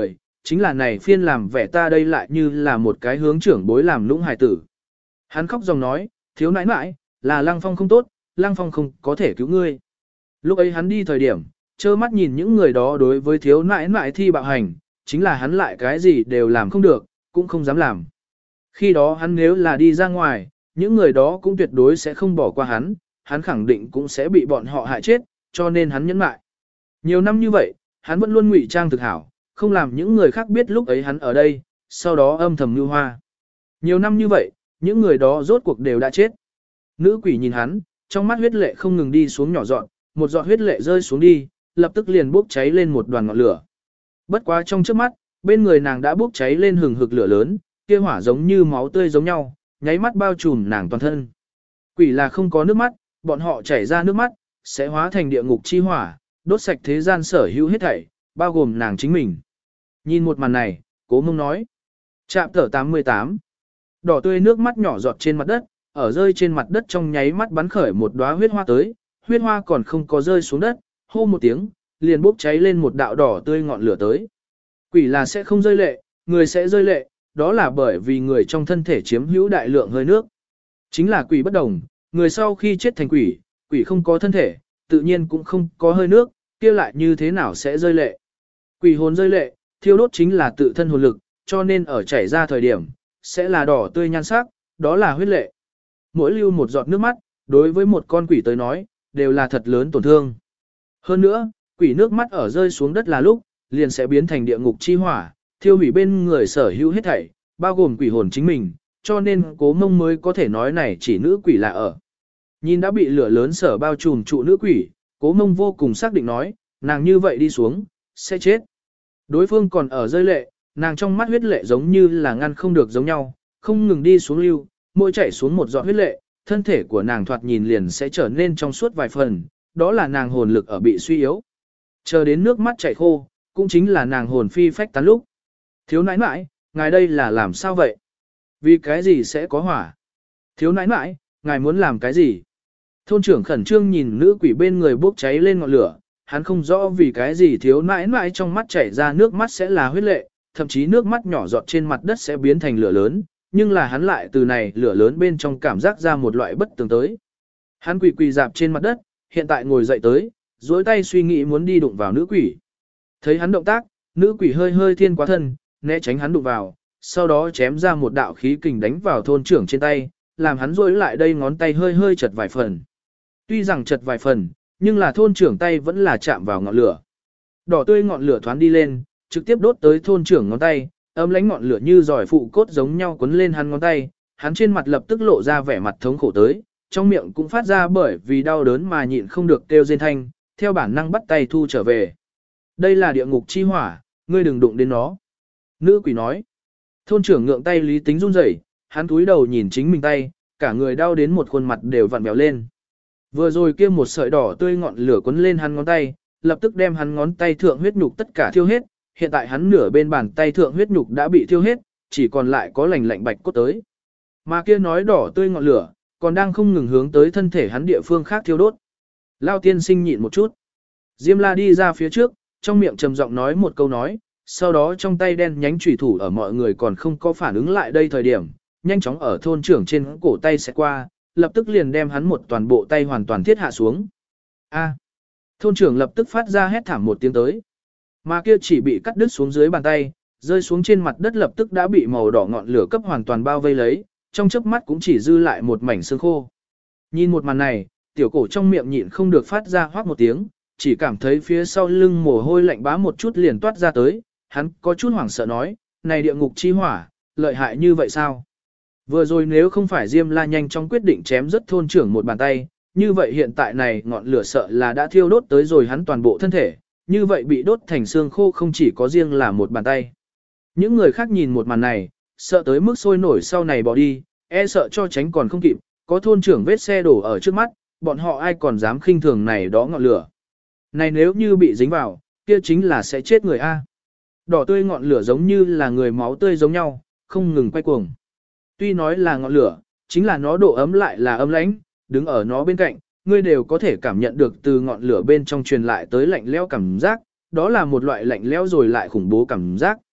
chính là này phiên làm vẻ ta đây lại như là một cái hướng trưởng bối làm lũng hài tử. Hắn khóc dòng nói, thiếu nãi nãi, là Lăng Phong không tốt, Lăng Phong không có thể cứu ngươi. Lúc ấy hắn đi thời điểm, trơ mắt nhìn những người đó đối với thiếu nãi nãi thi bạo hành, chính là hắn lại cái gì đều làm không được, cũng không dám làm. Khi đó hắn nếu là đi ra ngoài, những người đó cũng tuyệt đối sẽ không bỏ qua hắn, hắn khẳng định cũng sẽ bị bọn họ hại chết, cho nên hắn nhẫn mại. Nhiều năm như vậy, hắn vẫn luôn ngụy trang thực hảo, không làm những người khác biết lúc ấy hắn ở đây, sau đó âm thầm như hoa. Nhiều năm như vậy, những người đó rốt cuộc đều đã chết. Nữ quỷ nhìn hắn, trong mắt huyết lệ không ngừng đi xuống nhỏ dọn, một giọt huyết lệ rơi xuống đi, lập tức liền bốc cháy lên một đoàn ngọn lửa. Bất quá trong trước mắt, bên người nàng đã bốc cháy lên hừng hực lửa lớn, kia hỏa giống như máu tươi giống nhau, nháy mắt bao trùm nàng toàn thân. Quỷ là không có nước mắt, bọn họ chảy ra nước mắt, sẽ hóa thành địa ngục chi hỏa, đốt sạch thế gian sở hữu hết thảy, bao gồm nàng chính mình. Nhìn một màn này, Cố Mông nói. Chạm tở tám mươi tám. Đỏ tươi nước mắt nhỏ giọt trên mặt đất, ở rơi trên mặt đất trong nháy mắt bắn khởi một đóa huyết hoa tới, huyết hoa còn không có rơi xuống đất, hô một tiếng, liền bốc cháy lên một đạo đỏ tươi ngọn lửa tới. Quỷ là sẽ không rơi lệ, người sẽ rơi lệ, đó là bởi vì người trong thân thể chiếm hữu đại lượng hơi nước. Chính là quỷ bất đồng, người sau khi chết thành quỷ, quỷ không có thân thể, tự nhiên cũng không có hơi nước, kia lại như thế nào sẽ rơi lệ. Quỷ hồn rơi lệ, thiêu đốt chính là tự thân hồn lực, cho nên ở chảy ra thời điểm, sẽ là đỏ tươi nhan sắc, đó là huyết lệ. Mỗi lưu một giọt nước mắt, đối với một con quỷ tới nói, đều là thật lớn tổn thương. Hơn nữa, quỷ nước mắt ở rơi xuống đất là lúc, liền sẽ biến thành địa ngục chi hỏa, thiêu hủy bên người sở hữu hết thảy, bao gồm quỷ hồn chính mình, cho nên Cố Mông mới có thể nói này chỉ nữ quỷ là ở. Nhìn đã bị lửa lớn sở bao trùm trụ nữ quỷ, Cố Mông vô cùng xác định nói, nàng như vậy đi xuống, sẽ chết. Đối phương còn ở rơi lệ, nàng trong mắt huyết lệ giống như là ngăn không được giống nhau, không ngừng đi xuống lưu, mỗi chảy xuống một giọt huyết lệ, thân thể của nàng thoạt nhìn liền sẽ trở nên trong suốt vài phần, đó là nàng hồn lực ở bị suy yếu. Chờ đến nước mắt chảy khô, cũng chính là nàng hồn phi phách tán lúc. Thiếu nãi nãi, ngài đây là làm sao vậy? Vì cái gì sẽ có hỏa? Thiếu nãi nãi, ngài muốn làm cái gì? Thôn trưởng khẩn trương nhìn nữ quỷ bên người bốc cháy lên ngọn lửa, hắn không rõ vì cái gì thiếu nãi nãi trong mắt chảy ra nước mắt sẽ là huyết lệ, thậm chí nước mắt nhỏ giọt trên mặt đất sẽ biến thành lửa lớn, nhưng là hắn lại từ này lửa lớn bên trong cảm giác ra một loại bất tường tới. Hắn quỳ quỳ dạp trên mặt đất, hiện tại ngồi dậy tới, duỗi tay suy nghĩ muốn đi đụng vào nữ quỷ. Thấy hắn động tác, nữ quỷ hơi hơi thiên quá thân, né tránh hắn đụng vào, sau đó chém ra một đạo khí kình đánh vào thôn trưởng trên tay, làm hắn duỗi lại đây ngón tay hơi hơi chật vài phần. Tuy rằng chật vài phần, nhưng là thôn trưởng tay vẫn là chạm vào ngọn lửa. Đỏ tươi ngọn lửa thoáng đi lên, trực tiếp đốt tới thôn trưởng ngón tay, ấm lánh ngọn lửa như giỏi phụ cốt giống nhau quấn lên hắn ngón tay, hắn trên mặt lập tức lộ ra vẻ mặt thống khổ tới, trong miệng cũng phát ra bởi vì đau đớn mà nhịn không được kêu rên thanh, theo bản năng bắt tay thu trở về. Đây là địa ngục chi hỏa, ngươi đừng đụng đến nó. Nữ quỷ nói. Thôn trưởng ngượng tay lý tính run rẩy, hắn cúi đầu nhìn chính mình tay, cả người đau đến một khuôn mặt đều vặn vẹo lên. Vừa rồi kia một sợi đỏ tươi ngọn lửa quấn lên hắn ngón tay, lập tức đem hắn ngón tay thượng huyết nhục tất cả thiêu hết, hiện tại hắn nửa bên bàn tay thượng huyết nhục đã bị thiêu hết, chỉ còn lại có lành lạnh bạch cốt tới. Mà kia nói đỏ tươi ngọn lửa, còn đang không ngừng hướng tới thân thể hắn địa phương khác thiêu đốt. Lao tiên sinh nhịn một chút. Diêm la đi ra phía trước, trong miệng trầm giọng nói một câu nói, sau đó trong tay đen nhánh chủy thủ ở mọi người còn không có phản ứng lại đây thời điểm, nhanh chóng ở thôn trưởng trên cổ tay sẽ qua, lập tức liền đem hắn một toàn bộ tay hoàn toàn thiết hạ xuống. A. Thôn trưởng lập tức phát ra hét thảm một tiếng tới. Mà kia chỉ bị cắt đứt xuống dưới bàn tay, rơi xuống trên mặt đất lập tức đã bị màu đỏ ngọn lửa cấp hoàn toàn bao vây lấy, trong chớp mắt cũng chỉ dư lại một mảnh xương khô. Nhìn một màn này, tiểu cổ trong miệng nhịn không được phát ra hoác một tiếng, chỉ cảm thấy phía sau lưng mồ hôi lạnh bá một chút liền toát ra tới, hắn có chút hoảng sợ nói, này địa ngục chi hỏa, lợi hại như vậy sao? Vừa rồi nếu không phải Diêm La nhanh chóng quyết định chém rất thôn trưởng một bàn tay, như vậy hiện tại này ngọn lửa sợ là đã thiêu đốt tới rồi hắn toàn bộ thân thể, như vậy bị đốt thành xương khô không chỉ có riêng là một bàn tay. Những người khác nhìn một màn này, sợ tới mức sôi nổi sau này bỏ đi, e sợ cho tránh còn không kịp, có thôn trưởng vết xe đổ ở trước mắt, bọn họ ai còn dám khinh thường này đó ngọn lửa. Này nếu như bị dính vào, kia chính là sẽ chết người A. Đỏ tươi ngọn lửa giống như là người máu tươi giống nhau, không ngừng quay cuồng. Tuy nói là ngọn lửa, chính là nó độ ấm lại là ấm lãnh, đứng ở nó bên cạnh, ngươi đều có thể cảm nhận được từ ngọn lửa bên trong truyền lại tới lạnh lẽo cảm giác, đó là một loại lạnh lẽo rồi lại khủng bố cảm giác.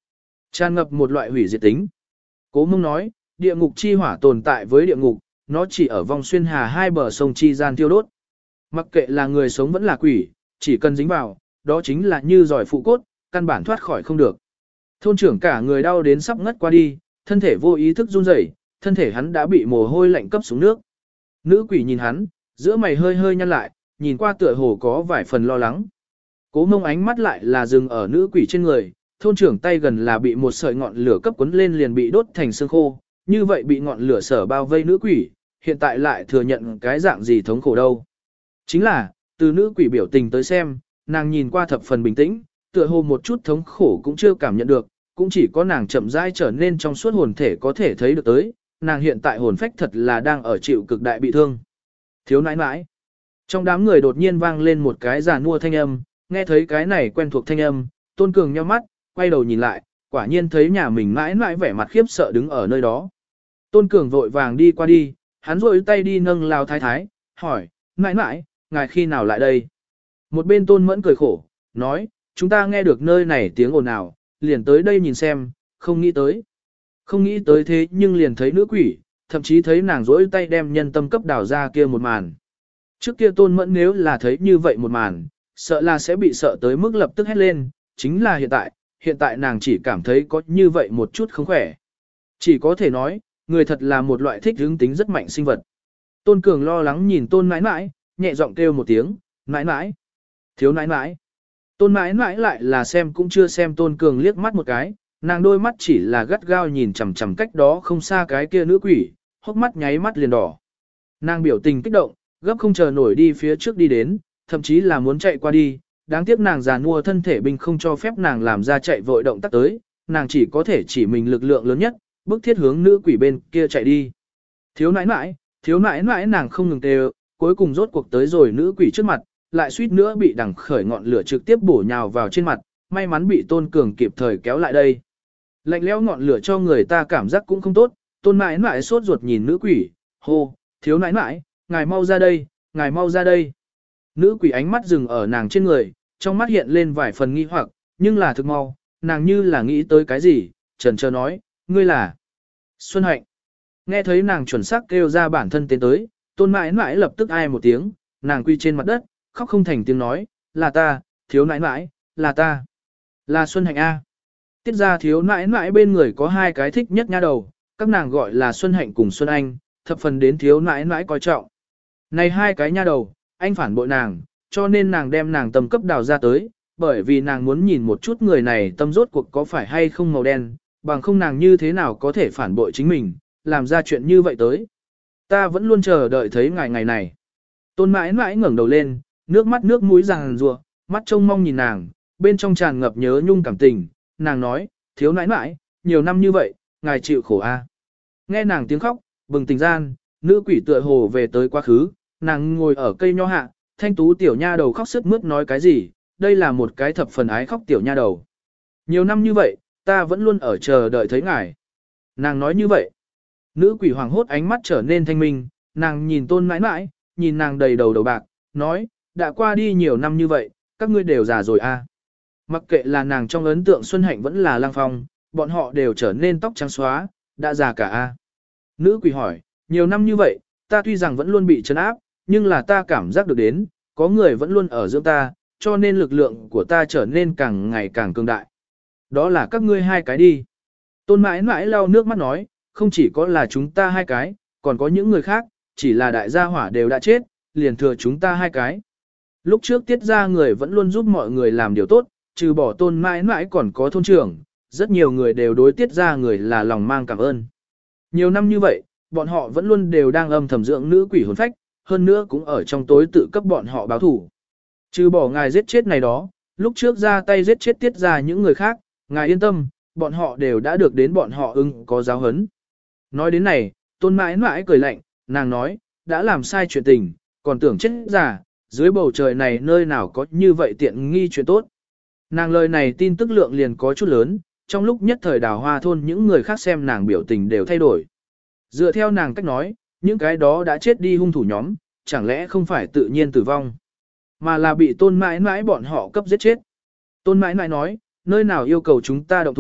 Tràn ngập một loại hủy diệt tính. Cố Mông nói, địa ngục chi hỏa tồn tại với địa ngục, nó chỉ ở vòng xuyên hà hai bờ sông chi gian tiêu đốt. Mặc kệ là người sống vẫn là quỷ, chỉ cần dính vào, đó chính là như giỏi phụ cốt, căn bản thoát khỏi không được. Thôn trưởng cả người đau đến sắp ngất qua đi, thân thể vô ý thức run rẩy, thân thể hắn đã bị mồ hôi lạnh cấp xuống nước. Nữ quỷ nhìn hắn, giữa mày hơi hơi nhăn lại, nhìn qua tựa hồ có vài phần lo lắng. Cố Mông ánh mắt lại là dừng ở nữ quỷ trên người, thôn trưởng tay gần là bị một sợi ngọn lửa cấp cuốn lên liền bị đốt thành xương khô, như vậy bị ngọn lửa sở bao vây nữ quỷ, hiện tại lại thừa nhận cái dạng gì thống khổ đâu. Chính là, từ nữ quỷ biểu tình tới xem, nàng nhìn qua thập phần bình tĩnh, tựa hồ một chút thống khổ cũng chưa cảm nhận được, cũng chỉ có nàng chậm rãi trở nên trong suốt hồn thể có thể thấy được tới, nàng hiện tại hồn phách thật là đang ở chịu cực đại bị thương. Thiếu nãi nãi. Trong đám người đột nhiên vang lên một cái giàn mua thanh âm, nghe thấy cái này quen thuộc thanh âm, Tôn Cường nhíu mắt, quay đầu nhìn lại, quả nhiên thấy nhà mình mãi mãi vẻ mặt khiếp sợ đứng ở nơi đó. Tôn Cường vội vàng đi qua đi, hắn rôi tay đi nâng lao thái thái, hỏi, mãi mãi, ngài khi nào lại đây? Một bên Tôn Mẫn cười khổ, nói, chúng ta nghe được nơi này tiếng ồn ào, liền tới đây nhìn xem, không nghĩ tới. Không nghĩ tới thế nhưng liền thấy nữ quỷ, thậm chí thấy nàng rỗi tay đem nhân tâm cấp đào ra kia một màn. Trước kia Tôn Mẫn nếu là thấy như vậy một màn, sợ là sẽ bị sợ tới mức lập tức hét lên, chính là hiện tại, hiện tại nàng chỉ cảm thấy có như vậy một chút không khỏe. Chỉ có thể nói, người thật là một loại thích hướng tính rất mạnh sinh vật. Tôn Cường lo lắng nhìn Tôn nãi nãi, nhẹ giọng kêu một tiếng, nãi nãi, thiếu nãi nãi. Tôn nãi nãi lại là xem cũng chưa xem Tôn Cường liếc mắt một cái, nàng đôi mắt chỉ là gắt gao nhìn chằm chằm cách đó không xa cái kia nữ quỷ, hốc mắt nháy mắt liền đỏ. Nàng biểu tình kích động, gấp không chờ nổi đi phía trước đi đến, thậm chí là muốn chạy qua đi, đáng tiếc nàng già nua thân thể binh không cho phép nàng làm ra chạy vội động tác tới, nàng chỉ có thể chỉ mình lực lượng lớn nhất, bước thiết hướng nữ quỷ bên kia chạy đi. Thiếu nãi nãi, thiếu nãi nãi nàng không ngừng kêu, cuối cùng rốt cuộc tới rồi nữ quỷ trước mặt, lại suýt nữa bị đằng khởi ngọn lửa trực tiếp bổ nhào vào trên mặt, may mắn bị Tôn Cường kịp thời kéo lại đây. Lạnh lẽo ngọn lửa cho người ta cảm giác cũng không tốt, Tôn nãi nãi sốt ruột nhìn nữ quỷ, hô, thiếu nãi nãi, ngài mau ra đây, ngài mau ra đây. Nữ quỷ ánh mắt dừng ở nàng trên người, trong mắt hiện lên vài phần nghi hoặc, nhưng là thực mau, nàng như là nghĩ tới cái gì, chần chờ nói, ngươi là Xuân Hạnh. Nghe thấy nàng chuẩn xác kêu ra bản thân tên tới, Tôn nãi nãi lập tức ai một tiếng, nàng quy trên mặt đất, khóc không thành tiếng nói, là ta, thiếu nãi nãi, là ta, là Xuân Hạnh A. Tiết ra thiếu nãi nãi bên người có hai cái thích nhất nha đầu, các nàng gọi là Xuân Hạnh cùng Xuân Anh, thập phần đến thiếu nãi nãi coi trọng. Này hai cái nha đầu, anh phản bội nàng, cho nên nàng đem nàng tâm cấp đào ra tới, bởi vì nàng muốn nhìn một chút người này tâm rốt cuộc có phải hay không màu đen, bằng không nàng như thế nào có thể phản bội chính mình, làm ra chuyện như vậy tới. Ta vẫn luôn chờ đợi thấy ngày ngày này. Tôn mãi mãi ngẩng đầu lên, nước mắt nước mũi ràng rùa, mắt trông mong nhìn nàng, bên trong tràn ngập nhớ nhung cảm tình, nàng nói, thiếu nãi nãi, nhiều năm như vậy, ngài chịu khổ a. Nghe nàng tiếng khóc, bừng tỉnh gian, nữ quỷ tựa hồ về tới quá khứ, nàng ngồi ở cây nho hạ, thanh tú tiểu nha đầu khóc sướt mướt nói cái gì, đây là một cái thập phần ái khóc tiểu nha đầu. Nhiều năm như vậy, ta vẫn luôn ở chờ đợi thấy ngài. Nàng nói như vậy. Nữ quỷ hoàng hốt ánh mắt trở nên thanh minh, nàng nhìn Tôn mãi mãi, nhìn nàng đầy đầu đầu bạc, nói, đã qua đi nhiều năm như vậy, các ngươi đều già rồi a. Mặc kệ là nàng trong ấn tượng Xuân Hạnh vẫn là Lang Phong, bọn họ đều trở nên tóc trắng xóa, đã già cả a. Nữ quỷ hỏi, nhiều năm như vậy, ta tuy rằng vẫn luôn bị trấn áp, nhưng là ta cảm giác được đến, có người vẫn luôn ở dưỡng ta, cho nên lực lượng của ta trở nên càng ngày càng cường đại. Đó là các ngươi hai cái đi. Tôn mãi mãi lau nước mắt nói, không chỉ có là chúng ta hai cái, còn có những người khác, chỉ là đại gia hỏa đều đã chết, liền thừa chúng ta hai cái. Lúc trước tiết ra người vẫn luôn giúp mọi người làm điều tốt, trừ bỏ Tôn mãi mãi còn có thôn trưởng, rất nhiều người đều đối tiết ra người là lòng mang cảm ơn. Nhiều năm như vậy, bọn họ vẫn luôn đều đang âm thầm dưỡng nữ quỷ hồn phách, hơn nữa cũng ở trong tối tự cấp bọn họ báo thủ. Trừ bỏ ngài giết chết này đó, lúc trước ra tay giết chết tiết ra những người khác, ngài yên tâm, bọn họ đều đã được đến bọn họ ưng có giáo hấn. Nói đến này, Tôn mãi mãi cười lạnh, nàng nói, đã làm sai chuyện tình, còn tưởng chết giả, dưới bầu trời này nơi nào có như vậy tiện nghi chuyện tốt. Nàng lời này tin tức lượng liền có chút lớn, trong lúc nhất thời Đào Hoa thôn những người khác xem nàng biểu tình đều thay đổi. Dựa theo nàng cách nói, những cái đó đã chết đi hung thủ nhóm, chẳng lẽ không phải tự nhiên tử vong, mà là bị Tôn mãi mãi bọn họ cấp giết chết. Tôn mãi mãi nói, nơi nào yêu cầu chúng ta động thủ,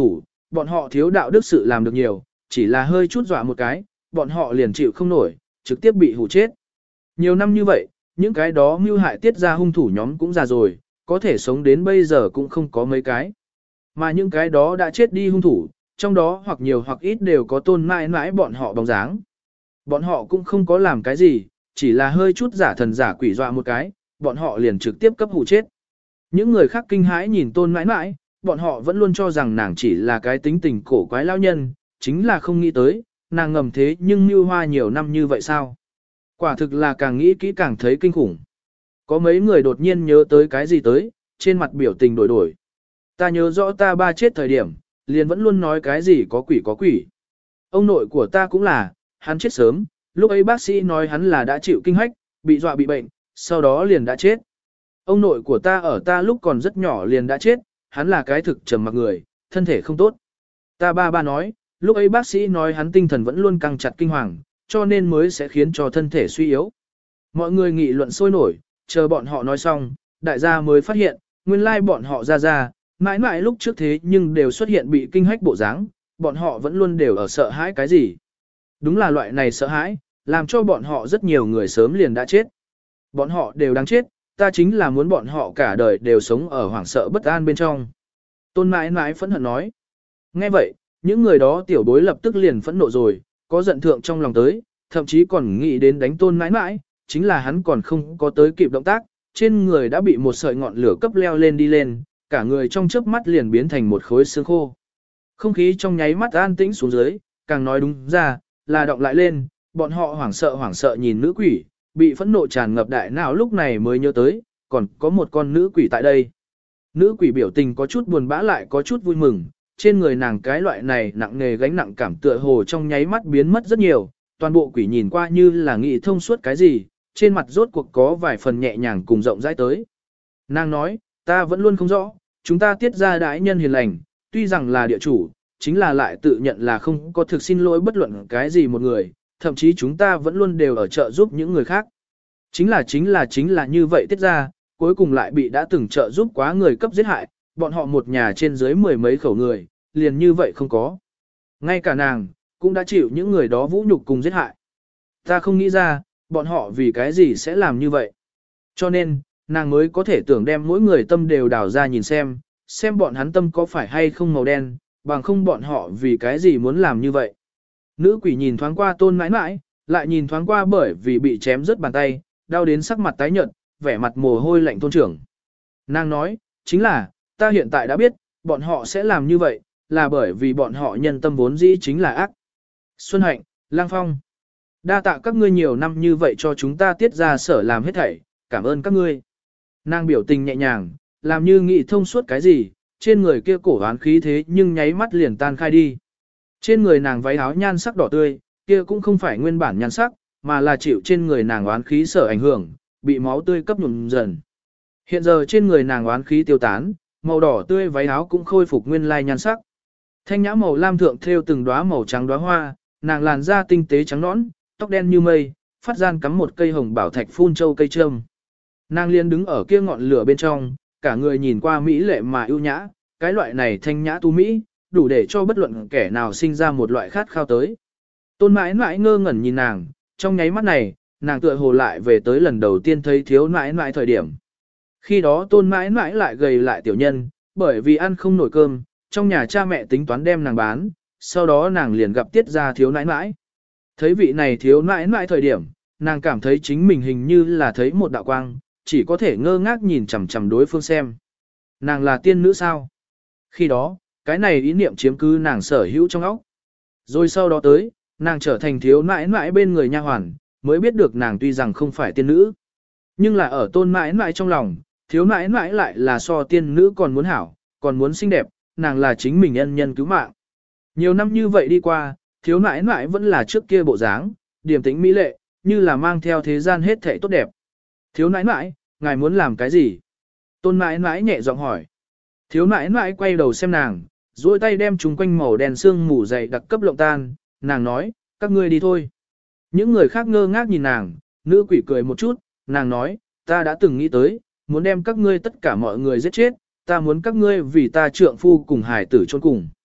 bọn họ thiếu đạo đức sự làm được nhiều, chỉ là hơi chút dọa một cái, bọn họ liền chịu không nổi, trực tiếp bị hù chết. Nhiều năm như vậy, những cái đó mưu hại tiết ra hung thủ nhóm cũng già rồi, có thể sống đến bây giờ cũng không có mấy cái. Mà những cái đó đã chết đi hung thủ, trong đó hoặc nhiều hoặc ít đều có tôn mãi mãi bọn họ bóng dáng. Bọn họ cũng không có làm cái gì, chỉ là hơi chút giả thần giả quỷ dọa một cái, bọn họ liền trực tiếp cấp hù chết. Những người khác kinh hãi nhìn tôn mãi mãi, bọn họ vẫn luôn cho rằng nàng chỉ là cái tính tình cổ quái lao nhân, chính là không nghĩ tới, nàng ngầm thế nhưng mưu hoa nhiều năm như vậy sao? Quả thực là càng nghĩ kỹ càng thấy kinh khủng. Có mấy người đột nhiên nhớ tới cái gì tới, trên mặt biểu tình đổi đổi. Ta nhớ rõ ta ba chết thời điểm, liền vẫn luôn nói cái gì có quỷ có quỷ. Ông nội của ta cũng là, hắn chết sớm, lúc ấy bác sĩ nói hắn là đã chịu kinh hách, bị dọa bị bệnh, sau đó liền đã chết. Ông nội của ta ở ta lúc còn rất nhỏ liền đã chết, hắn là cái thực trầm mặc người, thân thể không tốt. Ta ba ba nói, lúc ấy bác sĩ nói hắn tinh thần vẫn luôn căng chặt kinh hoàng, cho nên mới sẽ khiến cho thân thể suy yếu. Mọi người nghị luận sôi nổi, chờ bọn họ nói xong, đại gia mới phát hiện, nguyên lai bọn họ ra ra, mãi mãi lúc trước thế nhưng đều xuất hiện bị kinh hách bộ dáng, bọn họ vẫn luôn đều ở sợ hãi cái gì. Đúng là loại này sợ hãi, làm cho bọn họ rất nhiều người sớm liền đã chết. Bọn họ đều đáng chết, ta chính là muốn bọn họ cả đời đều sống ở hoảng sợ bất an bên trong. Tôn mãi mãi phẫn hận nói. Nghe vậy, những người đó tiểu bối lập tức liền phẫn nộ rồi, có giận thượng trong lòng tới, thậm chí còn nghĩ đến đánh tôn mãi mãi, chính là hắn còn không có tới kịp động tác, trên người đã bị một sợi ngọn lửa cấp leo lên đi lên, cả người trong chớp mắt liền biến thành một khối xương khô. Không khí trong nháy mắt an tĩnh xuống dưới, càng nói đúng ra, là động lại lên, bọn họ hoảng sợ hoảng sợ nhìn nữ quỷ, bị phẫn nộ tràn ngập đại não lúc này mới nhớ tới, còn có một con nữ quỷ tại đây. Nữ quỷ biểu tình có chút buồn bã lại có chút vui mừng, trên người nàng cái loại này nặng nề gánh nặng cảm tựa hồ trong nháy mắt biến mất rất nhiều, toàn bộ quỷ nhìn qua như là nghĩ thông suốt cái gì, trên mặt rốt cuộc có vài phần nhẹ nhàng cùng rộng rãi tới. Nàng nói, ta vẫn luôn không rõ, chúng ta tiết ra đại nhân hiền lành, tuy rằng là địa chủ, chính là lại tự nhận là không có thực xin lỗi bất luận cái gì một người, thậm chí chúng ta vẫn luôn đều ở trợ giúp những người khác. Chính là chính là chính là như vậy tiết ra, cuối cùng lại bị đã từng trợ giúp quá người cấp giết hại, bọn họ một nhà trên dưới mười mấy khẩu người, liền như vậy không có. Ngay cả nàng, cũng đã chịu những người đó vũ nhục cùng giết hại. Ta không nghĩ ra, bọn họ vì cái gì sẽ làm như vậy. Cho nên, nàng mới có thể tưởng đem mỗi người tâm đều đào ra nhìn xem, xem bọn hắn tâm có phải hay không màu đen, bằng không bọn họ vì cái gì muốn làm như vậy. Nữ quỷ nhìn thoáng qua tôn mãi mãi, lại nhìn thoáng qua bởi vì bị chém rớt bàn tay, đau đến sắc mặt tái nhợt, vẻ mặt mồ hôi lạnh thôn trưởng. Nàng nói, chính là, ta hiện tại đã biết, bọn họ sẽ làm như vậy, là bởi vì bọn họ nhân tâm vốn dĩ chính là ác. Xuân Hạnh, Lang Phong, đa tạ các ngươi nhiều năm như vậy cho chúng ta tiết ra sở làm hết thảy, cảm ơn các ngươi. Nàng biểu tình nhẹ nhàng, làm như nghĩ thông suốt cái gì, trên người kia cổ oán khí thế nhưng nháy mắt liền tan khai đi. Trên người nàng váy áo nhan sắc đỏ tươi, kia cũng không phải nguyên bản nhan sắc, mà là chịu trên người nàng oán khí sở ảnh hưởng, bị máu tươi cấp nhuộm dần. Hiện giờ trên người nàng oán khí tiêu tán, màu đỏ tươi váy áo cũng khôi phục nguyên lai nhan sắc. Thanh nhã màu lam thượng thêu từng đóa màu trắng đóa hoa, nàng làn da tinh tế trắng nõn, tóc đen như mây, phát gian cắm một cây hồng bảo thạch phun châu cây trâm. Nàng liền đứng ở kia ngọn lửa bên trong, cả người nhìn qua mỹ lệ mà ưu nhã, cái loại này thanh nhã tu mỹ, đủ để cho bất luận kẻ nào sinh ra một loại khát khao tới. Tôn mãi mãi ngơ ngẩn nhìn nàng, trong nháy mắt này, nàng tựa hồ lại về tới lần đầu tiên thấy thiếu mãi mãi thời điểm. Khi đó tôn mãi mãi lại gầy lại tiểu nhân, bởi vì ăn không nổi cơm, trong nhà cha mẹ tính toán đem nàng bán, sau đó nàng liền gặp tiết ra thiếu nãi nãi. Thấy vị này thiếu nãi nãi thời điểm, nàng cảm thấy chính mình hình như là thấy một đạo quang, chỉ có thể ngơ ngác nhìn chằm chằm đối phương xem. Nàng là tiên nữ sao? Khi đó, cái này ý niệm chiếm cứ nàng sở hữu trong óc. Rồi sau đó tới, nàng trở thành thiếu nãi nãi bên người nha hoàn, mới biết được nàng tuy rằng không phải tiên nữ. Nhưng là ở tôn nãi nãi trong lòng, thiếu nãi nãi lại là so tiên nữ còn muốn hảo, còn muốn xinh đẹp, nàng là chính mình ân nhân cứu mạng. Nhiều năm như vậy đi qua, thiếu nãi nãi vẫn là trước kia bộ dáng, điềm tĩnh mỹ lệ, như là mang theo thế gian hết thảy tốt đẹp. Thiếu nãi nãi, ngài muốn làm cái gì? Tôn nãi nãi nhẹ giọng hỏi. Thiếu nãi nãi quay đầu xem nàng, duỗi tay đem chúng quanh màu đen sương mù dày đặc cấp lộng tan, nàng nói, các ngươi đi thôi. Những người khác ngơ ngác nhìn nàng, nữ quỷ cười một chút, nàng nói, ta đã từng nghĩ tới, muốn đem các ngươi tất cả mọi người giết chết, ta muốn các ngươi vì ta trượng phu cùng hải tử chôn cùng.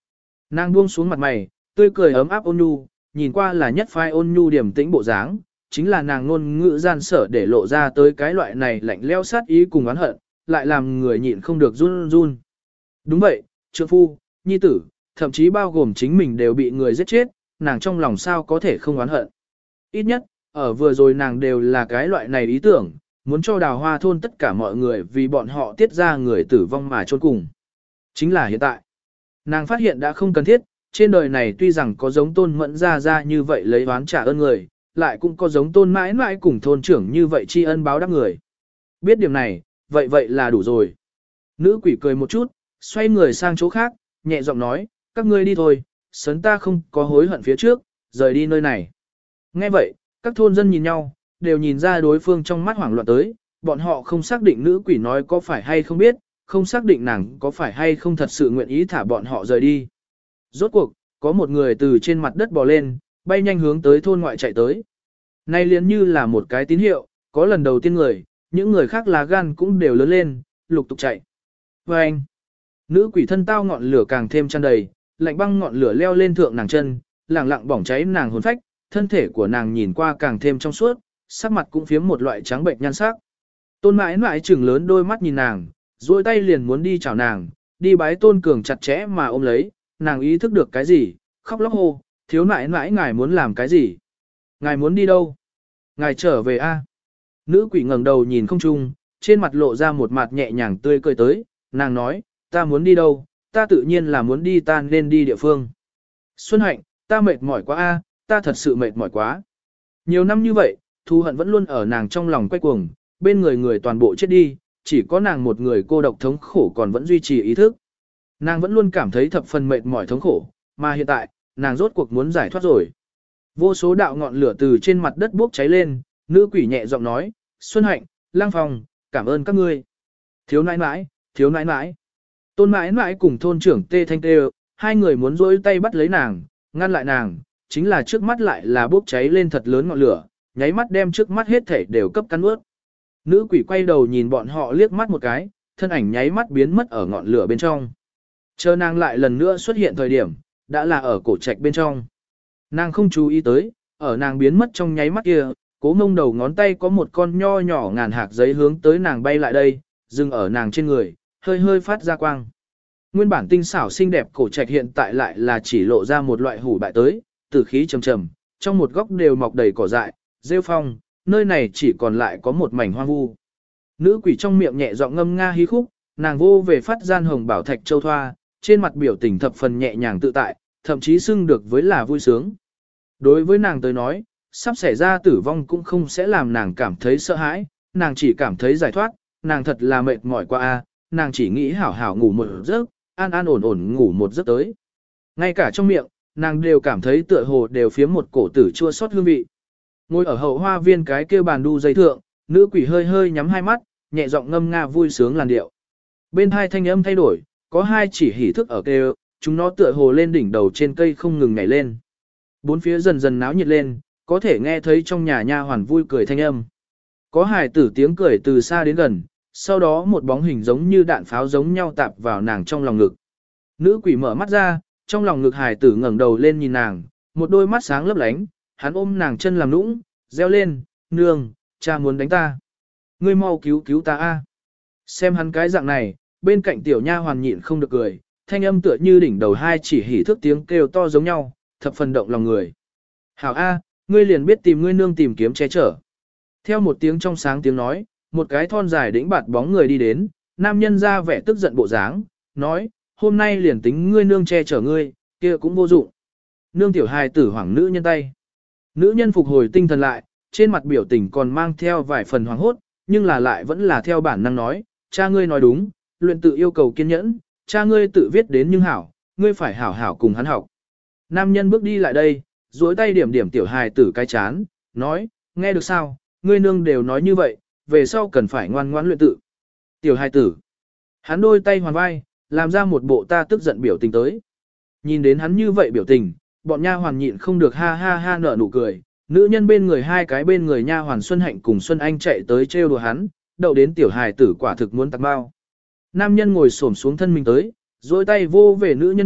Nàng buông xuống mặt mày, tươi cười ấm áp ôn nhu, nhìn qua là nhất phai ôn nhu điềm tĩnh bộ dáng, chính là nàng ngôn ngữ gian sở để lộ ra tới cái loại này lạnh lẽo sát ý cùng oán hận, lại làm người nhịn không được run run. Đúng vậy, trượng phu, nhi tử, thậm chí bao gồm chính mình đều bị người giết chết, nàng trong lòng sao có thể không oán hận. Ít nhất, ở vừa rồi nàng đều là cái loại này ý tưởng, muốn cho đào hoa thôn tất cả mọi người vì bọn họ tiết ra người tử vong mà chôn cùng. Chính là hiện tại. Nàng phát hiện đã không cần thiết, trên đời này tuy rằng có giống tôn mẫn ra ra như vậy lấy oán trả ơn người, lại cũng có giống tôn mãi mãi cùng thôn trưởng như vậy tri ân báo đáp người. Biết điểm này, vậy vậy là đủ rồi. Nữ quỷ cười một chút, xoay người sang chỗ khác, nhẹ giọng nói, các ngươi đi thôi, sấn ta không có hối hận phía trước, rời đi nơi này. Nghe vậy, các thôn dân nhìn nhau, đều nhìn ra đối phương trong mắt hoảng loạn tới, bọn họ không xác định nữ quỷ nói có phải hay không biết, không xác định nàng có phải hay không thật sự nguyện ý thả bọn họ rời đi. Rốt cuộc, có một người từ trên mặt đất bò lên, bay nhanh hướng tới thôn ngoại chạy tới. Nay liền như là một cái tín hiệu, có lần đầu tiên người, những người khác lá gan cũng đều lớn lên, lục tục chạy. Và anh, nữ quỷ thân tao ngọn lửa càng thêm tràn đầy, lạnh băng ngọn lửa leo lên thượng nàng chân, lẳng lặng bỏng cháy nàng hồn phách, thân thể của nàng nhìn qua càng thêm trong suốt, sắc mặt cũng phiếm một loại trắng bệnh nhan sắc. Tôn mãi mãi trừng lớn đôi mắt nhìn nàng, duỗi tay liền muốn đi chào nàng, đi bái Tôn Cường chặt chẽ mà ôm lấy, nàng ý thức được cái gì, khóc lóc hô, thiếu nãi nãi ngài muốn làm cái gì? Ngài muốn đi đâu? Ngài trở về a? Nữ quỷ ngẩng đầu nhìn không trung, trên mặt lộ ra một mặt nhẹ nhàng tươi cười tới, nàng nói, ta muốn đi đâu? Ta tự nhiên là muốn đi ta nên đi địa phương. Xuân Hạnh, ta mệt mỏi quá a, ta thật sự mệt mỏi quá. Nhiều năm như vậy, thù hận vẫn luôn ở nàng trong lòng quay cuồng, bên người người toàn bộ chết đi, chỉ có nàng một người cô độc thống khổ còn vẫn duy trì ý thức. Nàng vẫn luôn cảm thấy thập phần mệt mỏi thống khổ, mà hiện tại, nàng rốt cuộc muốn giải thoát rồi. Vô số đạo ngọn lửa từ trên mặt đất bốc cháy lên, nữ quỷ nhẹ giọng nói, Xuân Hạnh, Lang Phong, cảm ơn các ngươi. Thiếu nãi nãi, thiếu nãi nãi. Tôn nãi nãi cùng thôn trưởng Tê Thanh Tê, hai người muốn rỗi tay bắt lấy nàng, ngăn lại nàng, chính là trước mắt lại là bốc cháy lên thật lớn ngọn lửa, nháy mắt đem trước mắt hết thảy đều cấp cắn ướt. Nữ quỷ quay đầu nhìn bọn họ liếc mắt một cái, thân ảnh nháy mắt biến mất ở ngọn lửa bên trong. Chờ nàng lại lần nữa xuất hiện thời điểm, đã là ở cổ trạch bên trong. Nàng không chú ý tới, ở nàng biến mất trong nháy mắt kia, cố mông đầu ngón tay có một con nho nhỏ ngàn hạt giấy hướng tới nàng bay lại đây, dừng ở nàng trên người, hơi hơi phát ra quang. Nguyên bản tinh xảo xinh đẹp cổ trạch hiện tại lại là chỉ lộ ra một loại hủ bại tới, tử khí trầm trầm, trong một góc đều mọc đầy cỏ dại, rêu phong, nơi này chỉ còn lại có một mảnh hoang vu. Nữ quỷ trong miệng nhẹ giọng ngâm nga hí khúc, nàng vô về phát gian hồng bảo thạch châu thoa, trên mặt biểu tình thập phần nhẹ nhàng tự tại, thậm chí xưng được với là vui sướng. Đối với nàng tới nói, sắp xảy ra tử vong cũng không sẽ làm nàng cảm thấy sợ hãi, nàng chỉ cảm thấy giải thoát, nàng thật là mệt mỏi quá a, nàng chỉ nghĩ hảo hảo ngủ một giấc, an an ổn ổn ngủ một giấc tới. Ngay cả trong miệng, nàng đều cảm thấy tựa hồ đều phiếm một cổ tử chua xót hương vị. Ngồi ở hậu hoa viên cái kia bàn đu dây thượng, nữ quỷ hơi hơi nhắm hai mắt, nhẹ giọng ngâm nga vui sướng làn điệu. Bên hai thanh âm thay đổi, có hai chỉ hỉ thức ở kêu, chúng nó tựa hồ lên đỉnh đầu trên cây không ngừng nhảy lên. Bốn phía dần dần náo nhiệt lên, có thể nghe thấy trong nhà nha hoàn vui cười thanh âm. Có hài tử tiếng cười từ xa đến gần, sau đó một bóng hình giống như đạn pháo giống nhau tạp vào nàng trong lòng ngực. Nữ quỷ mở mắt ra, trong lòng ngực hài tử ngẩng đầu lên nhìn nàng, một đôi mắt sáng lấp lánh, hắn ôm nàng chân làm nũng, reo lên, nương, cha muốn đánh ta. Ngươi mau cứu cứu ta a. Xem hắn cái dạng này, bên cạnh tiểu nha hoàn nhịn không được cười, thanh âm tựa như đỉnh đầu hai chỉ hỉ thức tiếng kêu to giống nhau, thập phần động lòng người. Hảo a, ngươi liền biết tìm ngươi nương tìm kiếm che chở. Theo một tiếng trong sáng tiếng nói, một cái thon dài đĩnh bạt bóng người đi đến, nam nhân ra vẻ tức giận bộ dáng, nói, hôm nay liền tính ngươi nương che chở ngươi, kia cũng vô dụng. Nương tiểu hài tử hoảng nữ nhân tay. Nữ nhân phục hồi tinh thần lại, trên mặt biểu tình còn mang theo vài phần hoảng hốt, nhưng là lại vẫn là theo bản năng nói, cha ngươi nói đúng, luyện tự yêu cầu kiên nhẫn, cha ngươi tự viết đến nhưng hảo, ngươi phải hảo hảo cùng hắn học. Nam nhân bước đi lại đây, duỗi tay điểm điểm tiểu hài tử cái chán, nói, nghe được sao, ngươi nương đều nói như vậy, về sau cần phải ngoan ngoãn luyện tự. Tiểu hài tử, hắn đôi tay hoàn vai, làm ra một bộ ta tức giận biểu tình tới. Nhìn đến hắn như vậy biểu tình, bọn nha hoàn nhịn không được ha ha ha nở nụ cười, nữ nhân bên người hai cái bên người nha hoàn Xuân Hạnh cùng Xuân Anh chạy tới trêu đùa hắn, đậu đến tiểu hài tử quả thực muốn tạc bao. Nam nhân ngồi xổm xuống thân mình tới, duỗi tay vô về nữ nhân bụng,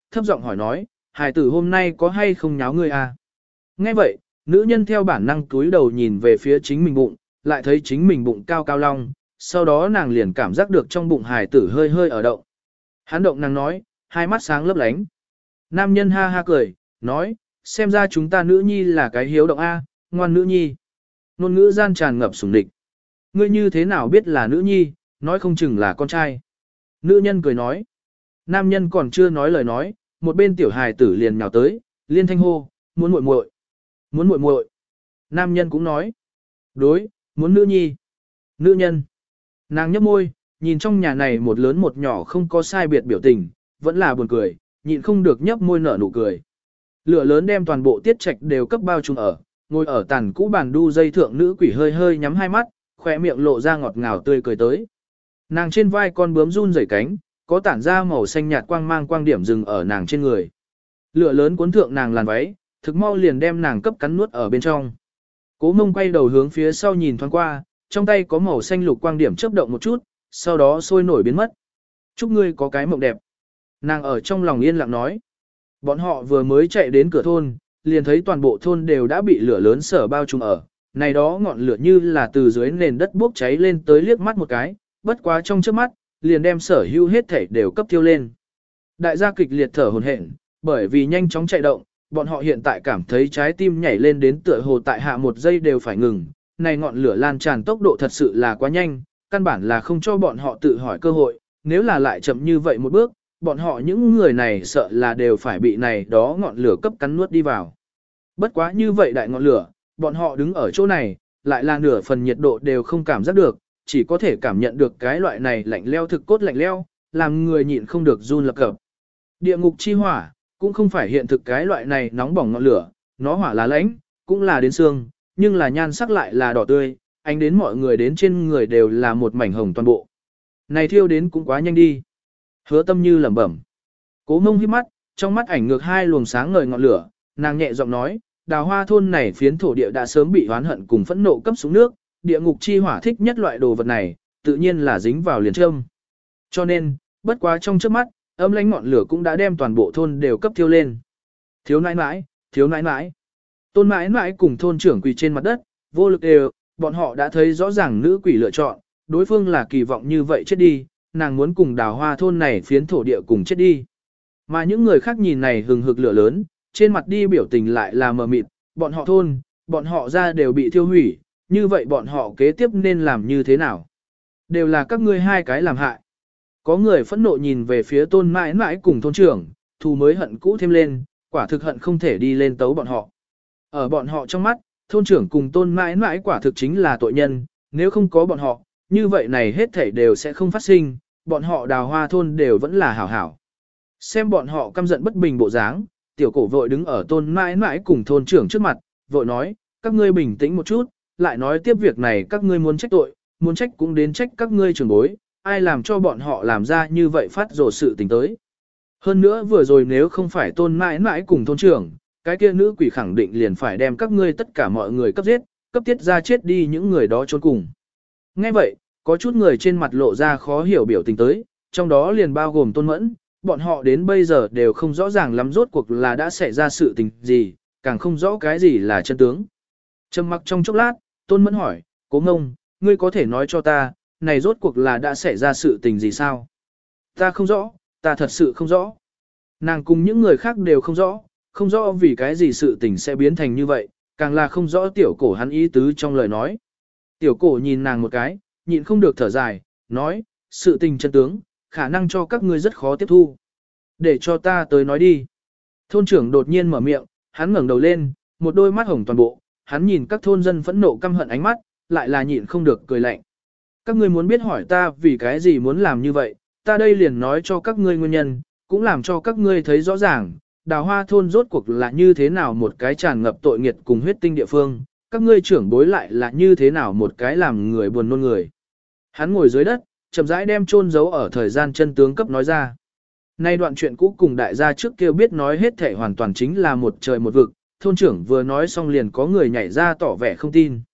thấp giọng hỏi nói, hài tử hôm nay có hay không nháo ngươi à? Nghe vậy, nữ nhân theo bản năng túi đầu nhìn về phía chính mình bụng, lại thấy chính mình bụng cao cao long, sau đó nàng liền cảm giác được trong bụng hài tử hơi hơi ở động. Hắn động nàng nói, hai mắt sáng lấp lánh. Nam nhân ha ha cười, nói, xem ra chúng ta nữ nhi là cái hiếu động A, ngoan nữ nhi. Nôn ngữ gian tràn ngập sủng địch. Ngươi như thế nào biết là nữ nhi, nói không chừng là con trai. Nữ nhân cười nói. Nam nhân còn chưa nói lời nói, một bên tiểu hài tử liền nhào tới, liên thanh hô, muốn muội muội, muốn muội muội. Nam nhân cũng nói. Đối, muốn nữ nhi. Nữ nhân. Nàng nhấp môi, nhìn trong nhà này một lớn một nhỏ không có sai biệt biểu tình, vẫn là buồn cười, nhịn không được nhấp môi nở nụ cười. Lửa lớn đem toàn bộ tiết trạch đều cấp bao trùm ở, ngồi ở tàn cũ bàn đu dây thượng nữ quỷ hơi hơi nhắm hai mắt, khỏe miệng lộ ra ngọt ngào tươi cười tới. Nàng trên vai con bướm run rẩy cánh, có tản ra màu xanh nhạt quang mang quang điểm dừng ở nàng trên người. Lửa lớn cuốn thượng nàng làn váy, thực mau liền đem nàng cấp cắn nuốt ở bên trong. Cố Mông quay đầu hướng phía sau nhìn thoáng qua, trong tay có màu xanh lục quang điểm chớp động một chút, sau đó sôi nổi biến mất. Chúc ngươi có cái mộng đẹp. Nàng ở trong lòng yên lặng nói. Bọn họ vừa mới chạy đến cửa thôn, liền thấy toàn bộ thôn đều đã bị lửa lớn sở bao trùm ở. Này đó ngọn lửa như là từ dưới nền đất bốc cháy lên tới liếc mắt một cái, bất quá trong trước mắt, liền đem sở hữu hết thảy đều cấp thiêu lên. Đại gia kịch liệt thở hổn hển, bởi vì nhanh chóng chạy động, bọn họ hiện tại cảm thấy trái tim nhảy lên đến tựa hồ tại hạ một giây đều phải ngừng. Này ngọn lửa lan tràn tốc độ thật sự là quá nhanh, căn bản là không cho bọn họ tự hỏi cơ hội, nếu là lại chậm như vậy một bước, bọn họ những người này sợ là đều phải bị này đó ngọn lửa cấp cắn nuốt đi vào. Bất quá như vậy đại ngọn lửa, bọn họ đứng ở chỗ này, lại là nửa phần nhiệt độ đều không cảm giác được, chỉ có thể cảm nhận được cái loại này lạnh leo thực cốt lạnh leo, làm người nhịn không được run lập cập. Địa ngục chi hỏa, cũng không phải hiện thực cái loại này nóng bỏng ngọn lửa, nó hỏa là lãnh, cũng là đến xương, nhưng là nhan sắc lại là đỏ tươi, ánh đến mọi người đến trên người đều là một mảnh hồng toàn bộ. Này thiêu đến cũng quá nhanh đi. Hứa Tâm Như lẩm bẩm. Cố Mông híp mắt, trong mắt ảnh ngược hai luồng sáng ngời ngọn lửa, nàng nhẹ giọng nói, Đào Hoa thôn này phiến thổ địa đã sớm bị oán hận cùng phẫn nộ cấp xuống nước, địa ngục chi hỏa thích nhất loại đồ vật này, tự nhiên là dính vào liền châm. Cho nên, bất quá trong chớp mắt, âm lãnh ngọn lửa cũng đã đem toàn bộ thôn đều cấp thiêu lên. Thiếu nãi nãi, thiếu nãi nãi. Tôn nãi nãi cùng thôn trưởng quỳ trên mặt đất, vô lực đều, bọn họ đã thấy rõ ràng nữ quỷ lựa chọn, đối phương là kỳ vọng như vậy chết đi, nàng muốn cùng Đào Hoa thôn này phiến thổ địa cùng chết đi. Mà những người khác nhìn này hừng hực lửa lớn, trên mặt đi biểu tình lại là mờ mịt, bọn họ thôn, bọn họ ra đều bị thiêu hủy, như vậy bọn họ kế tiếp nên làm như thế nào? Đều là các ngươi hai cái làm hại. Có người phẫn nộ nhìn về phía tôn mãi mãi cùng thôn trưởng, thù mới hận cũ thêm lên, quả thực hận không thể đi lên tấu bọn họ. Ở bọn họ trong mắt, thôn trưởng cùng tôn mãi mãi quả thực chính là tội nhân, nếu không có bọn họ, như vậy này hết thảy đều sẽ không phát sinh, bọn họ Đào Hoa thôn đều vẫn là hảo hảo. Xem bọn họ căm giận bất bình bộ dáng, tiểu cổ vội đứng ở tôn mãi mãi cùng thôn trưởng trước mặt, vội nói, các ngươi bình tĩnh một chút, lại nói tiếp việc này các ngươi muốn trách tội, muốn trách cũng đến trách các ngươi trưởng bối, ai làm cho bọn họ làm ra như vậy phát rồ sự tình tới. Hơn nữa vừa rồi nếu không phải tôn mãi mãi cùng thôn trưởng, cái kia nữ quỷ khẳng định liền phải đem các ngươi tất cả mọi người cấp giết, cấp tiết ra chết đi những người đó trốn cùng. Nghe vậy, có chút người trên mặt lộ ra khó hiểu biểu tình tới, trong đó liền bao gồm tôn mẫn, bọn họ đến bây giờ đều không rõ ràng lắm rốt cuộc là đã xảy ra sự tình gì, càng không rõ cái gì là chân tướng. Trầm mặc trong chốc lát, tôn mẫn hỏi, Cố Ngông, ngươi có thể nói cho ta, này rốt cuộc là đã xảy ra sự tình gì sao? Ta không rõ, ta thật sự không rõ. Nàng cùng những người khác đều không rõ, không rõ vì cái gì sự tình sẽ biến thành như vậy, càng là không rõ tiểu cổ hắn ý tứ trong lời nói. Tiểu cổ nhìn nàng một cái, nhịn không được thở dài, nói, sự tình chân tướng, khả năng cho các ngươi rất khó tiếp thu. Để cho ta tới nói đi. Thôn trưởng đột nhiên mở miệng, hắn ngẩng đầu lên, một đôi mắt hồng toàn bộ, hắn nhìn các thôn dân phẫn nộ căm hận ánh mắt, lại là nhịn không được cười lạnh. Các ngươi muốn biết hỏi ta vì cái gì muốn làm như vậy, ta đây liền nói cho các ngươi nguyên nhân, cũng làm cho các ngươi thấy rõ ràng, Đào Hoa thôn rốt cuộc là như thế nào một cái tràn ngập tội nghiệt cùng huyết tinh địa phương, các ngươi trưởng bối lại là như thế nào một cái làm người buồn nôn người. Hắn ngồi dưới đất, chậm rãi đem chôn giấu ở thời gian chân tướng cấp nói ra. Nay đoạn chuyện cũ cùng đại gia trước kia biết nói hết thể hoàn toàn chính là một trời một vực, thôn trưởng vừa nói xong liền có người nhảy ra tỏ vẻ không tin.